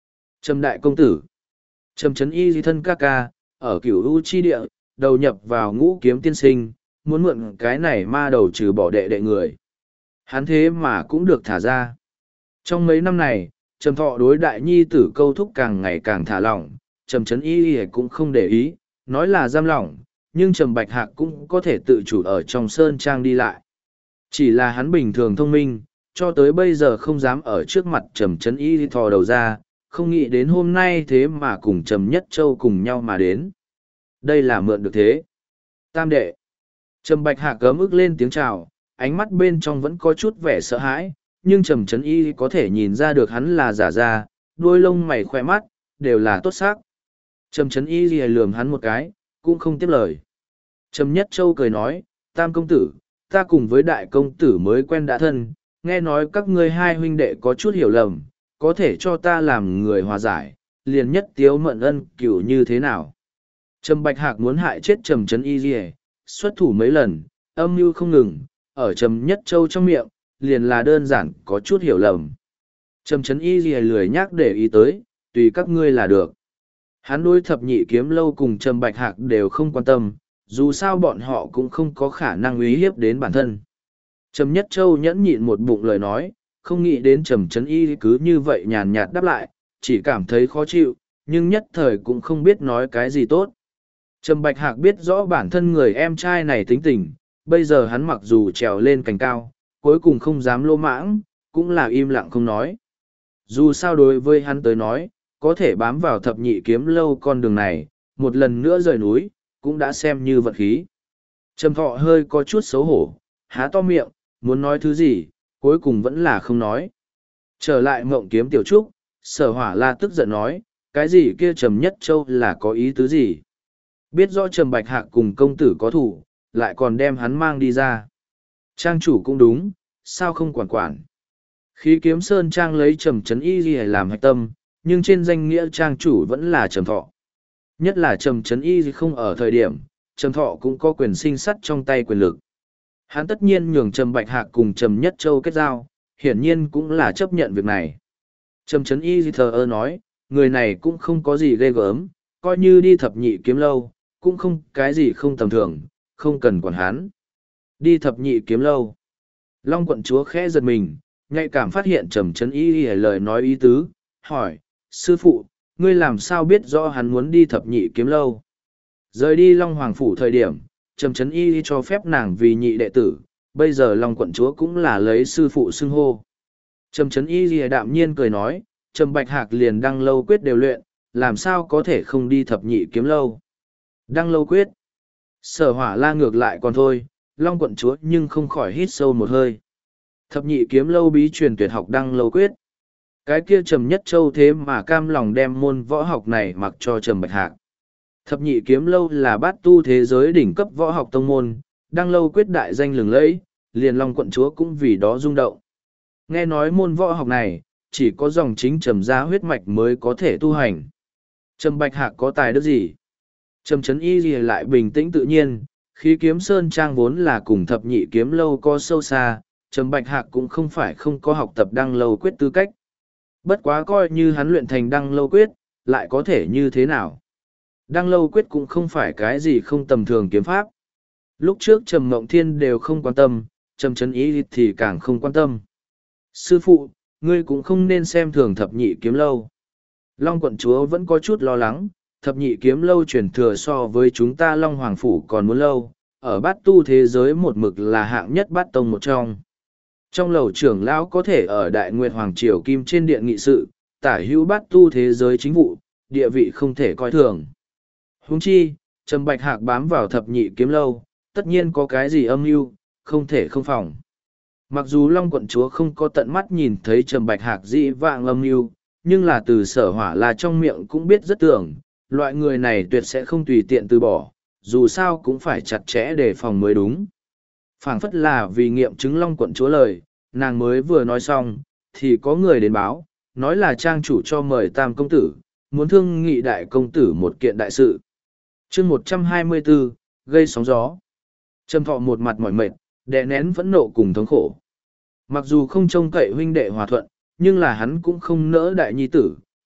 Trầm đại công tử. Trầm Trấn Y di thân ca ca, ở Cửu U chi địa, đầu nhập vào Ngũ Kiếm tiên sinh, muốn mượn cái này ma đầu trừ bỏ đệ đệ người. Hắn thế mà cũng được thả ra. Trong mấy năm này, Trầm Thọ đối đại nhi tử câu thúc càng ngày càng thả lỏng, Trầm Trấn Y cũng không để ý, nói là giam lỏng, nhưng Trầm Bạch Hạc cũng có thể tự chủ ở trong sơn trang đi lại. Chỉ là hắn bình thường thông minh, cho tới bây giờ không dám ở trước mặt Trầm Trấn Y thò đầu ra, không nghĩ đến hôm nay thế mà cùng Trầm Nhất Châu cùng nhau mà đến. Đây là mượn được thế. Tam đệ. Trầm Bạch Hạc cấm ức lên tiếng chào, ánh mắt bên trong vẫn có chút vẻ sợ hãi, nhưng Trầm Trấn Y có thể nhìn ra được hắn là giả ra, đuôi lông mày khoe mắt, đều là tốt sắc. Trầm Trấn Y lườm hắn một cái, cũng không tiếp lời. Trầm Nhất Châu cười nói, Tam công tử, ta cùng với đại công tử mới quen đã thân, nghe nói các ngươi hai huynh đệ có chút hiểu lầm, có thể cho ta làm người hòa giải, liền nhất tiếu mận ân cửu như thế nào. Trầm Bạch Hạc muốn hại chết Trầm Trấn Y, xuất thủ mấy lần, âm mưu không ngừng, ở Trầm Nhất Châu trong miệng, liền là đơn giản có chút hiểu lầm. Trầm Trấn Y lười nhắc để ý tới, tùy các ngươi là được. Hắn đối thập nhị kiếm lâu cùng Trầm Bạch Hạc đều không quan tâm, dù sao bọn họ cũng không có khả năng uy hiếp đến bản thân. Trầm Nhất Châu nhẫn nhịn một bụng lời nói, không nghĩ đến Trầm Trấn Y cứ như vậy nhàn nhạt đáp lại, chỉ cảm thấy khó chịu, nhưng nhất thời cũng không biết nói cái gì tốt. Trầm Bạch Hạc biết rõ bản thân người em trai này tính tình, bây giờ hắn mặc dù trèo lên cành cao, cuối cùng không dám lô mãng, cũng là im lặng không nói. Dù sao đối với hắn tới nói, có thể bám vào thập nhị kiếm lâu con đường này, một lần nữa rời núi, cũng đã xem như vận khí. Trầm Thọ hơi có chút xấu hổ, há to miệng, muốn nói thứ gì, cuối cùng vẫn là không nói. Trở lại Mộng Kiếm Tiểu Trúc, Sở Hỏa La tức giận nói, cái gì kia Trầm Nhất Châu là có ý tứ gì? Biết rõ Trầm Bạch Hạc cùng công tử có thủ, lại còn đem hắn mang đi ra. Trang chủ cũng đúng, sao không quản quản. Khí Kiếm Sơn Trang lấy Trầm Trấn Y làm hạch tâm, nhưng trên danh nghĩa trang chủ vẫn là Trầm Thọ. Nhất là Trầm Trấn Y không ở thời điểm, Trầm Thọ cũng có quyền sinh sắt trong tay quyền lực. Hắn tất nhiên nhường Trầm Bạch Hạc cùng Trầm Nhất Châu kết giao, hiển nhiên cũng là chấp nhận việc này. Trầm Trấn Y thờ ơ nói, người này cũng không có gì ghê gớm, coi như đi thập nhị kiếm lâu, cũng không cái gì không tầm thường, không cần quản hắn. Đi thập nhị kiếm lâu. Long quận chúa khẽ giật mình, nhạy cảm phát hiện Trầm Trấn Y lời nói ý tứ, hỏi, sư phụ, ngươi làm sao biết rõ hắn muốn đi thập nhị kiếm lâu? Rời đi Long Hoàng Phủ thời điểm, Trầm Trấn Y cho phép nàng vì nhị đệ tử, bây giờ Long quận chúa cũng là lấy sư phụ xưng hô. Trầm Trấn Y đạm nhiên cười nói, Trầm Bạch Hạc liền Đăng Lâu Quyết đều luyện, làm sao có thể không đi thập nhị kiếm lâu? Đăng Lâu Quyết. Sở Hỏa La ngược lại còn thôi, Long quận chúa nhưng không khỏi hít sâu một hơi. Thập nhị kiếm lâu bí truyền tuyệt học Đăng Lâu Quyết. Cái kia Trầm Nhất Châu thế mà cam lòng đem môn võ học này mặc cho Trầm Bạch Hạc. Thập nhị kiếm lâu là bát tu thế giới đỉnh cấp võ học tông môn, Đăng Lâu Quyết đại danh lừng lẫy, liền Long quận chúa cũng vì đó rung động. Nghe nói môn võ học này, chỉ có dòng chính Trầm gia huyết mạch mới có thể tu hành. Trầm Bạch Hạc có tài đức gì? Trầm Trấn Y lại bình tĩnh tự nhiên, Khí Kiếm Sơn Trang vốn là cùng thập nhị kiếm lâu có sâu xa, Trầm Bạch Hạc cũng không phải không có học tập Đăng Lâu Quyết tư cách. Bất quá coi như hắn luyện thành Đăng Lâu Quyết, lại có thể như thế nào? Đăng Lâu Quyết cũng không phải cái gì không tầm thường kiếm pháp. Lúc trước Trầm Mộng Thiên đều không quan tâm, Trầm Trấn Y thì càng không quan tâm. Sư phụ, ngươi cũng không nên xem thường thập nhị kiếm lâu. Long quận chúa vẫn có chút lo lắng, thập nhị kiếm lâu truyền thừa so với chúng ta Long Hoàng Phủ còn muốn lâu, ở bát tu thế giới một mực là hạng nhất bát tông một trong. Trong lầu trưởng lão có thể ở Đại Nguyệt Hoàng Triều Kim trên điện nghị sự, tả hữu bát tu thế giới chính vụ, địa vị không thể coi thường. Huống chi, Trầm Bạch Hạc bám vào thập nhị kiếm lâu, tất nhiên có cái gì âm mưu, không thể không phòng. Mặc dù Long quận chúa không có tận mắt nhìn thấy Trầm Bạch Hạc dĩ vạng âm mưu, nhưng là từ Sở Hỏa là trong miệng cũng biết rất tưởng, loại người này tuyệt sẽ không tùy tiện từ bỏ, dù sao cũng phải chặt chẽ đề phòng mới đúng. Phảng phất là vì nghiệm chứng Long quận chúa lời, nàng mới vừa nói xong, thì có người đến báo, nói là trang chủ cho mời Tam công tử, muốn thương nghị đại công tử một kiện đại sự. Chương 124, gây sóng gió. Trầm Thọ một mặt mỏi mệt, đè nén phẫn nộ cùng thống khổ. Mặc dù không trông cậy huynh đệ hòa thuận, nhưng là hắn cũng không nỡ đại nhi tử,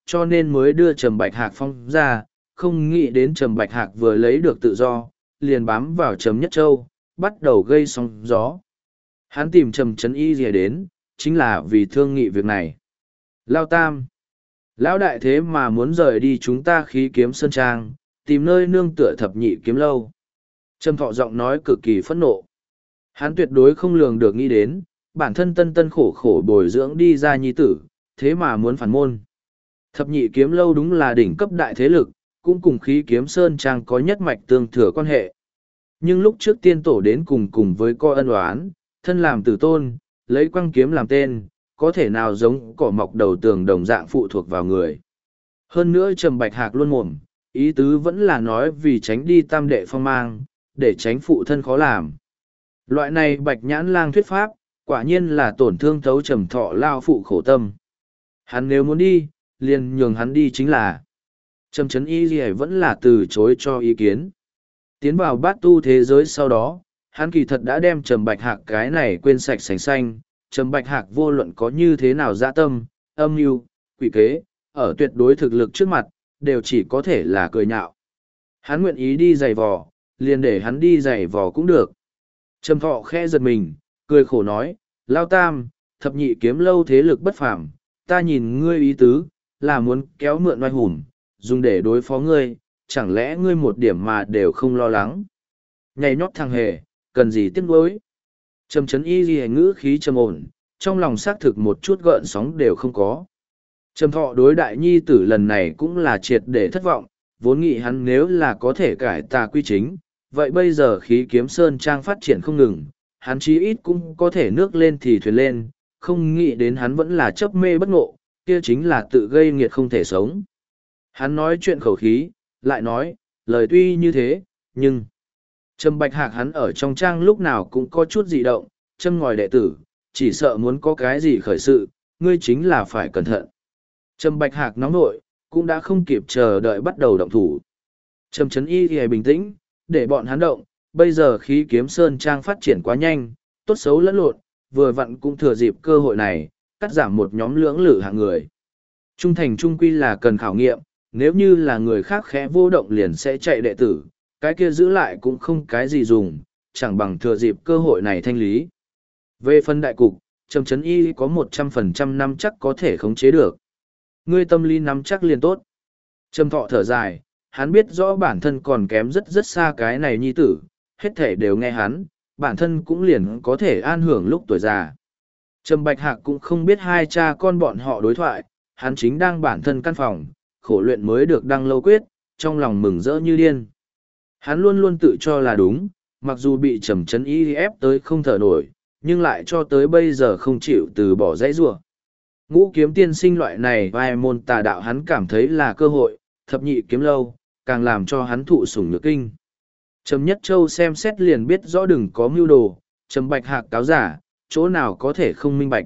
cho nên mới đưa Trầm Bạch Hạc phong ra, không nghĩ đến Trầm Bạch Hạc vừa lấy được tự do, liền bám vào Trầm Nhất Châu, bắt đầu gây sóng gió. Hắn tìm Trầm Trấn Y Lìa đến, chính là vì thương nghị việc này. Lao Tam, lão đại thế mà muốn rời đi chúng ta Khí Kiếm Sơn Trang, tìm nơi nương tựa Thập Nhị Kiếm Lâu. Trầm Thọ giọng nói cực kỳ phẫn nộ. Hắn tuyệt đối không lường được nghĩ đến, bản thân tân tân khổ khổ bồi dưỡng đi ra nhi tử, thế mà muốn phản môn. Thập Nhị Kiếm Lâu đúng là đỉnh cấp đại thế lực, cũng cùng Khí Kiếm Sơn Trang có nhất mạch tương thừa quan hệ. Nhưng lúc trước tiên tổ đến cùng với coi ân oán, thân làm tử tôn, lấy quăng kiếm làm tên, có thể nào giống cỏ mọc đầu tường đồng dạng phụ thuộc vào người. Hơn nữa Trầm Bạch Hạc luôn mồm, ý tứ vẫn là nói vì tránh đi tam đệ phong mang, để tránh phụ thân khó làm. Loại này Bạch Nhãn Lang thuyết pháp, quả nhiên là tổn thương thấu Trầm Thọ lao phụ khổ tâm. Hắn nếu muốn đi, liền nhường hắn đi chính là. Trầm Trấn Y Lìa vẫn là từ chối cho ý kiến. Tiến vào bát tu thế giới sau đó, hắn kỳ thật đã đem Trầm Bạch Hạc cái này quên sạch sành xanh. Trầm Bạch Hạc vô luận có như thế nào dã tâm, âm mưu, quỷ kế, ở tuyệt đối thực lực trước mặt, đều chỉ có thể là cười nhạo. Hắn nguyện ý đi giày vò, liền để hắn đi giày vò cũng được. Trầm Thọ khẽ giật mình, cười khổ nói, Lao Tam, Thập Nhị Kiếm Lâu thế lực bất phàm, ta nhìn ngươi ý tứ, là muốn kéo mượn oai hùm, dùng để đối phó ngươi, chẳng lẽ ngươi một điểm mà đều không lo lắng. Nhảy nhót thằng hề, cần gì tiếc nuối. Trầm Trấn Y Ghi ngữ khí trầm ổn, trong lòng xác thực một chút gợn sóng đều không có. Trầm Thọ đối đại nhi tử lần này cũng là triệt để thất vọng, vốn nghĩ hắn nếu là có thể cải tà quy chính, vậy bây giờ Khí Kiếm Sơn Trang phát triển không ngừng, hắn chí ít cũng có thể nước lên thì thuyền lên, không nghĩ đến hắn vẫn là chấp mê bất ngộ, kia chính là tự gây nghiệt không thể sống. Hắn nói chuyện khẩu khí, lại nói, lời tuy như thế, nhưng Trầm Bạch Hạc hắn ở trong trang lúc nào cũng có chút dị động, châm ngòi đệ tử, chỉ sợ muốn có cái gì khởi sự, ngươi chính là phải cẩn thận. Trầm Bạch Hạc nóng nội, cũng đã không kịp chờ đợi bắt đầu động thủ. Trầm Trấn Y thì bình tĩnh, để bọn hắn động, bây giờ Khí Kiếm Sơn Trang phát triển quá nhanh, tốt xấu lẫn lộn, vừa vặn cũng thừa dịp cơ hội này, cắt giảm một nhóm lưỡng lự hạng người. Trung thành trung quy là cần khảo nghiệm, nếu như là người khác khẽ vô động liền sẽ chạy đệ tử, cái kia giữ lại cũng không cái gì dùng, chẳng bằng thừa dịp cơ hội này thanh lý. Về phần đại cục, Trầm Trấn Y có 100% năm chắc có thể khống chế được. Ngươi tâm lý nắm chắc liền tốt. Trầm Thọ thở dài, hắn biết rõ bản thân còn kém rất rất xa cái này nhi tử, hết thể đều nghe hắn, bản thân cũng liền có thể an hưởng lúc tuổi già. Trầm Bạch Hạc cũng không biết hai cha con bọn họ đối thoại, hắn chính đang bản thân căn phòng, khổ luyện mới được đăng lâu quyết, trong lòng mừng rỡ như điên. Hắn luôn luôn tự cho là đúng, mặc dù bị Trầm Trấn Y ép tới không thở nổi, nhưng lại cho tới bây giờ không chịu từ bỏ dãy rủa. Ngũ kiếm tiên sinh loại này vài môn tà đạo hắn cảm thấy là cơ hội, Thập Nhị Kiếm Lâu, càng làm cho hắn thụ sủng nhược kinh. Trầm Nhất Châu xem xét liền biết rõ đừng có mưu đồ, Trầm Bạch Hạc cáo giả, chỗ nào có thể không minh bạch.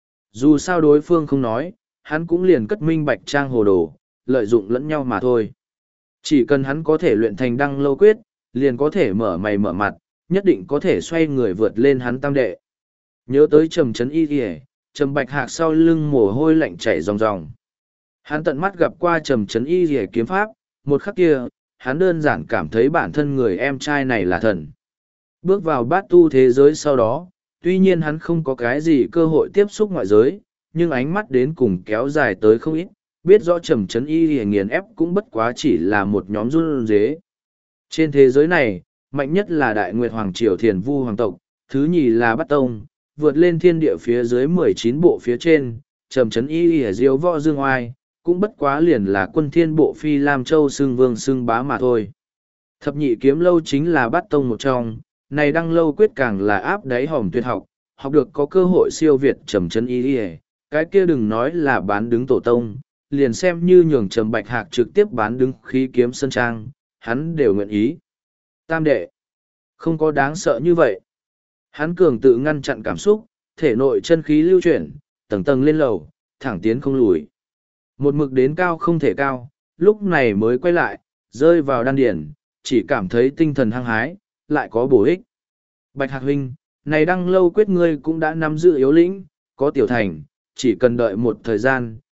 Dù sao đối phương không nói, hắn cũng liền cất minh bạch trang hồ đồ, lợi dụng lẫn nhau mà thôi. Chỉ cần hắn có thể luyện thành đăng lâu quyết, liền có thể mở mày mở mặt, nhất định có thể xoay người vượt lên hắn tam đệ. Nhớ tới Trầm Trấn Y kìa, Trầm Bạch Hạc sau lưng mồ hôi lạnh chảy ròng ròng. Hắn tận mắt gặp qua Trầm Trấn Y kìa kiếm pháp, một khắc kia, hắn đơn giản cảm thấy bản thân người em trai này là thần. Bước vào bát tu thế giới sau đó, tuy nhiên hắn không có cái gì cơ hội tiếp xúc ngoại giới, nhưng ánh mắt đến cùng kéo dài tới không ít, biết rõ Trầm Trấn Y kìa nghiền ép cũng bất quá chỉ là một nhóm run dế. Trên thế giới này, mạnh nhất là Đại Nguyệt Hoàng Triều Thiền Vu Hoàng tộc, thứ nhì là Bát Tông, vượt lên thiên địa phía dưới 19 bộ phía trên, Trầm Trấn Y ở diếu võ dương oai, cũng bất quá liền là quân thiên bộ phi Lam Châu xưng vương xưng bá mà thôi. Thập Nhị Kiếm Lâu chính là Bát Tông một trong, này đăng lâu quyết càng là áp đáy hòm tuyệt học, học được có cơ hội siêu việt Trầm Trấn Y, cái kia đừng nói là bán đứng tổ tông, liền xem như nhường Trầm Bạch Hạc trực tiếp bán đứng Khí Kiếm Sơn Trang, hắn đều nguyện ý. Tam đệ, không có đáng sợ như vậy. Hắn cường tự ngăn chặn cảm xúc, thể nội chân khí lưu chuyển, tầng tầng lên lầu, thẳng tiến không lùi. Một mực đến cao không thể cao, lúc này mới quay lại, rơi vào đan điển, chỉ cảm thấy tinh thần hăng hái, lại có bổ ích. Bạch Hạc huynh, này đăng lâu quyết ngươi cũng đã nắm giữ yếu lĩnh, có tiểu thành, chỉ cần đợi một thời gian,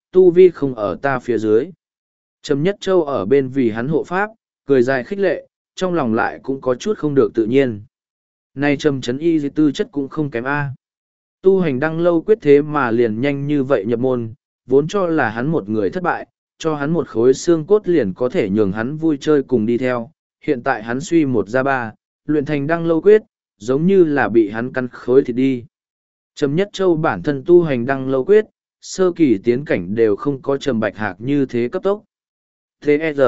tu vi không ở ta phía dưới. Trầm Nhất Châu ở bên vì hắn hộ pháp, cười dài khích lệ, trong lòng lại cũng có chút không được tự nhiên. Này Trầm Trấn Y tư chất cũng không kém A. Tu hành đăng lâu quyết thế mà liền nhanh như vậy nhập môn, vốn cho là hắn một người thất bại, cho hắn một khối xương cốt liền có thể nhường hắn vui chơi cùng đi theo. Hiện tại hắn suy một ra ba, luyện thành đăng lâu quyết, giống như là bị hắn căn khối thịt đi. Trầm Nhất Châu bản thân tu hành đăng lâu quyết, sơ kỳ tiến cảnh đều không có Trầm Bạch Hạc như thế cấp tốc. T.E.R.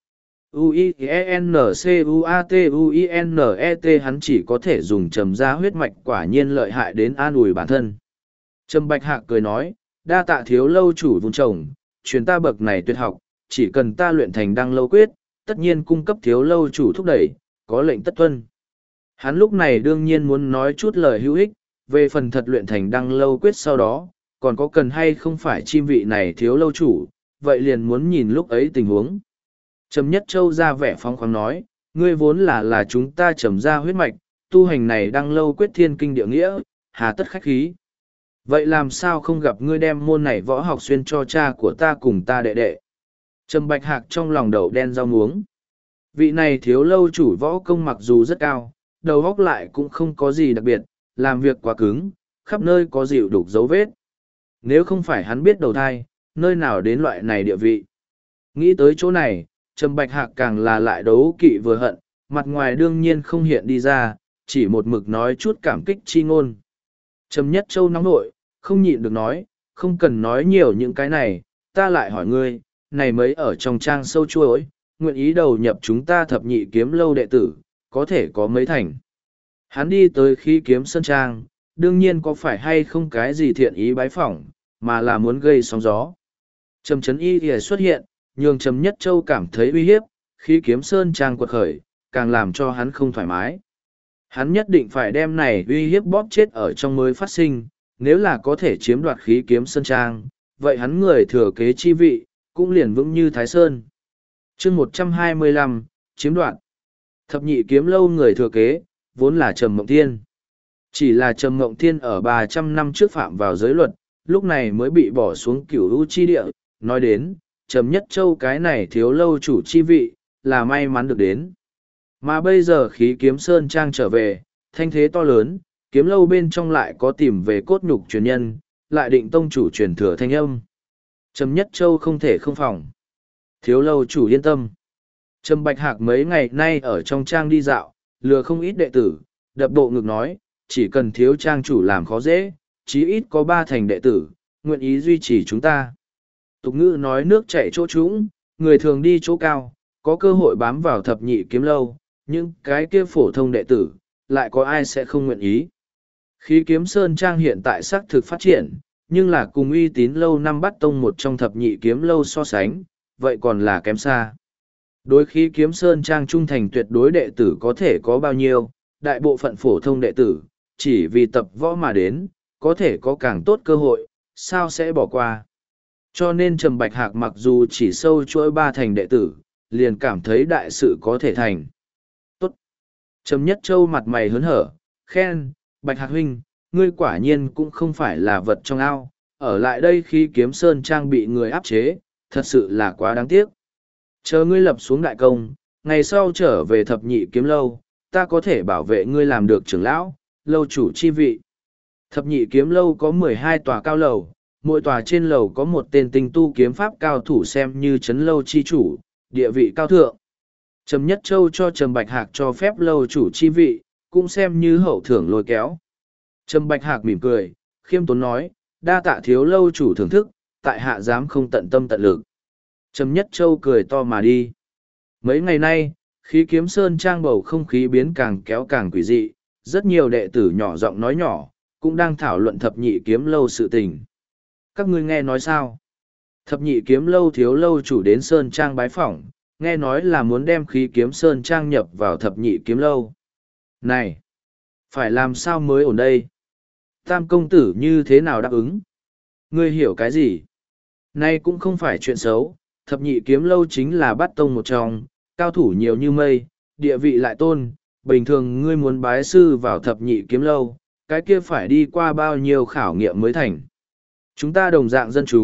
U-I-N-C-U-A-T-U-I-N-E-T hắn chỉ có thể dùng trầm ra huyết mạch quả nhiên lợi hại đến an ủi bản thân. Trầm Bạch Hạc cười nói, đa tạ thiếu lâu chủ vùng trồng, truyền ta bậc này tuyệt học, chỉ cần ta luyện thành đăng lâu quyết, tất nhiên cung cấp thiếu lâu chủ thúc đẩy, có lệnh tất tuân. Hắn lúc này đương nhiên muốn nói chút lời hữu ích, về phần thật luyện thành đăng lâu quyết sau đó, còn có cần hay không phải chim vị này thiếu lâu chủ, vậy liền muốn nhìn lúc ấy tình huống. Trầm Nhất Châu ra vẻ phong khoáng nói, ngươi vốn là chúng ta trầm ra huyết mạch, tu hành này đăng lâu quyết thiên kinh địa nghĩa, hà tất khách khí. Vậy làm sao không gặp ngươi đem môn này võ học xuyên cho cha của ta cùng ta đệ đệ? Trầm Bạch Hạc trong lòng đậu đen rau muống. Vị này thiếu lâu chủ võ công mặc dù rất cao, đầu óc lại cũng không có gì đặc biệt, làm việc quá cứng, khắp nơi có dịu đục dấu vết. Nếu không phải hắn biết đầu thai, nơi nào đến loại này địa vị. Nghĩ tới chỗ này, Trầm Bạch Hạc càng là lại đấu kỵ vừa hận, mặt ngoài đương nhiên không hiện đi ra, chỉ một mực nói chút cảm kích chi ngôn. Trầm Nhất Châu nóng nội, không nhịn được nói, không cần nói nhiều những cái này, ta lại hỏi ngươi, này mấy ở trong trang sâu chuối, nguyện ý đầu nhập chúng ta thập nhị kiếm lâu đệ tử, có thể có mấy thành. Hắn đi tới khi kiếm sơn trang, đương nhiên có phải hay không cái gì thiện ý bái phỏng, mà là muốn gây sóng gió. Trầm Trấn Y thì xuất hiện, nhường Trầm Nhất Châu cảm thấy uy hiếp, khi kiếm sơn trang quật khởi, càng làm cho hắn không thoải mái. Hắn nhất định phải đem này uy hiếp bóp chết ở trong mới phát sinh, nếu là có thể chiếm đoạt khí kiếm sơn trang, vậy hắn người thừa kế chi vị, cũng liền vững như Thái Sơn. chương 125, chiếm đoạt. Thập nhị kiếm lâu người thừa kế, vốn là Trầm Mộng Thiên. Chỉ là Trầm Mộng Thiên ở 300 năm trước phạm vào giới luật, lúc này mới bị bỏ xuống cửu u chi địa, nói đến, Trầm Nhất Châu cái này thiếu lâu chủ chi vị, là may mắn được đến. Mà bây giờ khí kiếm sơn trang trở về, thanh thế to lớn, kiếm lâu bên trong lại có tìm về cốt nhục truyền nhân, lại định tông chủ truyền thừa thanh âm. Trầm Nhất Châu không thể không phòng. Thiếu lâu chủ yên tâm. Trầm Bạch Hạc mấy ngày nay ở trong trang đi dạo, lừa không ít đệ tử, đập bộ ngực nói, chỉ cần thiếu trang chủ làm khó dễ, chí ít có 3 thành đệ tử, nguyện ý duy trì chúng ta. Tục ngữ nói nước chảy chỗ trũng, người thường đi chỗ cao, có cơ hội bám vào thập nhị kiếm lâu, nhưng cái kia phổ thông đệ tử, lại có ai sẽ không nguyện ý. Khí kiếm sơn trang hiện tại xác thực phát triển, nhưng là cùng uy tín lâu năm bắt tông một trong thập nhị kiếm lâu so sánh, vậy còn là kém xa. Đối khí kiếm sơn trang trung thành tuyệt đối đệ tử có thể có bao nhiêu, đại bộ phận phổ thông đệ tử, chỉ vì tập võ mà đến, có thể có càng tốt cơ hội, sao sẽ bỏ qua. Cho nên Trầm Bạch Hạc mặc dù chỉ sâu chuỗi 3 thành đệ tử, liền cảm thấy đại sự có thể thành. Tốt. Trầm Nhất Châu mặt mày hớn hở, khen, Bạch Hạc huynh, ngươi quả nhiên cũng không phải là vật trong ao, ở lại đây khi kiếm sơn trang bị người áp chế, thật sự là quá đáng tiếc. Chờ ngươi lập xuống đại công, ngày sau trở về thập nhị kiếm lâu, ta có thể bảo vệ ngươi làm được trưởng lão, lâu chủ chi vị. Thập nhị kiếm lâu có 12 tòa cao lầu, mỗi tòa trên lầu có một tên tinh tu kiếm pháp cao thủ xem như chấn lâu chi chủ, địa vị cao thượng. Trầm Nhất Châu cho Trầm Bạch Hạc cho phép lâu chủ chi vị, cũng xem như hậu thưởng lôi kéo. Trầm Bạch Hạc mỉm cười, khiêm tốn nói, đa tạ thiếu lâu chủ thưởng thức, tại hạ dám không tận tâm tận lực. Trầm Nhất Châu cười to mà đi. Mấy ngày nay, khí kiếm sơn trang bầu không khí biến càng kéo càng quỷ dị, rất nhiều đệ tử nhỏ giọng nói nhỏ, cũng đang thảo luận thập nhị kiếm lâu sự tình. Các ngươi nghe nói sao? Thập nhị kiếm lâu thiếu lâu chủ đến sơn trang bái phỏng, nghe nói là muốn đem khí kiếm sơn trang nhập vào thập nhị kiếm lâu. Này! Phải làm sao mới ổn đây? Tam công tử như thế nào đáp ứng? Ngươi hiểu cái gì? Nay cũng không phải chuyện xấu, thập nhị kiếm lâu chính là bát tông một trong, cao thủ nhiều như mây, địa vị lại tôn, bình thường ngươi muốn bái sư vào thập nhị kiếm lâu, cái kia phải đi qua bao nhiêu khảo nghiệm mới thành. Chúng ta đồng dạng dân chúng,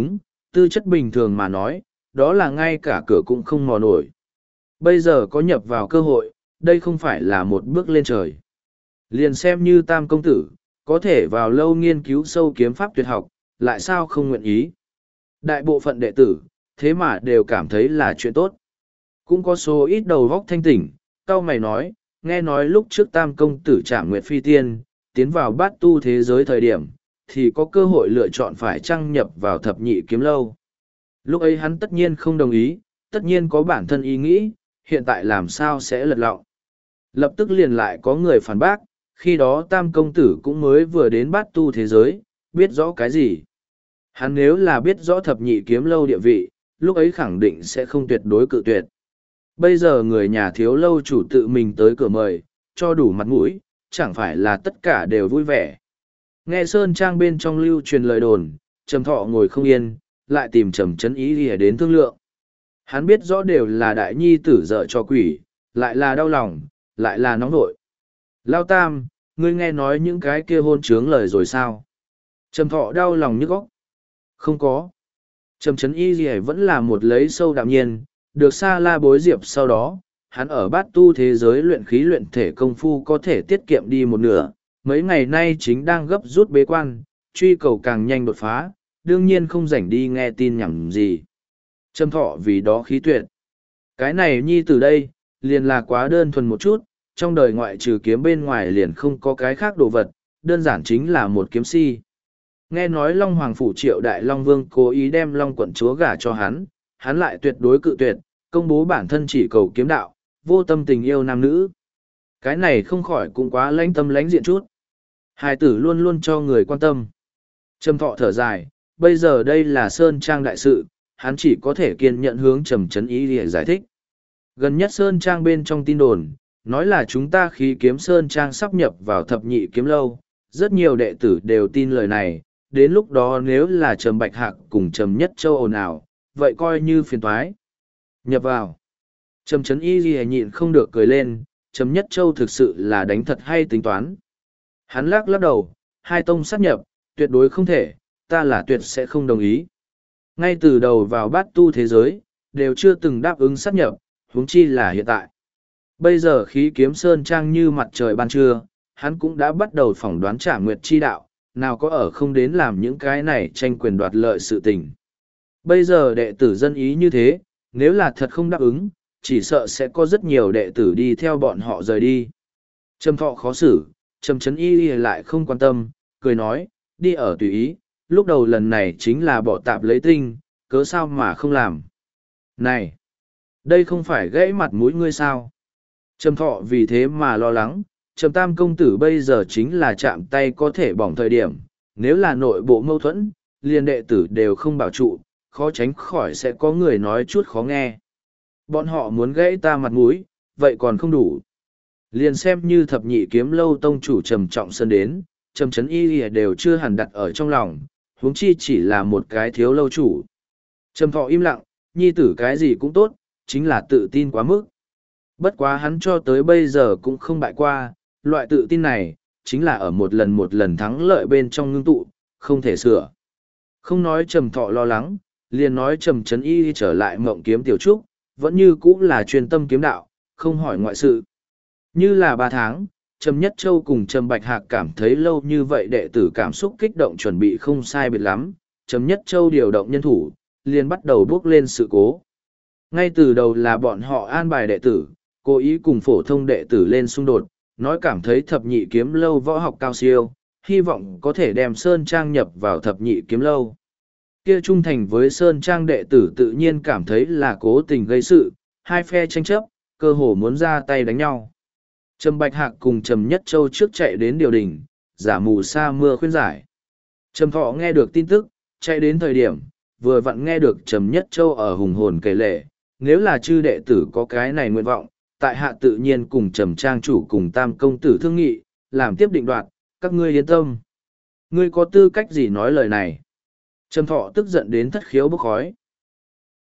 tư chất bình thường mà nói, đó là ngay cả cửa cũng không mò nổi. Bây giờ có nhập vào cơ hội, đây không phải là một bước lên trời. Liền xem như tam công tử, có thể vào lâu nghiên cứu sâu kiếm pháp tuyệt học, lại sao không nguyện ý. Đại bộ phận đệ tử, thế mà đều cảm thấy là chuyện tốt. Cũng có số ít đầu góc thanh tỉnh, cao mày nói, nghe nói lúc trước tam công tử Trảm Nguyệt Phi Tiên, tiến vào bát tu thế giới thời điểm, thì có cơ hội lựa chọn phải trăng nhập vào thập nhị kiếm lâu. Lúc ấy hắn tất nhiên không đồng ý, tất nhiên có bản thân ý nghĩ, hiện tại làm sao sẽ lật lọng. Lập tức liền lại có người phản bác, khi đó tam công tử cũng mới vừa đến bát tu thế giới, biết rõ cái gì. Hắn nếu là biết rõ thập nhị kiếm lâu địa vị, lúc ấy khẳng định sẽ không tuyệt đối cự tuyệt. Bây giờ người nhà thiếu lâu chủ tự mình tới cửa mời, cho đủ mặt mũi, chẳng phải là tất cả đều vui vẻ. Nghe Sơn Trang bên trong lưu truyền lời đồn, Trầm Thọ ngồi không yên, lại tìm Trầm Chấn Ý lìa đến thương lượng. Hắn biết rõ đều là đại nhi tử dợ cho quỷ, lại là đau lòng, lại là nóng nội. Lao Tam, ngươi nghe nói những cái kia hôn trướng lời rồi sao? Trầm Thọ đau lòng nhức óc. Không có. Trầm Chấn Y lìa vẫn là một lấy sâu đạm nhiên, được Sa La bối diệp sau đó, hắn ở bát tu thế giới luyện khí luyện thể công phu có thể tiết kiệm đi một nửa, mấy ngày nay chính đang gấp rút bế quan, truy cầu càng nhanh đột phá, đương nhiên không rảnh đi nghe tin nhảm gì. Trầm Thọ vì đó khí tuyệt. Cái này nhi từ đây, liền là quá đơn thuần một chút, trong đời ngoại trừ kiếm bên ngoài liền không có cái khác đồ vật, đơn giản chính là một kiếm si. Nghe nói Long Hoàng Phủ Triệu Đại Long Vương cố ý đem Long quận chúa gả cho hắn lại tuyệt đối cự tuyệt, công bố bản thân chỉ cầu kiếm đạo, vô tâm tình yêu nam nữ. Cái này không khỏi cũng quá lãnh tâm lãnh diện chút. Hài tử luôn luôn cho người quan tâm. Trầm Thọ thở dài, bây giờ đây là Sơn Trang đại sự, hắn chỉ có thể kiên nhận hướng Trầm Chấn Ý để giải thích. Gần nhất Sơn Trang bên trong tin đồn, nói là chúng ta khí kiếm Sơn Trang sắp nhập vào thập nhị kiếm lâu, rất nhiều đệ tử đều tin lời này, đến lúc đó nếu là Trầm Bạch Hạc cùng Trầm Nhất Châu ồn ào, vậy coi như phiền toái. Nhập vào. Trầm Chấn Y Ghi nhịn không được cười lên, Trầm Nhất Châu thực sự là đánh thật hay tính toán. Hắn lắc đầu, hai tông sát nhập, tuyệt đối không thể, ta là tuyệt sẽ không đồng ý. Ngay từ đầu vào bát tu thế giới, đều chưa từng đáp ứng sát nhập, huống chi là hiện tại. Bây giờ khí kiếm Sơn Trang như mặt trời ban trưa, hắn cũng đã bắt đầu phỏng đoán Trảm Nguyệt chi đạo, nào có ở không đến làm những cái này tranh quyền đoạt lợi sự tình. Bây giờ đệ tử dân ý như thế, nếu là thật không đáp ứng, chỉ sợ sẽ có rất nhiều đệ tử đi theo bọn họ rời đi. Trầm Thọ khó xử, Trầm Chấn Y lại không quan tâm, cười nói, đi ở tùy ý, lúc đầu lần này chính là bỏ tạp lấy tinh, cớ sao mà không làm. Này, đây không phải gãy mặt mũi ngươi sao? Trầm Thọ vì thế mà lo lắng, Trầm Tam công tử bây giờ chính là chạm tay có thể bỏng thời điểm, nếu là nội bộ mâu thuẫn, liền đệ tử đều không bảo trụ, khó tránh khỏi sẽ có người nói chút khó nghe. Bọn họ muốn gãy ta mặt mũi, vậy còn không đủ. Liền xem như thập nhị kiếm lâu tông chủ Trầm Trọng Sơn đến, Trầm Chấn Y đều chưa hẳn đặt ở trong lòng, huống chi chỉ là một cái thiếu lâu chủ. Trầm Thọ im lặng, nhi tử cái gì cũng tốt, chính là tự tin quá mức. Bất quá hắn cho tới bây giờ cũng không bại qua, loại tự tin này, chính là ở một lần thắng lợi bên trong ngưng tụ, không thể sửa. Không nói Trầm Thọ lo lắng, liền nói Trầm Chấn Y trở lại Mộng Kiếm Tiểu Trúc, vẫn như cũ là chuyên tâm kiếm đạo, không hỏi ngoại sự. Như là 3 tháng, Trầm Nhất Châu cùng Trầm Bạch Hạc cảm thấy lâu như vậy đệ tử cảm xúc kích động chuẩn bị không sai biệt lắm, Trầm Nhất Châu điều động nhân thủ, liền bắt đầu bước lên sự cố. Ngay từ đầu là bọn họ an bài đệ tử, cố ý cùng phổ thông đệ tử lên xung đột, nói cảm thấy thập nhị kiếm lâu võ học cao siêu, hy vọng có thể đem Sơn Trang nhập vào thập nhị kiếm lâu. Kia trung thành với Sơn Trang đệ tử tự nhiên cảm thấy là cố tình gây sự, hai phe tranh chấp, cơ hồ muốn ra tay đánh nhau. Trầm Bạch Hạc cùng Trầm Nhất Châu trước chạy đến điều đình, giả mù sa mưa khuyên giải. Trầm Thọ nghe được tin tức, chạy đến thời điểm, vừa vặn nghe được Trầm Nhất Châu ở hùng hồn kể lể, nếu là chư đệ tử có cái này nguyện vọng, tại hạ tự nhiên cùng Trầm Trang chủ cùng Tam công tử thương nghị, làm tiếp định đoạt, các ngươi yên tâm. Ngươi có tư cách gì nói lời này? Trầm Thọ tức giận đến thất khiếu bốc khói.